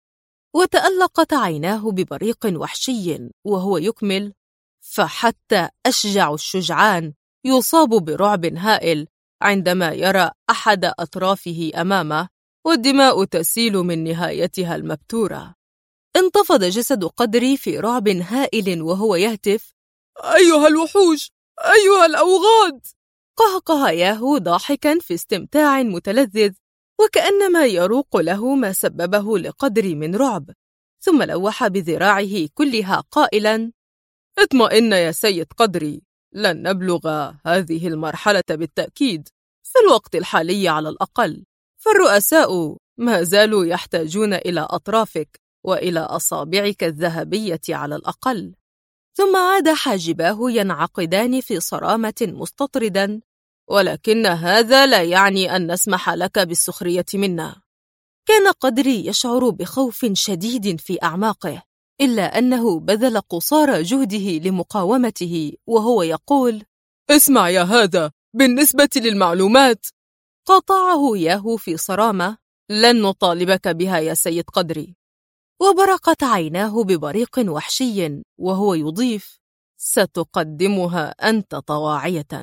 وتألقت عيناه ببريق وحشي وهو يكمل: فحتى أشجع الشجعان يصاب برعب هائل عندما يرى أحد أطرافه أمامه والدماء تسيل من نهايتها المبتورة. انتفض جسد قدري في رعب هائل وهو يهتف: أيها الوحوش، أيها الأوغاد! قهقه ياهو ضاحكا في استمتاع متلذذ، وكأنما يروق له ما سببه لقدري من رعب. ثم لوح بذراعه كلها قائلا: اطمئن يا سيد قدري، لن نبلغ هذه المرحلة بالتأكيد في الوقت الحالي على الأقل، فالرؤساء ما زالوا يحتاجون إلى أطرافك وإلى أصابعك الذهبية على الأقل. ثم عاد حاجباه ينعقدان في صرامة مستطردا: ولكن هذا لا يعني أن نسمح لك بالسخرية منا. كان قدري يشعر بخوف شديد في أعماقه، إلا أنه بذل قصارى جهده لمقاومته وهو يقول: اسمع يا هذا، بالنسبة للمعلومات. قاطعه ياهو في صرامة: لن نطالبك بها يا سيد قدري. وبرقت عيناه ببريق وحشي وهو يضيف: ستقدمها أنت طواعية.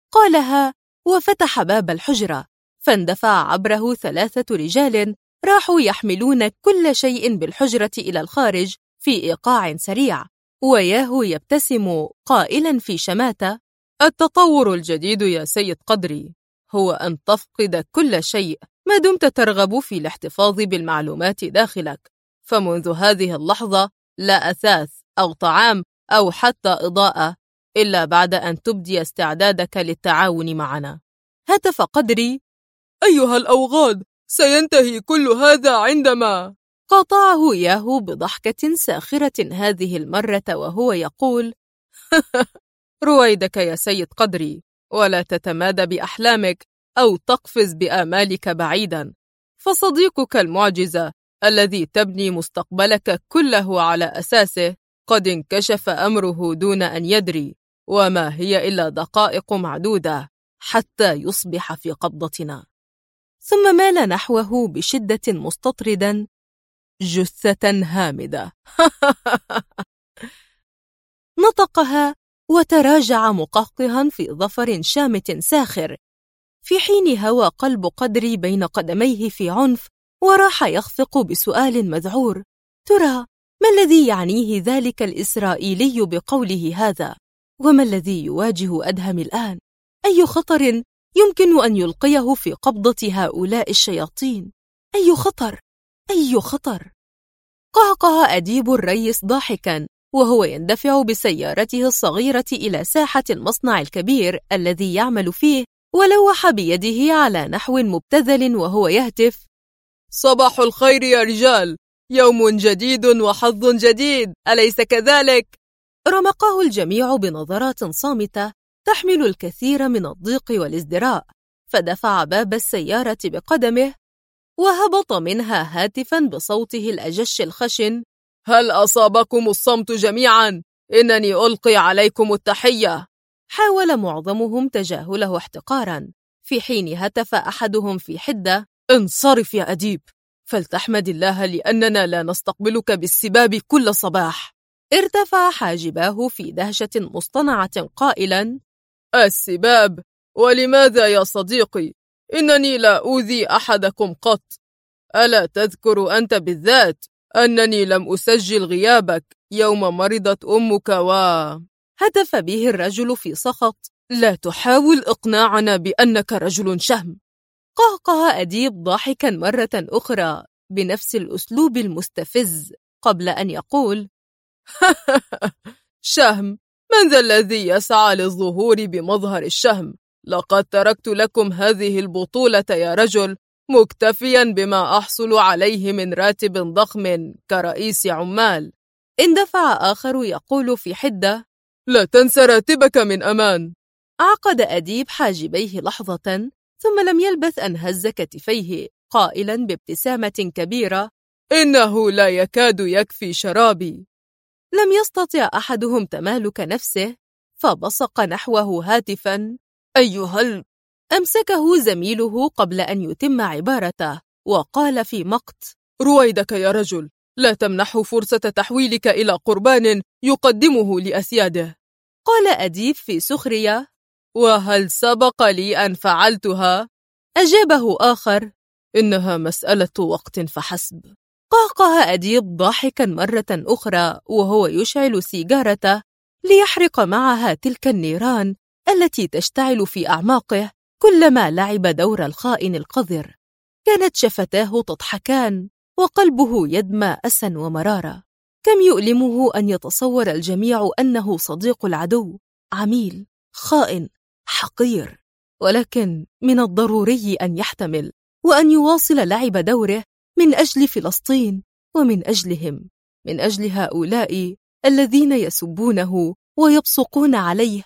قالها وفتح باب الحجرة، فاندفع عبره 3 رجال راحوا يحملون كل شيء بالحجرة إلى الخارج في إيقاع سريع، وياهو يبتسم قائلا في شماتة: التطور الجديد يا سيد قدري هو أن تفقد كل شيء ما دمت ترغب في الاحتفاظ بالمعلومات داخلك، فمنذ هذه اللحظة لا أثاث أو طعام أو حتى إضاءة إلا بعد أن تبدي استعدادك للتعاون معنا. هتف قدري: أيها الأوغاد، سينتهي كل هذا عندما… قاطعه ياهو بضحكة ساخرة هذه المرة وهو يقول: رويدك يا سيد قدري، ولا تتمادى بأحلامك أو تقفز بآمالك بعيدا، فصديقك المعجزة الذي تبني مستقبلك كله على أساسه قد انكشف أمره دون أن يدري، وما هي إلا دقائق معدودة حتى يصبح في قبضتنا. ثم مال نحوه بشدة مستطردا: جثة هامدة. نطقها وتراجع مقهقها في ظفر شامت ساخر، في حين هوى قلب قدري بين قدميه في عنف، وراح يخفق بسؤال مذعور: ترى ما الذي يعنيه ذلك الإسرائيلي بقوله هذا؟ وما الذي يواجه أدهم الآن؟ أي خطر يمكن أن يلقيه في قبضة هؤلاء الشياطين؟ أي خطر؟ أي خطر؟ قهقه أديب الريس ضاحكا وهو يندفع بسيارته الصغيرة إلى ساحة المصنع الكبير الذي يعمل فيه، ولوح بيده على نحو مبتذل وهو يهتف: صباح الخير يا رجال، يوم جديد وحظ جديد، أليس كذلك؟ رمقه الجميع بنظرات صامتة تحمل الكثير من الضيق والازدراء، فدفع باب السيارة بقدمه وهبط منها هاتفا بصوته الأجش الخشن: هل أصابكم الصمت جميعا؟ إنني ألقي عليكم التحية. حاول معظمهم تجاهله احتقارا، في حين هتف أحدهم في حدة: انصرف يا أديب، فلتحمد الله لأننا لا نستقبلك بالسباب كل صباح. ارتفع حاجباه في دهشة مصطنعة قائلا: السباب؟ ولماذا يا صديقي؟ إنني لا أوذي أحدكم قط. ألا تذكر أنت بالذات أنني لم أسجل غيابك يوم مرضت أمك هتف به الرجل في سخط: لا تحاول إقناعنا بأنك رجل شهم. قهقه أديب ضاحكا مرة أخرى بنفس الأسلوب المستفز قبل أن يقول: شهم؟ من ذا الذي يسعى للظهور بمظهر الشهم؟ لقد تركت لكم هذه البطولة يا رجل، مكتفيا بما أحصل عليه من راتب ضخم كرئيس عمال. اندفع آخر يقول في حدة: لا تنسى راتبك من أمان. عقد أديب حاجبيه لحظة ثم لم يلبث أن هز كتفيه قائلا بابتسامة كبيرة: إنه لا يكاد يكفي شرابي. لم يستطع أحدهم تمالك نفسه فبصق نحوه هاتفا: أيها أمسكه زميله قبل أن يتم عبارته وقال في مقت: رويدك يا رجل، لا تمنحه فرصة تحويلك إلى قربان يقدمه لأسياده. قال أديب في سخرية: وهل سبق لي أن فعلتها؟ أجابه آخر: إنها مسألة وقت فحسب. قهقه أديب ضاحكا مرة أخرى وهو يشعل سيجارته ليحرق معها تلك النيران التي تشتعل في أعماقه كلما لعب دور الخائن القذر. كانت شفتاه تضحكان وقلبه يدمى أسا ومرارة. كم يؤلمه أن يتصور الجميع أنه صديق العدو، عميل، خائن، حقير، ولكن من الضروري أن يحتمل وأن يواصل لعب دوره من أجل فلسطين ومن أجلهم، من أجل هؤلاء الذين يسبونه ويبصقون عليه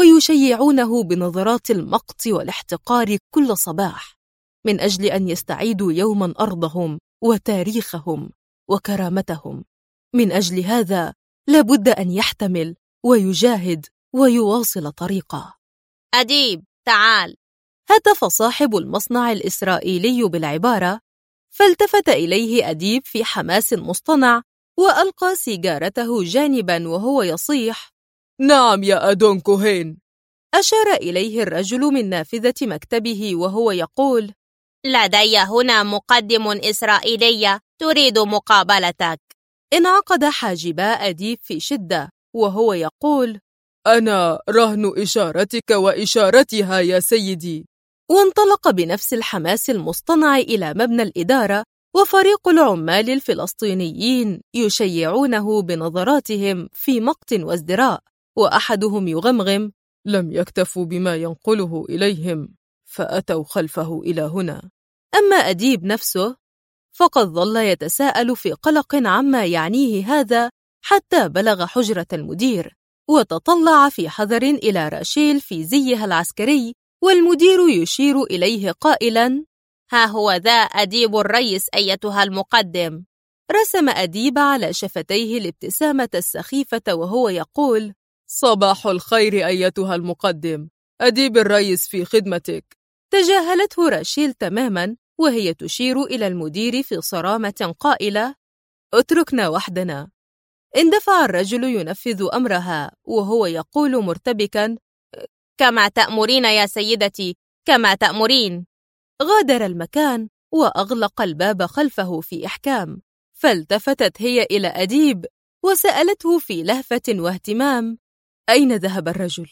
ويشيعونه بنظرات المقت والاحتقار كل صباح، من أجل أن يستعيدوا يوما أرضهم وتاريخهم وكرامتهم. من أجل هذا لابد أن يحتمل ويجاهد ويواصل طريقه. أديب، تعال. هتف صاحب المصنع الإسرائيلي بالعبارة، فالتفت إليه أديب في حماس مصطنع وألقى سيجارته جانبا وهو يصيح: نعم يا أدون كوهين. أشار إليه الرجل من نافذة مكتبه وهو يقول: لدي هنا مقدم إسرائيلي تريد مقابلتك. انعقد حاجبا أديب في شدة وهو يقول: أنا رهن إشارتك وإشارتها يا سيدي. وانطلق بنفس الحماس المصطنع إلى مبنى الإدارة، وفريق العمال الفلسطينيين يشيعونه بنظراتهم في مقت وازدراء، وأحدهم يغمغم: لم يكتفوا بما ينقله إليهم فأتوا خلفه إلى هنا. أما أديب نفسه فقد ظل يتساءل في قلق عما يعنيه هذا حتى بلغ حجرة المدير، وتطلع في حذر إلى راشيل في زيها العسكري، والمدير يشير إليه قائلاً: ها هو ذا أديب الريس أيتها المقدم. رسم أديب على شفتيه الابتسامة السخيفة وهو يقول: صباح الخير أيتها المقدم، أديب الريس في خدمتك. تجاهلته راشيل تماماً وهي تشير إلى المدير في صرامة قائلة: اتركنا وحدنا. اندفع الرجل ينفذ أمرها وهو يقول مرتبكاً: كما تأمرين يا سيدتي، كما تأمرين. غادر المكان وأغلق الباب خلفه في إحكام، فالتفتت هي إلى أديب وسألته في لهفة واهتمام: أين ذهب الرجل؟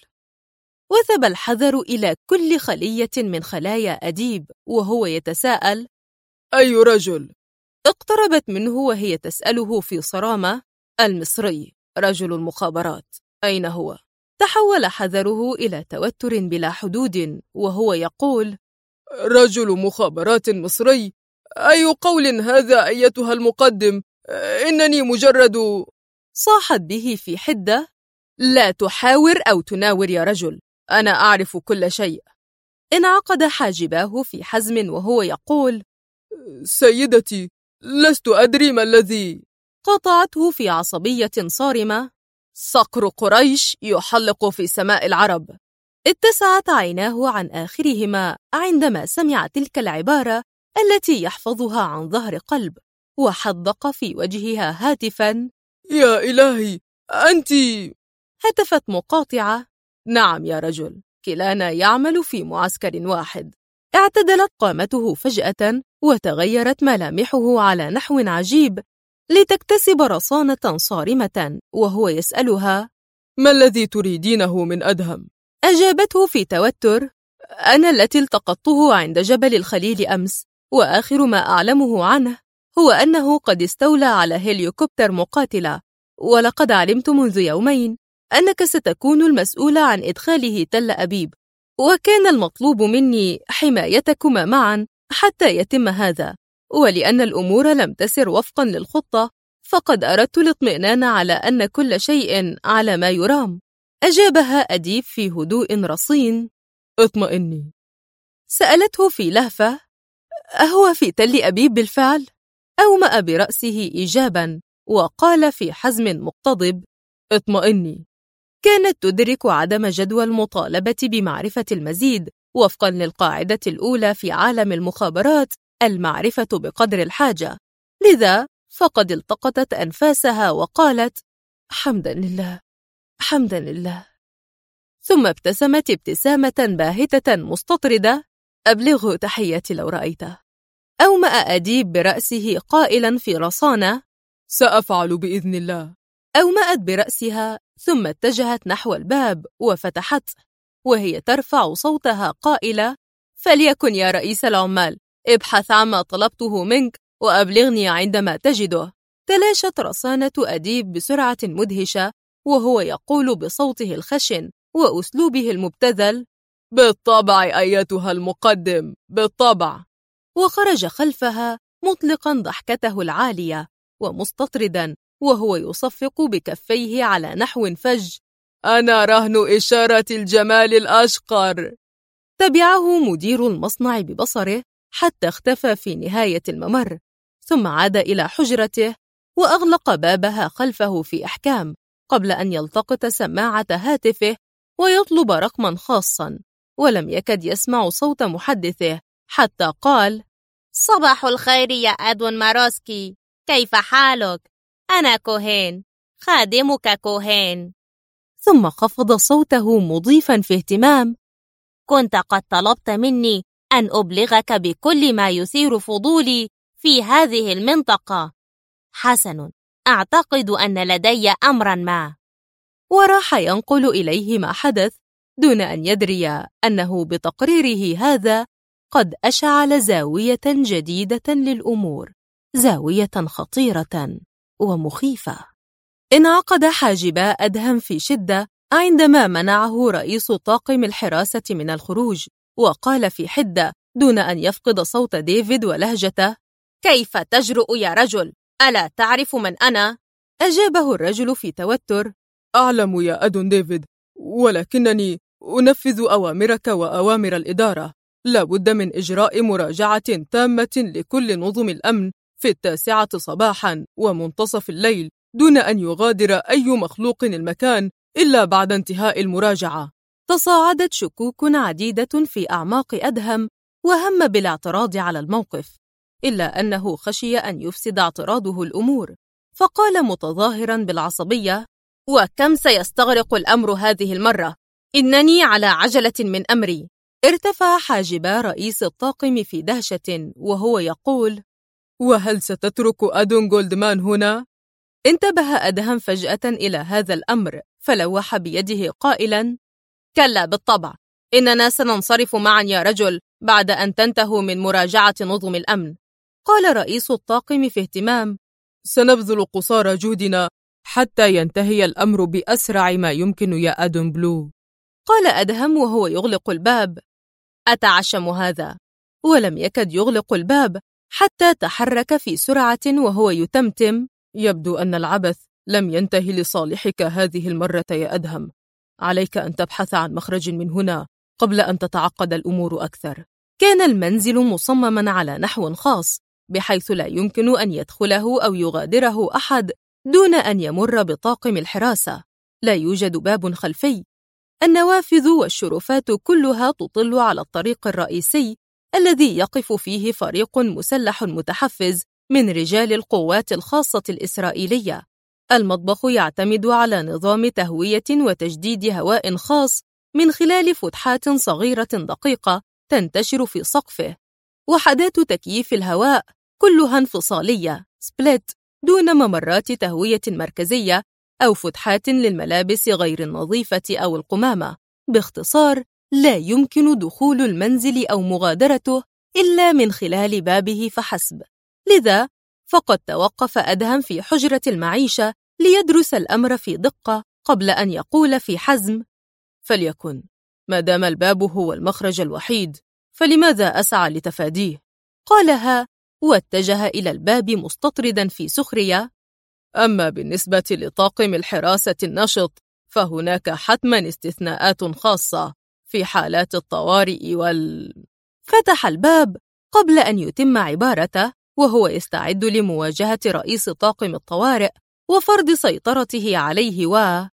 وثب الحذر إلى كل خلية من خلايا أديب وهو يتساءل: أي رجل؟ اقتربت منه وهي تسأله في صرامة: المصري، رجل المخابرات، أين هو؟ تحول حذره إلى توتر بلا حدود وهو يقول: رجل مخابرات مصري؟ أي قول هذا أيتها المقدم؟ إنني مجرد... صاحت به في حدة: لا تحاور أو تناور يا رجل، أنا أعرف كل شيء. انعقد حاجباه في حزم وهو يقول: سيدتي، لست أدري ما الذي... قاطعته في عصبية صارمة: صقر قريش يحلق في سماء العرب. اتسعت عيناه عن آخرهما عندما سمع تلك العبارة التي يحفظها عن ظهر قلب، وحدق في وجهها هاتفاً: يا إلهي، أنت... هتفت مقاطعة: نعم يا رجل، كلانا يعمل في معسكر واحد. اعتدلت قامته فجأة وتغيرت ملامحه على نحو عجيب لتكتسب رصانة صارمة وهو يسألها: ما الذي تريدينه من أدهم؟ أجابته في توتر: أنا التي التقطته عند جبل الخليل أمس، وآخر ما أعلمه عنه هو أنه قد استولى على هليكوبتر مقاتلة، ولقد علمت منذ يومين أنك ستكون المسؤولة عن إدخاله تل أبيب، وكان المطلوب مني حمايتكما معا حتى يتم هذا، ولأن الأمور لم تسر وفقا للخطة فقد أردت الاطمئنان على أن كل شيء على ما يرام. أجابها أديب في هدوء رصين: اطمئني. سألته في لهفة: أهو في تل أبيب بالفعل؟ أومأ برأسه إيجابا وقال في حزم مقتضب: اطمئني. كانت تدرك عدم جدوى المطالبة بمعرفة المزيد وفقا للقاعدة الأولى في عالم المخابرات: المعرفة بقدر الحاجة، لذا فقد التقطت أنفاسها وقالت: حمدا لله، حمدا لله. ثم ابتسمت ابتسامة باهتة مستطردة: أبلغه تحياتي لو رأيته. أومأ أديب برأسه قائلا في رصانة: سأفعل بإذن الله. أومأت برأسها ثم اتجهت نحو الباب وفتحته وهي ترفع صوتها قائلة: فليكن يا رئيس العمال، ابحث عما طلبته منك وأبلغني عندما تجده. تلاشت رصانة أديب بسرعة مدهشة وهو يقول بصوته الخشن وأسلوبه المبتذل: بالطبع أيتها المقدم، بالطبع. وخرج خلفها مطلقا ضحكته العالية ومستطردا وهو يصفق بكفيه على نحو فج: أنا رهن إشارة الجمال الأشقر. تبعه مدير المصنع ببصره حتى اختفى في نهاية الممر، ثم عاد إلى حجرته وأغلق بابها خلفه في إحكام قبل أن يلتقط سماعة هاتفه ويطلب رقما خاصا، ولم يكد يسمع صوت محدثه حتى قال: صباح الخير يا أدون ماروسكي، كيف حالك؟ أنا كوهين، خادمك كوهين. ثم خفض صوته مضيفا في اهتمام: كنت قد طلبت مني أن أبلغك بكل ما يثير فضولي في هذه المنطقة. حسن، أعتقد أن لدي أمرا ما. وراح ينقل إليه ما حدث دون أن يدري أنه بتقريره هذا قد أشعل زاوية جديدة للأمور، زاوية خطيرة ومخيفة. انعقد حاجبا أدهم في شدة عندما منعه رئيس طاقم الحراسة من الخروج، وقال في حدة دون أن يفقد صوت ديفيد ولهجته: كيف تجرؤ يا رجل؟ ألا تعرف من أنا؟ أجابه الرجل في توتر: أعلم يا أدون ديفيد، ولكنني أنفذ أوامرك وأوامر الإدارة. لا بد من إجراء مراجعة تامة لكل نظم الأمن في 9 صباحا ومنتصف الليل، دون أن يغادر أي مخلوق المكان إلا بعد انتهاء المراجعة. تصاعدت شكوك عديدة في أعماق أدهم، وهم بالاعتراض على الموقف، إلا أنه خشي أن يفسد اعتراضه الأمور، فقال متظاهرا بالعصبية: وكم سيستغرق الأمر هذه المرة؟ إنني على عجلة من أمري. ارتفع حاجبا رئيس الطاقم في دهشة وهو يقول: وهل ستترك أدون جولدمان هنا؟ انتبه أدهم فجأة إلى هذا الأمر، فلوح بيده قائلا: كلا بالطبع، إننا سننصرف معا يا رجل بعد أن تنتهوا من مراجعة نظم الأمن. قال رئيس الطاقم في اهتمام: سنبذل قصارى جهدنا حتى ينتهي الأمر بأسرع ما يمكن يا أدون بلو. قال أدهم وهو يغلق الباب: أتعشم هذا. ولم يكد يغلق الباب حتى تحرك في سرعة وهو يتمتم: يبدو أن العبث لم ينتهي لصالحك هذه المرة يا أدهم. عليك أن تبحث عن مخرج من هنا قبل أن تتعقد الأمور أكثر. كان المنزل مصمما على نحو خاص، بحيث لا يمكن أن يدخله أو يغادره أحد دون أن يمر بطاقم الحراسة. لا يوجد باب خلفي. النوافذ والشرفات كلها تطل على الطريق الرئيسي الذي يقف فيه فريق مسلح متحفز من رجال القوات الخاصة الإسرائيلية. المطبخ يعتمد على نظام تهوية وتجديد هواء خاص من خلال فتحات صغيرة دقيقة تنتشر في سقفه، وحدات تكييف الهواء كلها انفصالية سبليت، دون ممرات تهوية مركزية أو فتحات للملابس غير النظيفة أو القمامة. باختصار، لا يمكن دخول المنزل أو مغادرته إلا من خلال بابه فحسب. لذا فقد توقف أدهم في حجرة المعيشة ليدرس الأمر في دقة قبل أن يقول في حزم: فليكن، ما دام الباب هو المخرج الوحيد فلماذا أسعى لتفاديه؟ قالها واتجه إلى الباب مستطردا في سخرية: أما بالنسبة لطاقم الحراسة النشط فهناك حتما استثناءات خاصة في حالات الطوارئ فتح الباب قبل أن يتم عبارته وهو يستعد لمواجهة رئيس طاقم الطوارئ وفرض سيطرته عليه.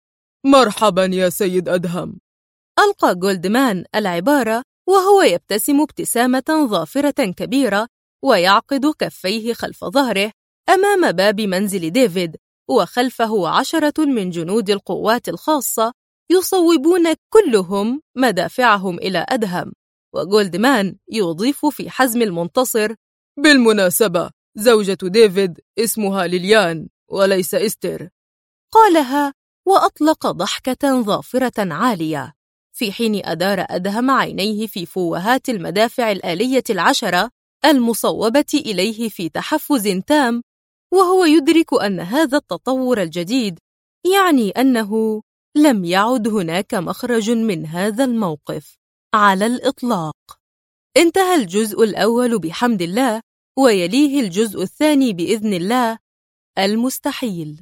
مرحبا يا سيد أدهم. ألقى جولدمان العبارة وهو يبتسم ابتسامة ظافرة كبيرة ويعقد كفيه خلف ظهره أمام باب منزل ديفيد، وخلفه 10 من جنود القوات الخاصة يصوبون كلهم مدافعهم إلى أدهم. وجولدمان يضيف في حزم المنتصر: بالمناسبة، زوجة ديفيد اسمها ليليان وليس إستر. قالها وأطلق ضحكة ظافرة عالية، في حين أدار أدهم عينيه في فوهات المدافع الآلية 10 المصوبة إليه في تحفز تام، وهو يدرك أن هذا التطور الجديد يعني أنه لم يعد هناك مخرج من هذا الموقف على الإطلاق. انتهى الجزء الأول بحمد الله، ويليه الجزء الثاني بإذن الله. المستحيل.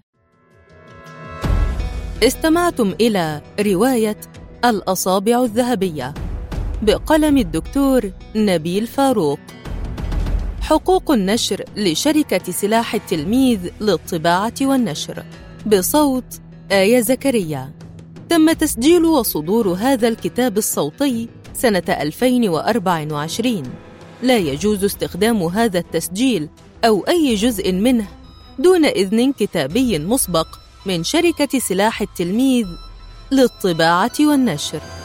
استمعتم إلى رواية الأصابع الذهبية بقلم الدكتور نبيل فاروق. حقوق النشر لشركة سلاح التلميذ للطباعة والنشر، بصوت آية زكريا. تم تسجيل وصدور هذا الكتاب الصوتي سنة 2024. لا يجوز استخدام هذا التسجيل أو أي جزء منه دون إذن كتابي مسبق من شركة سلاح التلميذ للطباعة والنشر.